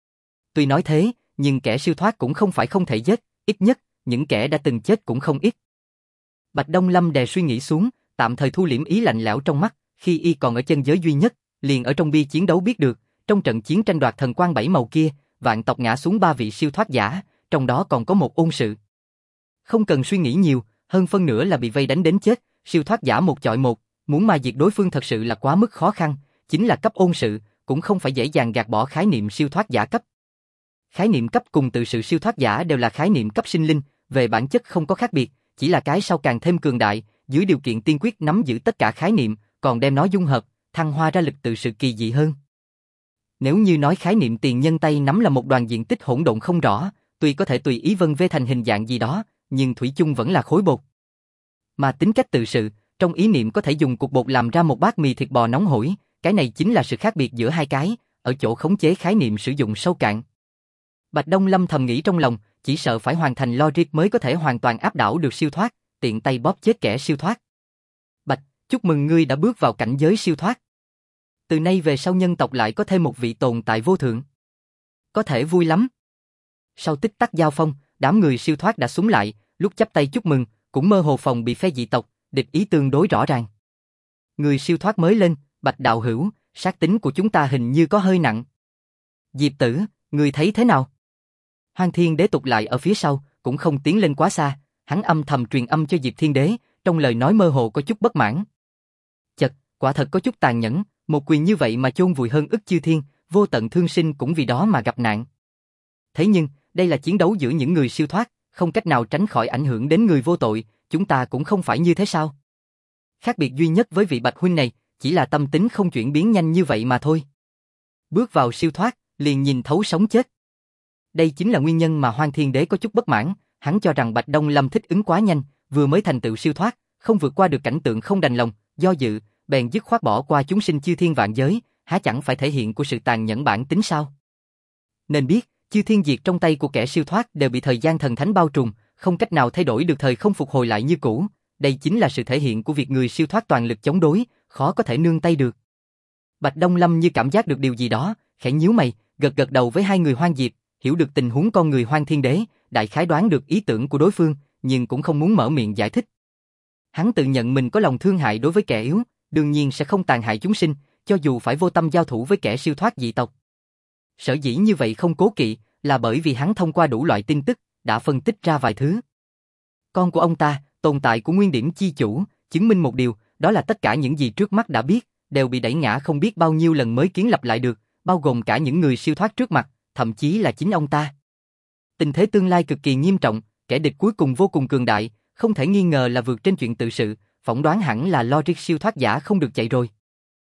Tuy nói thế, nhưng kẻ siêu thoát cũng không phải không thể giết, ít nhất, những kẻ đã từng chết cũng không ít. Bạch Đông Lâm đè suy nghĩ xuống, tạm thời thu liễm ý lạnh lẽo trong mắt, khi y còn ở chân giới duy nhất, liền ở trong bi chiến đấu biết được, trong trận chiến tranh đoạt thần quang 7 màu kia, vạn tộc ngã xuống 3 vị siêu thoát giả, trong đó còn có một ôn sự. Không cần suy nghĩ nhiều, hơn phân nửa là bị vây đánh đến chết, siêu thoát giả một chọi một, muốn ma diệt đối phương thật sự là quá mức khó khăn, chính là cấp ôn sự, cũng không phải dễ dàng gạt bỏ khái niệm siêu thoát giả cấp. Khái niệm cấp cùng tự sự siêu thoát giả đều là khái niệm cấp sinh linh, về bản chất không có khác biệt, chỉ là cái sau càng thêm cường đại, dưới điều kiện tiên quyết nắm giữ tất cả khái niệm, còn đem nó dung hợp, thăng hoa ra lực tự sự kỳ dị hơn. Nếu như nói khái niệm tiền nhân tay nắm là một đoàn diện tích hỗn độn không rõ, tuy có thể tùy ý vân vê thành hình dạng gì đó, nhưng thủy chung vẫn là khối bột. Mà tính cách tự sự, trong ý niệm có thể dùng cục bột làm ra một bát mì thịt bò nóng hổi, cái này chính là sự khác biệt giữa hai cái, ở chỗ khống chế khái niệm sử dụng sâu cạn. Bạch Đông Lâm thầm nghĩ trong lòng, chỉ sợ phải hoàn thành logic mới có thể hoàn toàn áp đảo được siêu thoát, tiện tay bóp chết kẻ siêu thoát. Bạch, chúc mừng ngươi đã bước vào cảnh giới siêu thoát. Từ nay về sau nhân tộc lại có thêm một vị tồn tại vô thượng. Có thể vui lắm. Sau tích tắc giao phong, đám người siêu thoát đã súng lại, lúc chắp tay chúc mừng, cũng mơ hồ phòng bị phe dị tộc, địch ý tương đối rõ ràng. Người siêu thoát mới lên, Bạch đạo hữu, sát tính của chúng ta hình như có hơi nặng. Diệp Tử, ngươi thấy thế nào? Hoang Thiên Đế tục lại ở phía sau, cũng không tiến lên quá xa, hắn âm thầm truyền âm cho Diệp Thiên Đế, trong lời nói mơ hồ có chút bất mãn. Chật, quả thật có chút tàn nhẫn, một quyền như vậy mà chôn vùi hơn ức chư thiên, vô tận thương sinh cũng vì đó mà gặp nạn. Thế nhưng, đây là chiến đấu giữa những người siêu thoát, không cách nào tránh khỏi ảnh hưởng đến người vô tội, chúng ta cũng không phải như thế sao? Khác biệt duy nhất với vị Bạch huynh này, chỉ là tâm tính không chuyển biến nhanh như vậy mà thôi. Bước vào siêu thoát, liền nhìn thấu sống chết. Đây chính là nguyên nhân mà Hoang Thiên Đế có chút bất mãn, hắn cho rằng Bạch Đông Lâm thích ứng quá nhanh, vừa mới thành tựu siêu thoát, không vượt qua được cảnh tượng không đành lòng, do dự, bèn dứt khoát bỏ qua chúng sinh chư thiên vạn giới, há chẳng phải thể hiện của sự tàn nhẫn bản tính sao? Nên biết, chư thiên diệt trong tay của kẻ siêu thoát đều bị thời gian thần thánh bao trùm, không cách nào thay đổi được thời không phục hồi lại như cũ, đây chính là sự thể hiện của việc người siêu thoát toàn lực chống đối, khó có thể nương tay được. Bạch Đông Lâm như cảm giác được điều gì đó, khẽ nhíu mày, gật gật đầu với hai người Hoang Diệp, hiểu được tình huống con người Hoang Thiên Đế, đại khái đoán được ý tưởng của đối phương, nhưng cũng không muốn mở miệng giải thích. Hắn tự nhận mình có lòng thương hại đối với kẻ yếu, đương nhiên sẽ không tàn hại chúng sinh, cho dù phải vô tâm giao thủ với kẻ siêu thoát dị tộc. Sở dĩ như vậy không cố kỵ, là bởi vì hắn thông qua đủ loại tin tức, đã phân tích ra vài thứ. Con của ông ta, tồn tại của nguyên điểm chi chủ, chứng minh một điều, đó là tất cả những gì trước mắt đã biết, đều bị đẩy ngã không biết bao nhiêu lần mới kiến lập lại được, bao gồm cả những người siêu thoát trước mặt, thậm chí là chính ông ta. Tình thế tương lai cực kỳ nghiêm trọng, kẻ địch cuối cùng vô cùng cường đại, không thể nghi ngờ là vượt trên chuyện tự sự, phỏng đoán hẳn là logic siêu thoát giả không được chạy rồi.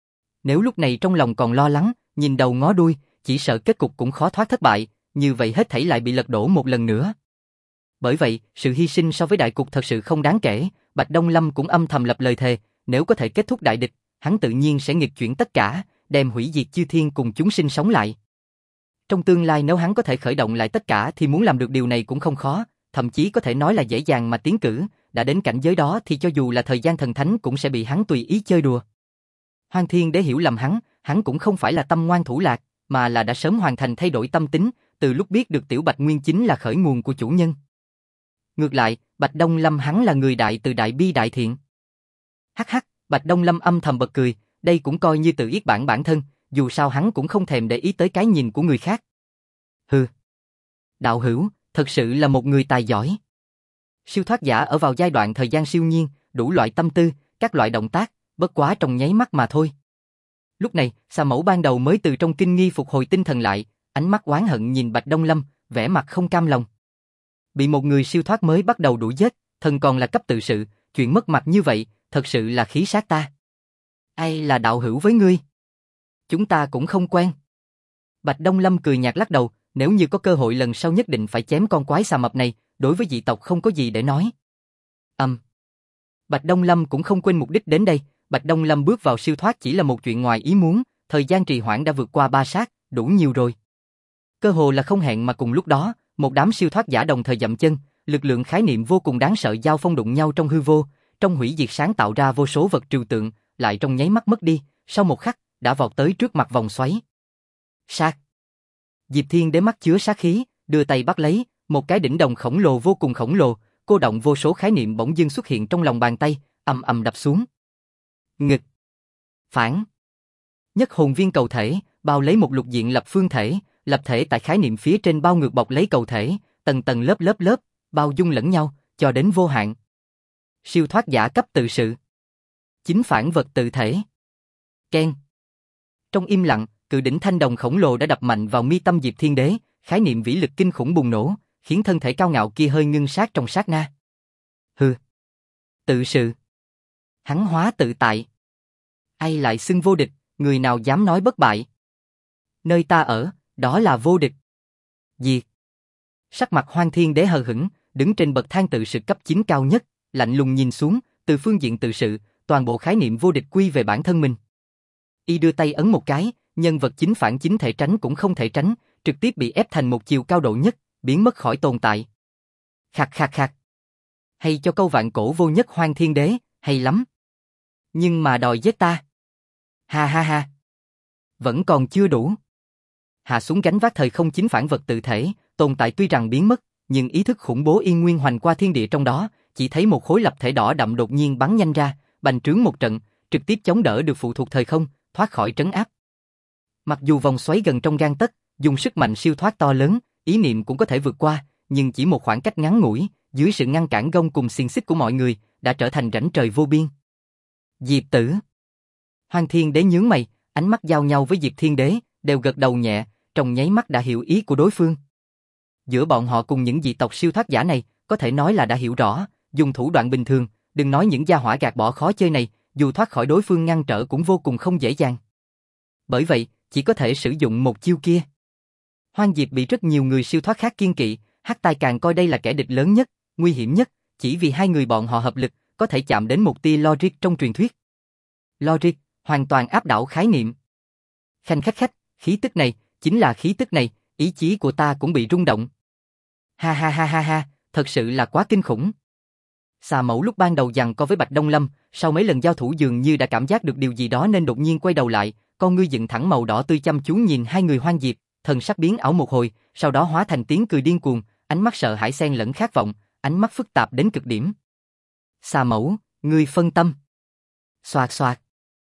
Nếu lúc này trong lòng còn lo lắng, nhìn đầu ngó đuôi, chỉ sợ kết cục cũng khó thoát thất bại, như vậy hết thảy lại bị lật đổ một lần nữa. Bởi vậy, sự hy sinh so với đại cục thật sự không đáng kể, Bạch Đông Lâm cũng âm thầm lập lời thề, nếu có thể kết thúc đại địch, hắn tự nhiên sẽ nghịch chuyển tất cả, đem hủy diệt chư thiên cùng chúng sinh sống lại. Trong tương lai nếu hắn có thể khởi động lại tất cả thì muốn làm được điều này cũng không khó, thậm chí có thể nói là dễ dàng mà tiến cử, đã đến cảnh giới đó thì cho dù là thời gian thần thánh cũng sẽ bị hắn tùy ý chơi đùa. Hoang Thiên Đế hiểu lầm hắn cũng không phải là tâm ngoan thủ lạc, mà là đã sớm hoàn thành thay đổi tâm tính, từ lúc biết được Tiểu Bạch Nguyên chính là khởi nguồn của chủ nhân. Ngược lại, Bạch Đông Lâm hắn là người đại từ đại bi đại thiện. Hắc hắc, Bạch Đông Lâm âm thầm bật cười, đây cũng coi như tự yết bản thân, dù sao hắn cũng không thèm để ý tới cái nhìn của người khác. Hừ. Đạo hữu, thật sự là một người tài giỏi. Siêu thoát giả ở vào giai đoạn thời gian siêu nhiên, đủ loại tâm tư, các loại động tác, bất quá trong nháy mắt mà thôi. Lúc này, xà mẫu ban đầu mới từ trong kinh nghi phục hồi tinh thần lại, ánh mắt oán hận nhìn Bạch Đông Lâm, vẻ mặt không cam lòng. Bị một người siêu thoát mới bắt đầu đuổi giết, thần còn là cấp tự sự, chuyện mất mặt như vậy, thật sự là khí sát ta. Ai là đạo hữu với ngươi? Chúng ta cũng không quen. Bạch Đông Lâm cười nhạt lắc đầu, nếu như có cơ hội lần sau nhất định phải chém con quái xà mập này, đối với dị tộc không có gì để nói. Bạch Đông Lâm cũng không quên mục đích đến đây, Bạch Đông Lâm bước vào siêu thoát chỉ là một chuyện ngoài ý muốn, thời gian trì hoãn đã vượt qua 3 sát, đủ nhiều rồi. Cơ hồ là không hẹn mà cùng lúc đó, một đám siêu thoát giả đồng thời dậm chân, lực lượng khái niệm vô cùng đáng sợ giao phong đụng nhau trong hư vô, trong hủy diệt sáng tạo ra vô số vật trừu tượng, lại trong nháy mắt mất đi, sau một khắc, đã vọt tới trước mặt vòng xoáy. Sát. Diệp Thiên Đế mắt chứa sát khí, đưa tay bắt lấy, một cái đỉnh đồng khổng lồ vô cùng khổng lồ, cô động vô số khái niệm bỗng dưng xuất hiện trong lòng bàn tay, ầm ầm đập xuống. Nghịch. Phản. Nhất hồn viên cầu thể, bao lấy một lục diện lập phương thể, lập thể tại khái niệm phía trên bao ngược bọc lấy cầu thể, tầng tầng lớp, bao dung lẫn nhau, cho đến vô hạn. Siêu thoát giả cấp tự sự. Chính phản vật tự thể. Ken. Trong im lặng, cự đỉnh thanh đồng khổng lồ đã đập mạnh vào mi tâm Diệp Thiên Đế, khái niệm vĩ lực kinh khủng bùng nổ, khiến thân thể cao ngạo kia hơi ngưng sát trong sát na. Hừ. Tự sự. Hắn hóa tự tại. Ai lại xưng vô địch, người nào dám nói bất bại. Nơi ta ở, đó là vô địch. Diệt. Sắc mặt Hoang Thiên Đế hờ hững, đứng trên bậc thang tự sự cấp 9 cao nhất, lạnh lùng nhìn xuống, từ phương diện tự sự, toàn bộ khái niệm vô địch quy về bản thân mình. Y đưa tay ấn một cái, nhân vật chính phản chính thể tránh cũng không thể tránh, trực tiếp bị ép thành một chiều cao độ nhất, biến mất khỏi tồn tại. Khạc. Hay cho câu vạn cổ vô nhất Hoang Thiên Đế, hay lắm. Nhưng mà đòi giết ta. Ha. Vẫn còn chưa đủ. Hạ xuống gánh vác thời không chính phản vật tự thể, tồn tại tuy rằng biến mất, nhưng ý thức khủng bố yên nguyên hoành qua thiên địa trong đó, chỉ thấy một khối lập thể đỏ đậm đột nhiên bắn nhanh ra, bành trướng một trận, trực tiếp chống đỡ được phụ thuộc thời không, thoát khỏi trấn áp. Mặc dù vòng xoáy gần trong gang tấc, dùng sức mạnh siêu thoát to lớn, ý niệm cũng có thể vượt qua, nhưng chỉ một khoảng cách ngắn ngủi, dưới sự ngăn cản gông cùng xiềng xích của mọi người, đã trở thành rãnh trời vô biên. Diệp Tử. Hoang Thiên Đế nhướng mày, ánh mắt giao nhau với Diệp Thiên Đế, đều gật đầu nhẹ, trong nháy mắt đã hiểu ý của đối phương. Giữa bọn họ cùng những dị tộc siêu thoát giả này, có thể nói là đã hiểu rõ, dùng thủ đoạn bình thường, đừng nói những gia hỏa gạt bỏ khó chơi này, dù thoát khỏi đối phương ngăn trở cũng vô cùng không dễ dàng. Bởi vậy, chỉ có thể sử dụng một chiêu kia. Hoang Diệp bị rất nhiều người siêu thoát khác kiêng kỵ, Hắc Tai càng coi đây là kẻ địch lớn nhất, nguy hiểm nhất, chỉ vì hai người bọn họ hợp lực, có thể chạm đến một tia logic trong truyền thuyết. Logic, hoàn toàn áp đảo khái niệm. Khanh khách, khí tức này, chính là khí tức này, ý chí của ta cũng bị rung động. Ha, thật sự là quá kinh khủng. Xà Mẫu lúc ban đầu giằng co với Bạch Đông Lâm, sau mấy lần giao thủ dường như đã cảm giác được điều gì đó nên đột nhiên quay đầu lại, con ngươi dựng thẳng màu đỏ tươi chăm chú nhìn hai người Hoang Diệp, thần sắc biến ảo một hồi, sau đó hóa thành tiếng cười điên cuồng, ánh mắt sợ hãi xen lẫn khát vọng, ánh mắt phức tạp đến cực điểm. Xà Mẫu, ngươi phân tâm. Xoạt.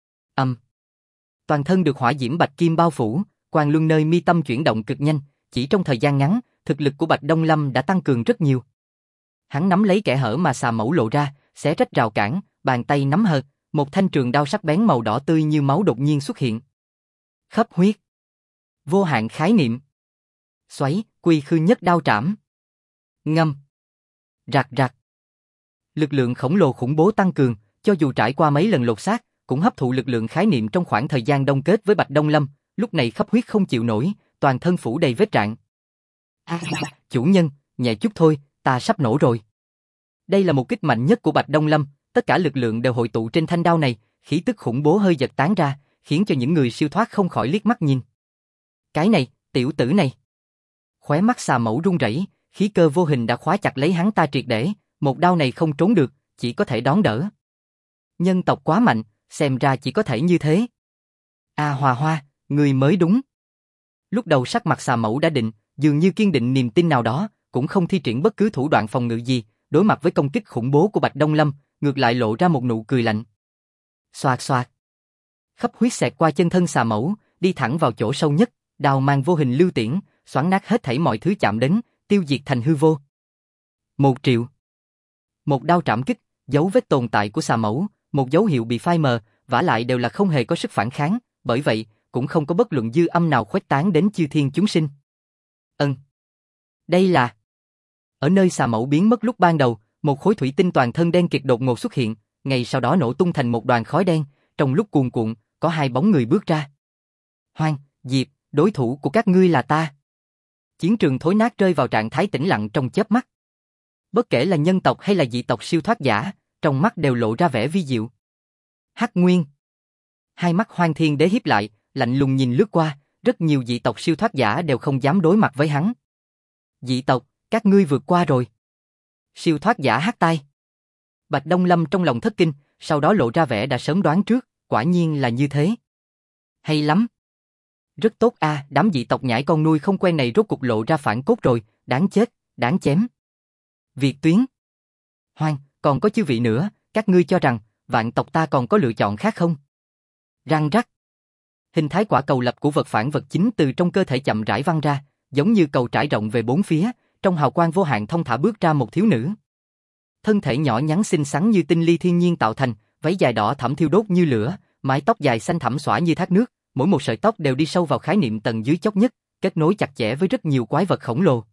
Toàn thân được hỏa diễm bạch kim bao phủ, quang luân nơi mi tâm chuyển động cực nhanh, chỉ trong thời gian ngắn, thực lực của Bạch Đông Lâm đã tăng cường rất nhiều. Hắn nắm lấy kẽ hở mà Xà Mẫu lộ ra, xé rách rào cản, bàn tay nắm hờ, một thanh trường đao sắc bén màu đỏ tươi như máu đột nhiên xuất hiện. Khắp huyết. Vô hạn khái niệm. Xoáy, quy khư nhất đao trảm. Ngâm. Rạc. Lực lượng khổng lồ khủng bố tăng cường, cho dù trải qua mấy lần lột xác, cũng hấp thụ lực lượng khái niệm trong khoảng thời gian đông kết với Bạch Đông Lâm, lúc này khắp huyết không chịu nổi, toàn thân phủ đầy vết rạn. Chủ nhân, nhẹ chút thôi, ta sắp nổ rồi. Đây là một kích mạnh nhất của Bạch Đông Lâm, tất cả lực lượng đều hội tụ trên thanh đao này, khí tức khủng bố hơi giật tán ra, khiến cho những người siêu thoát không khỏi liếc mắt nhìn. Cái này, tiểu tử này. Khóe mắt Xà Mẫu run rẩy, khí cơ vô hình đã khóa chặt lấy hắn ta triệt để, một đao này không trốn được, chỉ có thể đón đỡ. Nhân tộc quá mạnh, xem ra chỉ có thể như thế. Hòa Hoa, người mới đúng. Lúc đầu sắc mặt Xà Mẫu đã định, dường như kiên định niềm tin nào đó, cũng không thi triển bất cứ thủ đoạn phòng ngự gì, đối mặt với công kích khủng bố của Bạch Đông Lâm, ngược lại lộ ra một nụ cười lạnh. Xoạt. Khắp huyết xẹt qua chân thân Xà Mẫu, đi thẳng vào chỗ sâu nhất, đao mang vô hình lưu tiễn, xoắn nát hết thảy mọi thứ chạm đến, tiêu diệt thành hư vô. 1 triệu. Một đao trảm kích, dấu vết tồn tại của Xà Mẫu, một dấu hiệu bị phai mờ, vả lại đều là không hề có sức phản kháng, bởi vậy, cũng không có bất luận dư âm nào khuếch tán đến chư thiên chúng sinh. Đây là... Ở nơi xà mẫu biến mất lúc ban đầu, một khối thủy tinh toàn thân đen kịt đột ngột xuất hiện, ngay sau đó nổ tung thành một đoàn khói đen, trong lúc cuồn cuộn, có hai bóng người bước ra. Hoang, Diệp, đối thủ của các ngươi là ta. Chiến trường thối nát rơi vào trạng thái tĩnh lặng trong chớp mắt. Bất kể là nhân tộc hay là dị tộc siêu thoát giả, trong mắt đều lộ ra vẻ vi diệu. Hắc Nguyên. Hai mắt Hoang Thiên Đế híp lại, lạnh lùng nhìn lướt qua, rất nhiều dị tộc siêu thoát giả đều không dám đối mặt với hắn. Dị tộc, các ngươi vượt qua rồi. Siêu thoát giả Hắc Tai. Bạch Đông Lâm trong lòng thất kinh, sau đó lộ ra vẻ đã sớm đoán trước, quả nhiên là như thế. Hay lắm. Rất tốt a, đám dị tộc nhãi con nuôi không quen này rốt cục lộ ra phản cốt rồi, đáng chết, đáng chém. Việt Tuyến. Hoang, còn có chư vị nữa, các ngươi cho rằng, vạn tộc ta còn có lựa chọn khác không? Răng rắc. Hình thái quả cầu lập của vật phản vật chính từ trong cơ thể chậm rãi văng ra, giống như cầu trải rộng về bốn phía, trong hào quang vô hạn thông thả bước ra một thiếu nữ. Thân thể nhỏ nhắn xinh xắn như tinh ly thiên nhiên tạo thành, váy dài đỏ thẫm thiêu đốt như lửa, mái tóc dài xanh thẳm xõa như thác nước, mỗi một sợi tóc đều đi sâu vào khái niệm tầng dưới chót nhất, kết nối chặt chẽ với rất nhiều quái vật khổng lồ.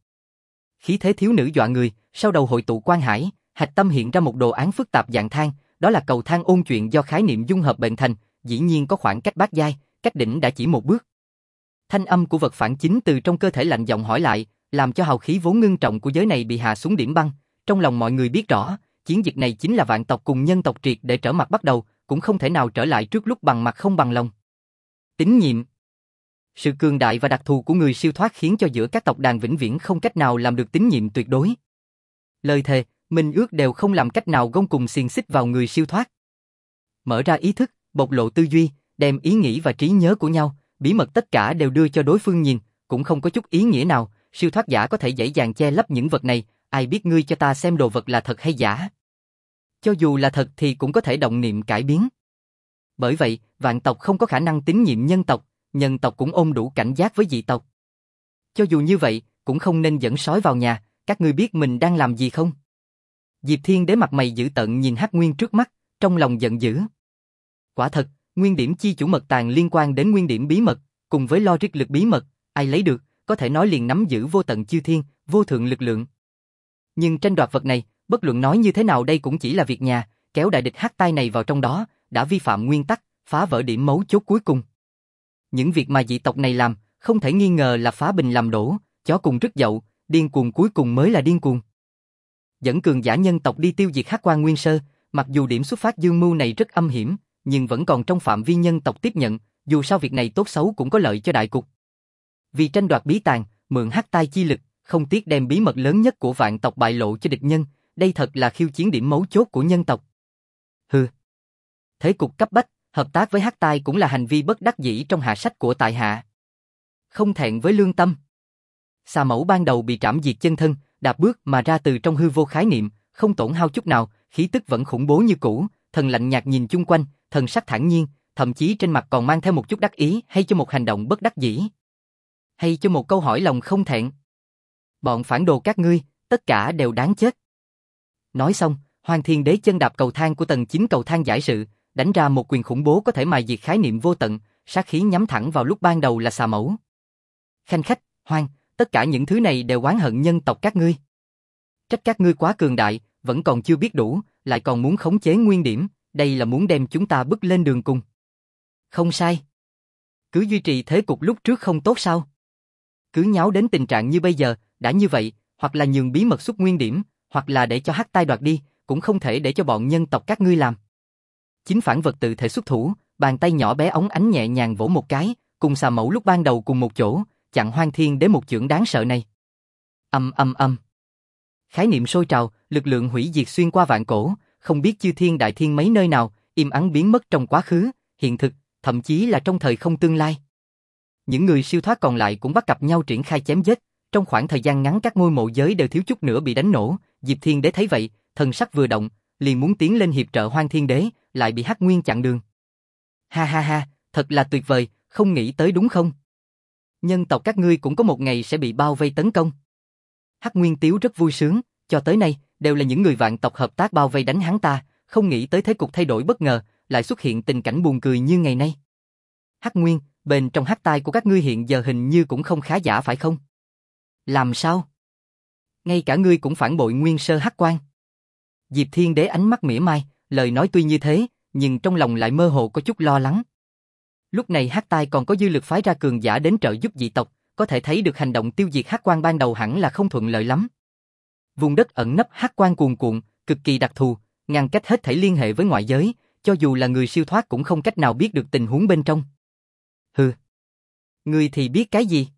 Khí thế thiếu nữ dọa người, sau đầu hội tụ quan hải, hạch tâm hiện ra một đồ án phức tạp dạng thang, đó là cầu thang ôn chuyện do khái niệm dung hợp bệnh thành, dĩ nhiên có khoảng cách bát giai, cách đỉnh đã chỉ một bước. Thanh âm của vật phản chính từ trong cơ thể lạnh giọng hỏi lại, làm cho hào khí vốn ngưng trọng của giới này bị hạ xuống điểm băng. Trong lòng mọi người biết rõ, chiến dịch này chính là vạn tộc cùng nhân tộc triệt để trở mặt bắt đầu, cũng không thể nào trở lại trước lúc bằng mặt không bằng lòng. Tín nhiệm. Sự cường đại và đặc thù của người siêu thoát khiến cho giữa các tộc đàn vĩnh viễn không cách nào làm được tín nhiệm tuyệt đối. Lời thề, minh ước đều không làm cách nào gông cùng xiềng xích vào người siêu thoát. Mở ra ý thức, bộc lộ tư duy, đem ý nghĩ và trí nhớ của nhau, bí mật tất cả đều đưa cho đối phương nhìn, cũng không có chút ý nghĩa nào, siêu thoát giả có thể dễ dàng che lấp những vật này, ai biết ngươi cho ta xem đồ vật là thật hay giả. Cho dù là thật thì cũng có thể động niệm cải biến. Bởi vậy, vạn tộc không có khả năng tín nhiệm nhân tộc cũng ôm đủ cảnh giác với dị tộc. Cho dù như vậy, cũng không nên dẫn sói vào nhà, các ngươi biết mình đang làm gì không? Diệp Thiên Đế mặt mày dữ tợn nhìn Hắc Nguyên trước mắt, trong lòng giận dữ. Quả thật, nguyên điểm chi chủ mật tàng liên quan đến nguyên điểm bí mật, cùng với logic lực bí mật, ai lấy được, có thể nói liền nắm giữ vô tận chư thiên, vô thượng lực lượng. Nhưng tranh đoạt vật này, bất luận nói như thế nào đây cũng chỉ là việc nhà, kéo đại địch Hắc Tai này vào trong đó, đã vi phạm nguyên tắc, phá vỡ điểm mấu chốt cuối cùng. Những việc mà dị tộc này làm, không thể nghi ngờ là phá bình làm đổ, chó cùng rứt dậu, điên cuồng cuối cùng mới là điên cuồng. Dẫn cường giả nhân tộc đi tiêu diệt Hắc Quan Nguyên Sơ, mặc dù điểm xuất phát dương mưu này rất âm hiểm, nhưng vẫn còn trong phạm vi nhân tộc tiếp nhận, dù sao việc này tốt xấu cũng có lợi cho đại cục. Vì tranh đoạt bí tàng, mượn Hắc Tai chi lực, không tiếc đem bí mật lớn nhất của vạn tộc bại lộ cho địch nhân, đây thật là khiêu chiến điểm mấu chốt của nhân tộc. Hừ. Thế cục cấp bách, hợp tác với Hắc Tai cũng là hành vi bất đắc dĩ trong hạ sách của tại hạ. Không thẹn với lương tâm. Xà mẫu ban đầu bị trảm diệt chân thân, đạp bước mà ra từ trong hư vô khái niệm, không tổn hao chút nào, khí tức vẫn khủng bố như cũ, thần lạnh nhạt nhìn chung quanh, thần sắc thản nhiên, thậm chí trên mặt còn mang theo một chút đắc ý hay cho một hành động bất đắc dĩ. Hay cho một câu hỏi lòng không thẹn. Bọn phản đồ các ngươi, tất cả đều đáng chết. Nói xong, Hoang Thiên Đế chân đạp cầu thang của tầng 9 cầu thang giải sự, đánh ra một quyền khủng bố có thể mài diệt khái niệm vô tận, sát khí nhắm thẳng vào lúc ban đầu là xà mẫu. Khanh khách, Hoang, tất cả những thứ này đều oán hận nhân tộc các ngươi. Trách các ngươi quá cường đại, vẫn còn chưa biết đủ, lại còn muốn khống chế nguyên điểm, đây là muốn đem chúng ta bước lên đường cùng. Không sai. Cứ duy trì thế cục lúc trước không tốt sao? Cứ nháo đến tình trạng như bây giờ, đã như vậy, hoặc là nhường bí mật xuất nguyên điểm, hoặc là để cho Hắc Tai đoạt đi, cũng không thể để cho bọn nhân tộc các ngươi làm. Chính phản vật tự thể xuất thủ, bàn tay nhỏ bé óng ánh nhẹ nhàng vỗ một cái, cùng xà mẫu lúc ban đầu cùng một chỗ, chặn Hoang Thiên Đế một chưởng đáng sợ này. Âm âm âm. Khái niệm sôi trào, lực lượng hủy diệt xuyên qua vạn cổ, không biết chư thiên đại thiên mấy nơi nào, im ắng biến mất trong quá khứ, hiện thực, thậm chí là trong thời không tương lai. Những người siêu thoát còn lại cũng bắt cặp nhau triển khai chém giết, trong khoảng thời gian ngắn các ngôi mộ giới đều thiếu chút nữa bị đánh nổ, Diệp Thiên Đế thấy vậy, thần sắc vừa động, liền muốn tiến lên hiệp trợ Hoang Thiên Đế, lại bị Hắc Nguyên chặn đường. Ha ha ha, thật là tuyệt vời, không nghĩ tới đúng không? Nhân tộc các ngươi cũng có một ngày sẽ bị bao vây tấn công. Hắc Nguyên Tiếu rất vui sướng, cho tới nay, đều là những người vạn tộc hợp tác bao vây đánh hắn ta, không nghĩ tới thế cục thay đổi bất ngờ, lại xuất hiện tình cảnh buồn cười như ngày nay. Hắc Nguyên, bên trong hắc tai của các ngươi hiện giờ hình như cũng không khá giả phải không? Làm sao? Ngay cả ngươi cũng phản bội nguyên sơ hắc quan. Diệp Thiên Đế ánh mắt mỉa mai, lời nói tuy như thế, nhưng trong lòng lại mơ hồ có chút lo lắng. Lúc này hắc tai còn có dư lực phái ra cường giả đến trợ giúp dị tộc, có thể thấy được hành động tiêu diệt hắc quan ban đầu hẳn là không thuận lợi lắm. Vùng đất ẩn nấp hắc quan cuồn cuộn, cực kỳ đặc thù, ngăn cách hết thảy liên hệ với ngoại giới, cho dù là người siêu thoát cũng không cách nào biết được tình huống bên trong. Hừ, ngươi thì biết cái gì?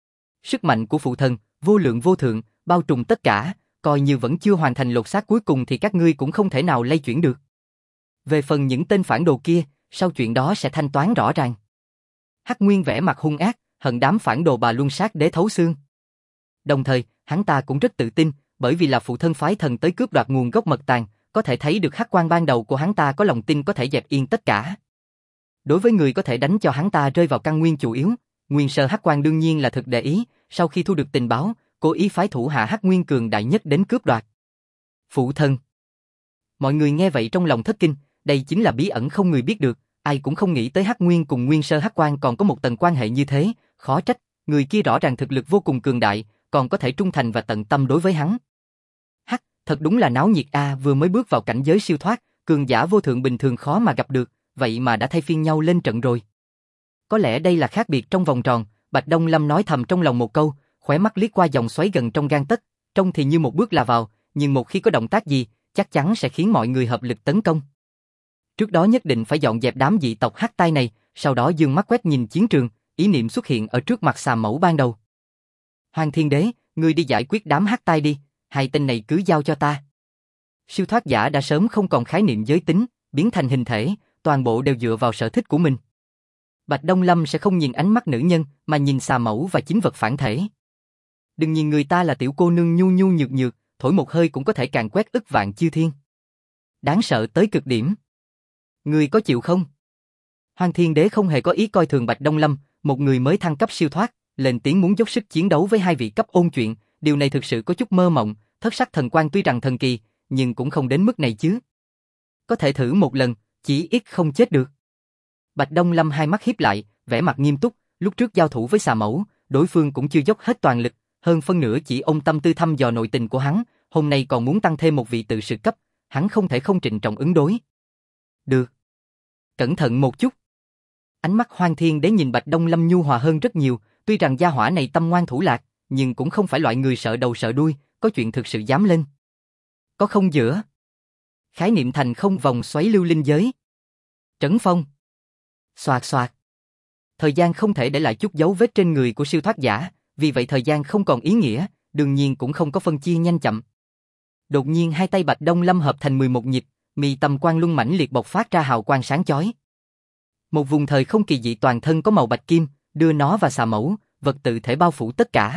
Sức mạnh của phụ thần, vô lượng vô thượng, bao trùm tất cả, coi như vẫn chưa hoàn thành lột xác cuối cùng thì các ngươi cũng không thể nào lay chuyển được. Về phần những tên phản đồ kia, sau chuyện đó sẽ thanh toán rõ ràng. Hắc Nguyên vẻ mặt hung ác, hận đám phản đồ bà Luân Sát Đế thấu xương. Đồng thời, hắn ta cũng rất tự tin, bởi vì là phụ thân phái thần tới cướp đoạt nguồn gốc mật tàng, có thể thấy được hắc quan ban đầu của hắn ta có lòng tin có thể dẹp yên tất cả. Đối với người có thể đánh cho hắn ta rơi vào căn nguyên chủ yếu, nguyên sơ hắc quan đương nhiên là thực để ý, sau khi thu được tình báo, cố ý phái thủ hạ hắc nguyên cường đại nhất đến cướp đoạt. Phụ thân. Mọi người nghe vậy trong lòng thất kinh, đây chính là bí ẩn không người biết được, ai cũng không nghĩ tới hắc nguyên cùng nguyên sơ hắc quan còn có một tầng quan hệ như thế, khó trách, người kia rõ ràng thực lực vô cùng cường đại, còn có thể trung thành và tận tâm đối với hắn. Hắc, thật đúng là náo nhiệt a, vừa mới bước vào cảnh giới siêu thoát, cường giả vô thượng bình thường khó mà gặp được, vậy mà đã thay phiên nhau lên trận rồi. Có lẽ đây là khác biệt trong vòng tròn, Bạch Đông Lâm nói thầm trong lòng một câu, khóe mắt liếc qua dòng xoáy gần trong gang tấc, trông thì như một bước là vào, nhưng một khi có động tác gì, chắc chắn sẽ khiến mọi người hợp lực tấn công. Trước đó nhất định phải dọn dẹp đám dị tộc hắc tai này, sau đó dương mắt quét nhìn chiến trường, ý niệm xuất hiện ở trước mặt xà mẫu ban đầu. Hoàng Thiên Đế, ngươi đi giải quyết đám hắc tai đi, hai tên này cứ giao cho ta. Siêu thoát giả đã sớm không còn khái niệm giới tính, biến thành hình thể, toàn bộ đều dựa vào sở thích của mình. Bạch Đông Lâm sẽ không nhìn ánh mắt nữ nhân, mà nhìn xà mẫu và chính vật phản thể. Đừng nhìn người ta là tiểu cô nương nhu nhu nhược nhược, thổi một hơi cũng có thể càn quét ức vạn chư thiên. Đáng sợ tới cực điểm. Ngươi có chịu không? Hoàng Thiên Đế không hề có ý coi thường Bạch Đông Lâm, một người mới thăng cấp siêu thoát, lên tiếng muốn dốc sức chiến đấu với hai vị cấp ôn chuyện, điều này thực sự có chút mơ mộng, thất sắc thần quang tuy rằng thần kỳ, nhưng cũng không đến mức này chứ. Có thể thử một lần, chỉ ít không chết được. Bạch Đông Lâm hai mắt híp lại, vẻ mặt nghiêm túc, lúc trước giao thủ với xà mẫu, đối phương cũng chưa dốc hết toàn lực, hơn phân nửa chỉ ôm tâm tư thăm dò nội tình của hắn, hôm nay còn muốn tăng thêm một vị tự sự cấp, hắn không thể không trịnh trọng ứng đối. Được. Cẩn thận một chút. Ánh mắt Hoang Thiên Đế nhìn Bạch Đông Lâm nhu hòa hơn rất nhiều, tuy rằng gia hỏa này tâm ngoan thủ lạc, nhưng cũng không phải loại người sợ đầu sợ đuôi, có chuyện thực sự dám lên. Có không giữa? Khái niệm thành không vòng xoáy lưu linh giới. Trấn phong. Xoạt xoạt. Thời gian không thể để lại chút dấu vết trên người của siêu thoát giả, vì vậy thời gian không còn ý nghĩa, đương nhiên cũng không có phân chia nhanh chậm. Đột nhiên hai tay Bạch Đông Lâm hợp thành 11 nhịp, mi tâm quang luân mãnh liệt bộc phát ra hào quang sáng chói. Một vùng thời không kỳ dị toàn thân có màu bạch kim, đưa nó và xà mẫu, vật tự thể bao phủ tất cả.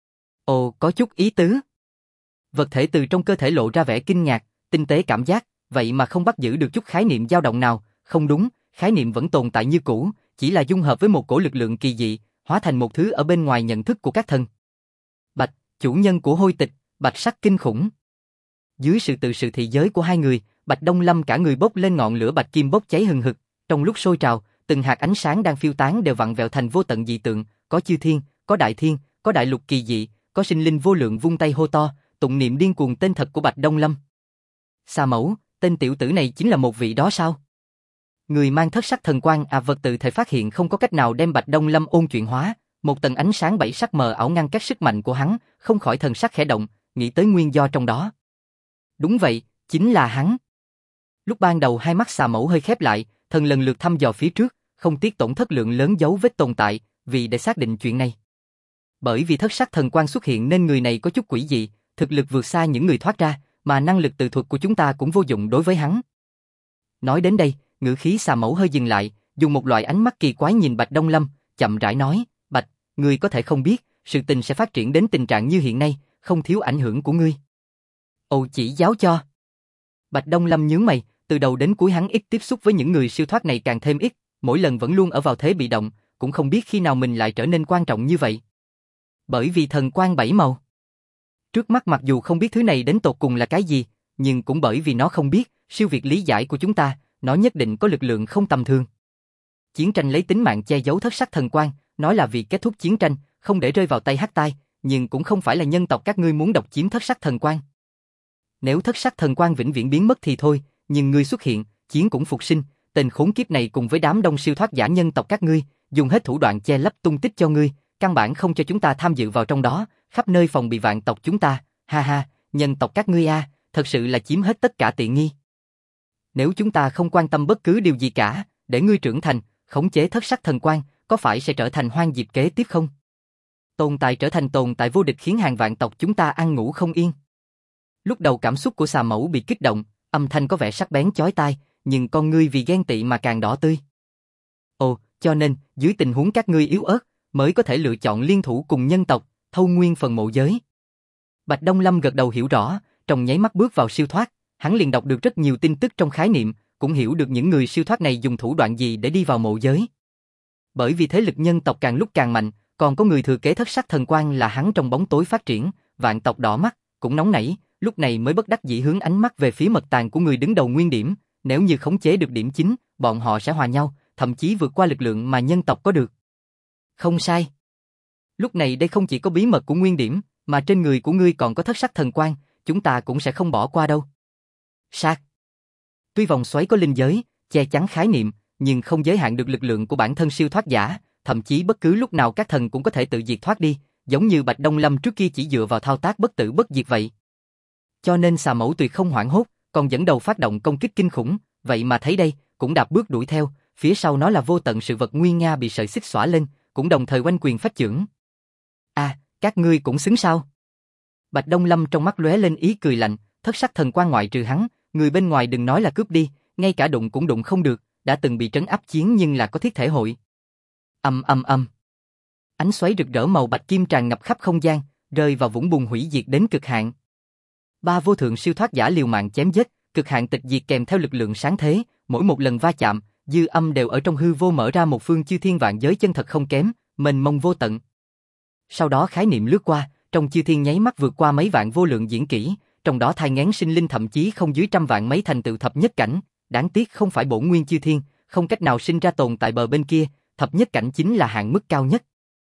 Ồ, có chút ý tứ. Vật thể từ trong cơ thể lộ ra vẻ kinh ngạc, tinh tế cảm giác, vậy mà không bắt giữ được chút khái niệm dao động nào, không đúng, khái niệm vẫn tồn tại như cũ, chỉ là dung hợp với một cổ lực lượng kỳ dị, hóa thành một thứ ở bên ngoài nhận thức của các thần. Bạch, chủ nhân của hôi tịch, bạch sắc kinh khủng. Dưới sự tự sự thị giới của hai người, Bạch Đông Lâm cả người bốc lên ngọn lửa bạch kim bốc cháy hừng hực, trong lúc sôi trào, từng hạt ánh sáng đang phiêu tán đều vặn vẹo thành vô tận dị tượng, có chư thiên, có đại lục kỳ dị, có sinh linh vô lượng vung tay hô to, tụng niệm điên cuồng tên thật của Bạch Đông Lâm. Xà mẫu, tên tiểu tử này chính là một vị đó sao? Người mang thất sắc thần quang vật tự thể phát hiện không có cách nào đem Bạch Đông Lâm ôn chuyện hóa, một tầng ánh sáng bảy sắc mờ ảo ngăn cách sức mạnh của hắn, không khỏi thần sắc khẽ động, nghĩ tới nguyên do trong đó. Đúng vậy, chính là hắn. Lúc ban đầu hai mắt xà mẫu hơi khép lại, thần lần lượt thăm dò phía trước, không tiếc tổn thất lượng lớn dấu vết tồn tại, vì để xác định chuyện này. Bởi vì thất sắc thần quang xuất hiện nên người này có chút quỷ dị, thực lực vượt xa những người thoát ra, mà năng lực tự thuật của chúng ta cũng vô dụng đối với hắn. Nói đến đây, ngữ khí xà mẫu hơi dừng lại, dùng một loại ánh mắt kỳ quái nhìn Bạch Đông Lâm, chậm rãi nói, Bạch, ngươi có thể không biết, sự tình sẽ phát triển đến tình trạng như hiện nay, không thiếu ảnh hưởng của ngươi. Ồ, chỉ giáo cho. Bạch Đông Lâm nhướng mày, từ đầu đến cuối hắn ít tiếp xúc với những người siêu thoát này càng thêm ít, mỗi lần vẫn luôn ở vào thế bị động, cũng không biết khi nào mình lại trở nên quan trọng như vậy. Bởi vì thần quang bảy màu. Trước mắt mặc dù không biết thứ này đến tột cùng là cái gì, nhưng cũng bởi vì nó không biết, siêu việt lý giải của chúng ta, nó nhất định có lực lượng không tầm thường. Chiến tranh lấy tính mạng che giấu thất sắc thần quang, nói là vì kết thúc chiến tranh, không để rơi vào tay Hắc Tai, nhưng cũng không phải là nhân tộc các ngươi muốn độc chiếm thất sắc thần quang. Nếu thất sắc thần quang vĩnh viễn biến mất thì thôi, nhưng ngươi xuất hiện, chiến cũng phục sinh, tên khốn kiếp này cùng với đám đông siêu thoát giả nhân tộc các ngươi, dùng hết thủ đoạn che lấp tung tích cho ngươi, căn bản không cho chúng ta tham dự vào trong đó, khắp nơi phòng bị vạn tộc chúng ta, ha ha, nhân tộc các ngươi a, thật sự là chiếm hết tất cả tiện nghi. Nếu chúng ta không quan tâm bất cứ điều gì cả, để ngươi trưởng thành, khống chế thất sắc thần quang, có phải sẽ trở thành hoang diệt kế tiếp không? Tồn tại trở thành tồn tại vô địch khiến hàng vạn tộc chúng ta ăn ngủ không yên. Lúc đầu cảm xúc của xà mẫu bị kích động, âm thanh có vẻ sắc bén chói tai, nhưng con ngươi vì ghen tị mà càng đỏ tươi. Ồ, cho nên, dưới tình huống các ngươi yếu ớt, mới có thể lựa chọn liên thủ cùng nhân tộc, thâu nguyên phần mộ giới. Bạch Đông Lâm gật đầu hiểu rõ, trong nháy mắt bước vào siêu thoát, hắn liền đọc được rất nhiều tin tức trong khái niệm, cũng hiểu được những người siêu thoát này dùng thủ đoạn gì để đi vào mộ giới. Bởi vì thế lực nhân tộc càng lúc càng mạnh, còn có người thừa kế thất sắc thần quang là hắn trong bóng tối phát triển, vạn tộc đỏ mắt, cũng nóng nảy, lúc này mới bất đắc dĩ hướng ánh mắt về phía mật tàng của người đứng đầu nguyên điểm, nếu như khống chế được điểm chính, bọn họ sẽ hòa nhau, thậm chí vượt qua lực lượng mà nhân tộc có được. Không sai. Lúc này đây không chỉ có bí mật của nguyên điểm, mà trên người của ngươi còn có thất sắc thần quang, chúng ta cũng sẽ không bỏ qua đâu. Sát. Tuy vòng xoáy có linh giới, che chắn khái niệm, nhưng không giới hạn được lực lượng của bản thân siêu thoát giả, thậm chí bất cứ lúc nào các thần cũng có thể tự diệt thoát đi, giống như Bạch Đông Lâm trước kia chỉ dựa vào thao tác bất tử bất diệt vậy. Cho nên xà mẫu tuyệt không hoảng hốt, còn dẫn đầu phát động công kích kinh khủng, vậy mà thấy đây, cũng đạp bước đuổi theo, phía sau nó là vô tận sự vật nguy nga bị sợi xích xõa lên, cũng đồng thời oanh quyền phách chưởng. Các ngươi cũng xứng sao? Bạch Đông Lâm trong mắt lóe lên ý cười lạnh, thất sắc thần quang ngoại trừ hắn, người bên ngoài đừng nói là cướp đi, ngay cả đụng cũng đụng không được, đã từng bị trấn áp chiến nhưng là có thiết thể hội. Âm. Ánh xoáy rực rỡ màu bạch kim tràn ngập khắp không gian, rơi vào vũng bùn hủy diệt đến cực hạn. Ba vô thượng siêu thoát giả liều mạng chém giết, cực hạn tịch diệt kèm theo lực lượng sáng thế, mỗi một lần va chạm, dư âm đều ở trong hư vô mở ra một phương chư thiên vạn giới chân thật không kém, mênh mông vô tận. Sau đó khái niệm lướt qua, trong chư thiên nháy mắt vượt qua mấy vạn vô lượng diễn kỹ, trong đó thai nghén sinh linh thậm chí không dưới trăm vạn mấy thành tựu thập nhất cảnh, đáng tiếc không phải bổn nguyên chư thiên, không cách nào sinh ra tồn tại bờ bên kia, thập nhất cảnh chính là hạn mức cao nhất.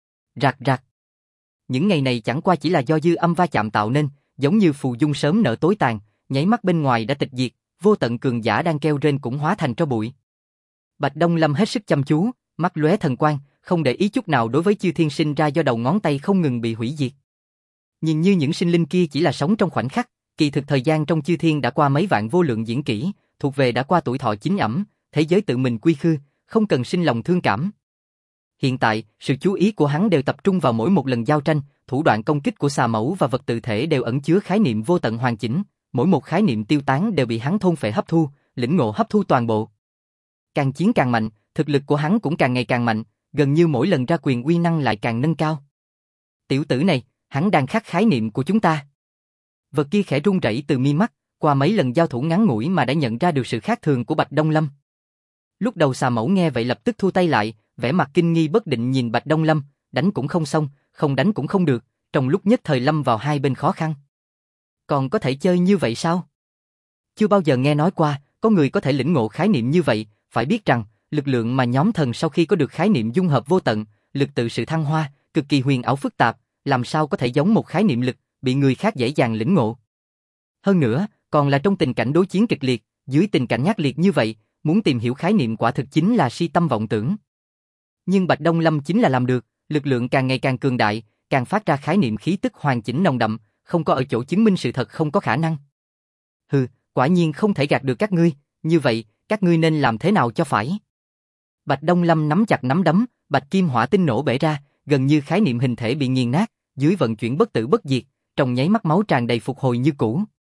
Rạc. Những ngày này chẳng qua chỉ là do dư âm va chạm tạo nên, giống như phù dung sớm nở tối tàn, nháy mắt bên ngoài đã tịch diệt, vô tận cường giả đang kêu rên cũng hóa thành tro bụi. Bạch Đông Lâm hết sức chăm chú, mắt lóe thần quang, không để ý chút nào đối với chư thiên sinh ra do đầu ngón tay không ngừng bị hủy diệt. Nhìn như những sinh linh kia chỉ là sống trong khoảnh khắc, kỳ thực thời gian trong chư thiên đã qua mấy vạn vô lượng diễn kỷ, thuộc về đã qua tuổi thọ chính ẩm, thế giới tự mình quy khư, không cần sinh lòng thương cảm. Hiện tại, sự chú ý của hắn đều tập trung vào mỗi một lần giao tranh, thủ đoạn công kích của xà mẫu và vật tự thể đều ẩn chứa khái niệm vô tận hoàn chỉnh, mỗi một khái niệm tiêu tán đều bị hắn thôn phệ hấp thu, lĩnh ngộ hấp thu toàn bộ. Càng chiến càng mạnh, thực lực của hắn cũng càng ngày càng mạnh, gần như mỗi lần ra quyền uy năng lại càng nâng cao. Tiểu tử này, hắn đang khắc khái niệm của chúng ta. Vật kia khẽ run rẩy từ mi mắt, qua mấy lần giao thủ ngắn ngủi mà đã nhận ra được sự khác thường của Bạch Đông Lâm. Lúc đầu xà mẫu nghe vậy lập tức thu tay lại, vẻ mặt kinh nghi bất định nhìn Bạch Đông Lâm, đánh cũng không xong, không đánh cũng không được, trong lúc nhất thời lâm vào hai bên khó khăn. Còn có thể chơi như vậy sao? Chưa bao giờ nghe nói qua, có người có thể lĩnh ngộ khái niệm như vậy, phải biết rằng, lực lượng mà nhóm thần sau khi có được khái niệm dung hợp vô tận, lực tự sự thăng hoa, cực kỳ huyền ảo phức tạp, làm sao có thể giống một khái niệm lực, bị người khác dễ dàng lĩnh ngộ. Hơn nữa, còn là trong tình cảnh đối chiến kịch liệt, dưới tình cảnh ác liệt như vậy, muốn tìm hiểu khái niệm quả thực chính là si tâm vọng tưởng. Nhưng Bạch Đông Lâm chính là làm được, lực lượng càng ngày càng cường đại, càng phát ra khái niệm khí tức hoàn chỉnh nồng đậm, không có ở chỗ chứng minh sự thật không có khả năng. Hừ, quả nhiên không thể gạt được các ngươi, như vậy, các ngươi nên làm thế nào cho phải? Bạch Đông Lâm nắm chặt nắm đấm, bạch kim hỏa tinh nổ bể ra, gần như khái niệm hình thể bị nghiền nát, dưới vận chuyển bất tử bất diệt, trong nháy mắt máu tràn đầy phục hồi như cũ.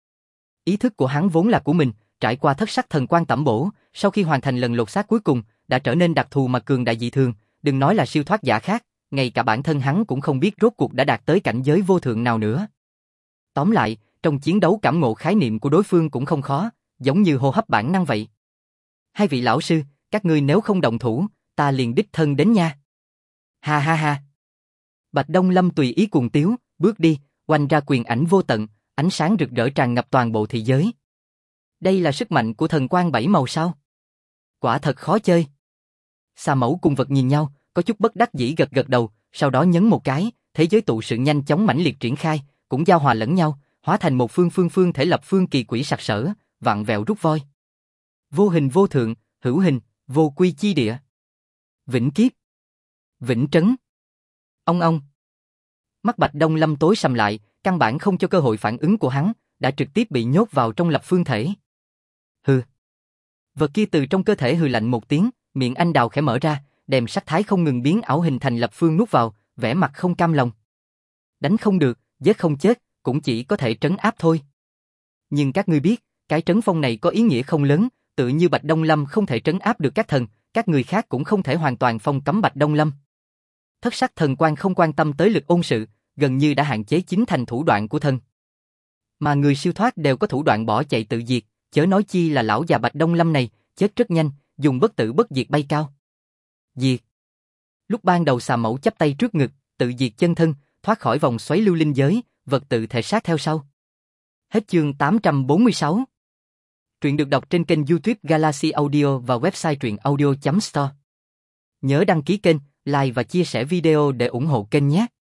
Ý thức của hắn vốn là của mình, trải qua thất sắc thần quang tẩm bổ, sau khi hoàn thành lần lột xác cuối cùng, đã trở nên đặc thù mà cường đại dị thường, đừng nói là siêu thoát giả khác, ngay cả bản thân hắn cũng không biết rốt cuộc đã đạt tới cảnh giới vô thượng nào nữa. Tóm lại, trong chiến đấu cảm ngộ khái niệm của đối phương cũng không khó, giống như hô hấp bản năng vậy. Hai vị lão sư, các ngươi nếu không động thủ, ta liền đích thân đến nha. Ha ha ha. Bạch Đông Lâm tùy ý cuồng tiếu, bước đi, oanh ra quyền ảnh vô tận, ánh sáng rực rỡ tràn ngập toàn bộ thị giới. Đây là sức mạnh của thần quang 7 màu sao? Quả thật khó chơi. Xà Mẫu cùng vật nhìn nhau, có chút bất đắc dĩ gật gật đầu, sau đó nhấn một cái, thế giới tụ sự nhanh chóng mãnh liệt triển khai, cũng giao hòa lẫn nhau, hóa thành một phương thể lập phương kỳ quỷ sặc sỡ, vặn vẹo rút voi. Vô hình vô thượng, hữu hình, vô quy chi địa. Vĩnh kiếp. Vĩnh trấn. Ông. Mắt Bạch Đông Lâm tối sầm lại, căn bản không cho cơ hội phản ứng của hắn, đã trực tiếp bị nhốt vào trong lập phương thể. Hừ. Vật kia từ trong cơ thể hừ lạnh một tiếng, miệng anh đào khẽ mở ra, đem sắc thái không ngừng biến ảo hình thành lập phương nuốt vào, vẻ mặt không cam lòng. Đánh không được, giết không chết, cũng chỉ có thể trấn áp thôi. Nhưng các ngươi biết, cái trấn phong này có ý nghĩa không lớn, tự như Bạch Đông Lâm không thể trấn áp được các thần, các người khác cũng không thể hoàn toàn phong cấm Bạch Đông Lâm. Thất sắc thần quan không quan tâm tới lực ôn sự, gần như đã hạn chế chính thành thủ đoạn của thần. Mà người siêu thoát đều có thủ đoạn bỏ chạy tự diệt, chớ nói chi là lão già Bạch Đông Lâm này, chết rất nhanh, dùng bất tử bất diệt bay cao. Diệt. Lúc ban đầu Xà Mẫu chắp tay trước ngực, tự diệt chân thân, thoát khỏi vòng xoáy lưu linh giới, vật tự thể sát theo sau. Hết chương 846. Truyện được đọc trên kênh YouTube Galaxy Audio và website truyệnaudio.store. Nhớ đăng ký kênh, like và chia sẻ video để ủng hộ kênh nhé.